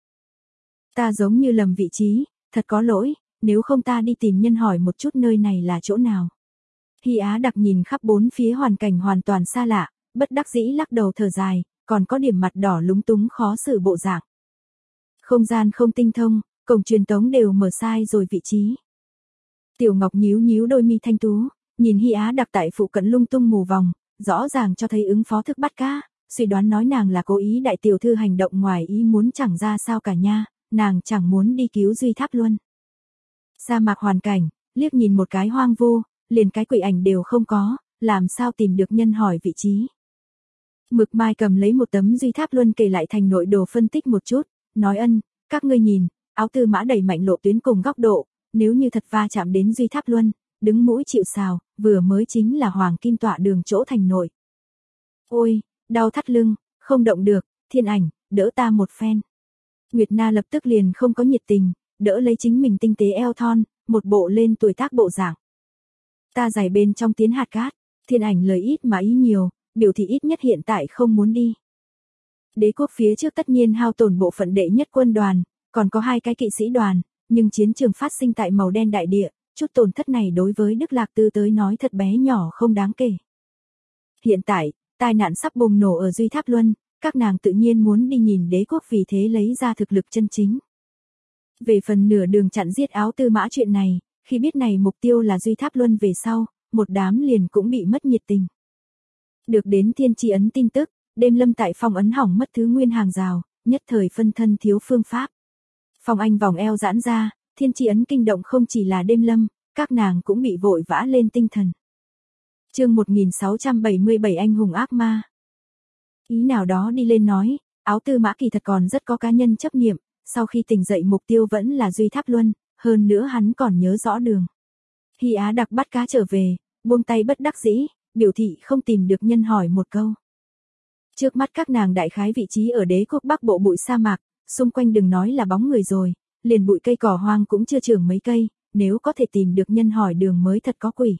Ta giống như lầm vị trí, thật có lỗi, nếu không ta đi tìm nhân hỏi một chút nơi này là chỗ nào. Hy Á Đặc nhìn khắp bốn phía hoàn cảnh hoàn toàn xa lạ, bất đắc dĩ lắc đầu thở dài, còn có điểm mặt đỏ lúng túng khó xử bộ dạng. Không gian không tinh thông, cổng truyền tống đều mở sai rồi vị trí. Tiểu Ngọc nhíu nhíu đôi mi thanh tú, nhìn Hy Á Đặc tại phụ cận lung tung mù vòng, rõ ràng cho thấy ứng phó thức bắt cá, suy đoán nói nàng là cố ý đại tiểu thư hành động ngoài ý muốn chẳng ra sao cả nha, nàng chẳng muốn đi cứu Duy Tháp Luân. Sa mạc hoàn cảnh, liếc nhìn một cái hoang vu, liền cái quỷ ảnh đều không có, làm sao tìm được nhân hỏi vị trí. Mực Mai cầm lấy một tấm Duy Tháp Luân kể lại thành nội đồ phân tích một chút, nói ân, các ngươi nhìn, áo tư mã đẩy mạnh lộ tuyến cùng góc độ, nếu như thật va chạm đến Duy Tháp Luân, đứng mũi chịu sào, vừa mới chính là Hoàng Kim Tọa Đường chỗ thành nội. Ôi, đau thắt lưng, không động được, Thiên Ảnh, đỡ ta một phen. Nguyệt Na lập tức liền không có nhiệt tình, đỡ lấy chính mình tinh tế eo thon, một bộ lên tuổi tác bộ dạng. Ta giải bên trong tiến hạt cát, Thiên Ảnh lời ít mà ý nhiều, biểu thị ít nhất hiện tại không muốn đi. Đế quốc phía trước tất nhiên hao tổn bộ phận đệ nhất quân đoàn, còn có 2 cái kỵ sĩ đoàn, nhưng chiến trường phát sinh tại màu đen đại địa, chút tổn thất này đối với Đức Lạc Tư tới nói thật bé nhỏ không đáng kể. Hiện tại, tai nạn sắp bùng nổ ở Duy Tháp Luân, các nàng tự nhiên muốn đi nhìn đế quốc vì thế lấy ra thực lực chân chính. Về phần nửa đường chặn giết áo tư mã chuyện này, khi biết này mục tiêu là Duy Tháp Luân về sau, một đám liền cũng bị mất nhiệt tình. Được đến thiên tri ấn tin tức, đêm lâm tại phong ấn hỏng mất thứ nguyên hàng rào, nhất thời phân thân thiếu phương pháp. Phong Anh vòng eo giãn ra, thiên tri ấn kinh động không chỉ là đêm lâm, các nàng cũng bị vội vã lên tinh thần. Chương 1677 anh hùng ác ma. Ý nào đó đi lên nói, áo tư mã kỳ thật còn rất có cá nhân chấp niệm, sau khi tỉnh dậy mục tiêu vẫn là Duy Tháp Luân, hơn nữa hắn còn nhớ rõ đường. Hy Á Đặc bắt cá trở về, buông tay bất đắc dĩ, biểu thị không tìm được nhân hỏi một câu. Trước mắt các nàng đại khái vị trí ở đế quốc bắc bộ bụi sa mạc, xung quanh đừng nói là bóng người rồi, liền bụi cây cỏ hoang cũng chưa trưởng mấy cây, nếu có thể tìm được nhân hỏi đường mới thật có quỷ.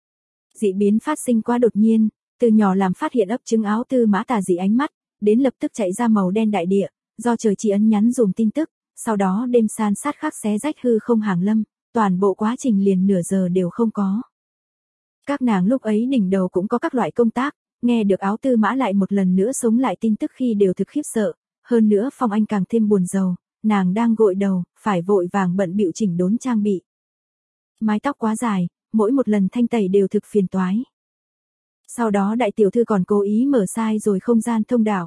Dị biến phát sinh quá đột nhiên, từ nhỏ làm phát hiện ấp trứng áo tư mã tà dị ánh mắt, đến lập tức chạy ra màu đen đại địa, do trời chỉ ấn nhắn dùm tin tức, sau đó đêm san sát khắc xé rách hư không hàng lâm, toàn bộ quá trình liền nửa giờ đều không có. Các nàng lúc ấy đỉnh đầu cũng có các loại công tác, nghe được áo tư mã lại một lần nữa sống lại tin tức khi đều thực khiếp sợ, hơn nữa Phong Anh càng thêm buồn rầu, nàng đang gội đầu, phải vội vàng bận bịu chỉnh đốn trang bị. Mái tóc quá dài, mỗi một lần thanh tẩy đều thực phiền toái. Sau đó đại tiểu thư còn cố ý mở sai rồi không gian thông đạo.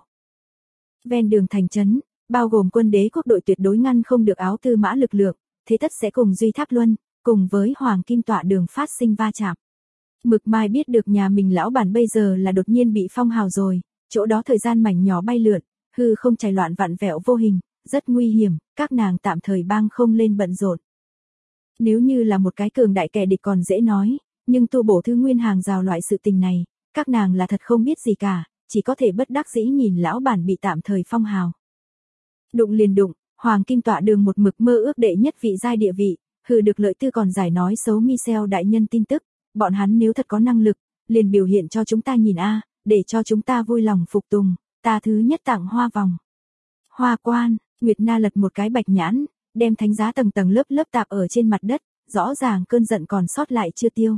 Ven đường thành trấn, bao gồm quân đế quốc đội tuyệt đối ngăn không được áo tư mã lực lượng, thế tất sẽ cùng Duy Tháp Luân, cùng với Hoàng Kim Tọa Đường phát sinh va chạm. Mực Mai biết được nhà mình lão bản bây giờ là đột nhiên bị phong hào rồi, chỗ đó thời gian mảnh nhỏ bay lượn, hư không chảy loạn vặn vẹo vô hình, rất nguy hiểm, các nàng tạm thời bang không lên bận rộn. Nếu như là một cái cường đại kẻ địch còn dễ nói, nhưng tu bổ thứ nguyên hàng rào loại sự tình này, các nàng là thật không biết gì cả, chỉ có thể bất đắc dĩ nhìn lão bản bị tạm thời phong hào. Đụng liền đụng, Hoàng Kim Tọa Đường một mực mơ ước đệ nhất vị giai địa vị, hừ được lợi tư còn giải nói xấu Michel đại nhân tin tức, bọn hắn nếu thật có năng lực, liền biểu hiện cho chúng ta nhìn a, để cho chúng ta vui lòng phục tùng, ta thứ nhất tặng hoa vòng. Hoa quan, Nguyệt Na lật một cái bạch nhãn, đem thánh giá tầng tầng lớp lớp tạp ở trên mặt đất, rõ ràng cơn giận còn sót lại chưa tiêu.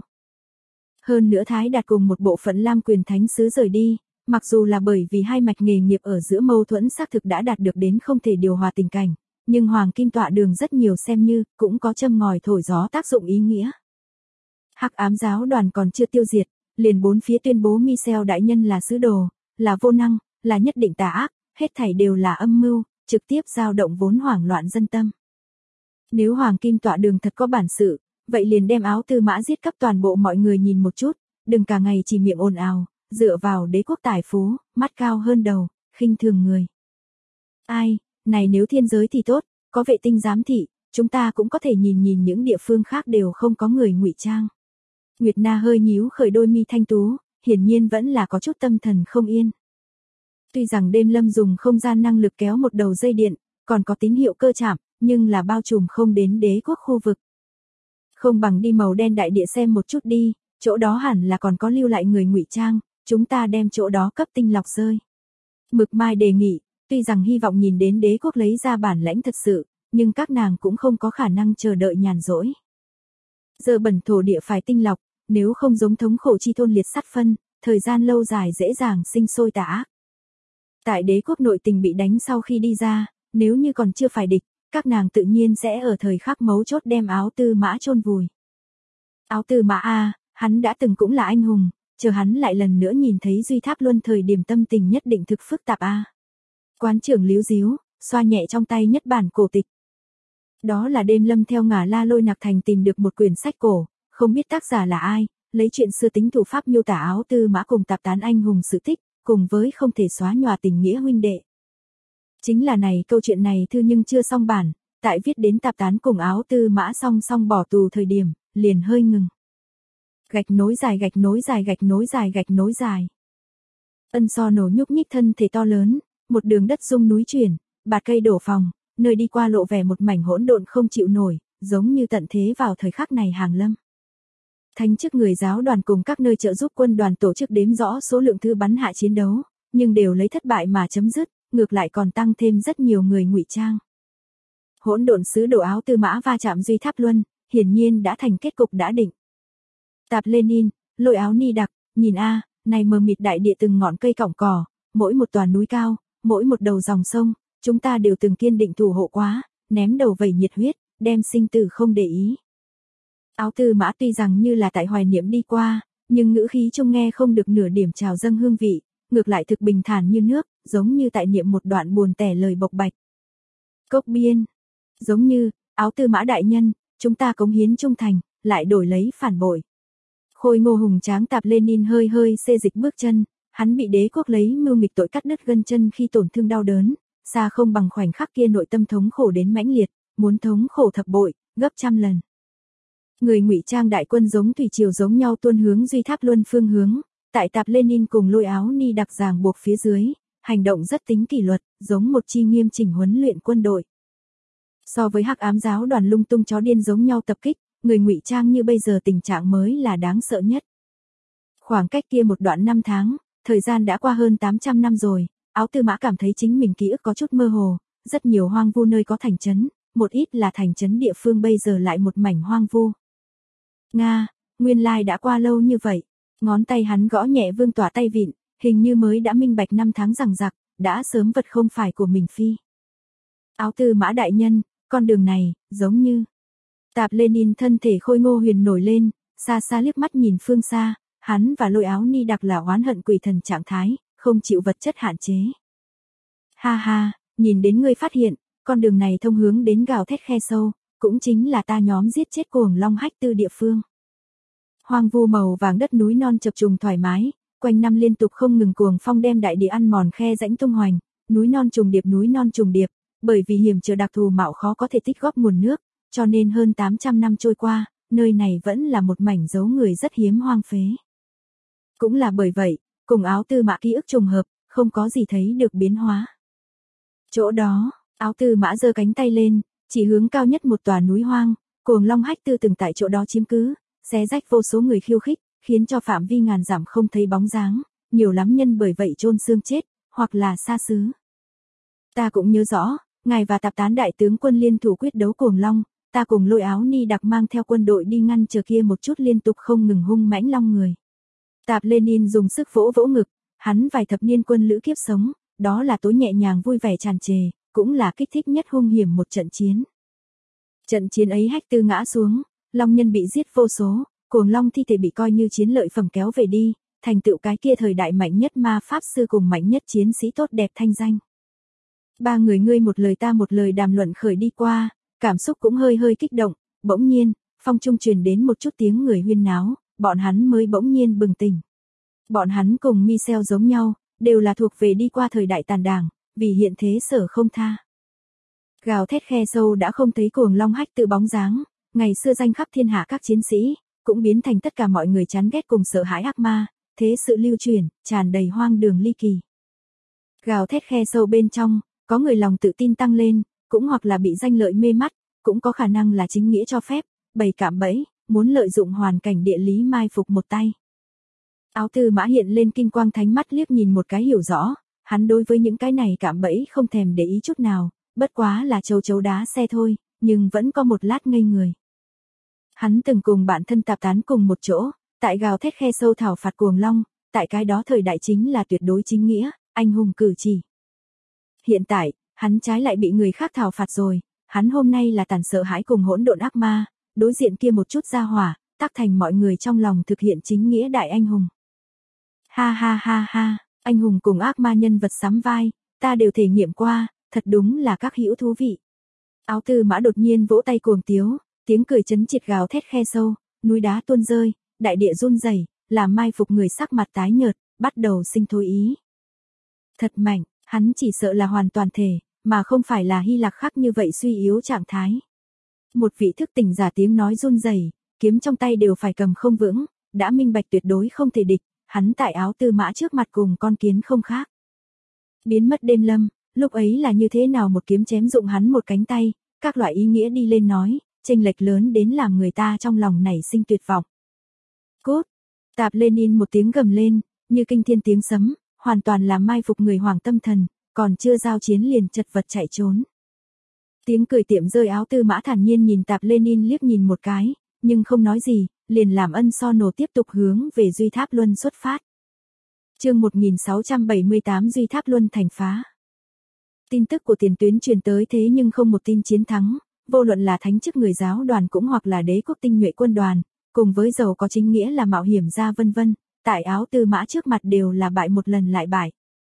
Hơn nữa Thái Đạt cùng một bộ phận Lam Quyền Thánh sứ rời đi, mặc dù là bởi vì hai mạch nghề nghiệp ở giữa mâu thuẫn xác thực đã đạt được đến không thể điều hòa tình cảnh, nhưng Hoàng Kim Tọa Đường rất nhiều xem như cũng có châm ngòi thổi gió tác dụng ý nghĩa. Hắc ám giáo đoàn còn chưa tiêu diệt, liền bốn phía tuyên bố Michel đại nhân là sứ đồ, là vô năng, là nhất định tà ác, hết thảy đều là âm mưu, trực tiếp dao động vốn hoảng loạn dân tâm. Nếu Hoàng Kim Tọa Đường thật có bản sự, vậy liền đem áo tư mã giết cấp toàn bộ mọi người nhìn một chút, đừng cả ngày chỉ miệng ồn ào, dựa vào đế quốc tài phú, mắt cao hơn đầu, khinh thường người. Ai, này nếu thiên giới thì tốt, có vệ tinh giám thị, chúng ta cũng có thể nhìn nhìn những địa phương khác đều không có người ngụy trang. Nguyệt Na hơi nhíu khởi đôi mi thanh tú, hiển nhiên vẫn là có chút tâm thần không yên. Tuy rằng đêm lâm dùng không gian năng lực kéo một đầu dây điện, còn có tín hiệu cơ chạm, nhưng là bao trùm không đến đế quốc khu vực. Không bằng đi màu đen đại địa xem một chút đi, chỗ đó hẳn là còn có lưu lại người ngụy trang, chúng ta đem chỗ đó cấp tinh lọc rơi. Mực Mai đề nghị, tuy rằng hy vọng nhìn đến đế quốc lấy ra bản lãnh thật sự, nhưng các nàng cũng không có khả năng chờ đợi nhàn rỗi. Giờ bẩn thổ địa phải tinh lọc, nếu không giống thống khổ chi thôn liệt sát phân, thời gian lâu dài dễ dàng sinh sôi tà ác. Tại đế quốc nội tình bị đánh sau khi đi ra, nếu như còn chưa phải địch, các nàng tự nhiên sẽ ở thời khắc mấu chốt đem Áo Tư Mã chôn vùi. Áo Tư Mã a, hắn đã từng cũng là anh hùng, chờ hắn lại lần nữa nhìn thấy Duy Tháp Luân thời điểm tâm tình nhất định thực phức tạp a. Quán trưởng líu díu, xoa nhẹ trong tay nhất bản cổ tịch. Đó là đêm lâm theo Ngả La Lôi Nặc Thành tìm được một quyển sách cổ, không biết tác giả là ai, lấy chuyện xưa tính thủ pháp miêu tả Áo Tư Mã cùng tạp tán anh hùng sự tích, cùng với không thể xóa nhòa tình nghĩa huynh đệ. Chính là này câu chuyện này thư nhưng chưa xong bản, tại viết đến tạp tán cùng Áo Tư Mã song song bỏ tù thời điểm, liền hơi ngừng. Gạch nối dài gạch nối dài gạch nối dài gạch nối dài. Ân So nổ nhúc nhích thân thể to lớn, một đường đất rung núi chuyển, bạt cây đổ phòng, nơi đi qua lộ vẻ một mảnh hỗn độn không chịu nổi, giống như tận thế vào thời khắc này hàng lâm. Thánh chức người giáo đoàn cùng các nơi trợ giúp quân đoàn tổ chức đếm rõ số lượng thư bắn hạ chiến đấu, nhưng đều lấy thất bại mà chấm dứt, ngược lại còn tăng thêm rất nhiều người ngụy trang. Hỗn độn sứ đồ Áo Tư Mã va chạm Duy Tháp Luân, hiển nhiên đã thành kết cục đã định. Tạp Lenin, Lôi Áo Ni Đặc, nhìn a, này mờ mịt đại địa từng ngọn cây cọng cỏ, mỗi một tòa núi cao, mỗi một đầu dòng sông, chúng ta đều từng kiên định thủ hộ quá, ném đầu vẩy nhiệt huyết, đem sinh tử không để ý. Áo Tư Mã tuy rằng như là tại hoài niệm đi qua, nhưng ngữ khí trông nghe không được nửa điểm trào dâng hương vị, ngược lại thực bình thản như nước, giống như tại niệm một đoạn buồn tẻ lời bộc bạch. Cốc biên, giống như, Áo Tư Mã đại nhân, chúng ta cống hiến trung thành, lại đổi lấy phản bội. Khôi ngô hùng tráng Tạp Lenin hơi hơi xê dịch bước chân, hắn bị đế quốc lấy mưu nghịch tội cắt đứt gân chân khi tổn thương đau đớn, xa không bằng khoảnh khắc kia nội tâm thống khổ đến mãnh liệt, muốn thống khổ thập bội, gấp trăm lần. Người ngụy trang đại quân giống thủy triều giống nhau tuôn hướng Duy Tháp Luân phương hướng, tại Tạp Lenin cùng Lôi Áo Ni Đặc ràng buộc phía dưới, hành động rất tính kỷ luật, giống một chi nghiêm chỉnh huấn luyện quân đội. So với Hắc Ám giáo đoàn lung tung chó điên giống nhau tập kích, người ngụy trang như bây giờ tình trạng mới là đáng sợ nhất. Khoảng cách kia một đoạn 5 tháng, thời gian đã qua hơn 800 năm rồi, Áo Tư Mã cảm thấy chính mình ký ức có chút mơ hồ, rất nhiều hoang vu nơi có thành trấn, một ít là thành trấn địa phương bây giờ lại một mảnh hoang vu. Nga, nguyên lai đã qua lâu như vậy, ngón tay hắn gõ nhẹ vương tỏa tay vịn, hình như mới đã minh bạch 5 tháng rằng rặc, đã sớm vật không phải của mình phi. Áo Tư Mã đại nhân, con đường này, giống như. Tạp Lenin thân thể khôi ngô huyền nổi lên, xa xa liếc mắt nhìn phương xa, hắn và Lôi Áo Ni Đặc là oán hận quỷ thần trạng thái, không chịu vật chất hạn chế. Ha ha, nhìn đến ngươi phát hiện, con đường này thông hướng đến gào thét khe sâu, cũng chính là ta nhóm giết chết cuồng long hách tư địa phương. Hoang vu màu vàng đất núi non chập trùng thoải mái, quanh năm liên tục không ngừng cuồng phong đem đại địa ăn mòn khe rãnh tung hoành, núi non trùng điệp, bởi vì hiểm trở đặc thù mạo khó có thể tích góp nguồn nước, cho nên hơn 800 năm trôi qua, nơi này vẫn là một mảnh dấu người rất hiếm hoang phế. Cũng là bởi vậy, cùng Áo Tư Mã ký ức trùng hợp, không có gì thấy được biến hóa. Chỗ đó, Áo Tư Mã giơ cánh tay lên, chỉ hướng cao nhất một tòa núi hoang, cuồng long hách tư từng tại chỗ đó chiếm cứ, xé rách vô số người khiêu khích, khiến cho phạm vi ngàn dặm không thấy bóng dáng, nhiều lắm nhân bởi vậy chôn xương chết, hoặc là xa xứ. Ta cũng nhớ rõ, ngài và tạp tán đại tướng quân liên thủ quyết đấu cuồng long, ta cùng Lôi Áo Ni Đặc mang theo quân đội đi ngăn chờ kia một chút liên tục không ngừng hung mãnh long người. Tạp Lenin dùng sức vỗ vỗ ngực, hắn vài thập niên quân lữ kiếp sống, đó là tối nhẹ nhàng vui vẻ tràn trề, cũng là kích thích nhất hung hiểm một trận chiến. Trận chiến ấy hách tư ngã xuống, long nhân bị giết vô số, cuồng long thi thể bị coi như chiến lợi phẩm kéo về đi, thành tựu cái kia thời đại mạnh nhất ma pháp sư cùng mạnh nhất chiến sĩ tốt đẹp thanh danh. Ba người ngươi một lời ta một lời đàm luận khởi đi qua, cảm xúc cũng hơi hơi kích động, bỗng nhiên, phong trung truyền đến một chút tiếng người huyên náo, bọn hắn mới bỗng nhiên bừng tỉnh. Bọn hắn cùng Michel giống nhau, đều là thuộc về đi qua thời đại tàn đảng, vì hiện thế sở không tha. Gào thét khe sâu đã không thấy cuồng long hách tự bóng dáng, ngày xưa danh khắp thiên hạ các chiến sĩ, cũng biến thành tất cả mọi người chán ghét cùng sợ hãi ác ma, thế sự lưu chuyển, tràn đầy hoang đường ly kỳ. Gào thét khe sâu bên trong, có người lòng tự tin tăng lên, cũng hoặc là bị danh lợi mê mắt, cũng có khả năng là chính nghĩa cho phép, bày cạm bẫy, muốn lợi dụng hoàn cảnh địa lý mai phục một tay. Áo Tư Mã hiện lên kinh quang, thánh mắt liếc nhìn một cái hiểu rõ, hắn đối với những cái này cạm bẫy không thèm để ý chút nào, bất quá là châu chấu đá xe thôi, nhưng vẫn có một lát ngây người. Hắn từng cùng bạn thân Tạp Tán cùng một chỗ, tại gào thét khe sâu thảo phạt cuồng long, tại cái đó thời đại chính là tuyệt đối chính nghĩa, anh hùng cử chỉ. Hiện tại, hắn trái lại bị người khác thảo phạt rồi, hắn hôm nay là tàn sợ hãi cùng hỗn độn ác ma, đối diện kia một chút gia hỏa, tác thành mọi người trong lòng thực hiện chính nghĩa đại anh hùng. Ha ha ha ha, anh hùng cùng ác ma nhân vật sắm vai, ta đều thể nghiệm qua, thật đúng là các hữu thú vị. Áo Tư Mã đột nhiên vỗ tay cuồng tiếu, tiếng cười chấn triệt gào thét khe sâu, núi đá tuôn rơi, đại địa run rẩy, làm mai phục người sắc mặt tái nhợt, bắt đầu sinh thôi ý. Thật mạnh, hắn chỉ sợ là hoàn toàn thể, mà không phải là Hy Lạc khắc như vậy suy yếu trạng thái. Một vị thức tỉnh giả tiếng nói run rẩy, kiếm trong tay đều phải cầm không vững, đã minh bạch tuyệt đối không thể địch, hắn tại Áo Tư Mã trước mặt cùng con kiến không khác. Biến mất đêm lâm, lúc ấy là như thế nào một kiếm chém dụng hắn một cánh tay, các loại ý nghĩa đi lên nói, chênh lệch lớn đến làm người ta trong lòng nảy sinh tuyệt vọng. Cút! Tạp Lenin một tiếng gầm lên, như kinh thiên tiếng sấm, hoàn toàn là mai phục người hoàng tâm thần, còn chưa giao chiến liền chật vật chạy trốn. Tiếng cười tiệm rơi. Áo Tư Mã thản nhiên nhìn Tạp Lenin liếc nhìn một cái, nhưng không nói gì, liền làm ân so nổ tiếp tục hướng về Duy Tháp Luân xuất phát. Chương 1678 Duy Tháp Luân thành phá. Tin tức của tiền tuyến truyền tới thế nhưng không một tin chiến thắng, vô luận là thánh chức người giáo đoàn cũng hoặc là đế quốc tinh nhuệ quân đoàn, cùng với giàu có chính nghĩa là mạo hiểm gia vân vân, tại Áo Tư Mã trước mặt đều là bại một lần lại bại.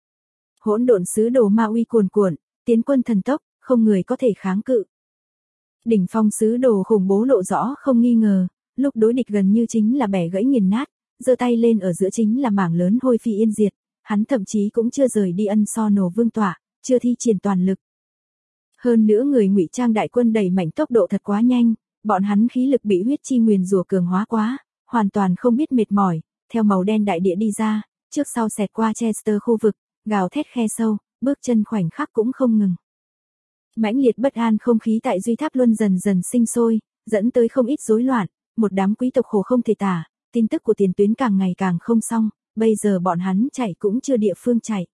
Hỗn độn sứ đồ ma uy cuồn cuộn, tiến quân thần tốc, không người có thể kháng cự. Đỉnh phong sứ đồ khủng bố lộ rõ không nghi ngờ, lúc đối địch gần như chính là bẻ gãy nghiền nát, giơ tay lên ở giữa chính là mảng lớn hôi phi yên diệt, hắn thậm chí cũng chưa rời đi ân so nổ vương tọa, chưa thi triển toàn lực. Hơn nữa người ngụy trang đại quân đẩy mạnh tốc độ thật quá nhanh, bọn hắn khí lực bị huyết chi nguyền rủa cường hóa quá, hoàn toàn không biết mệt mỏi, theo màu đen đại địa đi ra, trước sau xẹt qua Chester khu vực, gào thét khe sâu, bước chân khoảnh khắc cũng không ngừng. Mãnh liệt bất an không khí tại Duy Tháp Luân dần dần sinh sôi, dẫn tới không ít rối loạn, một đám quý tộc khổ không thể tả, tin tức của tiền tuyến càng ngày càng không xong, bây giờ bọn hắn chạy cũng chưa địa phương chạy.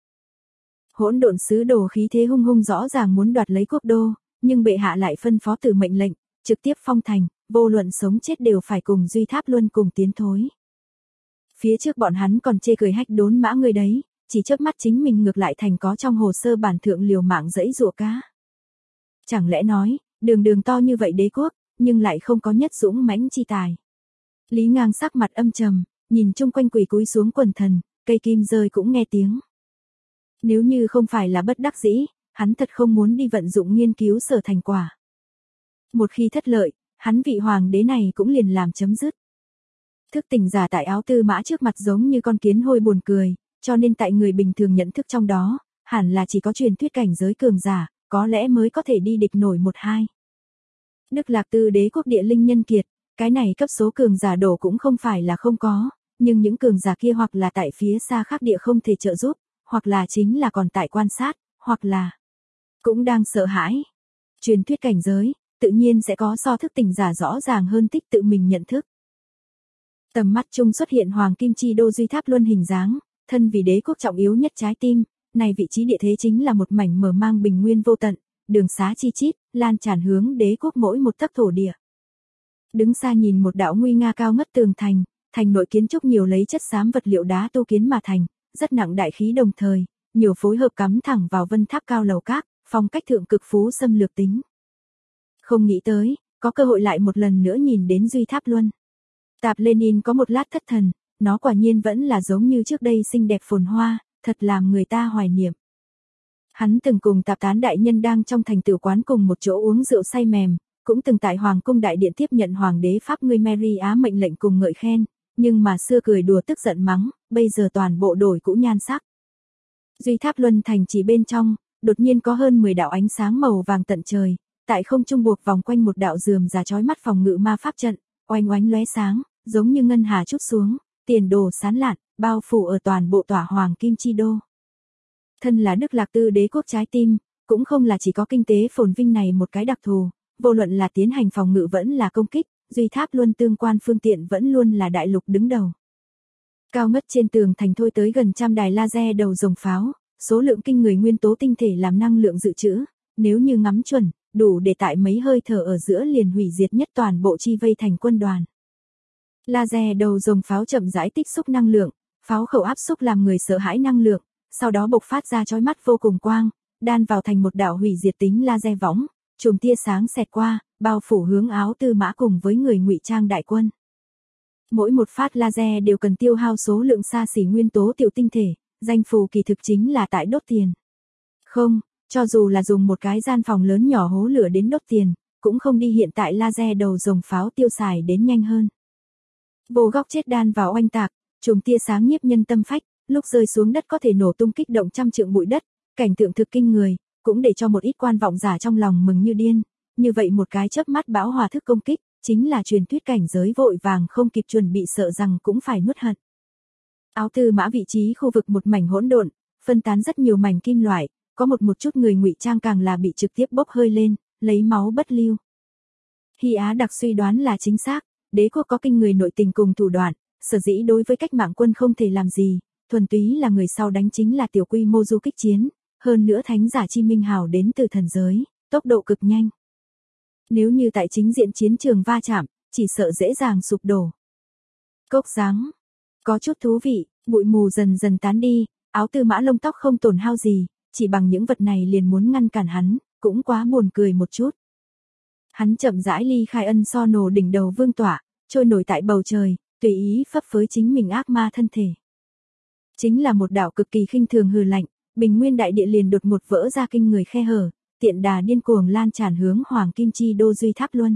Hỗn độn sứ đồ khí thế hung hung rõ ràng muốn đoạt lấy quốc đô, nhưng bệ hạ lại phân phó từ mệnh lệnh, trực tiếp phong thành, vô luận sống chết đều phải cùng Duy Tháp Luân cùng tiến thối. Phía trước bọn hắn còn chê cười hách đốn mã người đấy, chỉ chớp mắt chính mình ngược lại thành có trong hồ sơ bản thượng liều mạng dẫy rùa cá. Chẳng lẽ nói, đường đường to như vậy đế quốc, nhưng lại không có nhất dũng mãnh chi tài. Lý Ngang sắc mặt âm trầm, nhìn chung quanh quỳ cúi xuống quần thần, cây kim rơi cũng nghe tiếng. Nếu như không phải là bất đắc dĩ, hắn thật không muốn đi vận dụng nghiên cứu sở thành quả. Một khi thất lợi, hắn vị hoàng đế này cũng liền làm chấm dứt. Thức tỉnh giả tại Áo Tư Mã trước mặt giống như con kiến hôi buồn cười, cho nên tại người bình thường nhận thức trong đó, hẳn là chỉ có truyền thuyết cảnh giới cường giả, có lẽ mới có thể đi địch nổi một hai. Đức Lạc Tư đế quốc địa linh nhân kiệt, cái này cấp số cường giả đổ cũng không phải là không có, nhưng những cường giả kia hoặc là tại phía xa khác địa không thể trợ giúp, hoặc là chính là còn tại quan sát, hoặc là cũng đang sợ hãi. Truyền thuyết cảnh giới, tự nhiên sẽ có so thức tỉnh giả rõ ràng hơn tích tự mình nhận thức. Tầm mắt chung xuất hiện hoàng kim chi đô Duy Tháp Luân hình dáng, thân vì đế quốc trọng yếu nhất trái tim, này vị trí địa thế chính là một mảnh mở mang bình nguyên vô tận, đường xá chi chít, lan tràn hướng đế quốc mỗi một tấc thổ địa. Đứng xa nhìn một đạo nguy nga cao ngất tường thành, thành nội kiến trúc nhiều lấy chất xám vật liệu đá tu kiến mà thành, rất nặng đại khí đồng thời, nhiều phối hợp cắm thẳng vào vân tháp cao lầu các, phong cách thượng cực phú xâm lược tính. Không nghĩ tới, có cơ hội lại một lần nữa nhìn đến Duy Tháp Luân. Tạp Lenin có một lát thất thần, nó quả nhiên vẫn là giống như trước đây xinh đẹp phồn hoa, thật làm người ta hoài niệm. Hắn từng cùng Tạp Tán đại nhân đang trong thành tử quán cùng một chỗ uống rượu say mềm, cũng từng tại Hoàng cung đại điện tiếp nhận Hoàng đế Pháp ngươi Mary Á mệnh lệnh cùng ngợi khen, nhưng mà xưa cười đùa tức giận mắng, bây giờ toàn bộ đổi cũ nhan sắc. Duy Tháp Luân thành chỉ bên trong, đột nhiên có hơn 10 đạo ánh sáng màu vàng tận trời, tại không trung buộc vòng quanh một đạo rườm rà chói mắt phòng ngự ma pháp trận, oanh oánh lóe sáng, giống như ngân hà trút xuống, tiền đồ sáng lạn, bao phủ ở toàn bộ tòa hoàng kim chi đô. Thân là Đức Lạc Tư đế quốc trái tim, cũng không là chỉ có kinh tế phồn vinh này một cái đặc thù, vô luận là tiến hành phòng ngự vẫn là công kích, Duy Tháp Luân tương quan phương tiện vẫn luôn là đại lục đứng đầu. Cao ngất trên tường thành thôi tới gần trăm đài laser đầu rồng pháo, số lượng kinh người nguyên tố tinh thể làm năng lượng dự trữ, nếu như ngắm chuẩn, đủ để tại mấy hơi thở ở giữa liền hủy diệt nhất toàn bộ chi vây thành quân đoàn. Laser đầu rồng pháo chậm rãi tích xúc năng lượng, pháo khẩu áp xúc làm người sợ hãi năng lượng, sau đó bộc phát ra chói mắt vô cùng quang, đan vào thành một đạo hủy diệt tính laser võng, chùm tia sáng xẹt qua, bao phủ hướng Áo Tư Mã cùng với người ngụy trang đại quân. Mỗi một phát laser đều cần tiêu hao số lượng xa xỉ nguyên tố tiểu tinh thể, danh phù kỳ thực chính là tại đốt tiền. Không, cho dù là dùng một cái gian phòng lớn nhỏ hố lửa đến đốt tiền, cũng không đi hiện tại laser đầu rồng pháo tiêu xài đến nhanh hơn. Vô góc chết đan vào oanh tạc, chùm tia sáng nhiếp nhân tâm phách, lúc rơi xuống đất có thể nổ tung kích động trăm trượng bụi đất, cảnh tượng thực kinh người, cũng để cho một ít quan vọng giả trong lòng mừng như điên. Như vậy một cái chớp mắt bão hòa thức công kích, chính là truyền thuyết cảnh giới vội vàng không kịp chuẩn bị sợ rằng cũng phải nuốt hận. Áo Tư Mã vị trí khu vực một mảnh hỗn độn, phân tán rất nhiều mảnh kim loại, có một chút người ngụy trang càng là bị trực tiếp bốc hơi lên, lấy máu bất lưu. Hy Á Đặc suy đoán là chính xác, đế quốc có kinh người nội tình cùng thủ đoạn, sở dĩ đối với cách mạng quân không thể làm gì, thuần túy là người sau đánh chính là tiểu quy mô du kích chiến, hơn nữa thánh giả chi minh hào đến từ thần giới, tốc độ cực nhanh. Nếu như tại chính diện chiến trường va chạm, chỉ sợ dễ dàng sụp đổ. Cốc dáng. Có chút thú vị, bụi mù dần dần tán đi, Áo Tư Mã lông tóc không tổn hao gì, chỉ bằng những vật này liền muốn ngăn cản hắn, cũng quá buồn cười một chút. Hắn chậm rãi ly khai ân so nổ đỉnh đầu vương tọa, trôi nổi tại bầu trời, tùy ý phấp phới chính mình ác ma thân thể. Chính là một đạo cực kỳ khinh thường hừ lạnh, bình nguyên đại địa liền đột ngột vỡ ra kinh người khe hở, tiện đà điên cuồng lan tràn hướng Hoàng Kim Chi Đô Duy Tháp Luân.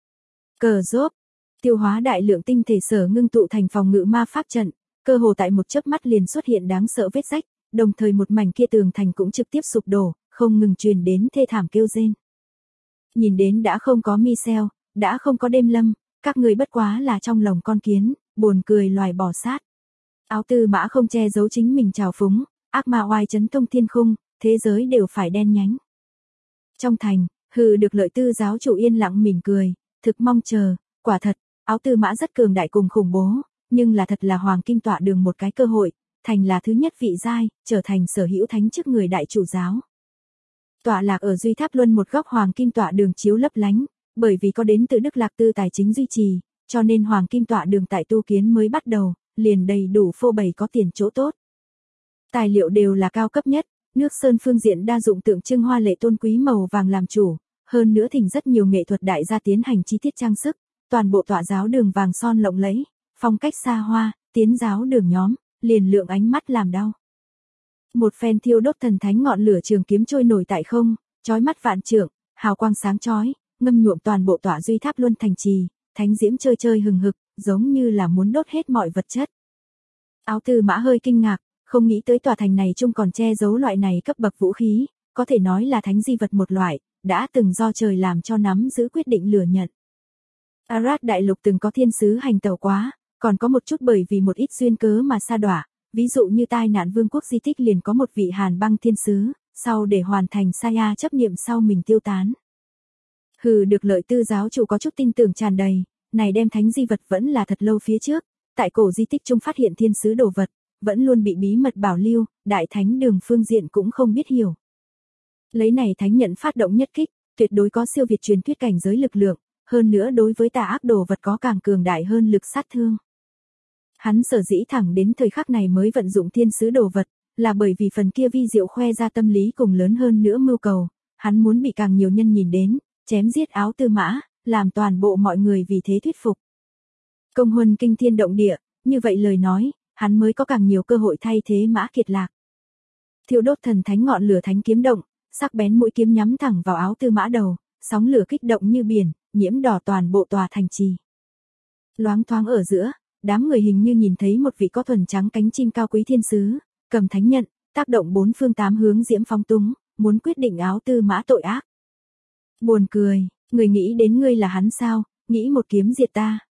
Cờ rốt, tiêu hóa đại lượng tinh thể sở ngưng tụ thành phòng ngự ma pháp trận, cơ hồ tại một chớp mắt liền xuất hiện đáng sợ vết rách, đồng thời một mảnh kia tường thành cũng trực tiếp sụp đổ, không ngừng truyền đến thê thảm kêu rên. Nhìn đến đã không có Michel, đã không có Đêm Lâm, các người bất quá là trong lòng con kiến, buồn cười loài bò sát. Áo Tư Mã không che giấu chính mình trào phúng, ác ma oai chấn thông thiên khung, thế giới đều phải đen nhánh. Trong thành, hừ được Lợi Tư giáo chủ yên lặng mỉm cười, thực mong chờ, quả thật, Áo Tư Mã rất cường đại cùng khủng bố, nhưng là thật là Hoàng Kim Tọa Đường một cái cơ hội, thành là thứ nhất vị giai, trở thành sở hữu thánh chức người đại chủ giáo. Tọa lạc ở Duy Tháp Luân một góc Hoàng Kim Tọa Đường chiếu lấp lánh, bởi vì có đến từ Đức Lạc Tư tài chính duy trì, cho nên Hoàng Kim Tọa Đường tại tu kiến mới bắt đầu, liền đầy đủ phô bày có tiền chỗ tốt. Tài liệu đều là cao cấp nhất, nước sơn phương diện đa dụng tượng trưng hoa lệ tôn quý màu vàng làm chủ, hơn nữa thỉnh rất nhiều nghệ thuật đại gia tiến hành chi tiết trang sức, toàn bộ tọa giáo đường vàng son lộng lẫy, phong cách xa hoa, tiến giáo đường nhóm, liền lượng ánh mắt làm đau. Một phen thiêu đốt thần thánh ngọn lửa trường kiếm trôi nổi tại không, chói mắt vạn trượng, hào quang sáng chói, ngâm nhuộm toàn bộ tọa Duy Tháp Luân thành trì, thánh diễm chơi chơi hừng hực, giống như là muốn đốt hết mọi vật chất. Áo Tư Mã hơi kinh ngạc, không nghĩ tới tòa thành này chung còn che giấu loại này cấp bậc vũ khí, có thể nói là thánh di vật một loại, đã từng do trời làm cho nắm giữ quyết định lừa nhận. Arad đại lục từng có thiên sứ hành tẩu quá, còn có một chút bởi vì một ít duyên cớ mà sa đọa, ví dụ như tai nạn vương quốc di tích liền có một vị Hàn Băng thiên sứ, sau để hoàn thành Saya chấp niệm sau mình tiêu tán. Hừ được Lợi Tư giáo chủ có chút tin tưởng tràn đầy, này đem thánh di vật vẫn là thật lâu phía trước, tại cổ di tích chung phát hiện thiên sứ đồ vật, vẫn luôn bị bí mật bảo lưu, đại thánh đường phương diện cũng không biết hiểu. Lấy này thánh nhận phát động nhất kích, tuyệt đối có siêu việt truyền thuyết cảnh giới lực lượng, hơn nữa đối với tà ác đồ vật có càng cường đại hơn lực sát thương. Hắn sở dĩ thẳng đến thời khắc này mới vận dụng thiên sứ đồ vật, là bởi vì phần kia vi diệu khoe ra tâm lý cùng lớn hơn nữa mưu cầu, hắn muốn bị càng nhiều nhân nhìn đến, chém giết Áo Tư Mã, làm toàn bộ mọi người vì thế thuyết phục. Công huân kinh thiên động địa, như vậy lời nói, hắn mới có càng nhiều cơ hội thay thế Mã Kiệt Lạc. Thiêu đốt thần thánh ngọn lửa thánh kiếm động, sắc bén mũi kiếm nhắm thẳng vào Áo Tư Mã đầu, sóng lửa kích động như biển, nhiễm đỏ toàn bộ tòa thành trì. Loáng thoáng ở giữa, đám người hình như nhìn thấy một vị có thuần trắng cánh chim cao quý thiên sứ, cầm thánh nhận, tác động bốn phương tám hướng diễm phóng túng, muốn quyết định Áo Tư Mã tội ác. Buồn cười, người nghĩ đến ngươi là hắn sao, nghĩ một kiếm diệt ta.